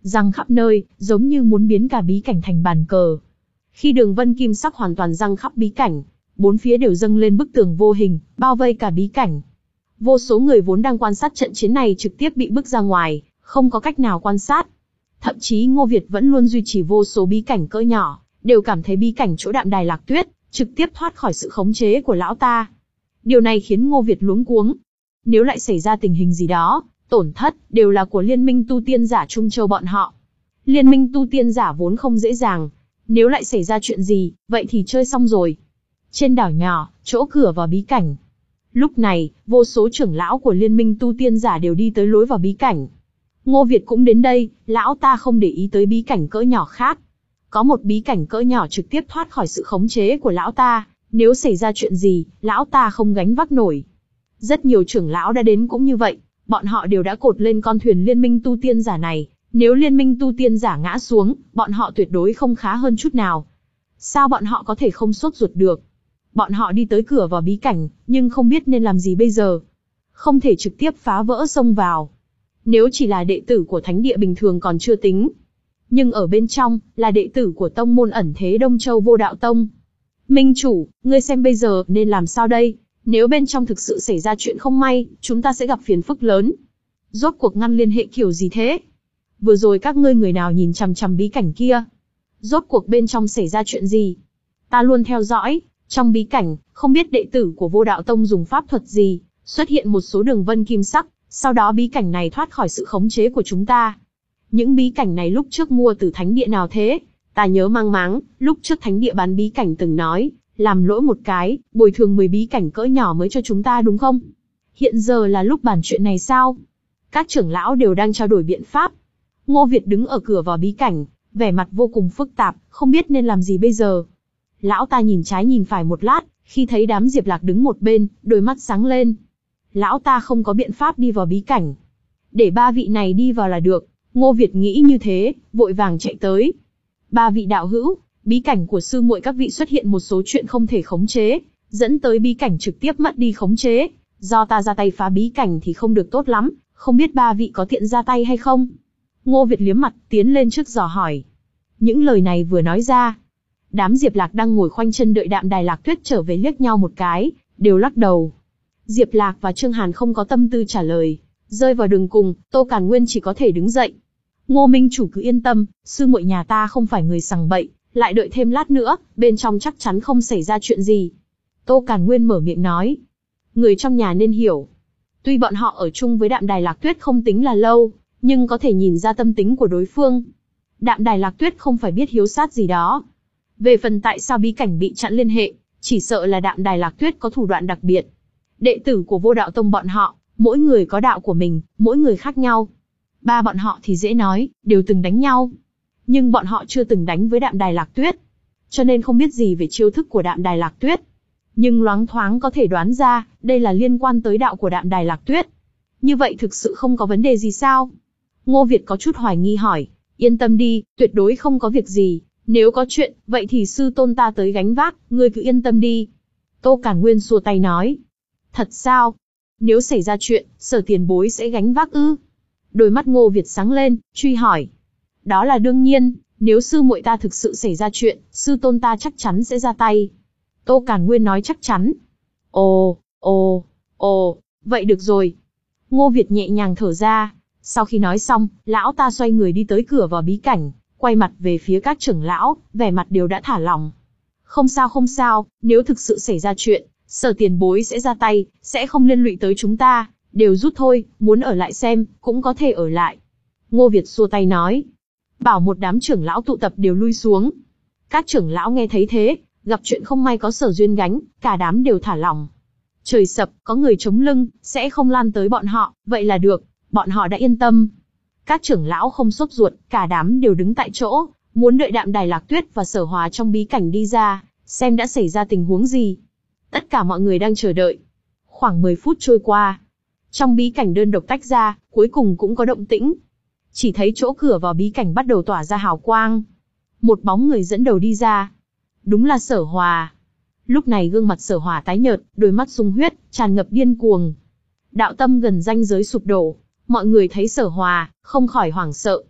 A: răng khắp nơi, giống như muốn biến cả bí cảnh thành bàn cờ. Khi đường vân kim sắc hoàn toàn răng khắp bí cảnh, bốn phía đều dâng lên bức tường vô hình, bao vây cả bí cảnh. Vô số người vốn đang quan sát trận chiến này trực tiếp bị bức ra ngoài, không có cách nào quan sát. Thậm chí Ngô Việt vẫn luôn duy trì vô số bí cảnh cỡ nhỏ, đều cảm thấy bí cảnh chỗ Đạm Đài Lạc Tuyết, trực tiếp thoát khỏi sự khống chế của lão ta. Điều này khiến Ngô Việt luống cuống. Nếu lại xảy ra tình hình gì đó, tổn thất đều là của Liên minh tu tiên giả Trung Châu bọn họ. Liên minh tu tiên giả vốn không dễ dàng, nếu lại xảy ra chuyện gì, vậy thì chơi xong rồi. Trên đảo nhỏ, chỗ cửa vào bí cảnh. Lúc này, vô số trưởng lão của Liên minh tu tiên giả đều đi tới lối vào bí cảnh. Ngô Việt cũng đến đây, lão ta không để ý tới bí cảnh cỡ nhỏ khác. Có một bí cảnh cỡ nhỏ trực tiếp thoát khỏi sự khống chế của lão ta, nếu xảy ra chuyện gì, lão ta không gánh vác nổi. Rất nhiều trưởng lão đã đến cũng như vậy, bọn họ đều đã cột lên con thuyền liên minh tu tiên giả này, nếu liên minh tu tiên giả ngã xuống, bọn họ tuyệt đối không khá hơn chút nào. Sao bọn họ có thể không sốt ruột được? Bọn họ đi tới cửa vào bí cảnh, nhưng không biết nên làm gì bây giờ. Không thể trực tiếp phá vỡ xông vào. Nếu chỉ là đệ tử của thánh địa bình thường còn chưa tính. Nhưng ở bên trong, là đệ tử của tông môn ẩn thế Đông Châu Vô Đạo Tông. Minh chủ, ngươi xem bây giờ nên làm sao đây? Nếu bên trong thực sự xảy ra chuyện không may, chúng ta sẽ gặp phiền phức lớn. Rốt cuộc ngăn liên hệ kiểu gì thế? Vừa rồi các ngươi người nào nhìn chằm chằm bí cảnh kia? Rốt cuộc bên trong xảy ra chuyện gì? Ta luôn theo dõi, trong bí cảnh, không biết đệ tử của Vô Đạo Tông dùng pháp thuật gì, xuất hiện một số đường vân kim sắc, sau đó bí cảnh này thoát khỏi sự khống chế của chúng ta. Những bí cảnh này lúc trước mua từ thánh địa nào thế? Ta nhớ mang máng, lúc trước thánh địa bán bí cảnh từng nói, làm lỗi một cái, bồi thường mười bí cảnh cỡ nhỏ mới cho chúng ta đúng không? Hiện giờ là lúc bàn chuyện này sao? Các trưởng lão đều đang trao đổi biện pháp. Ngô Việt đứng ở cửa vào bí cảnh, vẻ mặt vô cùng phức tạp, không biết nên làm gì bây giờ. Lão ta nhìn trái nhìn phải một lát, khi thấy đám Diệp Lạc đứng một bên, đôi mắt sáng lên. Lão ta không có biện pháp đi vào bí cảnh. Để ba vị này đi vào là được, Ngô Việt nghĩ như thế, vội vàng chạy tới. Ba vị đạo hữu, bí cảnh của sư muội các vị xuất hiện một số chuyện không thể khống chế, dẫn tới bí cảnh trực tiếp mất đi khống chế. Do ta ra tay phá bí cảnh thì không được tốt lắm, không biết ba vị có tiện ra tay hay không? Ngô Việt liếm mặt, tiến lên trước dò hỏi. Những lời này vừa nói ra, đám Diệp Lạc đang ngồi khoanh chân đợi Đạm Đài Lạc Tuyết trở về liếc nhau một cái, đều lắc đầu. Diệp Lạc và Trương Hàn không có tâm tư trả lời, rơi vào đường cùng, Tô Càn Nguyên chỉ có thể đứng dậy. Ngô Minh chủ cứ yên tâm, sư muội nhà ta không phải người sằng bậy, lại đợi thêm lát nữa, bên trong chắc chắn không xảy ra chuyện gì. Tô Càn Nguyên mở miệng nói. Người trong nhà nên hiểu. Tuy bọn họ ở chung với Đạm Đài Lạc Tuyết không tính là lâu, nhưng có thể nhìn ra tâm tính của đối phương. Đạm Đài Lạc Tuyết không phải biết hiếu sát gì đó. Về phần tại sao bí cảnh bị chặn liên hệ, chỉ sợ là Đạm Đài Lạc Tuyết có thủ đoạn đặc biệt. Đệ tử của Vô Đạo Tông bọn họ, mỗi người có đạo của mình, mỗi người khác nhau. Ba bọn họ thì dễ nói, đều từng đánh nhau. Nhưng bọn họ chưa từng đánh với Đạm Đài Lạc Tuyết. Cho nên không biết gì về chiêu thức của Đạm Đài Lạc Tuyết. Nhưng loáng thoáng có thể đoán ra, đây là liên quan tới đạo của Đạm Đài Lạc Tuyết. Như vậy thực sự không có vấn đề gì sao? Ngô Việt có chút hoài nghi hỏi. Yên tâm đi, tuyệt đối không có việc gì. Nếu có chuyện, vậy thì sư tôn ta tới gánh vác, ngươi cứ yên tâm đi. Tô Càn Nguyên xua tay nói. Thật sao? Nếu xảy ra chuyện, Sở tiền bối sẽ gánh vác ư? Đôi mắt Ngô Việt sáng lên, truy hỏi. Đó là đương nhiên, nếu sư muội ta thực sự xảy ra chuyện, sư tôn ta chắc chắn sẽ ra tay. Tô Càn Nguyên nói chắc chắn. Ồ, ồ, ồ, vậy được rồi. Ngô Việt nhẹ nhàng thở ra. Sau khi nói xong, lão ta xoay người đi tới cửa vào bí cảnh, quay mặt về phía các trưởng lão, vẻ mặt đều đã thả lỏng. Không sao không sao, nếu thực sự xảy ra chuyện, Sở tiền bối sẽ ra tay, sẽ không liên lụy tới chúng ta, đều rút thôi, muốn ở lại xem, cũng có thể ở lại. Ngô Việt xua tay nói. Bảo một đám trưởng lão tụ tập đều lui xuống. Các trưởng lão nghe thấy thế, gặp chuyện không may có Sở Duyên gánh, cả đám đều thả lỏng. Trời sập, có người chống lưng, sẽ không lan tới bọn họ, vậy là được, bọn họ đã yên tâm. Các trưởng lão không sốt ruột, cả đám đều đứng tại chỗ, muốn đợi Đạm Đài Lạc Tuyết và Sở Hòa trong bí cảnh đi ra, xem đã xảy ra tình huống gì. Tất cả mọi người đang chờ đợi. Khoảng mười phút trôi qua. Trong bí cảnh đơn độc tách ra, cuối cùng cũng có động tĩnh. Chỉ thấy chỗ cửa vào bí cảnh bắt đầu tỏa ra hào quang. Một bóng người dẫn đầu đi ra. Đúng là Sở Hòa. Lúc này gương mặt Sở Hòa tái nhợt, đôi mắt sung huyết, tràn ngập điên cuồng. Đạo tâm gần ranh giới sụp đổ. Mọi người thấy Sở Hòa, không khỏi hoảng sợ.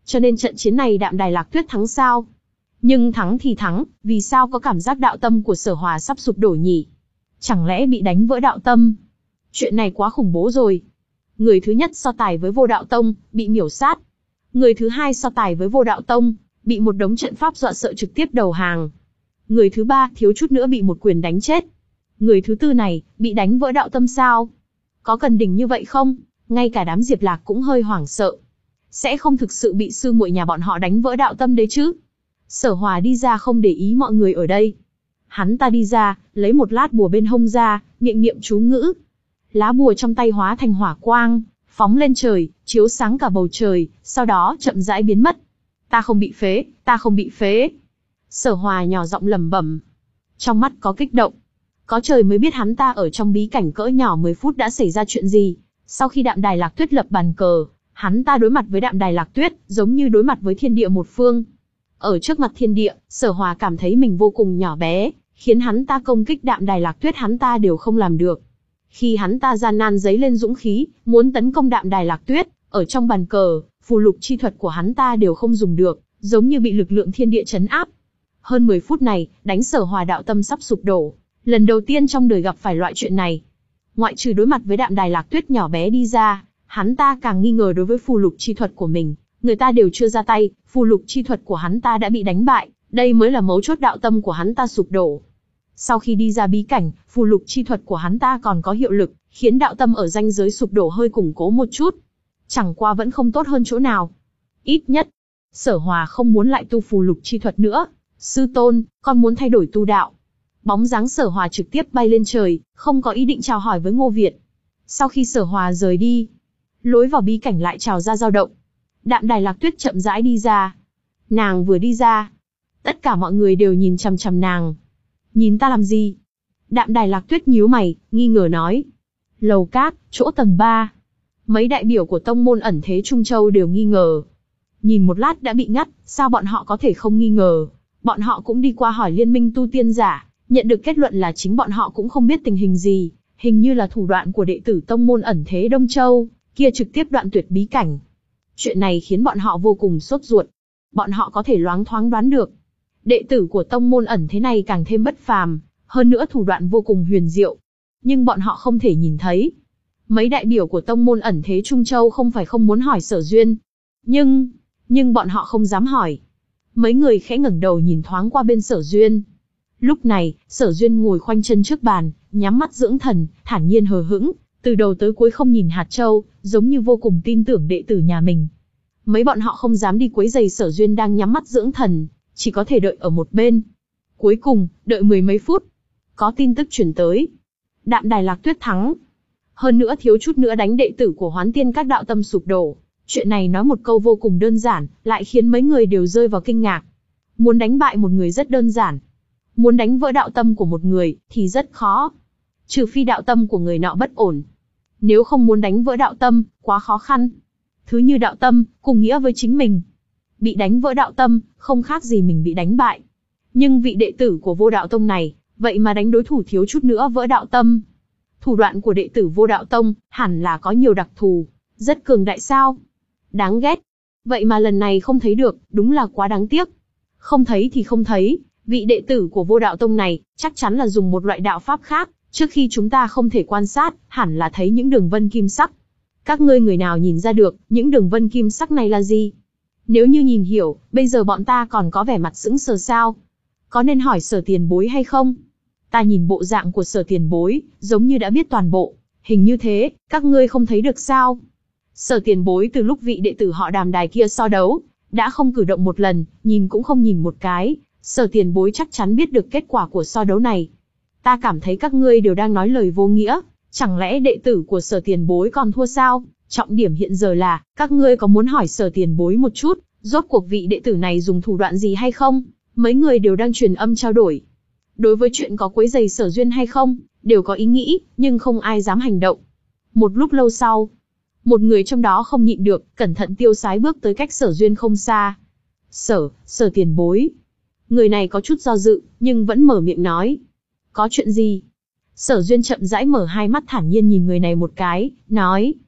A: Cho nên trận chiến này Đạm Đài Lạc Tuyết thắng sao? Nhưng thắng thì thắng, vì sao có cảm giác đạo tâm của Sở Hòa sắp sụp đổ nhỉ? Chẳng lẽ bị đánh vỡ đạo tâm? Chuyện này quá khủng bố rồi. Người thứ nhất so tài với Vô Đạo Tông, bị miểu sát. Người thứ hai so tài với Vô Đạo Tông, bị một đống trận pháp dọa sợ trực tiếp đầu hàng. Người thứ ba thiếu chút nữa bị một quyền đánh chết. Người thứ tư này, bị đánh vỡ đạo tâm sao? Có cần đỉnh như vậy không? Ngay cả đám Diệp Lạc cũng hơi hoảng sợ. Sẽ không thực sự bị sư muội nhà bọn họ đánh vỡ đạo tâm đấy chứ? Sở Hòa đi ra không để ý mọi người ở đây. Hắn ta đi ra, lấy một lát bùa bên hông ra, miệng niệm chú ngữ. Lá bùa trong tay hóa thành hỏa quang, phóng lên trời, chiếu sáng cả bầu trời, sau đó chậm rãi biến mất. Ta không bị phế, ta không bị phế. Sở Hòa nhỏ giọng lẩm bẩm. Trong mắt có kích động. Có trời mới biết hắn ta ở trong bí cảnh cỡ nhỏ mười phút đã xảy ra chuyện gì. Sau khi Đạm Đài Lạc Tuyết lập bàn cờ, hắn ta đối mặt với Đạm Đài Lạc Tuyết, giống như đối mặt với thiên địa một phương. Ở trước mặt thiên địa, Sở Hòa cảm thấy mình vô cùng nhỏ bé, khiến hắn ta công kích Đạm Đài Lạc Tuyết hắn ta đều không làm được. Khi hắn ta gian nan dấy lên dũng khí, muốn tấn công Đạm Đài Lạc Tuyết, ở trong bàn cờ, phù lục chi thuật của hắn ta đều không dùng được, giống như bị lực lượng thiên địa trấn áp. Hơn mười phút này, đánh Sở Hòa đạo tâm sắp sụp đổ. Lần đầu tiên trong đời gặp phải loại chuyện này. Ngoại trừ đối mặt với Đạm Đài Lạc Tuyết nhỏ bé đi ra, hắn ta càng nghi ngờ đối với phù lục chi thuật của mình. Người ta đều chưa ra tay, phù lục chi thuật của hắn ta đã bị đánh bại, đây mới là mấu chốt đạo tâm của hắn ta sụp đổ. Sau khi đi ra bí cảnh, phù lục chi thuật của hắn ta còn có hiệu lực, khiến đạo tâm ở ranh giới sụp đổ hơi củng cố một chút. Chẳng qua vẫn không tốt hơn chỗ nào. Ít nhất, Sở Hòa không muốn lại tu phù lục chi thuật nữa. Sư tôn, con muốn thay đổi tu đạo. Bóng dáng Sở Hòa trực tiếp bay lên trời, không có ý định chào hỏi với Ngô Việt. Sau khi Sở Hòa rời đi, lối vào bí cảnh lại trào ra dao động. Đạm Đài Lạc Tuyết chậm rãi đi ra. Nàng vừa đi ra, tất cả mọi người đều nhìn chằm chằm nàng. Nhìn ta làm gì? Đạm Đài Lạc Tuyết nhíu mày, nghi ngờ nói. Lầu cát, chỗ tầng ba. Mấy đại biểu của tông môn ẩn thế Trung Châu đều nghi ngờ. Nhìn một lát đã bị ngắt, sao bọn họ có thể không nghi ngờ? Bọn họ cũng đi qua hỏi liên minh tu tiên giả, nhận được kết luận là chính bọn họ cũng không biết tình hình gì, hình như là thủ đoạn của đệ tử tông môn ẩn thế Đông Châu, kia trực tiếp đoạn tuyệt bí cảnh. Chuyện này khiến bọn họ vô cùng sốt ruột. Bọn họ có thể loáng thoáng đoán được. Đệ tử của tông môn ẩn thế này càng thêm bất phàm, hơn nữa thủ đoạn vô cùng huyền diệu. Nhưng bọn họ không thể nhìn thấy. Mấy đại biểu của tông môn ẩn thế Trung Châu không phải không muốn hỏi Sở Duyên. Nhưng, nhưng bọn họ không dám hỏi. Mấy người khẽ ngẩng đầu nhìn thoáng qua bên Sở Duyên. Lúc này, Sở Duyên ngồi khoanh chân trước bàn, nhắm mắt dưỡng thần, thản nhiên hờ hững, từ đầu tới cuối không nhìn hạt châu, giống như vô cùng tin tưởng đệ tử nhà mình. Mấy bọn họ không dám đi quấy rầy Sở Duyên đang nhắm mắt dưỡng thần, chỉ có thể đợi ở một bên. Cuối cùng, đợi mười mấy phút, có tin tức chuyển tới. Đạm Đài Lạc Tuyết thắng. Hơn nữa thiếu chút nữa đánh đệ tử của Hoán Tiên Các đạo tâm sụp đổ. Chuyện này nói một câu vô cùng đơn giản, lại khiến mấy người đều rơi vào kinh ngạc. Muốn đánh bại một người rất đơn giản. Muốn đánh vỡ đạo tâm của một người, thì rất khó. Trừ phi đạo tâm của người nọ bất ổn. Nếu không muốn đánh vỡ đạo tâm, quá khó khăn. Thứ như đạo tâm, cùng nghĩa với chính mình. Bị đánh vỡ đạo tâm, không khác gì mình bị đánh bại. Nhưng vị đệ tử của Vô Đạo Tông này, vậy mà đánh đối thủ thiếu chút nữa vỡ đạo tâm. Thủ đoạn của đệ tử Vô Đạo Tông, hẳn là có nhiều đặc thù, rất cường đại sao. Đáng ghét. Vậy mà lần này không thấy được, đúng là quá đáng tiếc. Không thấy thì không thấy, vị đệ tử của Vô Đạo Tông này, chắc chắn là dùng một loại đạo pháp khác, trước khi chúng ta không thể quan sát, hẳn là thấy những đường vân kim sắc. Các ngươi người nào nhìn ra được, những đường vân kim sắc này là gì? Nếu như nhìn hiểu, bây giờ bọn ta còn có vẻ mặt sững sờ sao? Có nên hỏi Sở tiền bối hay không? Ta nhìn bộ dạng của Sở tiền bối, giống như đã biết toàn bộ. Hình như thế, các ngươi không thấy được sao? Sở tiền bối từ lúc vị đệ tử họ Đàm Đài kia so đấu, đã không cử động một lần, nhìn cũng không nhìn một cái. Sở tiền bối chắc chắn biết được kết quả của so đấu này. Ta cảm thấy các ngươi đều đang nói lời vô nghĩa. Chẳng lẽ đệ tử của Sở tiền bối còn thua sao? Trọng điểm hiện giờ là, các ngươi có muốn hỏi Sở tiền bối một chút, rốt cuộc vị đệ tử này dùng thủ đoạn gì hay không? Mấy người đều đang truyền âm trao đổi. Đối với chuyện có quấy rầy Sở Duyên hay không, đều có ý nghĩ, nhưng không ai dám hành động. Một lúc lâu sau, một người trong đó không nhịn được, cẩn thận tiêu sái bước tới cách Sở Duyên không xa. Sở, Sở tiền bối. Người này có chút do dự, nhưng vẫn mở miệng nói. Có chuyện gì? Sở Duyên chậm rãi mở hai mắt thản nhiên nhìn người này một cái, nói.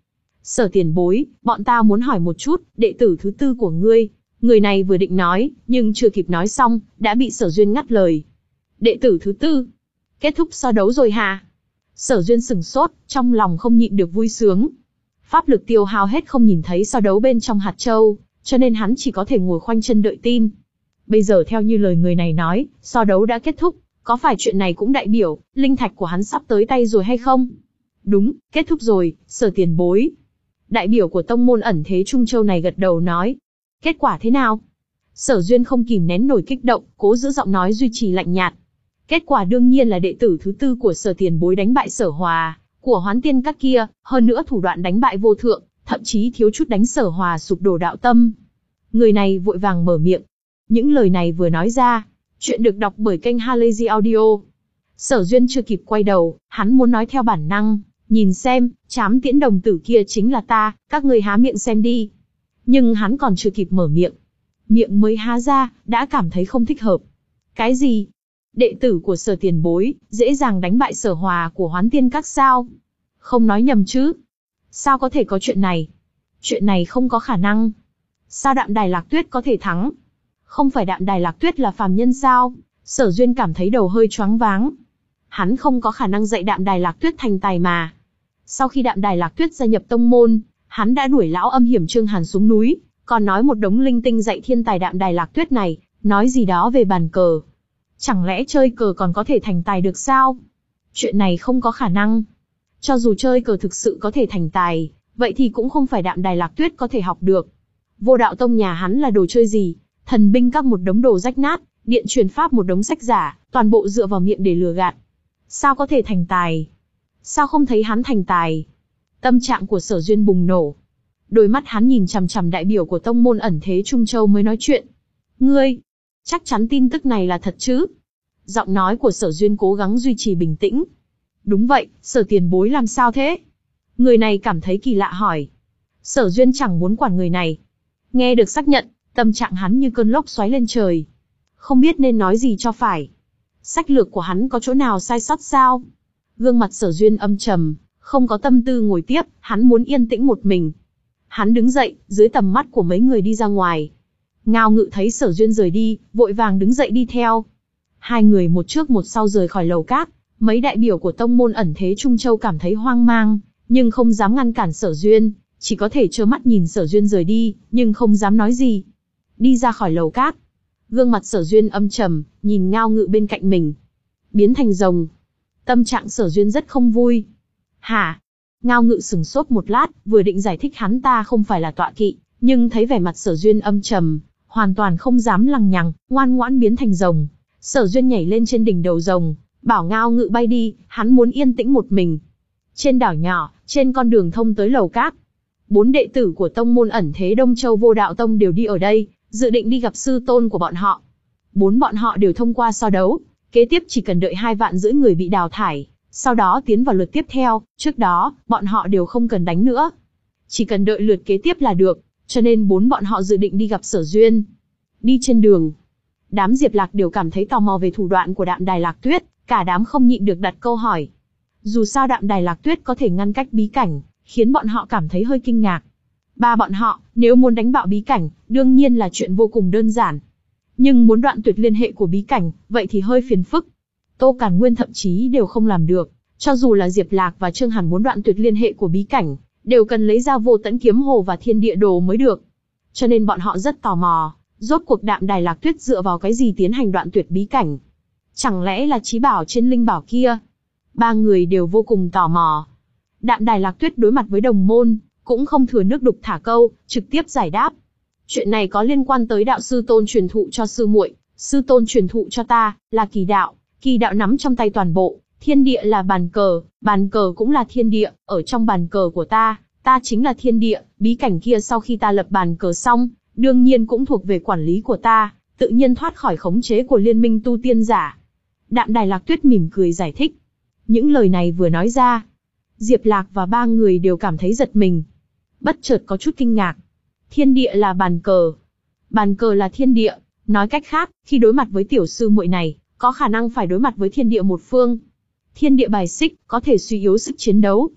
A: Sở tiền bối, bọn ta muốn hỏi một chút, đệ tử thứ tư của ngươi. Người này vừa định nói, nhưng chưa kịp nói xong, đã bị Sở Duyên ngắt lời. Đệ tử thứ tư? Kết thúc so đấu rồi hả? Sở Duyên sừng sốt, trong lòng không nhịn được vui sướng. Pháp lực tiêu hao hết không nhìn thấy so đấu bên trong hạt châu, cho nên hắn chỉ có thể ngồi khoanh chân đợi tin. Bây giờ theo như lời người này nói, so đấu đã kết thúc, có phải chuyện này cũng đại biểu, linh thạch của hắn sắp tới tay rồi hay không? Đúng, kết thúc rồi, Sở tiền bối. Đại biểu của tông môn ẩn thế Trung Châu này gật đầu nói. Kết quả thế nào? Sở Duyên không kìm nén nổi kích động, cố giữ giọng nói duy trì lạnh nhạt. Kết quả đương nhiên là đệ tử thứ tư của Sở tiền bối đánh bại Sở Hòa, của Hoán Tiên các kia, hơn nữa thủ đoạn đánh bại vô thượng, thậm chí thiếu chút đánh Sở Hòa sụp đổ đạo tâm. Người này vội vàng mở miệng. Những lời này vừa nói ra, chuyện được đọc bởi kênh Halazy Audio. Sở Duyên chưa kịp quay đầu, hắn muốn nói theo bản năng, nhìn xem, Trám Tiễn đồng tử kia chính là ta, các ngươi há miệng xem đi. Nhưng hắn còn chưa kịp mở miệng. Miệng mới há ra, đã cảm thấy không thích hợp. Cái gì? Đệ tử của Sở tiền bối, dễ dàng đánh bại Sở Hòa của Hoán Tiên các sao? Không nói nhầm chứ? Sao có thể có chuyện này? Chuyện này không có khả năng. Sao Đạm Đài Lạc Tuyết có thể thắng? Không phải Đạm Đài Lạc Tuyết là phàm nhân sao? Sở Duyên cảm thấy đầu hơi choáng váng. Hắn không có khả năng dạy Đạm Đài Lạc Tuyết thành tài mà. Sau khi Đạm Đài Lạc Tuyết gia nhập tông môn, hắn đã đuổi lão âm hiểm Trương Hàn xuống núi, còn nói một đống linh tinh dạy thiên tài Đạm Đài Lạc Tuyết này, nói gì đó về bàn cờ. Chẳng lẽ chơi cờ còn có thể thành tài được sao? Chuyện này không có khả năng. Cho dù chơi cờ thực sự có thể thành tài, vậy thì cũng không phải Đạm Đài Lạc Tuyết có thể học được. Vô Đạo Tông nhà hắn là đồ chơi gì? Thần binh các một đống đồ rách nát, điện truyền pháp một đống sách giả, toàn bộ dựa vào miệng để lừa gạt. Sao có thể thành tài? Sao không thấy hắn thành tài? Tâm trạng của Sở Duyên bùng nổ. Đôi mắt hắn nhìn chằm chằm đại biểu của tông môn ẩn thế Trung Châu mới nói chuyện. Ngươi, chắc chắn tin tức này là thật chứ? Giọng nói của Sở Duyên cố gắng duy trì bình tĩnh. Đúng vậy, Sở tiền bối làm sao thế? Người này cảm thấy kỳ lạ hỏi. Sở Duyên chẳng muốn quản người này. Nghe được xác nhận, tâm trạng hắn như cơn lốc xoáy lên trời. Không biết nên nói gì cho phải. Sách lược của hắn có chỗ nào sai sót sao? Gương mặt Sở Duyên âm trầm, không có tâm tư ngồi tiếp, hắn muốn yên tĩnh một mình. Hắn đứng dậy, dưới tầm mắt của mấy người đi ra ngoài. Ngao Ngự thấy Sở Duyên rời đi, vội vàng đứng dậy đi theo. Hai người một trước một sau rời khỏi lầu cát. Mấy đại biểu của tông môn ẩn thế Trung Châu cảm thấy hoang mang, nhưng không dám ngăn cản Sở Duyên, chỉ có thể trơ mắt nhìn Sở Duyên rời đi, nhưng không dám nói gì. Đi ra khỏi lầu cát, gương mặt Sở Duyên âm trầm, nhìn Ngao Ngự bên cạnh mình. Biến thành rồng. Tâm trạng Sở Duyên rất không vui. Hả? Ngao Ngự sừng sốt một lát, vừa định giải thích hắn ta không phải là tọa kỵ, nhưng thấy vẻ mặt Sở Duyên âm trầm, hoàn toàn không dám lằng nhằng, ngoan ngoãn biến thành rồng. Sở Duyên nhảy lên trên đỉnh đầu rồng, bảo Ngao Ngự bay đi, hắn muốn yên tĩnh một mình. Trên đảo nhỏ, trên con đường thông tới lầu cát, bốn đệ tử của tông môn ẩn thế Đông Châu Vô Đạo Tông đều đi ở đây, dự định đi gặp sư tôn của bọn họ. Bốn bọn họ đều thông qua so đấu, kế tiếp chỉ cần đợi hai vạn rưỡi người bị đào thải, sau đó tiến vào lượt tiếp theo, trước đó, bọn họ đều không cần đánh nữa. Chỉ cần đợi lượt kế tiếp là được, cho nên bốn bọn họ dự định đi gặp Sở Duyên. Đi trên đường, đám Diệp Lạc đều cảm thấy tò mò về thủ đoạn của Đạm Đài Lạc Tuyết, cả đám không nhịn được đặt câu hỏi. Dù sao Đạm Đài Lạc Tuyết có thể ngăn cách bí cảnh, khiến bọn họ cảm thấy hơi kinh ngạc. Ba bọn họ, nếu muốn đánh bạo bí cảnh, đương nhiên là chuyện vô cùng đơn giản. Nhưng muốn đoạn tuyệt liên hệ của bí cảnh, vậy thì hơi phiền phức. Tô Càn Nguyên thậm chí đều không làm được, cho dù là Diệp Lạc và Trương Hàn muốn đoạn tuyệt liên hệ của bí cảnh, đều cần lấy ra Vô Tẫn Kiếm Hồ và Thiên Địa Đồ mới được. Cho nên bọn họ rất tò mò, rốt cuộc Đạm Đài Lạc Tuyết dựa vào cái gì tiến hành đoạn tuyệt bí cảnh? Chẳng lẽ là trí bảo trên linh bảo kia? Ba người đều vô cùng tò mò. Đạm Đài Lạc Tuyết đối mặt với đồng môn, cũng không thừa nước đục thả câu, trực tiếp giải đáp. Chuyện này có liên quan tới đạo sư tôn truyền thụ cho sư muội, sư tôn truyền thụ cho ta, là kỳ đạo, kỳ đạo nắm trong tay toàn bộ, thiên địa là bàn cờ, bàn cờ cũng là thiên địa, ở trong bàn cờ của ta, ta chính là thiên địa, bí cảnh kia sau khi ta lập bàn cờ xong, đương nhiên cũng thuộc về quản lý của ta, tự nhiên thoát khỏi khống chế của liên minh tu tiên giả. Đạm Đài Lạc Tuyết mỉm cười giải thích. Những lời này vừa nói ra, Diệp Lạc và ba người đều cảm thấy giật mình. Bất chợt có chút kinh ngạc. Thiên địa là bàn cờ. Bàn cờ là thiên địa. Nói cách khác, khi đối mặt với tiểu sư muội này, có khả năng phải đối mặt với thiên địa một phương. Thiên địa bài xích, có thể suy yếu sức chiến đấu.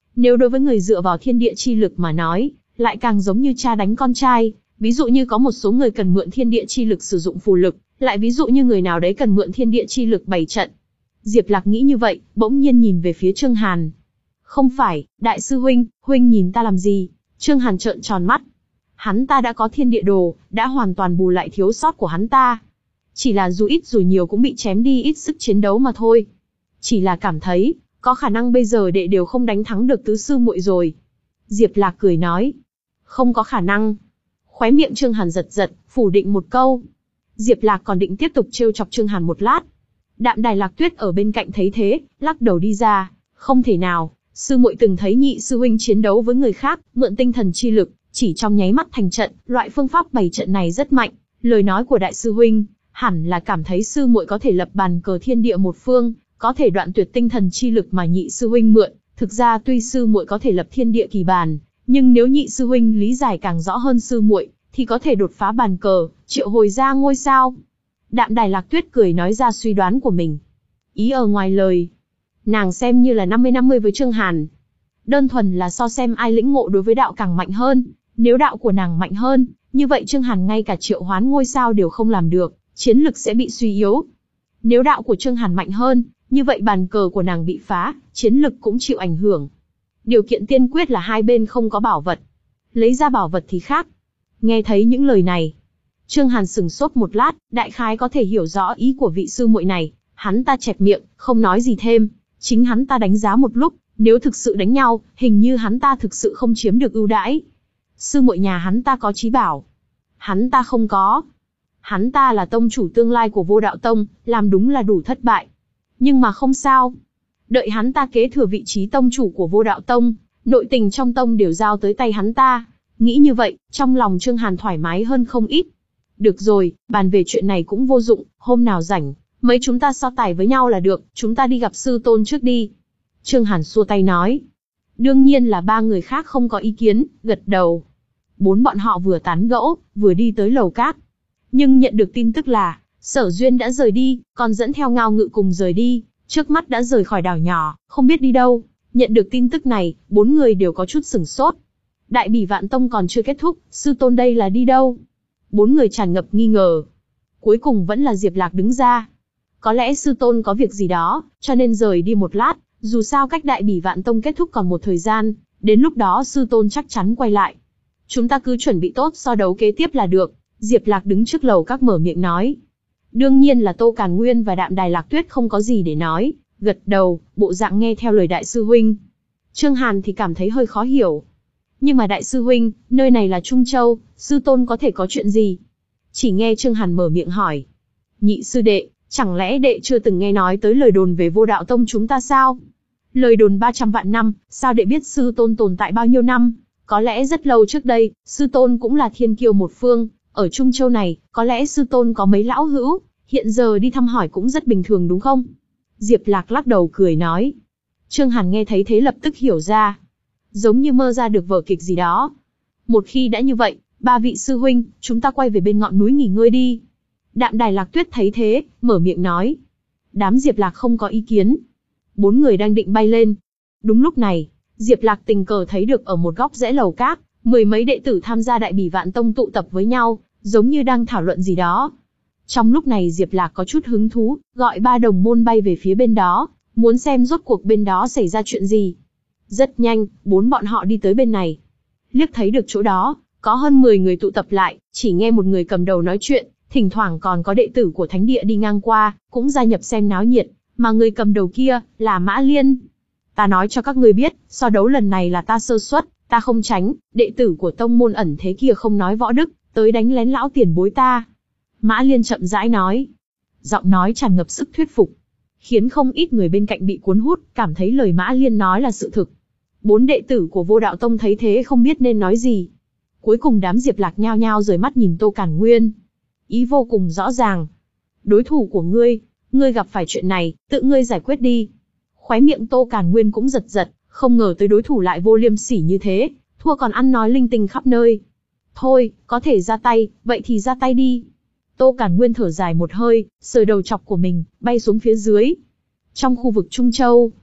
A: Nếu đối với người dựa vào thiên địa chi lực mà nói, lại càng giống như cha đánh con trai. Ví dụ như có một số người cần mượn thiên địa chi lực sử dụng phù lực, lại ví dụ như người nào đấy cần mượn thiên địa chi lực bày trận. Diệp Lạc nghĩ như vậy, bỗng nhiên nhìn về phía Trương Hàn. Không phải, đại sư huynh, huynh nhìn ta làm gì? Trương Hàn trợn tròn mắt. Hắn ta đã có thiên địa đồ, đã hoàn toàn bù lại thiếu sót của hắn ta. Chỉ là dù ít dù nhiều cũng bị chém đi ít sức chiến đấu mà thôi. Chỉ là cảm thấy, có khả năng bây giờ đệ đều không đánh thắng được tứ sư muội rồi. Diệp Lạc cười nói. Không có khả năng. Khóe miệng Trương Hàn giật giật, phủ định một câu. Diệp Lạc còn định tiếp tục trêu chọc Trương Hàn một lát. Đạm Đài Lạc Tuyết ở bên cạnh thấy thế, lắc đầu đi ra. Không thể nào, sư muội từng thấy nhị sư huynh chiến đấu với người khác, mượn tinh thần chi lực, chỉ trong nháy mắt thành trận, loại phương pháp bày trận này rất mạnh. Lời nói của đại sư huynh, hẳn là cảm thấy sư muội có thể lập bàn cờ thiên địa một phương, có thể đoạn tuyệt tinh thần chi lực mà nhị sư huynh mượn. Thực ra tuy sư muội có thể lập thiên địa kỳ bàn, nhưng nếu nhị sư huynh lý giải càng rõ hơn sư muội, thì có thể đột phá bàn cờ, triệu hồi ra ngôi sao. Đạm Đài Lạc Tuyết cười nói ra suy đoán của mình. Ý ở ngoài lời, nàng xem như là năm mươi năm mươi với Trương Hàn. Đơn thuần là so xem ai lĩnh ngộ đối với đạo càng mạnh hơn. Nếu đạo của nàng mạnh hơn, như vậy Trương Hàn ngay cả triệu hoán ngôi sao đều không làm được, chiến lực sẽ bị suy yếu. Nếu đạo của Trương Hàn mạnh hơn, như vậy bàn cờ của nàng bị phá, chiến lực cũng chịu ảnh hưởng. Điều kiện tiên quyết là hai bên không có bảo vật. Lấy ra bảo vật thì khác. Nghe thấy những lời này, Trương Hàn sừng sốt một lát, đại khái có thể hiểu rõ ý của vị sư muội này. Hắn ta chẹp miệng, không nói gì thêm. Chính hắn ta đánh giá một lúc, nếu thực sự đánh nhau, hình như hắn ta thực sự không chiếm được ưu đãi. Sư muội nhà hắn ta có chí bảo, hắn ta không có. Hắn ta là tông chủ tương lai của Vô Đạo Tông, làm đúng là đủ thất bại. Nhưng mà không sao. Đợi hắn ta kế thừa vị trí tông chủ của Vô Đạo Tông, nội tình trong tông đều giao tới tay hắn ta. Nghĩ như vậy, trong lòng Trương Hàn thoải mái hơn không ít. Được rồi, bàn về chuyện này cũng vô dụng, hôm nào rảnh, mấy chúng ta so tài với nhau là được, chúng ta đi gặp sư tôn trước đi. Trương Hàn xua tay nói. Đương nhiên là ba người khác không có ý kiến, gật đầu. Bốn bọn họ vừa tán gẫu, vừa đi tới lầu cát. Nhưng nhận được tin tức là, Sở Duyên đã rời đi, còn dẫn theo Ngao Ngự cùng rời đi, trước mắt đã rời khỏi đảo nhỏ, không biết đi đâu. Nhận được tin tức này, bốn người đều có chút sửng sốt. Đại Bỉ Vạn Tông còn chưa kết thúc, sư tôn đây là đi đâu? Bốn người tràn ngập nghi ngờ. Cuối cùng vẫn là Diệp Lạc đứng ra. Có lẽ sư tôn có việc gì đó, cho nên rời đi một lát, dù sao cách Đại Bỉ Vạn Tông kết thúc còn một thời gian, đến lúc đó sư tôn chắc chắn quay lại. Chúng ta cứ chuẩn bị tốt so đấu kế tiếp là được. Diệp Lạc đứng trước lầu các mở miệng nói. Đương nhiên là Tô Càn Nguyên và Đạm Đài Lạc Tuyết không có gì để nói, gật đầu, bộ dạng nghe theo lời đại sư huynh. Trương Hàn thì cảm thấy hơi khó hiểu. Nhưng mà đại sư huynh, nơi này là Trung Châu, sư tôn có thể có chuyện gì? Chỉ nghe Trương Hàn mở miệng hỏi. Nhị sư đệ, chẳng lẽ đệ chưa từng nghe nói tới lời đồn về Vô Đạo Tông chúng ta sao? Lời đồn ba trăm vạn năm, sao đệ biết sư tôn tồn tại bao nhiêu năm? Có lẽ rất lâu trước đây, sư tôn cũng là thiên kiêu một phương. Ở Trung Châu này, có lẽ sư tôn có mấy lão hữu, hiện giờ đi thăm hỏi cũng rất bình thường đúng không? Diệp Lạc lắc đầu cười nói. Trương Hàn nghe thấy thế lập tức hiểu ra. Giống như mơ ra được vở kịch gì đó. Một khi đã như vậy, ba vị sư huynh, chúng ta quay về bên ngọn núi nghỉ ngơi đi. Đạm Đài Lạc Tuyết thấy thế, mở miệng nói. Đám Diệp Lạc không có ý kiến. Bốn người đang định bay lên. Đúng lúc này, Diệp Lạc tình cờ thấy được ở một góc rẽ lầu các, mười mấy đệ tử tham gia Đại Bỉ Vạn Tông tụ tập với nhau, giống như đang thảo luận gì đó. Trong lúc này Diệp Lạc có chút hứng thú, gọi ba đồng môn bay về phía bên đó, muốn xem rốt cuộc bên đó xảy ra chuyện gì. Rất nhanh, bốn bọn họ đi tới bên này. Liếc thấy được chỗ đó, có hơn mười người tụ tập lại, chỉ nghe một người cầm đầu nói chuyện, thỉnh thoảng còn có đệ tử của thánh địa đi ngang qua, cũng gia nhập xem náo nhiệt, mà người cầm đầu kia là Mã Liên. Ta nói cho các ngươi biết, so đấu lần này là ta sơ suất, ta không tránh, đệ tử của tông môn ẩn thế kia không nói võ đức, tới đánh lén lão tiền bối ta. Mã Liên chậm rãi nói, giọng nói tràn ngập sức thuyết phục, khiến không ít người bên cạnh bị cuốn hút, cảm thấy lời Mã Liên nói là sự thực. Bốn đệ tử của Vô Đạo Tông thấy thế không biết nên nói gì. Cuối cùng đám Diệp Lạc nhao nhao rời mắt nhìn Tô Càn Nguyên. Ý vô cùng rõ ràng. Đối thủ của ngươi, ngươi gặp phải chuyện này, tự ngươi giải quyết đi. Khóe miệng Tô Càn Nguyên cũng giật giật, không ngờ tới đối thủ lại vô liêm sỉ như thế, thua còn ăn nói linh tinh khắp nơi. Thôi, có thể ra tay, vậy thì ra tay đi. Tô Càn Nguyên thở dài một hơi, sờ đầu chọc của mình, bay xuống phía dưới. Trong khu vực Trung Châu,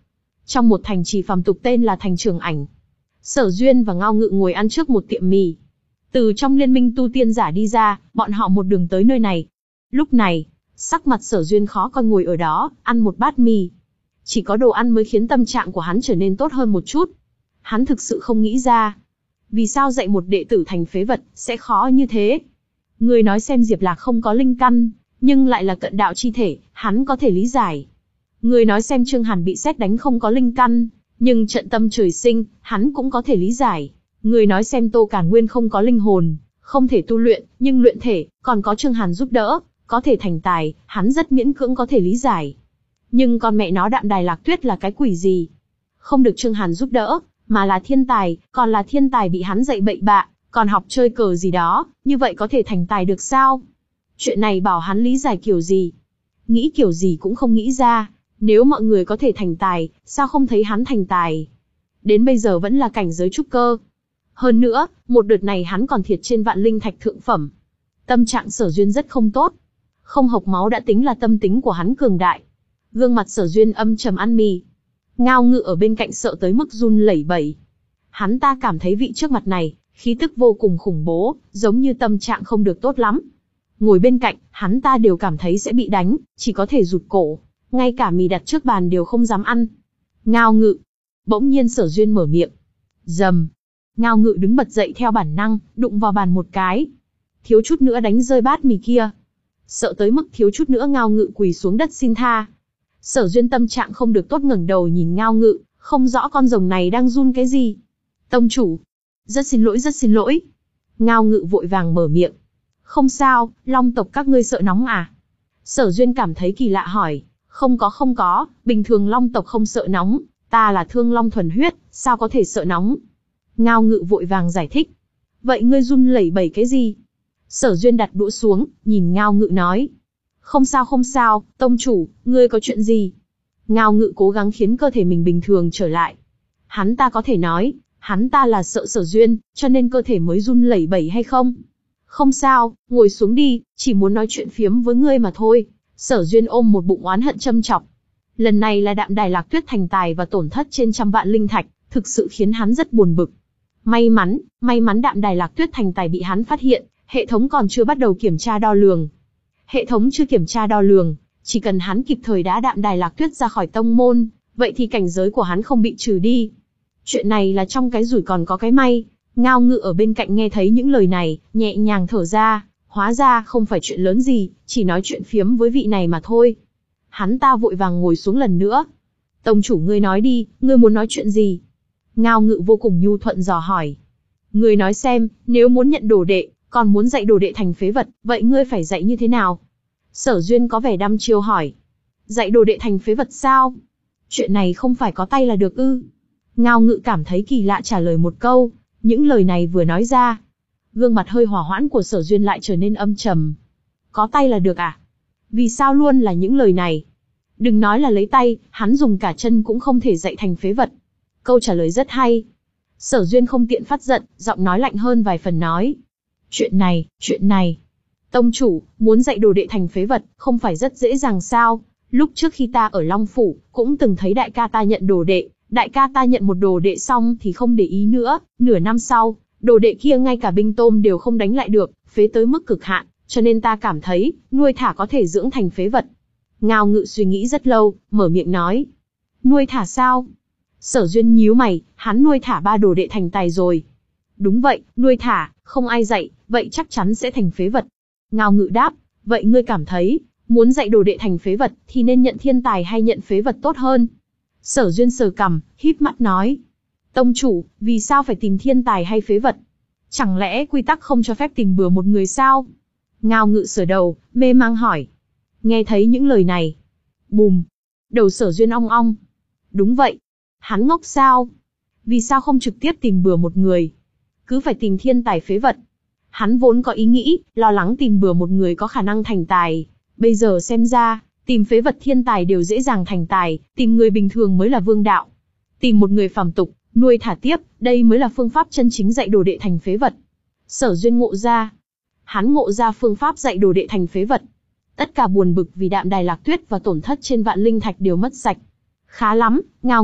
A: trong một thành trì phàm tục tên là thành Trường Ảnh. Sở Duyên và Ngao Ngự ngồi ăn trước một tiệm mì. Từ trong liên minh tu tiên giả đi ra, bọn họ một đường tới nơi này. Lúc này, sắc mặt Sở Duyên khó coi ngồi ở đó, ăn một bát mì. Chỉ có đồ ăn mới khiến tâm trạng của hắn trở nên tốt hơn một chút. Hắn thực sự không nghĩ ra, vì sao dạy một đệ tử thành phế vật sẽ khó như thế. Người nói xem Diệp Lạc không có linh căn, nhưng lại là cận đạo chi thể, hắn có thể lý giải. Người nói xem Trương Hàn bị sét đánh không có linh căn, nhưng trận tâm trời sinh, hắn cũng có thể lý giải. Người nói xem Tô Càn Nguyên không có linh hồn, không thể tu luyện, nhưng luyện thể, còn có Trương Hàn giúp đỡ, có thể thành tài, hắn rất miễn cưỡng có thể lý giải. Nhưng con mẹ nó Đạm Đài Lạc Tuyết là cái quỷ gì? Không được Trương Hàn giúp đỡ, mà là thiên tài, còn là thiên tài bị hắn dạy bậy bạ, còn học chơi cờ gì đó, như vậy có thể thành tài được sao? Chuyện này bảo hắn lý giải kiểu gì? Nghĩ kiểu gì cũng không nghĩ ra, nếu mọi người có thể thành tài, sao không thấy hắn thành tài? Đến bây giờ vẫn là cảnh giới trúc cơ. Hơn nữa, một đợt này hắn còn thiệt trên vạn linh thạch thượng phẩm. Tâm trạng Sở Duyên rất không tốt. Không hộc máu đã tính là tâm tính của hắn cường đại. Gương mặt Sở Duyên âm trầm ăn mì. Ngao Ngự ở bên cạnh sợ tới mức run lẩy bẩy. Hắn ta cảm thấy vị trước mặt này, khí tức vô cùng khủng bố, giống như tâm trạng không được tốt lắm. Ngồi bên cạnh, hắn ta đều cảm thấy sẽ bị đánh, chỉ có thể rụt cổ. Ngay cả mì đặt trước bàn đều không dám ăn. Ngao Ngự. Bỗng nhiên Sở Duyên mở miệng. Rầm. Ngao Ngự đứng bật dậy theo bản năng, đụng vào bàn một cái. Thiếu chút nữa đánh rơi bát mì kia. Sợ tới mức thiếu chút nữa Ngao Ngự quỳ xuống đất xin tha. Sở Duyên tâm trạng không được tốt ngẩng đầu nhìn Ngao Ngự, không rõ con rồng này đang run cái gì. Tông chủ. Rất xin lỗi rất xin lỗi. Ngao Ngự vội vàng mở miệng. Không sao, Long tộc các ngươi sợ nóng à? Sở Duyên cảm thấy kỳ lạ hỏi. Không có không có, bình thường Long tộc không sợ nóng, ta là thương Long thuần huyết, sao có thể sợ nóng? Ngao Ngự vội vàng giải thích. Vậy ngươi run lẩy bẩy cái gì? Sở Duyên đặt đũa xuống, nhìn Ngao Ngự nói. Không sao không sao, tông chủ, ngươi có chuyện gì? Ngao Ngự cố gắng khiến cơ thể mình bình thường trở lại. Hắn ta có thể nói, hắn ta là sợ Sở Duyên, cho nên cơ thể mới run lẩy bẩy hay không? Không sao, ngồi xuống đi, chỉ muốn nói chuyện phiếm với ngươi mà thôi. Sở Duyên ôm một bụng oán hận châm chọc. Lần này là Đạm Đài Lạc Tuyết thành tài và tổn thất trên trăm vạn linh thạch, thực sự khiến hắn rất buồn bực. May mắn, may mắn Đạm Đài Lạc Tuyết thành tài bị hắn phát hiện, hệ thống còn chưa bắt đầu kiểm tra đo lường. Hệ thống chưa kiểm tra đo lường, chỉ cần hắn kịp thời đá Đạm Đài Lạc Tuyết ra khỏi tông môn, vậy thì cảnh giới của hắn không bị trừ đi. Chuyện này là trong cái rủi còn có cái may. Ngao Ngự ở bên cạnh nghe thấy những lời này, nhẹ nhàng thở ra, hóa ra không phải chuyện lớn gì, chỉ nói chuyện phiếm với vị này mà thôi. Hắn ta vội vàng ngồi xuống lần nữa. Tông chủ ngươi nói đi, ngươi muốn nói chuyện gì? Ngao Ngự vô cùng nhu thuận dò hỏi. Ngươi nói xem, nếu muốn nhận đồ đệ, còn muốn dạy đồ đệ thành phế vật, vậy ngươi phải dạy như thế nào? Sở Duyên có vẻ đăm chiêu hỏi. Dạy đồ đệ thành phế vật sao? Chuyện này không phải có tay là được ư? Ngao Ngự cảm thấy kỳ lạ trả lời một câu. Những lời này vừa nói ra, gương mặt hơi hỏa hoãn của Sở Duyên lại trở nên âm trầm. Có tay là được à? Vì sao luôn là những lời này? Đừng nói là lấy tay, hắn dùng cả chân cũng không thể dạy thành phế vật. Câu trả lời rất hay. Sở Duyên không tiện phát giận, giọng nói lạnh hơn vài phần nói. Chuyện này, chuyện này. Tông chủ, muốn dạy đồ đệ thành phế vật, không phải rất dễ dàng sao? Lúc trước khi ta ở Long Phủ, cũng từng thấy đại ca ta nhận đồ đệ. Đại ca ta nhận một đồ đệ xong thì không để ý nữa, nửa năm sau, đồ đệ kia ngay cả binh tôm đều không đánh lại được, phế tới mức cực hạn, cho nên ta cảm thấy, nuôi thả có thể dưỡng thành phế vật. Ngao Ngự suy nghĩ rất lâu, mở miệng nói. Nuôi thả sao? Sở Duyên nhíu mày, hắn nuôi thả ba đồ đệ thành tài rồi. Đúng vậy, nuôi thả, không ai dạy, vậy chắc chắn sẽ thành phế vật. Ngao Ngự đáp, vậy ngươi cảm thấy, muốn dạy đồ đệ thành phế vật, thì nên nhận thiên tài hay nhận phế vật tốt hơn? Sở Duyên sờ cằm, híp mắt nói. Tông chủ, vì sao phải tìm thiên tài hay phế vật? Chẳng lẽ quy tắc không cho phép tìm bừa một người sao? Ngao Ngự sờ đầu, mê mang hỏi. Nghe thấy những lời này. Bùm. Đầu Sở Duyên ong ong. Đúng vậy. Hắn ngốc sao? Vì sao không trực tiếp tìm bừa một người? Cứ phải tìm thiên tài phế vật. Hắn vốn có ý nghĩ, lo lắng tìm bừa một người có khả năng thành tài. Bây giờ xem ra, tìm phế vật thiên tài đều dễ dàng thành tài, tìm người bình thường mới là vương đạo. Tìm một người phàm tục, nuôi thả tiếp, đây mới là phương pháp chân chính dạy đồ đệ thành phế vật. Sở Duyên ngộ ra. Hắn ngộ ra phương pháp dạy đồ đệ thành phế vật. Tất cả buồn bực vì Đạm Đài Lạc Tuyết và tổn thất trên vạn linh thạch đều mất sạch. Khá lắm, Ngao Ngự,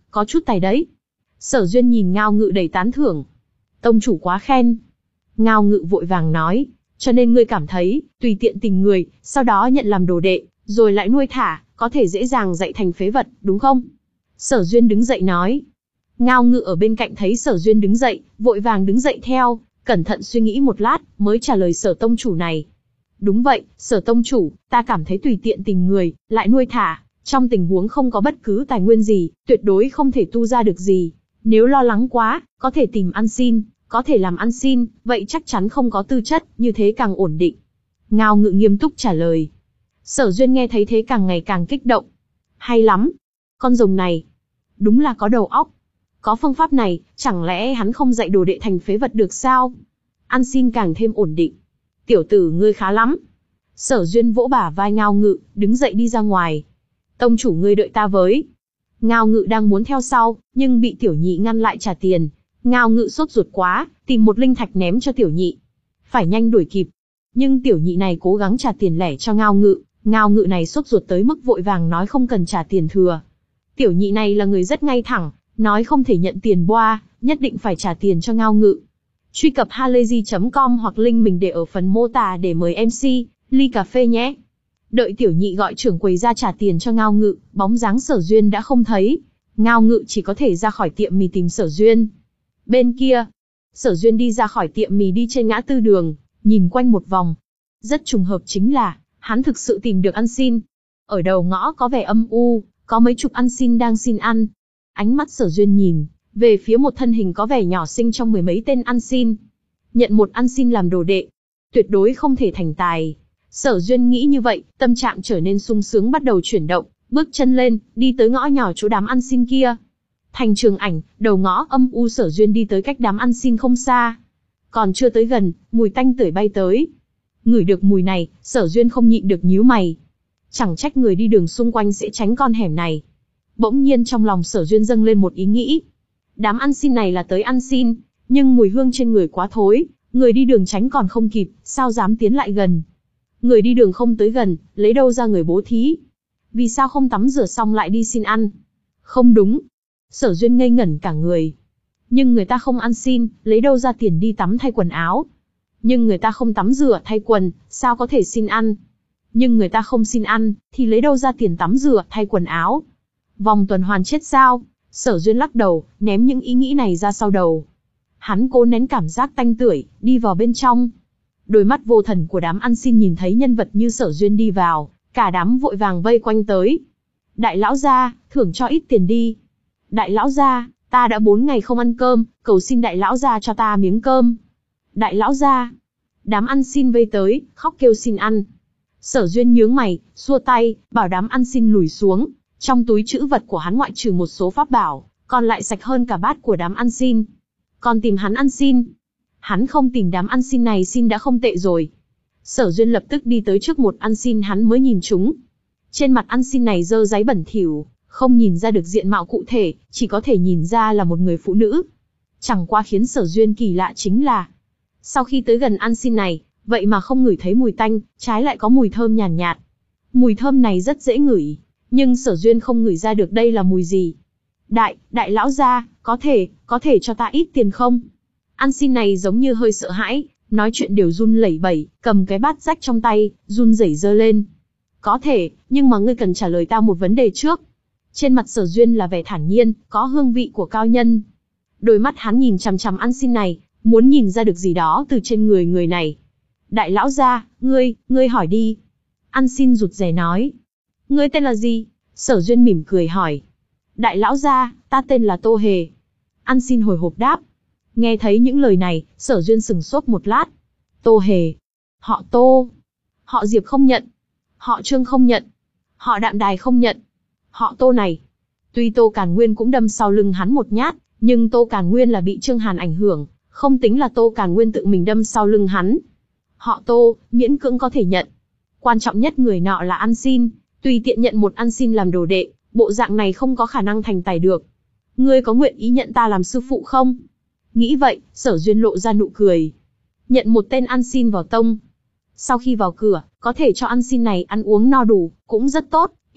A: có chút tài đấy. Sở Duyên nhìn Ngao Ngự đầy tán thưởng. Tông chủ quá khen. Ngao Ngự vội vàng nói, cho nên ngươi cảm thấy, tùy tiện tìm người, sau đó nhận làm đồ đệ, rồi lại nuôi thả, có thể dễ dàng dạy thành phế vật, đúng không? Sở Duyên đứng dậy nói. Ngao Ngự ở bên cạnh thấy Sở Duyên đứng dậy, vội vàng đứng dậy theo, cẩn thận suy nghĩ một lát, mới trả lời Sở tông chủ này. Đúng vậy, Sở tông chủ, ta cảm thấy tùy tiện tìm người, lại nuôi thả, trong tình huống không có bất cứ tài nguyên gì, tuyệt đối không thể tu ra được gì. Nếu lo lắng quá, có thể tìm ăn xin, có thể làm ăn xin, vậy chắc chắn không có tư chất, như thế càng ổn định. Ngao Ngự nghiêm túc trả lời. Sở Duyên nghe thấy thế càng ngày càng kích động. Hay lắm, con rồng này, đúng là có đầu óc. Có phương pháp này, chẳng lẽ hắn không dạy đồ đệ thành phế vật được sao? Ăn xin càng thêm ổn định. Tiểu tử ngươi khá lắm. Sở Duyên vỗ bả vai Ngao Ngự, đứng dậy đi ra ngoài. Tông chủ ngươi đợi ta với. Ngao Ngự đang muốn theo sau, nhưng bị Tiểu Nhị ngăn lại trả tiền. Ngao Ngự sốt ruột quá, tìm một linh thạch ném cho Tiểu Nhị. Phải nhanh đuổi kịp. Nhưng Tiểu Nhị này cố gắng trả tiền lẻ cho Ngao Ngự. Ngao Ngự này sốt ruột tới mức vội vàng nói không cần trả tiền thừa. Tiểu Nhị này là người rất ngay thẳng, nói không thể nhận tiền boa, nhất định phải trả tiền cho Ngao Ngự. Truy cập halayzi chấm com hoặc link mình để ở phần mô tả để mời em xê, ly cà phê nhé. Đợi Tiểu Nhị gọi trưởng quầy ra trả tiền cho Ngao Ngự, bóng dáng Sở Duyên đã không thấy. Ngao Ngự chỉ có thể ra khỏi tiệm mì tìm Sở Duyên. Bên kia, Sở Duyên đi ra khỏi tiệm mì đi trên ngã tư đường, nhìn quanh một vòng. Rất trùng hợp chính là, hắn thực sự tìm được ăn xin. Ở đầu ngõ có vẻ âm u, có mấy chục ăn xin đang xin ăn. Ánh mắt Sở Duyên nhìn về phía một thân hình có vẻ nhỏ xinh trong mười mấy tên ăn xin. Nhận một ăn xin làm đồ đệ, tuyệt đối không thể thành tài. Sở Duyên nghĩ như vậy, tâm trạng trở nên sung sướng bắt đầu chuyển động, bước chân lên, đi tới ngõ nhỏ chỗ đám ăn xin kia. Thành Trường Ảnh, đầu ngõ âm u Sở Duyên đi tới cách đám ăn xin không xa. Còn chưa tới gần, mùi tanh tưởi bay tới. Ngửi được mùi này, Sở Duyên không nhịn được nhíu mày. Chẳng trách người đi đường xung quanh sẽ tránh con hẻm này. Bỗng nhiên trong lòng Sở Duyên dâng lên một ý nghĩ. Đám ăn xin này là tới ăn xin, nhưng mùi hương trên người quá thối, người đi đường tránh còn không kịp, sao dám tiến lại gần. Người đi đường không tới gần, lấy đâu ra người bố thí? Vì sao không tắm rửa xong lại đi xin ăn? Không đúng. Sở Duyên ngây ngẩn cả người. Nhưng người ta không ăn xin, lấy đâu ra tiền đi tắm thay quần áo? Nhưng người ta không tắm rửa thay quần, sao có thể xin ăn? Nhưng người ta không xin ăn, thì lấy đâu ra tiền tắm rửa thay quần áo? Vòng tuần hoàn chết sao? Sở Duyên lắc đầu, ném những ý nghĩ này ra sau đầu. Hắn cố nén cảm giác tanh tưởi, đi vào bên trong. Đôi mắt vô thần của đám ăn xin nhìn thấy nhân vật như Sở Duyên đi vào, cả đám vội vàng vây quanh tới. Đại lão gia, thưởng cho ít tiền đi. Đại lão gia, ta đã bốn ngày không ăn cơm, cầu xin đại lão gia cho ta miếng cơm. Đại lão gia. Đám ăn xin vây tới, khóc kêu xin ăn. Sở Duyên nhướng mày, xua tay, bảo đám ăn xin lùi xuống. Trong túi trữ vật của hắn ngoại trừ một số pháp bảo, còn lại sạch hơn cả bát của đám ăn xin. Còn tìm hắn ăn xin. Hắn không tìm đám ăn xin này xin đã không tệ rồi. Sở Duyên lập tức đi tới trước một ăn xin hắn mới nhìn chúng. Trên mặt ăn xin này dơ dáy bẩn thỉu, không nhìn ra được diện mạo cụ thể, chỉ có thể nhìn ra là một người phụ nữ. Chẳng qua khiến Sở Duyên kỳ lạ chính là, sau khi tới gần ăn xin này, vậy mà không ngửi thấy mùi tanh, trái lại có mùi thơm nhàn nhạt, nhạt. Mùi thơm này rất dễ ngửi, nhưng Sở Duyên không ngửi ra được đây là mùi gì. Đại, đại lão gia, có thể, có thể cho ta ít tiền không? Ăn xin này giống như hơi sợ hãi, nói chuyện đều run lẩy bẩy, cầm cái bát rách trong tay, run rẩy giơ lên. Có thể, nhưng mà ngươi cần trả lời ta một vấn đề trước. Trên mặt Sở Duyên là vẻ thản nhiên, có hương vị của cao nhân. Đôi mắt hắn nhìn chằm chằm ăn xin này, muốn nhìn ra được gì đó từ trên người người này. Đại lão gia, ngươi, ngươi hỏi đi. Ăn xin rụt rè nói. Ngươi tên là gì? Sở Duyên mỉm cười hỏi. Đại lão gia, ta tên là Tô Hề. Ăn xin hồi hộp đáp. Nghe thấy những lời này, Sở Duyên sừng sốt một lát. Tô Hề. Họ Tô. Họ Diệp không nhận. Họ Trương không nhận. Họ Đạm Đài không nhận. Họ Tô này. Tuy Tô Càn Nguyên cũng đâm sau lưng hắn một nhát, nhưng Tô Càn Nguyên là bị Trương Hàn ảnh hưởng, không tính là Tô Càn Nguyên tự mình đâm sau lưng hắn. Họ Tô, miễn cưỡng có thể nhận. Quan trọng nhất người nọ là ăn xin, tùy tiện nhận một ăn xin làm đồ đệ, bộ dạng này không có khả năng thành tài được. Ngươi có nguyện ý nhận ta làm sư phụ không? Nghĩ vậy, Sở Duyên lộ ra nụ cười. Nhận một tên ăn xin vào tông. Sau khi vào cửa, có thể cho ăn xin này ăn uống no đủ, cũng rất tốt,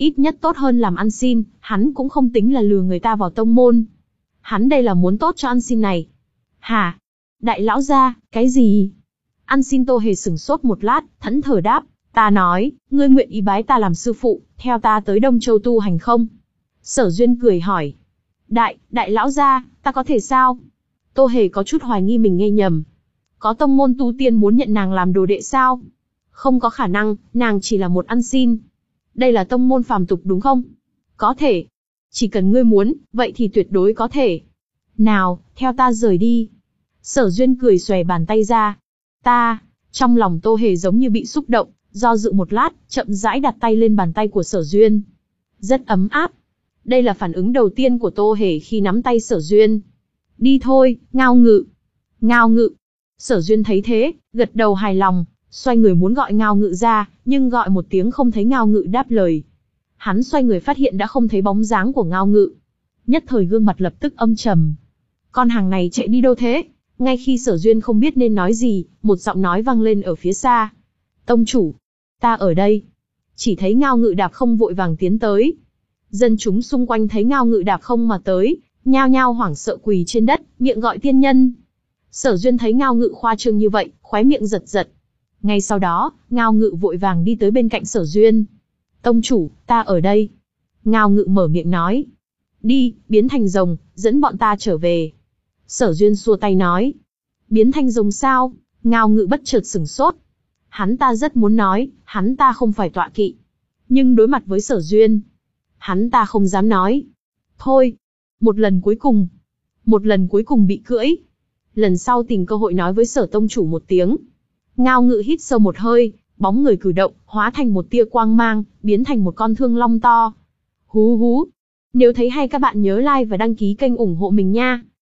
A: Ít nhất tốt hơn làm ăn xin, hắn cũng không tính là lừa người ta vào tông môn. Hắn đây là muốn tốt cho ăn xin này. Hả? Đại lão gia, cái gì? Ăn xin Tô Hề sửng sốt một lát, thẫn thờ đáp, ta nói, ngươi nguyện ý bái ta làm sư phụ, theo ta tới Đông Châu tu hành không? Sở Duyên cười hỏi. Đại, đại lão gia, ta có thể sao? Tô Hề có chút hoài nghi mình nghe nhầm. Có tông môn tu tiên muốn nhận nàng làm đồ đệ sao? Không có khả năng, nàng chỉ là một ăn xin. Đây là tông môn phàm tục đúng không? Có thể. Chỉ cần ngươi muốn, vậy thì tuyệt đối có thể. Nào, theo ta rời đi. Sở Duyên cười xòe bàn tay ra. Ta, trong lòng Tô Hề giống như bị xúc động, do dự một lát, chậm rãi đặt tay lên bàn tay của Sở Duyên. Rất ấm áp. Đây là phản ứng đầu tiên của Tô Hề khi nắm tay Sở Duyên. Đi thôi, Ngao Ngự. Ngao Ngự. Sở Duyên thấy thế, gật đầu hài lòng, xoay người muốn gọi Ngao Ngự ra, nhưng gọi một tiếng không thấy Ngao Ngự đáp lời. Hắn xoay người phát hiện đã không thấy bóng dáng của Ngao Ngự. Nhất thời gương mặt lập tức âm trầm. Con hàng này chạy đi đâu thế? Ngay khi Sở Duyên không biết nên nói gì, một giọng nói vang lên ở phía xa. Tông chủ, ta ở đây. Chỉ thấy Ngao Ngự đạp không vội vàng tiến tới. Dân chúng xung quanh thấy Ngao Ngự đạp không mà tới, nhao nhao hoảng sợ quỳ trên đất, miệng gọi tiên nhân. Sở Duyên thấy Ngao Ngự khoa trương như vậy, khóe miệng giật giật. Ngay sau đó, Ngao Ngự vội vàng đi tới bên cạnh Sở Duyên. Tông chủ, ta ở đây. Ngao Ngự mở miệng nói. Đi, biến thành rồng, dẫn bọn ta trở về. Sở Duyên xua tay nói. Biến thành rồng sao? Ngao Ngự bất chợt sửng sốt. Hắn ta rất muốn nói, hắn ta không phải tọa kỵ. Nhưng đối mặt với Sở Duyên, hắn ta không dám nói. Thôi, một lần cuối cùng. Một lần cuối cùng bị cưỡi. Lần sau tìm cơ hội nói với Sở tông chủ một tiếng. Ngao Ngự hít sâu một hơi, bóng người cử động, hóa thành một tia quang mang, biến thành một con thương long to. Hú hú. Nếu thấy hay các bạn nhớ like và đăng ký kênh ủng hộ mình nha.